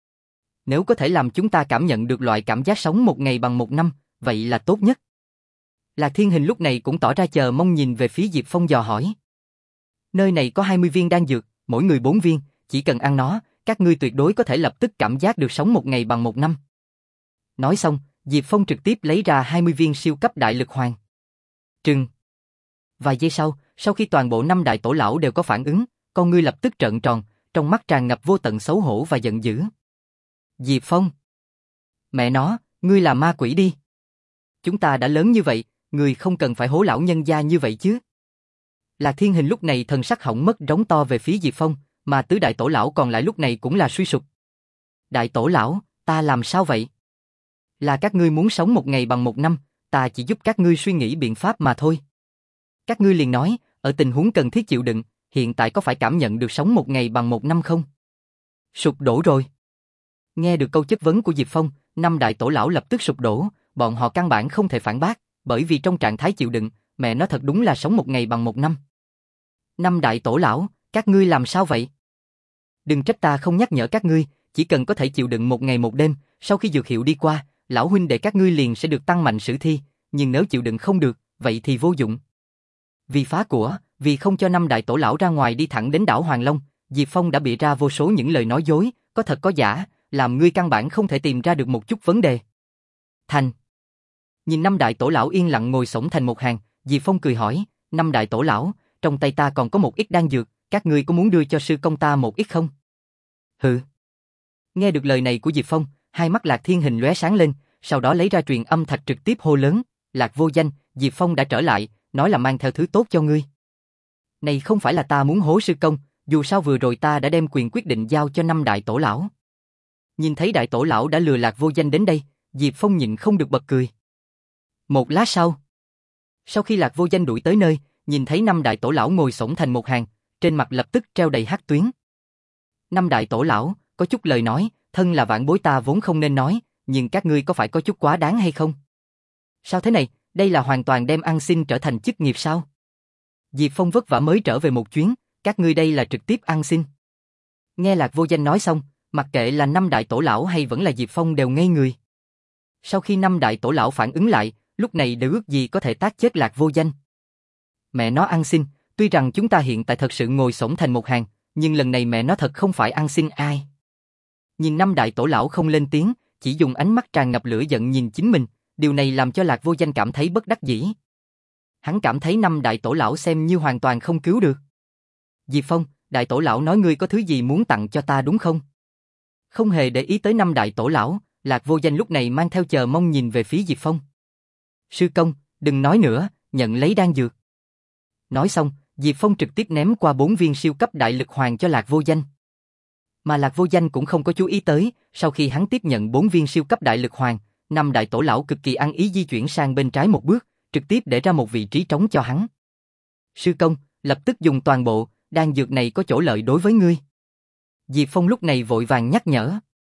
Nếu có thể làm chúng ta cảm nhận được loại cảm giác sống một ngày bằng một năm, vậy là tốt nhất. Lạc Thiên Hình lúc này cũng tỏ ra chờ mong nhìn về phía Diệp Phong dò hỏi. Nơi này có hai mươi viên đan dược, mỗi người bốn viên, chỉ cần ăn nó, các ngươi tuyệt đối có thể lập tức cảm giác được sống một ngày bằng một năm. Nói xong, Diệp Phong trực tiếp lấy ra hai mươi viên siêu cấp đại lực hoàng. Trừng. Vài giây sau, sau khi toàn bộ năm đại tổ lão đều có phản ứng, con ngươi lập tức trợn tròn, trong mắt tràn ngập vô tận xấu hổ và giận dữ. Diệp Phong. Mẹ nó, ngươi là ma quỷ đi. Chúng ta đã lớn như vậy, ngươi không cần phải hố lão nhân gia như vậy chứ. Lạc Thiên Hình lúc này thần sắc hỏng mất rống to về phía Diệp Phong, mà tứ đại tổ lão còn lại lúc này cũng là suy sụp. Đại tổ lão, ta làm sao vậy? Là các ngươi muốn sống một ngày bằng một năm, ta chỉ giúp các ngươi suy nghĩ biện pháp mà thôi. Các ngươi liền nói, ở tình huống cần thiết chịu đựng, hiện tại có phải cảm nhận được sống một ngày bằng một năm không? Sụp đổ rồi. Nghe được câu chất vấn của Diệp Phong, năm đại tổ lão lập tức sụp đổ, bọn họ căn bản không thể phản bác, bởi vì trong trạng thái chịu đựng, mẹ nó thật đúng là sống một ngày bằng một năm. Năm đại tổ lão, các ngươi làm sao vậy? Đừng trách ta không nhắc nhở các ngươi, chỉ cần có thể chịu đựng một ngày một đêm, sau khi dược hiệu đi qua, lão huynh đệ các ngươi liền sẽ được tăng mạnh sử thi, nhưng nếu chịu đựng không được, vậy thì vô dụng. Vì phá của, vì không cho năm đại tổ lão ra ngoài đi thẳng đến đảo Hoàng Long, Diệp Phong đã bịa ra vô số những lời nói dối, có thật có giả, làm ngươi căn bản không thể tìm ra được một chút vấn đề. Thành. Nhìn năm đại tổ lão yên lặng ngồi xổm thành một hàng, Diệp Phong cười hỏi, năm đại tổ lão, trong tay ta còn có một ít đan dược, các ngươi có muốn đưa cho sư công ta một ít không? Hừ. Nghe được lời này của Diệp Phong, hai mắt Lạc Thiên Hình lóe sáng lên, sau đó lấy ra truyền âm thạch trực tiếp hô lớn, Lạc vô danh, Diệp Phong đã trở lại, nói là mang theo thứ tốt cho ngươi. Này không phải là ta muốn hố sư công, dù sao vừa rồi ta đã đem quyền quyết định giao cho năm đại tổ lão. Nhìn thấy đại tổ lão đã lừa Lạc Vô Danh đến đây, Diệp Phong nhịn không được bật cười. Một lát sau, sau khi Lạc Vô Danh đuổi tới nơi, nhìn thấy năm đại tổ lão ngồi xổm thành một hàng, trên mặt lập tức treo đầy hắc tuyến. Năm đại tổ lão, có chút lời nói, thân là vãn bối ta vốn không nên nói, nhưng các ngươi có phải có chút quá đáng hay không? Sao thế này, đây là hoàn toàn đem ăn xin trở thành chức nghiệp sao? Diệp Phong vất vả mới trở về một chuyến, các ngươi đây là trực tiếp ăn xin. Nghe Lạc Vô Danh nói xong, mặc kệ là năm đại tổ lão hay vẫn là Diệp Phong đều ngây người. Sau khi năm đại tổ lão phản ứng lại, lúc này đều ước gì có thể tác chết Lạc Vô Danh. Mẹ nó ăn xin, tuy rằng chúng ta hiện tại thật sự ngồi xổm thành một hàng, nhưng lần này mẹ nó thật không phải ăn xin ai. Nhìn năm đại tổ lão không lên tiếng, chỉ dùng ánh mắt tràn ngập lửa giận nhìn chính mình, điều này làm cho Lạc Vô Danh cảm thấy bất đắc dĩ. Hắn cảm thấy năm đại tổ lão xem như hoàn toàn không cứu được. Diệp Phong, đại tổ lão nói ngươi có thứ gì muốn tặng cho ta đúng không? Không hề để ý tới năm đại tổ lão, Lạc Vô Danh lúc này mang theo chờ mong nhìn về phía Diệp Phong. Sư công, đừng nói nữa, nhận lấy đan dược. Nói xong, Diệp Phong trực tiếp ném qua bốn viên siêu cấp đại lực hoàng cho Lạc Vô Danh. Mà Lạc Vô Danh cũng không có chú ý tới, sau khi hắn tiếp nhận bốn viên siêu cấp đại lực hoàng, năm đại tổ lão cực kỳ ăn ý di chuyển sang bên trái một bước, trực tiếp để ra một vị trí trống cho hắn. Sư công, lập tức dùng toàn bộ, đan dược này có chỗ lợi đối với ngươi. Diệp Phong lúc này vội vàng nhắc nhở.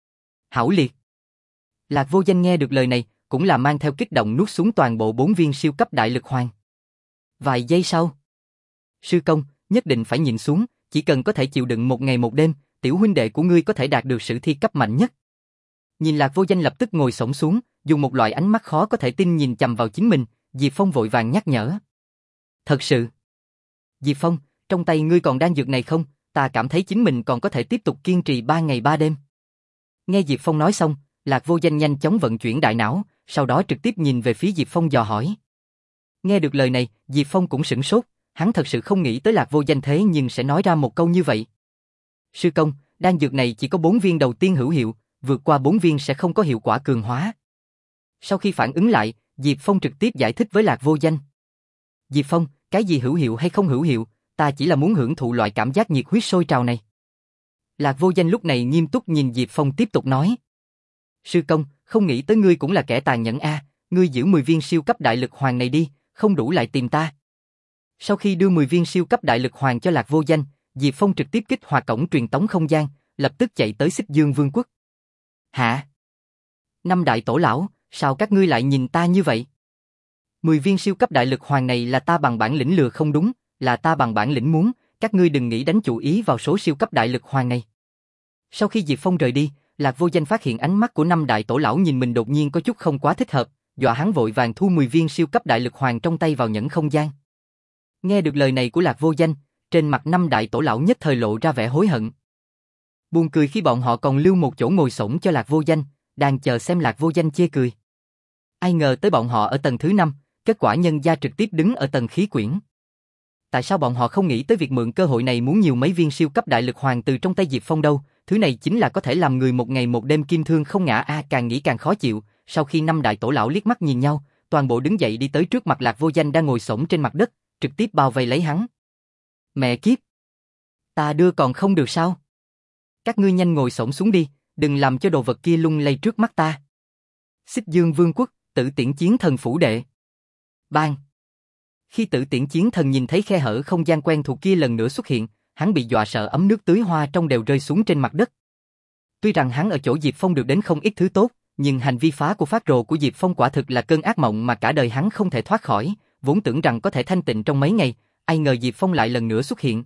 Hảo liệt. Lạc Vô Danh nghe được lời này, cũng là mang theo kích động nuốt xuống toàn bộ bốn viên siêu cấp đại lực hoàng. Vài giây sau. Sư công, nhất định phải nhịn xuống, chỉ cần có thể chịu đựng một ngày một đêm, tiểu huynh đệ của ngươi có thể đạt được sử thi cấp mạnh nhất. Nhìn Lạc Vô Danh lập tức ngồi xổm xuống, dùng một loại ánh mắt khó có thể tin nhìn chằm vào chính mình, Diệp Phong vội vàng nhắc nhở. Thật sự. Diệp Phong, trong tay ngươi còn đan dược này không? Ta cảm thấy chính mình còn có thể tiếp tục kiên trì ba ngày ba đêm. Nghe Diệp Phong nói xong, Lạc Vô Danh nhanh chóng vận chuyển đại não, sau đó trực tiếp nhìn về phía Diệp Phong dò hỏi. Nghe được lời này, Diệp Phong cũng sửng sốt, hắn thật sự không nghĩ tới Lạc Vô Danh thế nhưng sẽ nói ra một câu như vậy. Sư công, đan dược này chỉ có bốn viên đầu tiên hữu hiệu, vượt qua bốn viên sẽ không có hiệu quả cường hóa. Sau khi phản ứng lại, Diệp Phong trực tiếp giải thích với Lạc Vô Danh. Diệp Phong, cái gì hữu hiệu hay không hữu hiệu, ta chỉ là muốn hưởng thụ loại cảm giác nhiệt huyết sôi trào này. Lạc Vô Danh lúc này nghiêm túc nhìn Diệp Phong tiếp tục nói. Sư công, không nghĩ tới ngươi cũng là kẻ tàn nhẫn a, ngươi giữ mười viên siêu cấp đại lực hoàng này đi, không đủ lại tìm ta. Sau khi đưa mười viên siêu cấp đại lực hoàng cho Lạc Vô Danh, Diệp Phong trực tiếp kích hoạt cổng truyền tống không gian, lập tức chạy tới Xích Dương Vương quốc. Hả? Năm đại tổ lão, sao các ngươi lại nhìn ta như vậy? Mười viên siêu cấp đại lực hoàng này là ta bằng bản lĩnh lừa không đúng, là ta bằng bản lĩnh muốn, các ngươi đừng nghĩ đánh chủ ý vào số siêu cấp đại lực hoàng này. Sau khi Diệp Phong rời đi, Lạc Vô Danh phát hiện ánh mắt của năm đại tổ lão nhìn mình đột nhiên có chút không quá thích hợp, dọa hắn vội vàng thu mười viên siêu cấp đại lực hoàng trong tay vào nhẫn không gian. Nghe được lời này của Lạc Vô Danh, trên mặt năm đại tổ lão nhất thời lộ ra vẻ hối hận. Buồn cười khi bọn họ còn lưu một chỗ ngồi xổm cho Lạc Vô Danh, đang chờ xem Lạc Vô Danh chê cười. Ai ngờ tới bọn họ ở tầng thứ năm, kết quả nhân gia trực tiếp đứng ở tầng khí quyển. Tại sao bọn họ không nghĩ tới việc mượn cơ hội này muốn nhiều mấy viên siêu cấp đại lực hoàng từ trong tay Diệp Phong đâu, thứ này chính là có thể làm người một ngày một đêm kim thương không ngã a, càng nghĩ càng khó chịu. Sau khi năm đại tổ lão liếc mắt nhìn nhau, toàn bộ đứng dậy đi tới trước mặt Lạc Vô Danh đang ngồi xổm trên mặt đất, trực tiếp bao vây lấy hắn. Mẹ kiếp! Ta đưa còn không được sao? Các ngươi nhanh ngồi xổm xuống đi, đừng làm cho đồ vật kia lung lay trước mắt ta. Xích Dương Vương quốc, Tử Tiễn Chiến Thần phủ đệ. Bang! Khi Tử Tiễn Chiến Thần nhìn thấy khe hở không gian quen thuộc kia lần nữa xuất hiện, hắn bị dọa sợ ấm nước tưới hoa trong đều rơi xuống trên mặt đất. Tuy rằng hắn ở chỗ Diệp Phong được đến không ít thứ tốt, nhưng hành vi phá của phát rồ của Diệp Phong quả thực là cơn ác mộng mà cả đời hắn không thể thoát khỏi, vốn tưởng rằng có thể thanh tịnh trong mấy ngày, ai ngờ Diệp Phong lại lần nữa xuất hiện.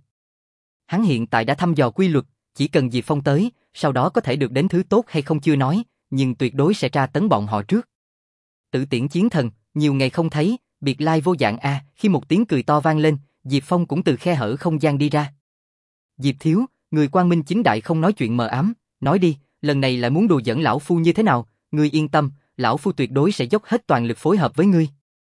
Hắn hiện tại đã thăm dò quy luật, chỉ cần Diệp Phong tới, sau đó có thể được đến thứ tốt hay không chưa nói, nhưng tuyệt đối sẽ tra tấn bọn họ trước. Tử Tiễn Chiến Thần, nhiều ngày không thấy, biệt lai vô dạng a, khi một tiếng cười to vang lên, Diệp Phong cũng từ khe hở không gian đi ra. Diệp thiếu, người quang minh chính đại không nói chuyện mờ ám, nói đi, lần này lại muốn đùa giỡn lão phu như thế nào, ngươi yên tâm, lão phu tuyệt đối sẽ dốc hết toàn lực phối hợp với ngươi.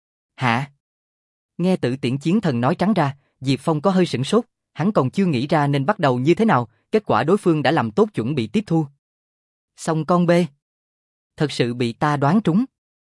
Hả? Nghe Tử Tiễn Chiến Thần nói trắng ra, Diệp Phong có hơi sửng sốt, hắn còn chưa nghĩ ra nên bắt đầu như thế nào, kết quả đối phương đã làm tốt chuẩn bị tiếp thu. Xong con bê. Thật sự bị ta đoán trúng.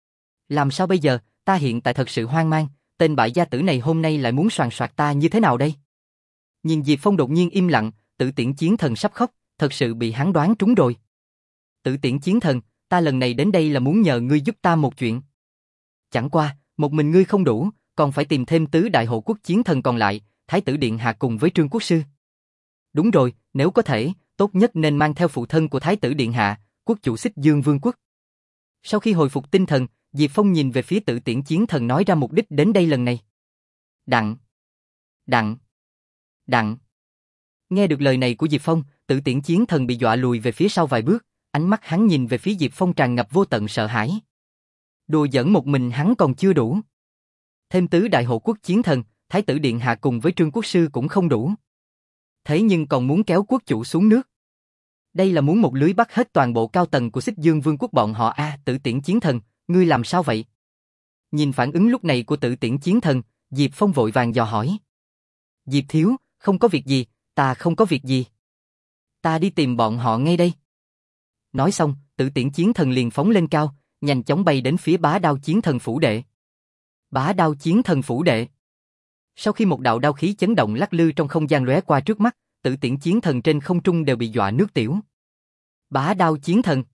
Làm sao bây giờ, ta hiện tại thật sự hoang mang, tên bại gia tử này hôm nay lại muốn soàn soạt ta như thế nào đây? Nhìn Diệp Phong đột nhiên im lặng, Tử Tiễn Chiến Thần sắp khóc, thật sự bị hắn đoán trúng rồi. Tử Tiễn Chiến Thần, ta lần này đến đây là muốn nhờ ngươi giúp ta một chuyện. Chẳng qua, một mình ngươi không đủ, còn phải tìm thêm tứ đại hộ quốc chiến thần còn lại, Thái tử Điện Hạ cùng với Trương Quốc Sư. Đúng rồi, nếu có thể, tốt nhất nên mang theo phụ thân của Thái tử Điện Hạ, quốc chủ Xích Dương Vương quốc. Sau khi hồi phục tinh thần, Diệp Phong nhìn về phía Tử Tiễn Chiến Thần nói ra mục đích đến đây lần này. Đặng, đặng, đặng. Nghe được lời này của Diệp Phong, Tử Tiễn Chiến Thần bị dọa lùi về phía sau vài bước, ánh mắt hắn nhìn về phía Diệp Phong tràn ngập vô tận sợ hãi. Đùa giỡn một mình hắn còn chưa đủ. Thêm tứ đại hộ quốc chiến thần, Thái tử Điện Hạ cùng với Trương Quốc Sư cũng không đủ. Thế nhưng còn muốn kéo quốc chủ xuống nước. Đây là muốn một lưới bắt hết toàn bộ cao tầng của Xích Dương Vương quốc bọn họ a. À, Tử Tiễn Chiến Thần, ngươi làm sao vậy? Nhìn phản ứng lúc này của Tử Tiễn Chiến Thần, Diệp Phong vội vàng dò hỏi. Diệp thiếu, không có việc gì, ta không có việc gì. Ta đi tìm bọn họ ngay đây. Nói xong, Tử Tiễn Chiến Thần liền phóng lên cao, nhanh chóng bay đến phía Bá Đao Chiến Thần phủ đệ. Bá Đao Chiến Thần phủ đệ. Sau khi một đạo đao khí chấn động lắc lư trong không gian lóe qua trước mắt, Tử Tiễn Chiến Thần trên không trung đều bị dọa nước tiểu. Bá Đao Chiến Thần.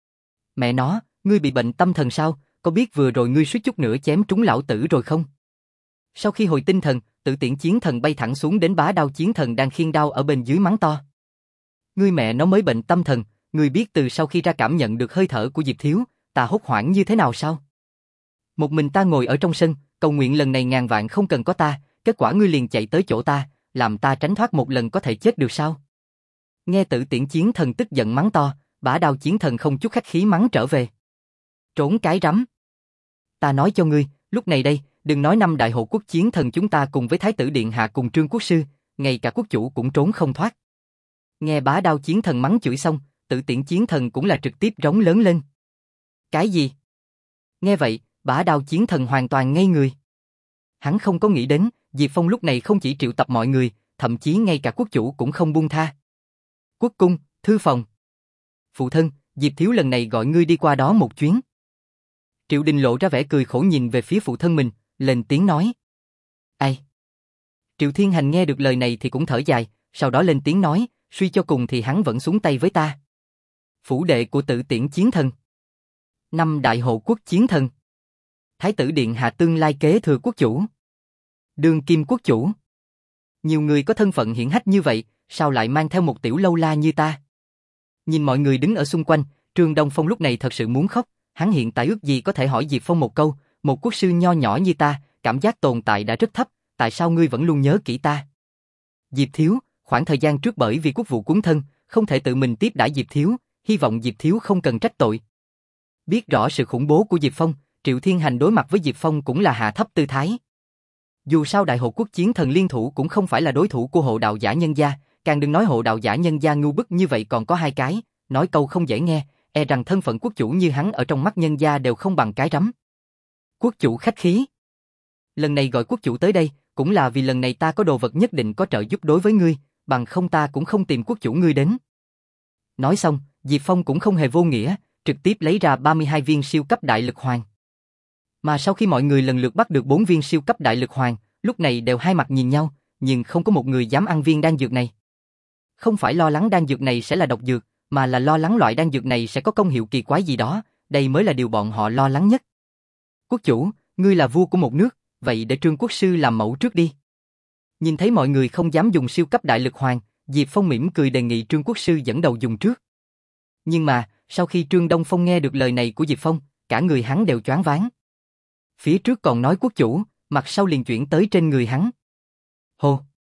Mẹ nó, ngươi bị bệnh tâm thần sao, có biết vừa rồi ngươi suýt chút nữa chém trúng lão tử rồi không? Sau khi hồi tinh thần, Tử Tiễn Chiến Thần bay thẳng xuống đến Bá Đao Chiến Thần đang khiêng đao ở bên dưới mắng to. Ngươi mẹ nó mới bệnh tâm thần, ngươi biết từ sau khi ra cảm nhận được hơi thở của Diệp thiếu, ta hốt hoảng như thế nào sao? Một mình ta ngồi ở trong sân, cầu nguyện lần này ngàn vạn không cần có ta, kết quả ngươi liền chạy tới chỗ ta, làm ta tránh thoát một lần có thể chết được sao? Nghe Tử Tiễn Chiến Thần tức giận mắng to, Bá Đao Chiến Thần không chút khách khí mắng trở về. Trốn cái rắm. Ta nói cho ngươi, lúc này đây, đừng nói năm đại hộ quốc chiến thần chúng ta cùng với Thái tử Điện Hạ cùng Trương Quốc Sư, ngay cả quốc chủ cũng trốn không thoát. Nghe Bá Đao Chiến Thần mắng chửi xong, Tử Tiễn Chiến Thần cũng là trực tiếp rống lớn lên. Cái gì? Nghe vậy, Bá Đao Chiến Thần hoàn toàn ngây người. Hắn không có nghĩ đến, Diệp Phong lúc này không chỉ triệu tập mọi người, thậm chí ngay cả quốc chủ cũng không buông tha. Quốc cung, thư phòng. Phụ thân, Diệp thiếu lần này gọi ngươi đi qua đó một chuyến. Triệu Đình lộ ra vẻ cười khổ nhìn về phía phụ thân mình, lên tiếng nói. Ai? Triệu Thiên Hành nghe được lời này thì cũng thở dài, sau đó lên tiếng nói, suy cho cùng thì hắn vẫn xuống tay với ta. Phủ đệ của Tử Tiễn Chiến Thần. Năm đại hộ quốc chiến thần. Thái tử Điện Hạ tương lai kế thừa quốc chủ. Đương kim quốc chủ. Nhiều người có thân phận hiển hách như vậy, sao lại mang theo một tiểu lâu la như ta? Nhìn mọi người đứng ở xung quanh, Trương Đông Phong lúc này thật sự muốn khóc, hắn hiện tại ước gì có thể hỏi Diệp Phong một câu, một quốc sư nho nhỏ như ta, cảm giác tồn tại đã rất thấp, tại sao ngươi vẫn luôn nhớ kỹ ta? Diệp thiếu, khoảng thời gian trước bởi vì quốc vụ cúng thân, không thể tự mình tiếp đãi Diệp thiếu, hy vọng Diệp thiếu không cần trách tội. Biết rõ sự khủng bố của Diệp Phong, Triệu Thiên Hành đối mặt với Diệp Phong cũng là hạ thấp tư thái. Dù sao đại hộ quốc chiến thần liên thủ cũng không phải là đối thủ của hộ đạo giả nhân gia, càng đừng nói hộ đạo giả nhân gia ngu bức như vậy còn có hai cái, nói câu không dễ nghe, e rằng thân phận quốc chủ như hắn ở trong mắt nhân gia đều không bằng cái rắm. Quốc chủ khách khí. Lần này gọi quốc chủ tới đây, cũng là vì lần này ta có đồ vật nhất định có trợ giúp đối với ngươi, bằng không ta cũng không tìm quốc chủ ngươi đến. Nói xong, Diệp Phong cũng không hề vô nghĩa, trực tiếp lấy ra ba mươi hai viên siêu cấp đại lực hoàng. Mà sau khi mọi người lần lượt bắt được bốn viên siêu cấp đại lực hoàng, lúc này đều hai mặt nhìn nhau, nhưng không có một người dám ăn viên đan dược này. Không phải lo lắng đan dược này sẽ là độc dược, mà là lo lắng loại đan dược này sẽ có công hiệu kỳ quái gì đó, đây mới là điều bọn họ lo lắng nhất. Quốc chủ, ngươi là vua của một nước, vậy để Trương Quốc Sư làm mẫu trước đi. Nhìn thấy mọi người không dám dùng siêu cấp đại lực hoàng, Diệp Phong mỉm cười đề nghị Trương Quốc Sư dẫn đầu dùng trước. Nhưng mà, sau khi Trương Đông Phong nghe được lời này của Diệp Phong, cả người hắn đều choáng váng. Phía trước còn nói quốc chủ, mặt sau liền chuyển tới trên người hắn. Hô!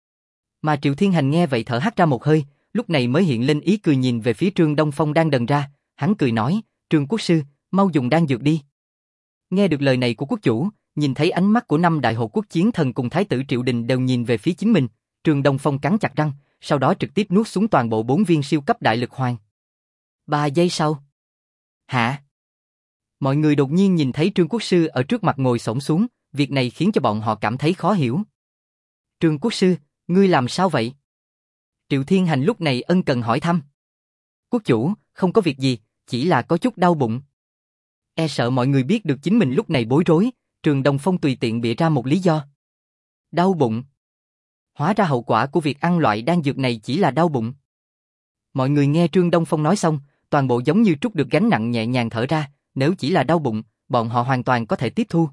Mà Triệu Thiên Hành nghe vậy thở hắt ra một hơi, lúc này mới hiện lên ý cười nhìn về phía Trương Đông Phong đang đần ra, hắn cười nói, Trương Quốc Sư, mau dùng đan dược đi. Nghe được lời này của quốc chủ, nhìn thấy ánh mắt của năm đại hộ quốc chiến thần cùng Thái tử Triệu Đình đều nhìn về phía chính mình, Trương Đông Phong cắn chặt răng, sau đó trực tiếp nuốt xuống toàn bộ bốn viên siêu cấp đại lực hoàng. Ba giây sau. Hả? Mọi người đột nhiên nhìn thấy Trương Quốc Sư ở trước mặt ngồi xổm xuống, việc này khiến cho bọn họ cảm thấy khó hiểu. Trương Quốc Sư, ngươi làm sao vậy? Triệu Thiên Hành lúc này ân cần hỏi thăm. Quốc chủ, không có việc gì, chỉ là có chút đau bụng. E sợ mọi người biết được chính mình lúc này bối rối, Trương Đông Phong tùy tiện bịa ra một lý do. Đau bụng. Hóa ra hậu quả của việc ăn loại đan dược này chỉ là đau bụng. Mọi người nghe Trương Đông Phong nói xong, toàn bộ giống như trút được gánh nặng nhẹ nhàng thở ra, nếu chỉ là đau bụng, bọn họ hoàn toàn có thể tiếp thu.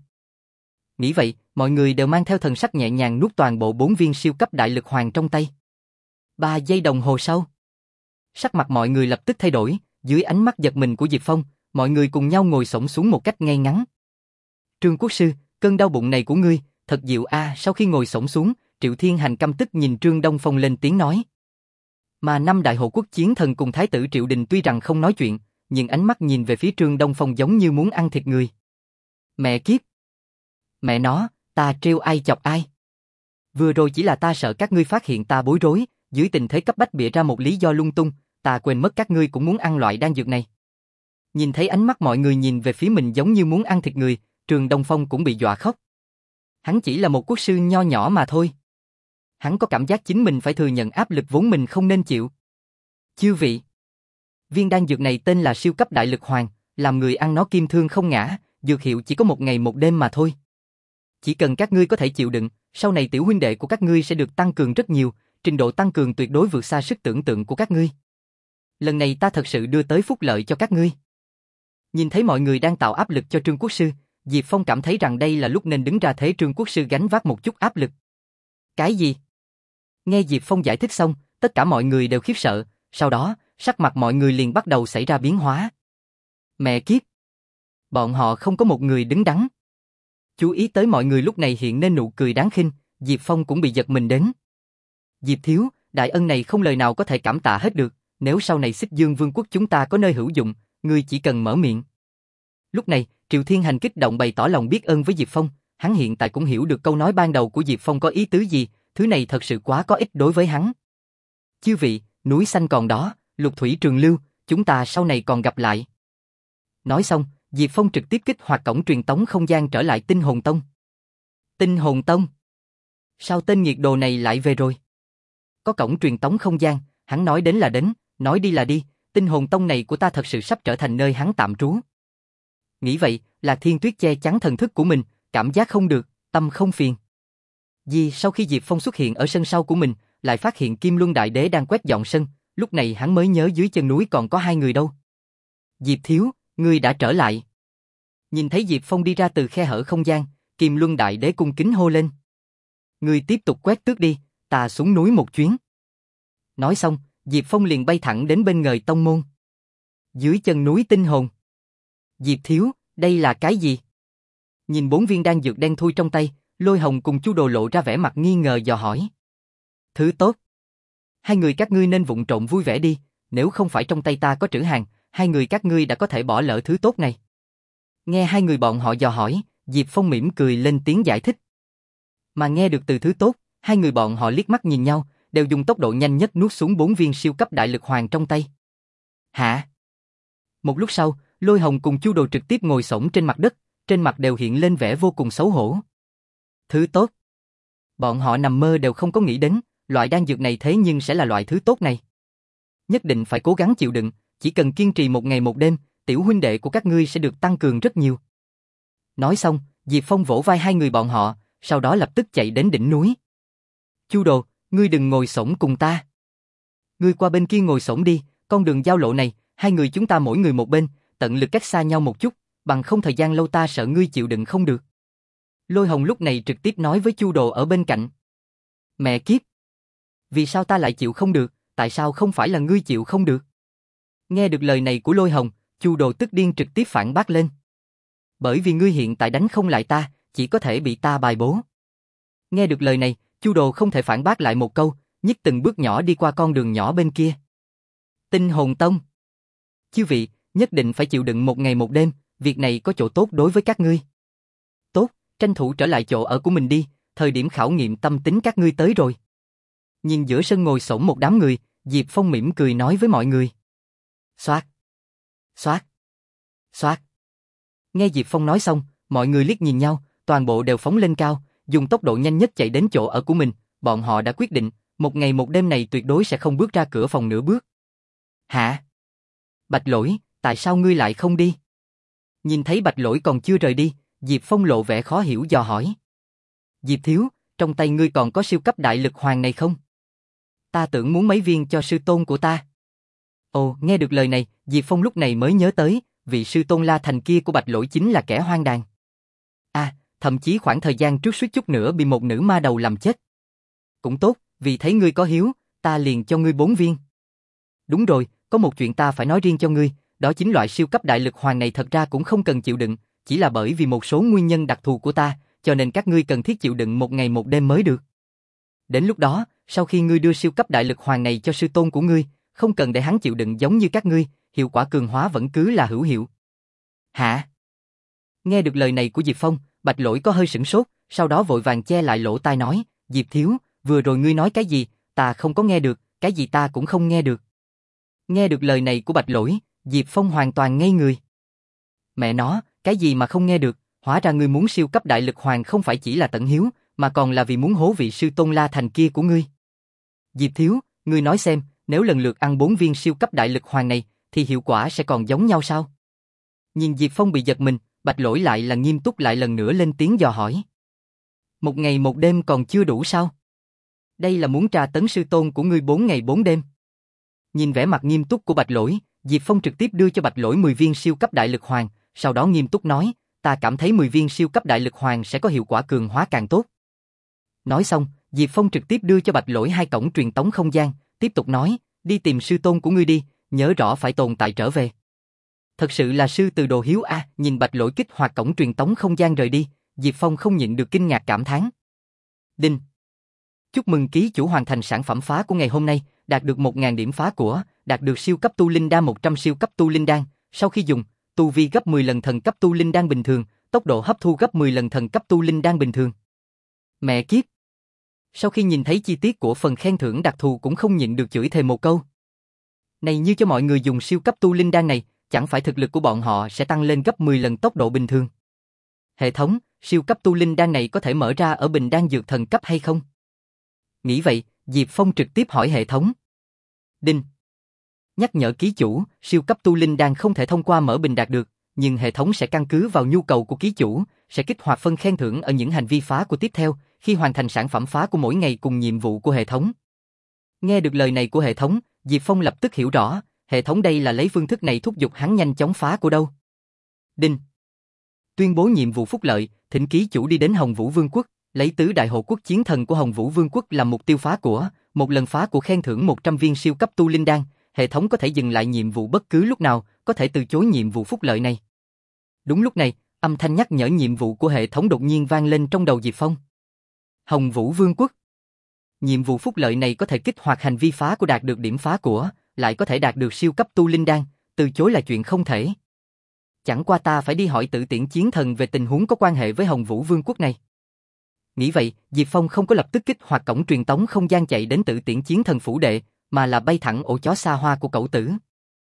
Nghĩ vậy, mọi người đều mang theo thần sắc nhẹ nhàng nuốt toàn bộ bốn viên siêu cấp đại lực hoàng trong tay. Ba giây đồng hồ sau, sắc mặt mọi người lập tức thay đổi, dưới ánh mắt giật mình của Diệp Phong, mọi người cùng nhau ngồi xổm xuống một cách ngay ngắn. Trương Quốc sư, cơn đau bụng này của ngươi, thật dịu a. À. Sau khi ngồi xổm xuống, Triệu Thiên Hành căm tức nhìn Trương Đông Phong lên tiếng nói. Mà năm đại hộ quốc chiến thần cùng thái tử Triệu Đình tuy rằng không nói chuyện, nhưng ánh mắt nhìn về phía Trương Đông Phong giống như muốn ăn thịt người. Mẹ kiếp! Mẹ nó, ta trêu ai chọc ai? Vừa rồi chỉ là ta sợ các ngươi phát hiện ta bối rối, dưới tình thế cấp bách bịa ra một lý do lung tung, ta quên mất các ngươi cũng muốn ăn loại đan dược này. Nhìn thấy ánh mắt mọi người nhìn về phía mình giống như muốn ăn thịt người, Trương Đông Phong cũng bị dọa khóc. Hắn chỉ là một quốc sư nho nhỏ mà thôi. Hắn có cảm giác chính mình phải thừa nhận áp lực vốn mình không nên chịu. Chư vị, viên đan dược này tên là siêu cấp đại lực hoàng, làm người ăn nó kim thương không ngã, dược hiệu chỉ có một ngày một đêm mà thôi. Chỉ cần các ngươi có thể chịu đựng, sau này tiểu huynh đệ của các ngươi sẽ được tăng cường rất nhiều, trình độ tăng cường tuyệt đối vượt xa sức tưởng tượng của các ngươi. Lần này ta thật sự đưa tới phúc lợi cho các ngươi. Nhìn thấy mọi người đang tạo áp lực cho Trương Quốc sư, Diệp Phong cảm thấy rằng đây là lúc nên đứng ra thế Trương Quốc sư gánh vác một chút áp lực. Cái gì? Nghe Diệp Phong giải thích xong, tất cả mọi người đều khiếp sợ, sau đó, sắc mặt mọi người liền bắt đầu xảy ra biến hóa. Mẹ kiếp! Bọn họ không có một người đứng đắn. Chú ý tới mọi người lúc này hiện nên nụ cười đáng khinh, Diệp Phong cũng bị giật mình đến. Diệp thiếu, đại ân này không lời nào có thể cảm tạ hết được, nếu sau này Xích Dương Vương quốc chúng ta có nơi hữu dụng, ngươi chỉ cần mở miệng. Lúc này, Triệu Thiên Hành kích động bày tỏ lòng biết ơn với Diệp Phong, hắn hiện tại cũng hiểu được câu nói ban đầu của Diệp Phong có ý tứ gì, thứ này thật sự quá có ích đối với hắn. Chư vị, núi xanh còn đó, lục thủy trường lưu, chúng ta sau này còn gặp lại. Nói xong, Diệp Phong trực tiếp kích hoạt cổng truyền tống không gian trở lại Tinh Hồn Tông. Tinh Hồn Tông? Sao tên nghiệt đồ này lại về rồi? Có cổng truyền tống không gian, hắn nói đến là đến, nói đi là đi, Tinh Hồn Tông này của ta thật sự sắp trở thành nơi hắn tạm trú. Nghĩ vậy, là Thiên Tuyết che chắn thần thức của mình, cảm giác không được, tâm không phiền. Vì sau khi Diệp Phong xuất hiện ở sân sau của mình, lại phát hiện Kim Luân Đại Đế đang quét dọn sân, lúc này hắn mới nhớ dưới chân núi còn có hai người đâu. Diệp thiếu, ngươi đã trở lại. Nhìn thấy Diệp Phong đi ra từ khe hở không gian, Kim Luân Đại Đế cung kính hô lên. Ngươi tiếp tục quét tước đi, ta xuống núi một chuyến. Nói xong, Diệp Phong liền bay thẳng đến bên ngời tông môn. Dưới chân núi Tinh Hồn. Diệp thiếu, đây là cái gì? Nhìn bốn viên đan dược đen thui trong tay, Lôi Hồng cùng Chu Đồ lộ ra vẻ mặt nghi ngờ dò hỏi. Thứ tốt. Hai người các ngươi nên vụng trộm vui vẻ đi, nếu không phải trong tay ta có trữ hàng, hai người các ngươi đã có thể bỏ lỡ thứ tốt này. Nghe hai người bọn họ dò hỏi, Diệp Phong mỉm cười lên tiếng giải thích. Mà nghe được từ thứ tốt, hai người bọn họ liếc mắt nhìn nhau, đều dùng tốc độ nhanh nhất nuốt xuống bốn viên siêu cấp đại lực hoàng trong tay. Hả? Một lúc sau, Lôi Hồng cùng Chu Đồ trực tiếp ngồi xổm trên mặt đất, trên mặt đều hiện lên vẻ vô cùng xấu hổ. Thứ tốt. Bọn họ nằm mơ đều không có nghĩ đến, loại đan dược này thế nhưng sẽ là loại thứ tốt này. Nhất định phải cố gắng chịu đựng, chỉ cần kiên trì một ngày một đêm, tiểu huynh đệ của các ngươi sẽ được tăng cường rất nhiều. Nói xong, Diệp Phong vỗ vai hai người bọn họ, sau đó lập tức chạy đến đỉnh núi. Chu Đồ, ngươi đừng ngồi xổm cùng ta. Ngươi qua bên kia ngồi xổm đi, con đường giao lộ này, hai người chúng ta mỗi người một bên, tận lực cách xa nhau một chút, bằng không thời gian lâu ta sợ ngươi chịu đựng không được. Lôi Hồng lúc này trực tiếp nói với Chu Đồ ở bên cạnh. Mẹ kiếp! Vì sao ta lại chịu không được, tại sao không phải là ngươi chịu không được? Nghe được lời này của Lôi Hồng, Chu Đồ tức điên trực tiếp phản bác lên. Bởi vì ngươi hiện tại đánh không lại ta, chỉ có thể bị ta bài bố. Nghe được lời này, Chu Đồ không thể phản bác lại một câu, nhích từng bước nhỏ đi qua con đường nhỏ bên kia. Tinh Hồn Tông. Chư vị, nhất định phải chịu đựng một ngày một đêm, việc này có chỗ tốt đối với các ngươi. Tốt, tranh thủ trở lại chỗ ở của mình đi, thời điểm khảo nghiệm tâm tính các ngươi tới rồi. Nhìn giữa sân ngồi xổm một đám người, Diệp Phong mỉm cười nói với mọi người. Xoát, xoát, xoát. Nghe Diệp Phong nói xong, mọi người liếc nhìn nhau, toàn bộ đều phóng lên cao, dùng tốc độ nhanh nhất chạy đến chỗ ở của mình, bọn họ đã quyết định, một ngày một đêm này tuyệt đối sẽ không bước ra cửa phòng nửa bước. Hả? Bạch Lỗi, tại sao ngươi lại không đi? Nhìn thấy Bạch Lỗi còn chưa rời đi, Diệp Phong lộ vẻ khó hiểu dò hỏi. Diệp thiếu, trong tay ngươi còn có siêu cấp đại lực hoàng này không? Ta tưởng muốn mấy viên cho sư tôn của ta. Ồ, nghe được lời này, Diệp Phong lúc này mới nhớ tới, vị sư tôn La Thành kia của Bạch Lỗi chính là kẻ hoang đàn. À, thậm chí khoảng thời gian trước suýt chút nữa bị một nữ ma đầu làm chết. Cũng tốt, vì thấy ngươi có hiếu, ta liền cho ngươi bốn viên. Đúng rồi, có một chuyện ta phải nói riêng cho ngươi, đó chính loại siêu cấp đại lực hoàng này thật ra cũng không cần chịu đựng, chỉ là bởi vì một số nguyên nhân đặc thù của ta, cho nên các ngươi cần thiết chịu đựng một ngày một đêm mới được. Đến lúc đó, sau khi ngươi đưa siêu cấp đại lực hoàng này cho sư tôn của ngươi, không cần để hắn chịu đựng giống như các ngươi, hiệu quả cường hóa vẫn cứ là hữu hiệu. Hả? Nghe được lời này của Diệp Phong, Bạch Lỗi có hơi sửng sốt, sau đó vội vàng che lại lỗ tai nói, Diệp thiếu, vừa rồi ngươi nói cái gì, ta không có nghe được, cái gì ta cũng không nghe được. Nghe được lời này của Bạch Lỗi, Diệp Phong hoàn toàn ngây người. Mẹ nó, cái gì mà không nghe được, hóa ra ngươi muốn siêu cấp đại lực hoàng không phải chỉ là tận hiếu, mà còn là vì muốn hố vị sư tôn La Thành kia của ngươi. Diệp thiếu, ngươi nói xem, nếu lần lượt ăn bốn viên siêu cấp đại lực hoàng này, thì hiệu quả sẽ còn giống nhau sao? Nhìn Diệp Phong bị giật mình, Bạch Lỗi lại là nghiêm túc lại lần nữa lên tiếng dò hỏi. Một ngày một đêm còn chưa đủ sao? Đây là muốn tra tấn sư tôn của ngươi bốn ngày bốn đêm. Nhìn vẻ mặt nghiêm túc của Bạch Lỗi, Diệp Phong trực tiếp đưa cho Bạch Lỗi mười viên siêu cấp đại lực hoàng, sau đó nghiêm túc nói, ta cảm thấy mười viên siêu cấp đại lực hoàng sẽ có hiệu quả cường hóa càng tốt. Nói xong, Diệp Phong trực tiếp đưa cho Bạch Lỗi hai cổng truyền tống không gian, tiếp tục nói, đi tìm sư tôn của ngươi đi, nhớ rõ phải tồn tại trở về. Thật sự là sư từ đồ hiếu a, à, nhìn Bạch Lỗi kích hoạt cổng truyền tống không gian rời đi, Diệp Phong không nhịn được kinh ngạc cảm thán. Đinh. Chúc mừng ký chủ hoàn thành sản phẩm phá của ngày hôm nay, đạt được một nghìn điểm phá của, đạt được siêu cấp tu linh đan một trăm siêu cấp tu linh đan, sau khi dùng, tu vi gấp mười lần thần cấp tu linh đan bình thường, tốc độ hấp thu gấp mười lần thần cấp tu linh đan bình thường. Mẹ kiếp. Sau khi nhìn thấy chi tiết của phần khen thưởng đặc thù cũng không nhịn được chửi thề một câu. Này như cho mọi người dùng siêu cấp tu linh đan này, chẳng phải thực lực của bọn họ sẽ tăng lên gấp mười lần tốc độ bình thường. Hệ thống, siêu cấp tu linh đan này có thể mở ra ở bình đan dược thần cấp hay không? Nghĩ vậy, Diệp Phong trực tiếp hỏi hệ thống. Đinh. Nhắc nhở ký chủ, siêu cấp tu linh đan không thể thông qua mở bình đạt được, nhưng hệ thống sẽ căn cứ vào nhu cầu của ký chủ, sẽ kích hoạt phân khen thưởng ở những hành vi phá của tiếp theo, khi hoàn thành sản phẩm phá của mỗi ngày cùng nhiệm vụ của hệ thống. Nghe được lời này của hệ thống, Diệp Phong lập tức hiểu rõ, hệ thống đây là lấy phương thức này thúc giục hắn nhanh chóng phá của đâu. Đinh. Tuyên bố nhiệm vụ phúc lợi, thỉnh ký chủ đi đến Hồng Vũ Vương quốc, lấy tứ đại hộ quốc chiến thần của Hồng Vũ Vương quốc làm mục tiêu phá của, một lần phá của khen thưởng một trăm viên siêu cấp tu linh đan, hệ thống có thể dừng lại nhiệm vụ bất cứ lúc nào, có thể từ chối nhiệm vụ phúc lợi này. Đúng lúc này, âm thanh nhắc nhở nhiệm vụ của hệ thống đột nhiên vang lên trong đầu Diệp Phong. Hồng Vũ Vương quốc. Nhiệm vụ phúc lợi này có thể kích hoạt hành vi phá của đạt được điểm phá của, lại có thể đạt được siêu cấp tu linh đan, từ chối là chuyện không thể. Chẳng qua ta phải đi hỏi Tử Tiễn Chiến Thần về tình huống có quan hệ với Hồng Vũ Vương quốc này. Nghĩ vậy, Diệp Phong không có lập tức kích hoạt cổng truyền tống không gian chạy đến Tử Tiễn Chiến Thần phủ đệ, mà là bay thẳng ổ chó xa hoa của cậu tử.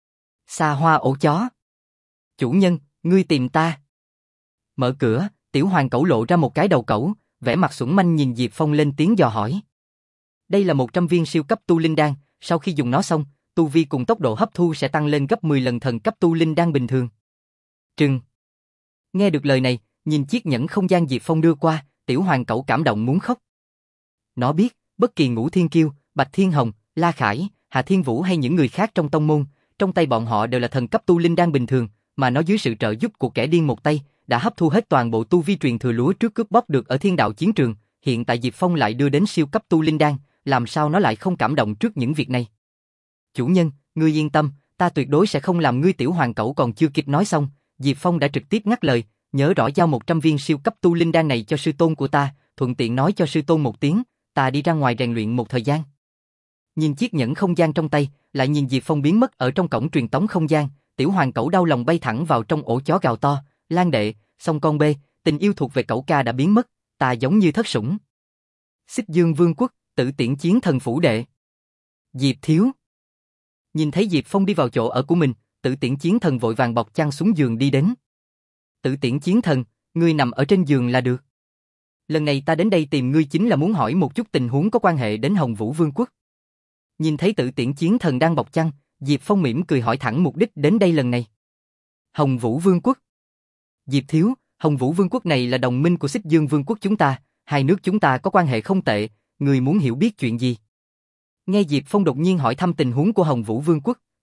Xa hoa ổ chó. Chủ nhân, ngươi tìm ta. Mở cửa, tiểu hoàng cẩu lộ ra một cái đầu cẩu, vẻ mặt xuẩn manh nhìn Diệp Phong lên tiếng dò hỏi. Đây là một trăm viên siêu cấp tu linh đan, sau khi dùng nó xong, tu vi cùng tốc độ hấp thu sẽ tăng lên gấp mười lần thần cấp tu linh đan bình thường. Trừng. Nghe được lời này, nhìn chiếc nhẫn không gian Diệp Phong đưa qua, tiểu hoàng cẩu cảm động muốn khóc. Nó biết, bất kỳ Ngũ Thiên Kiêu, Bạch Thiên Hồng, La Khải, Hà Thiên Vũ hay những người khác trong tông môn, trong tay bọn họ đều là thần cấp tu linh đan bình thường, mà nó dưới sự trợ giúp của kẻ điên một tay, đã hấp thu hết toàn bộ tu vi truyền thừa lúa trước cướp bóc được ở thiên đạo chiến trường, hiện tại Diệp Phong lại đưa đến siêu cấp tu linh đan, làm sao nó lại không cảm động trước những việc này. Chủ nhân, ngươi yên tâm, ta tuyệt đối sẽ không làm ngươi. Tiểu hoàng cẩu còn chưa kịp nói xong, Diệp Phong đã trực tiếp ngắt lời, nhớ rõ giao một trăm viên siêu cấp tu linh đan này cho sư tôn của ta, thuận tiện nói cho sư tôn một tiếng, ta đi ra ngoài rèn luyện một thời gian. Nhìn chiếc nhẫn không gian trong tay, lại nhìn Diệp Phong biến mất ở trong cổng truyền tống không gian, tiểu hoàng cẩu đau lòng bay thẳng vào trong ổ chó gào to, Lan đệ, song con bê, tình yêu thuộc về cẩu ca đã biến mất, ta giống như thất sủng. Xích Dương Vương quốc, Tử Tiễn Chiến Thần phủ đệ. Diệp thiếu. Nhìn thấy Diệp Phong đi vào chỗ ở của mình, Tử Tiễn Chiến Thần vội vàng bọc chăn xuống giường đi đến. Tử Tiễn Chiến Thần, ngươi nằm ở trên giường là được. Lần này ta đến đây tìm ngươi chính là muốn hỏi một chút tình huống có quan hệ đến Hồng Vũ Vương quốc. Nhìn thấy Tử Tiễn Chiến Thần đang bọc chăn, Diệp Phong mỉm cười hỏi thẳng mục đích đến đây lần này. Hồng Vũ Vương quốc. Diệp thiếu, Hồng Vũ Vương quốc này là đồng minh của Xích Dương Vương quốc chúng ta, hai nước chúng ta có quan hệ không tệ, người muốn hiểu biết chuyện gì? Nghe Diệp Phong đột nhiên hỏi thăm tình huống của Hồng Vũ Vương quốc,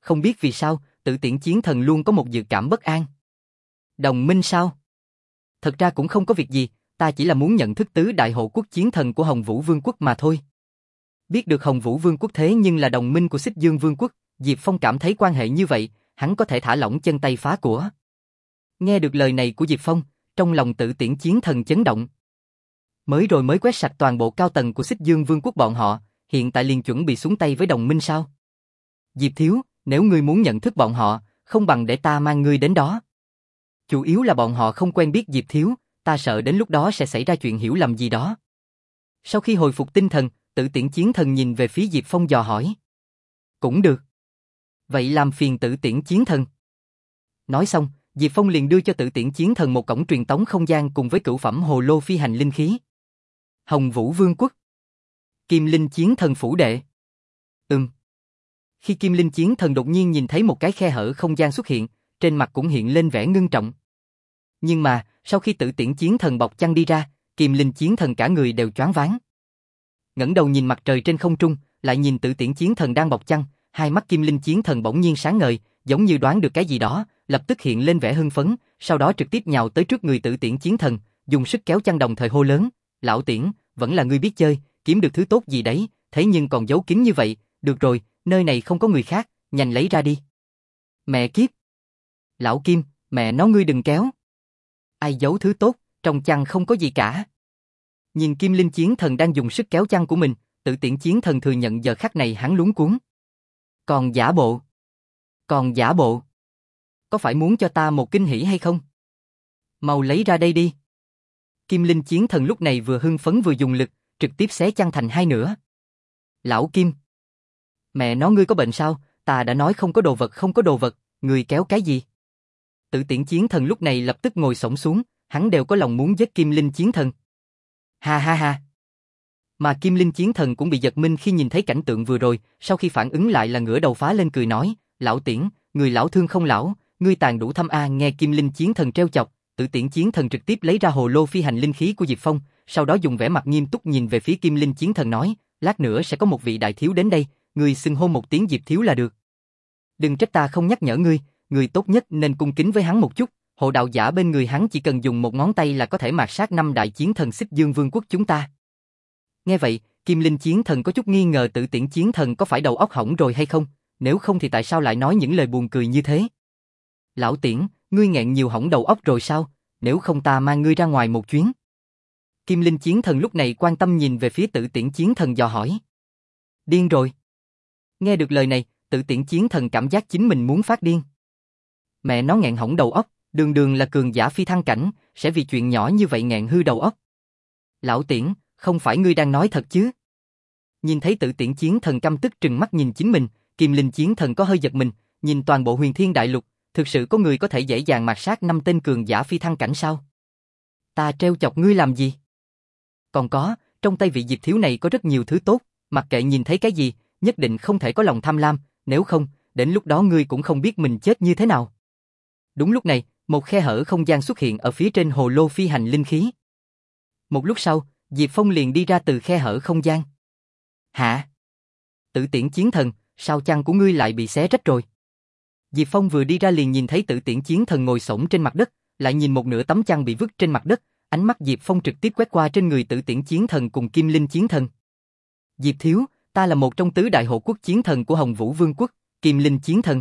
không biết vì sao, Tử Tiễn Chiến Thần luôn có một dự cảm bất an. Đồng minh sao? Thật ra cũng không có việc gì, ta chỉ là muốn nhận thức tứ đại hộ quốc chiến thần của Hồng Vũ Vương quốc mà thôi. Biết được Hồng Vũ Vương quốc thế nhưng là đồng minh của Xích Dương Vương quốc, Diệp Phong cảm thấy quan hệ như vậy, hắn có thể thả lỏng chân tay phá của. Nghe được lời này của Diệp Phong, trong lòng Tử Tiễn Chiến Thần chấn động. Mới rồi mới quét sạch toàn bộ cao tầng của Xích Dương Vương quốc bọn họ, hiện tại liền chuẩn bị xuống tay với đồng minh sao? Diệp thiếu, nếu ngươi muốn nhận thức bọn họ, không bằng để ta mang ngươi đến đó. Chủ yếu là bọn họ không quen biết Diệp thiếu, ta sợ đến lúc đó sẽ xảy ra chuyện hiểu lầm gì đó. Sau khi hồi phục tinh thần, Tử Tiễn Chiến Thần nhìn về phía Diệp Phong dò hỏi. Cũng được. Vậy làm phiền Tử Tiễn Chiến Thần. Nói xong, Diệp Phong liền đưa cho Tử Tiễn Chiến Thần một cổng truyền tống không gian cùng với cửu phẩm hồ lô phi hành linh khí. Hồng Vũ Vương quốc. Kim Linh Chiến Thần phủ đệ. Ừm. Khi Kim Linh Chiến Thần đột nhiên nhìn thấy một cái khe hở không gian xuất hiện, trên mặt cũng hiện lên vẻ ngưng trọng. Nhưng mà, sau khi Tử Tiễn Chiến Thần bọc chăn đi ra, Kim Linh Chiến Thần cả người đều choáng váng. Ngẩng đầu nhìn mặt trời trên không trung, lại nhìn Tử Tiễn Chiến Thần đang bọc chăn, hai mắt Kim Linh Chiến Thần bỗng nhiên sáng ngời, giống như đoán được cái gì đó, lập tức hiện lên vẻ hưng phấn, sau đó trực tiếp nhào tới trước người Tử Tiễn Chiến Thần, dùng sức kéo chăn đồng thời hô lớn, "Lão Tiễn, vẫn là ngươi biết chơi, kiếm được thứ tốt gì đấy, thế nhưng còn giấu kín như vậy, được rồi, nơi này không có người khác, nhanh lấy ra đi." Mẹ kiếp! Lão Kim, mẹ nó ngươi đừng kéo. Ai giấu thứ tốt, trong chăn không có gì cả. Nhìn Kim Linh Chiến Thần đang dùng sức kéo chăn của mình, Tử Tiễn Chiến Thần thừa nhận giờ khắc này hắn luống cuống. Còn giả bộ. Còn giả bộ. Có phải muốn cho ta một kinh hỉ hay không? Mau lấy ra đây đi. Kim Linh Chiến Thần lúc này vừa hưng phấn vừa dùng lực, trực tiếp xé chăn thành hai nửa. Lão Kim. Mẹ nó ngươi có bệnh sao, ta đã nói không có đồ vật không có đồ vật, ngươi kéo cái gì? Tử Tiễn Chiến Thần lúc này lập tức ngồi xổm xuống, hắn đều có lòng muốn giết Kim Linh Chiến Thần. Ha ha ha. Mà Kim Linh Chiến Thần cũng bị giật mình khi nhìn thấy cảnh tượng vừa rồi, sau khi phản ứng lại là ngửa đầu phá lên cười nói, "Lão Tiễn, người lão thương không lão, ngươi tàn đủ thâm a." Nghe Kim Linh Chiến Thần trêu chọc, Tử Tiễn Chiến Thần trực tiếp lấy ra hồ lô phi hành linh khí của Diệp Phong, sau đó dùng vẻ mặt nghiêm túc nhìn về phía Kim Linh Chiến Thần nói, "Lát nữa sẽ có một vị đại thiếu đến đây, ngươi xưng hô một tiếng Diệp thiếu là được. Đừng trách ta không nhắc nhở ngươi, ngươi tốt nhất nên cung kính với hắn một chút, hộ đạo giả bên người hắn chỉ cần dùng một ngón tay là có thể mạt sát năm đại chiến thần Xích Dương Vương quốc chúng ta." Nghe vậy, Kim Linh Chiến Thần có chút nghi ngờ Tử Tiễn Chiến Thần có phải đầu óc hỏng rồi hay không, nếu không thì tại sao lại nói những lời buồn cười như thế? "Lão Tiễn, ngươi nghẹn nhiều hỏng đầu óc rồi sao, nếu không ta mang ngươi ra ngoài một chuyến." Kim Linh Chiến Thần lúc này quan tâm nhìn về phía Tử Tiễn Chiến Thần dò hỏi. Điên rồi. Nghe được lời này, Tử Tiễn Chiến Thần cảm giác chính mình muốn phát điên. Mẹ nó nghẹn hỏng đầu óc, đường đường là cường giả phi thăng cảnh, sẽ vì chuyện nhỏ như vậy nghẹn hư đầu óc. Lão Tiễn, không phải ngươi đang nói thật chứ? Nhìn thấy Tử Tiễn Chiến Thần căm tức trừng mắt nhìn chính mình, Kim Linh Chiến Thần có hơi giật mình, nhìn toàn bộ Huyền Thiên Đại Lục, thực sự có người có thể dễ dàng mạt sát năm tên cường giả phi thăng cảnh sao? Ta trêu chọc ngươi làm gì? Còn có, trong tay vị Diệp thiếu này có rất nhiều thứ tốt, mặc kệ nhìn thấy cái gì, nhất định không thể có lòng tham lam, nếu không, đến lúc đó ngươi cũng không biết mình chết như thế nào. Đúng lúc này, một khe hở không gian xuất hiện ở phía trên hồ lô phi hành linh khí. Một lúc sau, Diệp Phong liền đi ra từ khe hở không gian. Hả? Tử Tiễn Chiến Thần, sao chăn của ngươi lại bị xé rách rồi? Diệp Phong vừa đi ra liền nhìn thấy Tử Tiễn Chiến Thần ngồi xổm trên mặt đất, lại nhìn một nửa tấm chăn bị vứt trên mặt đất, ánh mắt Diệp Phong trực tiếp quét qua trên người Tử Tiễn Chiến Thần cùng Kim Linh Chiến Thần. Diệp thiếu, ta là một trong tứ đại hộ quốc chiến thần của Hồng Vũ Vương quốc, Kim Linh Chiến Thần.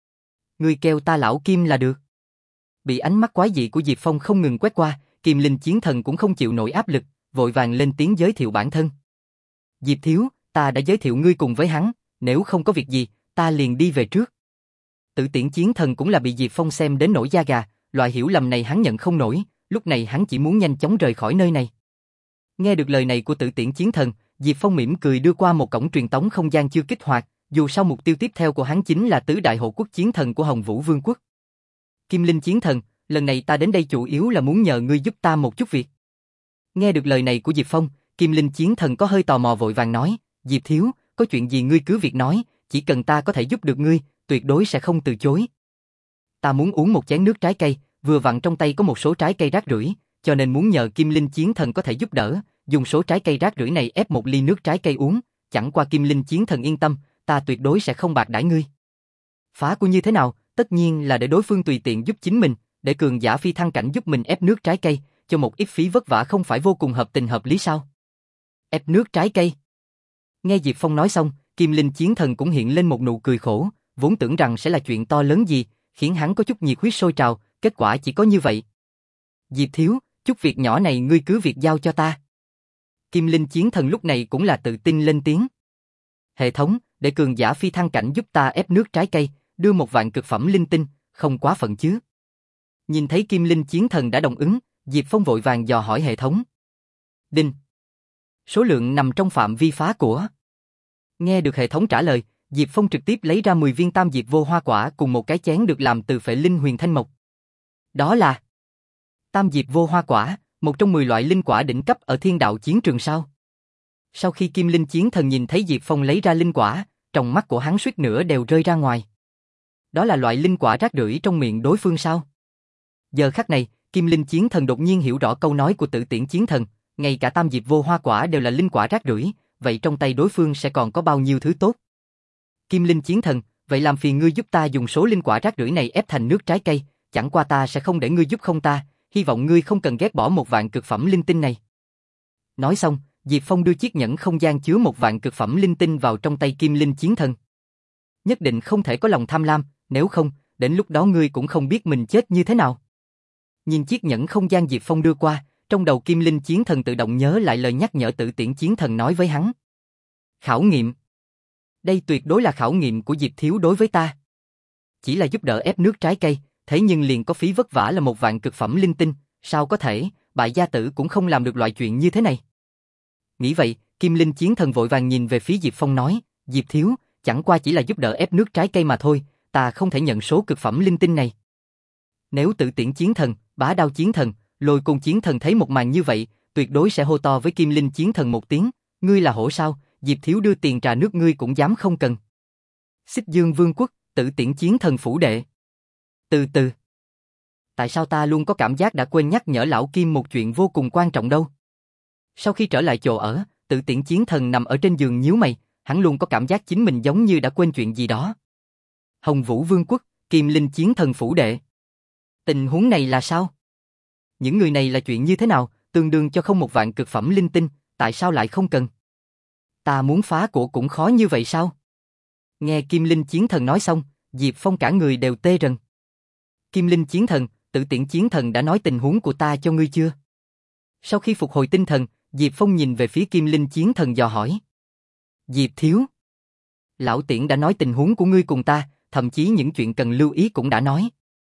Ngươi kêu ta lão Kim là được. Bị ánh mắt quái dị của Diệp Phong không ngừng quét qua, Kim Linh Chiến Thần cũng không chịu nổi áp lực, vội vàng lên tiếng giới thiệu bản thân. Diệp thiếu, ta đã giới thiệu ngươi cùng với hắn, nếu không có việc gì, ta liền đi về trước. Tử Tiễn Chiến Thần cũng là bị Diệp Phong xem đến nổi da gà, loại hiểu lầm này hắn nhận không nổi, lúc này hắn chỉ muốn nhanh chóng rời khỏi nơi này. Nghe được lời này của Tử Tiễn Chiến Thần, Diệp Phong mỉm cười đưa qua một cổng truyền tống không gian chưa kích hoạt, dù sao mục tiêu tiếp theo của hắn chính là tứ đại hộ quốc chiến thần của Hồng Vũ Vương quốc. Kim Linh Chiến Thần, lần này ta đến đây chủ yếu là muốn nhờ ngươi giúp ta một chút việc. Nghe được lời này của Diệp Phong, Kim Linh Chiến Thần có hơi tò mò vội vàng nói, Diệp thiếu, có chuyện gì ngươi cứ việc nói, chỉ cần ta có thể giúp được ngươi, tuyệt đối sẽ không từ chối. Ta muốn uống một chén nước trái cây, vừa vặn trong tay có một số trái cây rác rưởi, cho nên muốn nhờ Kim Linh Chiến Thần có thể giúp đỡ, dùng số trái cây rác rưởi này ép một ly nước trái cây uống, chẳng qua Kim Linh Chiến Thần yên tâm, ta tuyệt đối sẽ không bạc đãi ngươi. Phá của như thế nào? Tất nhiên là để đối phương tùy tiện giúp chính mình, để cường giả phi thăng cảnh giúp mình ép nước trái cây, cho một ít phí vất vả không phải vô cùng hợp tình hợp lý sao? Ép nước trái cây. Nghe Diệp Phong nói xong, Kim Linh Chiến Thần cũng hiện lên một nụ cười khổ, vốn tưởng rằng sẽ là chuyện to lớn gì, khiến hắn có chút nhiệt huyết sôi trào, kết quả chỉ có như vậy. Diệp thiếu, chút việc nhỏ này ngươi cứ việc giao cho ta. Kim Linh Chiến Thần lúc này cũng là tự tin lên tiếng. Hệ thống, để cường giả phi thăng cảnh giúp ta ép nước trái cây, đưa một vạn cực phẩm linh tinh, không quá phận chứ? Nhìn thấy Kim Linh Chiến Thần đã đồng ứng, Diệp Phong vội vàng dò hỏi hệ thống. Đinh. Số lượng nằm trong phạm vi phá của. Nghe được hệ thống trả lời, Diệp Phong trực tiếp lấy ra mười viên tam diệp vô hoa quả cùng một cái chén được làm từ phệ linh huyền thanh mộc. Đó là tam diệp vô hoa quả, một trong mười loại linh quả đỉnh cấp ở thiên đạo chiến trường sao? Sau khi Kim Linh Chiến Thần nhìn thấy Diệp Phong lấy ra linh quả, trong mắt của hắn suýt nữa đều rơi ra ngoài. Đó là loại linh quả rác rưởi trong miệng đối phương sao? Giờ khắc này, Kim Linh Chiến Thần đột nhiên hiểu rõ câu nói của Tử Tiễn Chiến Thần, ngay cả tam diệp vô hoa quả đều là linh quả rác rưởi, vậy trong tay đối phương sẽ còn có bao nhiêu thứ tốt? Kim Linh Chiến Thần, vậy làm phiền ngươi giúp ta dùng số linh quả rác rưởi này ép thành nước trái cây, chẳng qua ta sẽ không để ngươi giúp không ta, hy vọng ngươi không cần ghét bỏ một vạn cực phẩm linh tinh này. Nói xong, Diệp Phong đưa chiếc nhẫn không gian chứa một vạn cực phẩm linh tinh vào trong tay Kim Linh Chiến Thần. Nhất định không thể có lòng tham lam, nếu không, đến lúc đó ngươi cũng không biết mình chết như thế nào. Nhìn chiếc nhẫn không gian Diệp Phong đưa qua, trong đầu Kim Linh Chiến Thần tự động nhớ lại lời nhắc nhở Tử Tiễn Chiến Thần nói với hắn. Khảo nghiệm. Đây tuyệt đối là khảo nghiệm của Diệp thiếu đối với ta. Chỉ là giúp đỡ ép nước trái cây, thế nhưng liền có phí vất vả là một vạn cực phẩm linh tinh, sao có thể, bại gia tử cũng không làm được loại chuyện như thế này. Nghĩ vậy, Kim Linh Chiến Thần vội vàng nhìn về phía Diệp Phong nói, Diệp thiếu, chẳng qua chỉ là giúp đỡ ép nước trái cây mà thôi, ta không thể nhận số cực phẩm linh tinh này. Nếu Tử Tiễn Chiến Thần, Bá Đao Chiến Thần, Lôi Côn Chiến Thần thấy một màn như vậy, tuyệt đối sẽ hô to với Kim Linh Chiến Thần một tiếng, ngươi là hổ sao, Diệp thiếu đưa tiền trà nước ngươi cũng dám không cần. Xích Dương Vương quốc, Tử Tiễn Chiến Thần phủ đệ. Từ từ. Tại sao ta luôn có cảm giác đã quên nhắc nhở lão Kim một chuyện vô cùng quan trọng đâu? Sau khi trở lại chỗ ở, Tử Tiễn Chiến Thần nằm ở trên giường nhíu mày, hắn luôn có cảm giác chính mình giống như đã quên chuyện gì đó. Hồng Vũ Vương quốc, Kim Linh Chiến Thần phủ đệ. Tình huống này là sao? Những người này là chuyện như thế nào, tương đương cho không một vạn cực phẩm linh tinh, tại sao lại không cần? Ta muốn phá của cũng khó như vậy sao? Nghe Kim Linh Chiến Thần nói xong, Diệp Phong cả người đều tê rần. Kim Linh Chiến Thần, Tử Tiễn Chiến Thần đã nói tình huống của ta cho ngươi chưa? Sau khi phục hồi tinh thần, Diệp Phong nhìn về phía Kim Linh Chiến Thần dò hỏi. Diệp thiếu. Lão Tiễn đã nói tình huống của ngươi cùng ta, thậm chí những chuyện cần lưu ý cũng đã nói.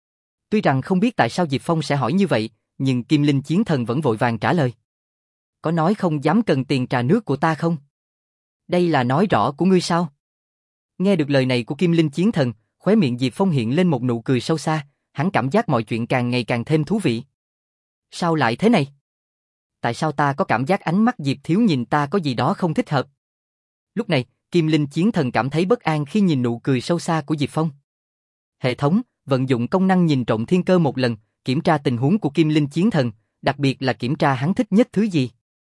Tuy rằng không biết tại sao Diệp Phong sẽ hỏi như vậy, nhưng Kim Linh Chiến Thần vẫn vội vàng trả lời. Có nói không dám cần tiền trà nước của ta không? Đây là nói rõ của ngươi sao? Nghe được lời này của Kim Linh Chiến Thần, khóe miệng Diệp Phong hiện lên một nụ cười sâu xa, hắn cảm giác mọi chuyện càng ngày càng thêm thú vị. Sao lại thế này? Tại sao ta có cảm giác ánh mắt Diệp thiếu nhìn ta có gì đó không thích hợp? Lúc này, Kim Linh Chiến Thần cảm thấy bất an khi nhìn nụ cười sâu xa của Diệp Phong. Hệ thống, vận dụng công năng nhìn trộm thiên cơ một lần, kiểm tra tình huống của Kim Linh Chiến Thần, đặc biệt là kiểm tra hắn thích nhất thứ gì.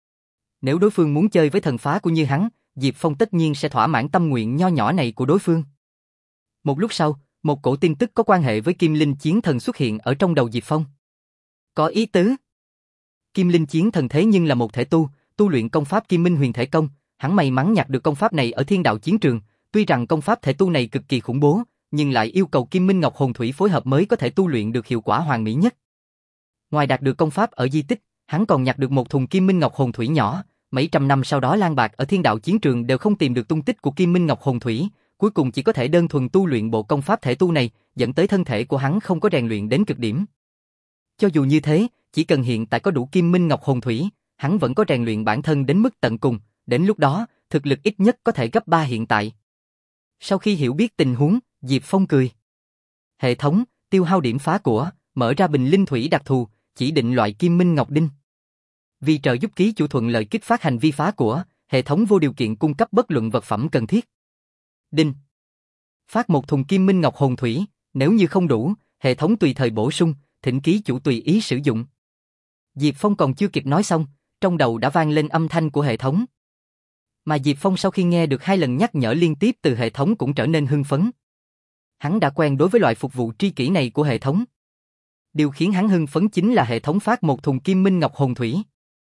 Nếu đối phương muốn chơi với thần phá của như hắn, Diệp Phong tất nhiên sẽ thỏa mãn tâm nguyện nho nhỏ này của đối phương. Một lúc sau, một cổ tin tức có quan hệ với Kim Linh Chiến Thần xuất hiện ở trong đầu Diệp Phong. Có ý tứ. Kim Linh Chiến Thần thế nhưng là một thể tu, tu luyện công pháp Kim Minh Huyền Thể Công, hắn may mắn nhặt được công pháp này ở thiên đạo chiến trường, tuy rằng công pháp thể tu này cực kỳ khủng bố, nhưng lại yêu cầu Kim Minh Ngọc Hồn Thủy phối hợp mới có thể tu luyện được hiệu quả hoàn mỹ nhất. Ngoài đạt được công pháp ở di tích, hắn còn nhặt được một thùng Kim Minh Ngọc Hồn Thủy nhỏ, mấy trăm năm sau đó lang bạc ở thiên đạo chiến trường đều không tìm được tung tích của Kim Minh Ngọc Hồn Thủy, cuối cùng chỉ có thể đơn thuần tu luyện bộ công pháp thể tu này, dẫn tới thân thể của hắn không có rèn luyện đến cực điểm. Cho dù như thế, chỉ cần hiện tại có đủ Kim Minh Ngọc Hồn Thủy, hắn vẫn có rèn luyện bản thân đến mức tận cùng, đến lúc đó, thực lực ít nhất có thể gấp ba hiện tại. Sau khi hiểu biết tình huống, Diệp Phong cười. Hệ thống, tiêu hao điểm phá của, mở ra bình linh thủy đặc thù, chỉ định loại Kim Minh Ngọc Đinh. Vì trợ giúp ký chủ thuận lợi kích phát hành vi phá của, hệ thống vô điều kiện cung cấp bất luận vật phẩm cần thiết. Đinh. Phát một thùng Kim Minh Ngọc Hồn Thủy, nếu như không đủ, hệ thống tùy thời bổ sung, thỉnh ký chủ tùy ý sử dụng. Diệp Phong còn chưa kịp nói xong, trong đầu đã vang lên âm thanh của hệ thống. Mà Diệp Phong sau khi nghe được hai lần nhắc nhở liên tiếp từ hệ thống cũng trở nên hưng phấn. Hắn đã quen đối với loại phục vụ tri kỷ này của hệ thống. Điều khiến hắn hưng phấn chính là hệ thống phát một thùng kim minh ngọc hồn thủy.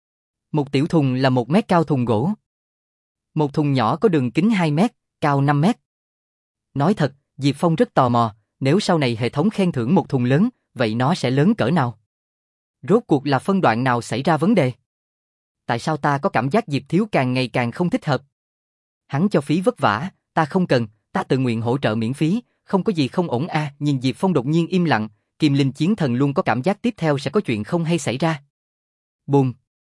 Một tiểu thùng là một mét cao thùng gỗ. Một thùng nhỏ có đường kính hai mét, cao năm mét. Nói thật, Diệp Phong rất tò mò, nếu sau này hệ thống khen thưởng một thùng lớn, vậy nó sẽ lớn cỡ nào? Rốt cuộc là phân đoạn nào xảy ra vấn đề? Tại sao ta có cảm giác Diệp Thiếu càng ngày càng không thích hợp? Hắn cho phí vất vả, ta không cần, ta tự nguyện hỗ trợ miễn phí, không có gì không ổn a. À, nhìn Diệp Phong đột nhiên im lặng, Kim Linh Chiến Thần luôn có cảm giác tiếp theo sẽ có chuyện không hay xảy ra. Bùm.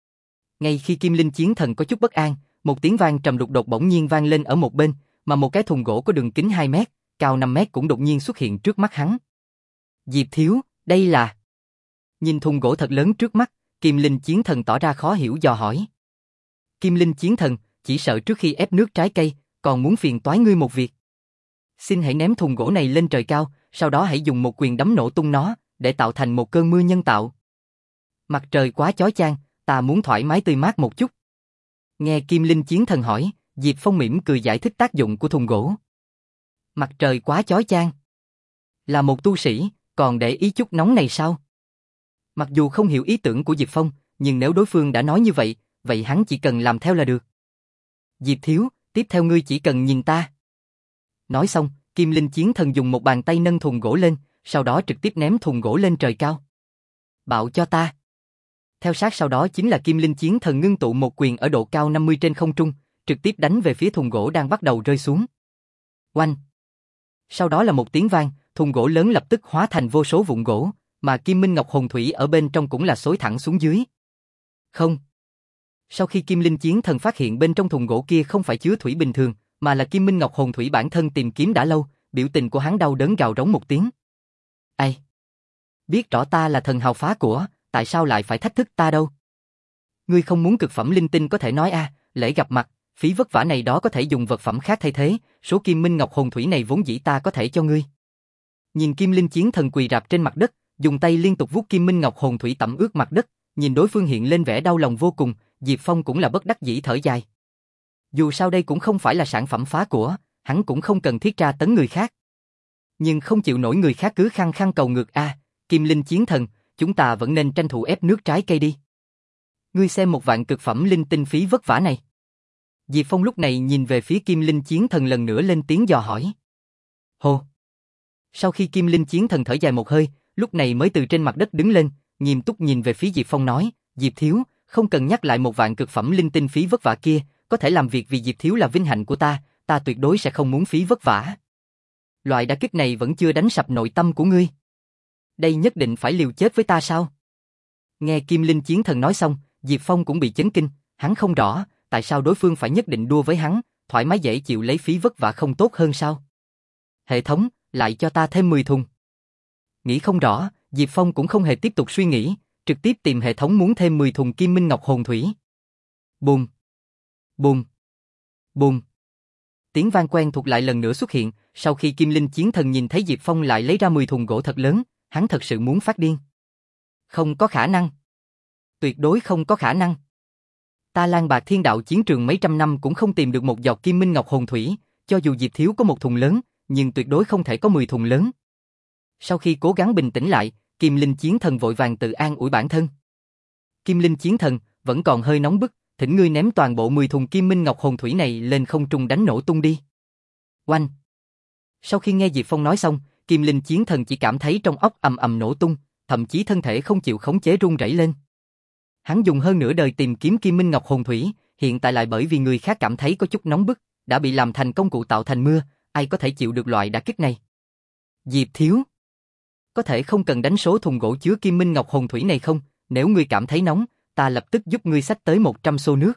Ngay khi Kim Linh Chiến Thần có chút bất an, một tiếng vang trầm đục đột bỗng nhiên vang lên ở một bên, mà một cái thùng gỗ có đường kính hai mét, cao năm mét cũng đột nhiên xuất hiện trước mắt hắn. Diệp Thiếu, đây là... Nhìn thùng gỗ thật lớn trước mắt, Kim Linh Chiến Thần tỏ ra khó hiểu dò hỏi. Kim Linh Chiến Thần, chỉ sợ trước khi ép nước trái cây, còn muốn phiền toái ngươi một việc. Xin hãy ném thùng gỗ này lên trời cao, sau đó hãy dùng một quyền đấm nổ tung nó, để tạo thành một cơn mưa nhân tạo. Mặt trời quá chói chang, ta muốn thoải mái tươi mát một chút. Nghe Kim Linh Chiến Thần hỏi, Diệp Phong mỉm cười giải thích tác dụng của thùng gỗ. Mặt trời quá chói chang. Là một tu sĩ, còn để ý chút nóng này sao? Mặc dù không hiểu ý tưởng của Diệp Phong, nhưng nếu đối phương đã nói như vậy, vậy hắn chỉ cần làm theo là được. Diệp Thiếu, tiếp theo ngươi chỉ cần nhìn ta. Nói xong, Kim Linh Chiến Thần dùng một bàn tay nâng thùng gỗ lên, sau đó trực tiếp ném thùng gỗ lên trời cao. Bạo cho ta. Theo sát sau đó chính là Kim Linh Chiến Thần ngưng tụ một quyền ở độ cao năm mươi trên không trung, trực tiếp đánh về phía thùng gỗ đang bắt đầu rơi xuống. Oanh. Sau đó là một tiếng vang, thùng gỗ lớn lập tức hóa thành vô số vụn gỗ, mà Kim Minh Ngọc Hồn Thủy ở bên trong cũng là xối thẳng xuống dưới. Không. Sau khi Kim Linh Chiến Thần phát hiện bên trong thùng gỗ kia không phải chứa thủy bình thường, mà là Kim Minh Ngọc Hồn Thủy bản thân tìm kiếm đã lâu, biểu tình của hắn đau đớn gào rống một tiếng. Ai? Biết rõ ta là thần hào phá của, tại sao lại phải thách thức ta đâu? Ngươi không muốn cực phẩm linh tinh có thể nói a, à, lễ gặp mặt, phí vất vả này đó có thể dùng vật phẩm khác thay thế, số Kim Minh Ngọc Hồn Thủy này vốn dĩ ta có thể cho ngươi. Nhìn Kim Linh Chiến Thần quỳ rạp trên mặt đất, dùng tay liên tục vuốt Kim Minh Ngọc Hồn Thủy tẩm ướt mặt đất, nhìn đối phương hiện lên vẻ đau lòng vô cùng, Diệp Phong cũng là bất đắc dĩ thở dài. Dù sao đây cũng không phải là sản phẩm phá của, hắn cũng không cần thiết tra tấn người khác. Nhưng không chịu nổi người khác cứ khăng khăng cầu ngược a, à, Kim Linh Chiến Thần, chúng ta vẫn nên tranh thủ ép nước trái cây đi. Ngươi xem một vạn cực phẩm linh tinh phí vất vả này. Diệp Phong lúc này nhìn về phía Kim Linh Chiến Thần lần nữa lên tiếng dò hỏi. Hô. Sau khi Kim Linh Chiến Thần thở dài một hơi, lúc này mới từ trên mặt đất đứng lên, nghiêm túc nhìn về phía Diệp Phong nói, Diệp Thiếu, không cần nhắc lại một vạn cực phẩm linh tinh phí vất vả kia, có thể làm việc vì Diệp Thiếu là vinh hạnh của ta, ta tuyệt đối sẽ không muốn phí vất vả. Loại đả kích này vẫn chưa đánh sập nội tâm của ngươi. Đây nhất định phải liều chết với ta sao? Nghe Kim Linh Chiến Thần nói xong, Diệp Phong cũng bị chấn kinh, hắn không rõ, tại sao đối phương phải nhất định đua với hắn, thoải mái dễ chịu lấy phí vất vả không tốt hơn sao? Hệ thống, lại cho ta thêm mười thùng. Nghĩ không rõ, Diệp Phong cũng không hề tiếp tục suy nghĩ, trực tiếp tìm hệ thống muốn thêm mười thùng Kim Minh Ngọc Hồn Thủy. Bùm, bùm, bùm. Tiếng vang quen thuộc lại lần nữa xuất hiện, sau khi Kim Linh Chiến Thần nhìn thấy Diệp Phong lại lấy ra mười thùng gỗ thật lớn, hắn thật sự muốn phát điên. Không có khả năng. Tuyệt đối không có khả năng. Ta lang bạc thiên đạo chiến trường mấy trăm năm cũng không tìm được một giọt Kim Minh Ngọc Hồn Thủy, cho dù Diệp Thiếu có một thùng lớn, nhưng tuyệt đối không thể có mười thùng lớn. Sau khi cố gắng bình tĩnh lại, Kim Linh Chiến Thần vội vàng tự an ủi bản thân. Kim Linh Chiến Thần, vẫn còn hơi nóng bức, thỉnh ngươi ném toàn bộ mười thùng Kim Minh Ngọc Hồn Thủy này lên không trung đánh nổ tung đi. Oanh! Sau khi nghe Diệp Phong nói xong, Kim Linh Chiến Thần chỉ cảm thấy trong óc ầm ầm nổ tung, thậm chí thân thể không chịu khống chế run rẩy lên. Hắn dùng hơn nửa đời tìm kiếm Kim Minh Ngọc Hồn Thủy, hiện tại lại bởi vì người khác cảm thấy có chút nóng bức, đã bị làm thành công cụ tạo thành mưa, ai có thể chịu được loại đả kích này? Diệp Thiếu, có thể không cần đánh số thùng gỗ chứa Kim Minh Ngọc Hồn Thủy này không? Nếu ngươi cảm thấy nóng, ta lập tức giúp ngươi xách tới một trăm xô nước.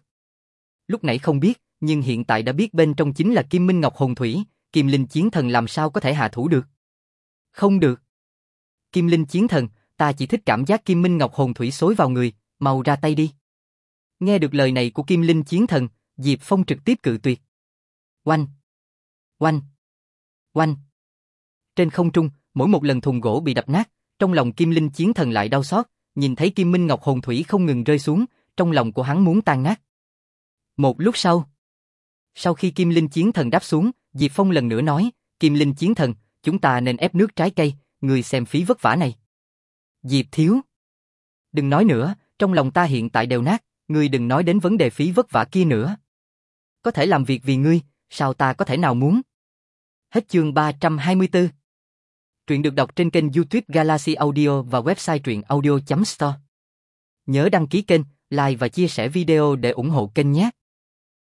Lúc nãy không biết, nhưng hiện tại đã biết bên trong chính là Kim Minh Ngọc Hồn Thủy, Kim Linh Chiến Thần làm sao có thể hạ thủ được? Không được. Kim Linh Chiến Thần, ta chỉ thích cảm giác Kim Minh Ngọc Hồn Thủy xối vào người, mau ra tay đi. Nghe được lời này của Kim Linh Chiến Thần, Diệp Phong trực tiếp cự tuyệt. Oanh! Oanh! Oanh! Trên không trung, mỗi một lần thùng gỗ bị đập nát, trong lòng Kim Linh Chiến Thần lại đau xót, nhìn thấy Kim Minh Ngọc Hồn Thủy không ngừng rơi xuống, trong lòng của hắn muốn tan nát. Một lúc sau, sau khi Kim Linh Chiến Thần đáp xuống, Diệp Phong lần nữa nói, Kim Linh Chiến Thần, chúng ta nên ép nước trái cây, người xem phí vất vả này. Diệp Thiếu. Đừng nói nữa, trong lòng ta hiện tại đều nát, ngươi đừng nói đến vấn đề phí vất vả kia nữa. Có thể làm việc vì ngươi, sao ta có thể nào muốn? Hết chương ba trăm hai mươi tư. Truyện được đọc trên kênh YouTube Galaxy Audio và website truyện audio chấm store. Nhớ đăng ký kênh, like và chia sẻ video để ủng hộ kênh nhé.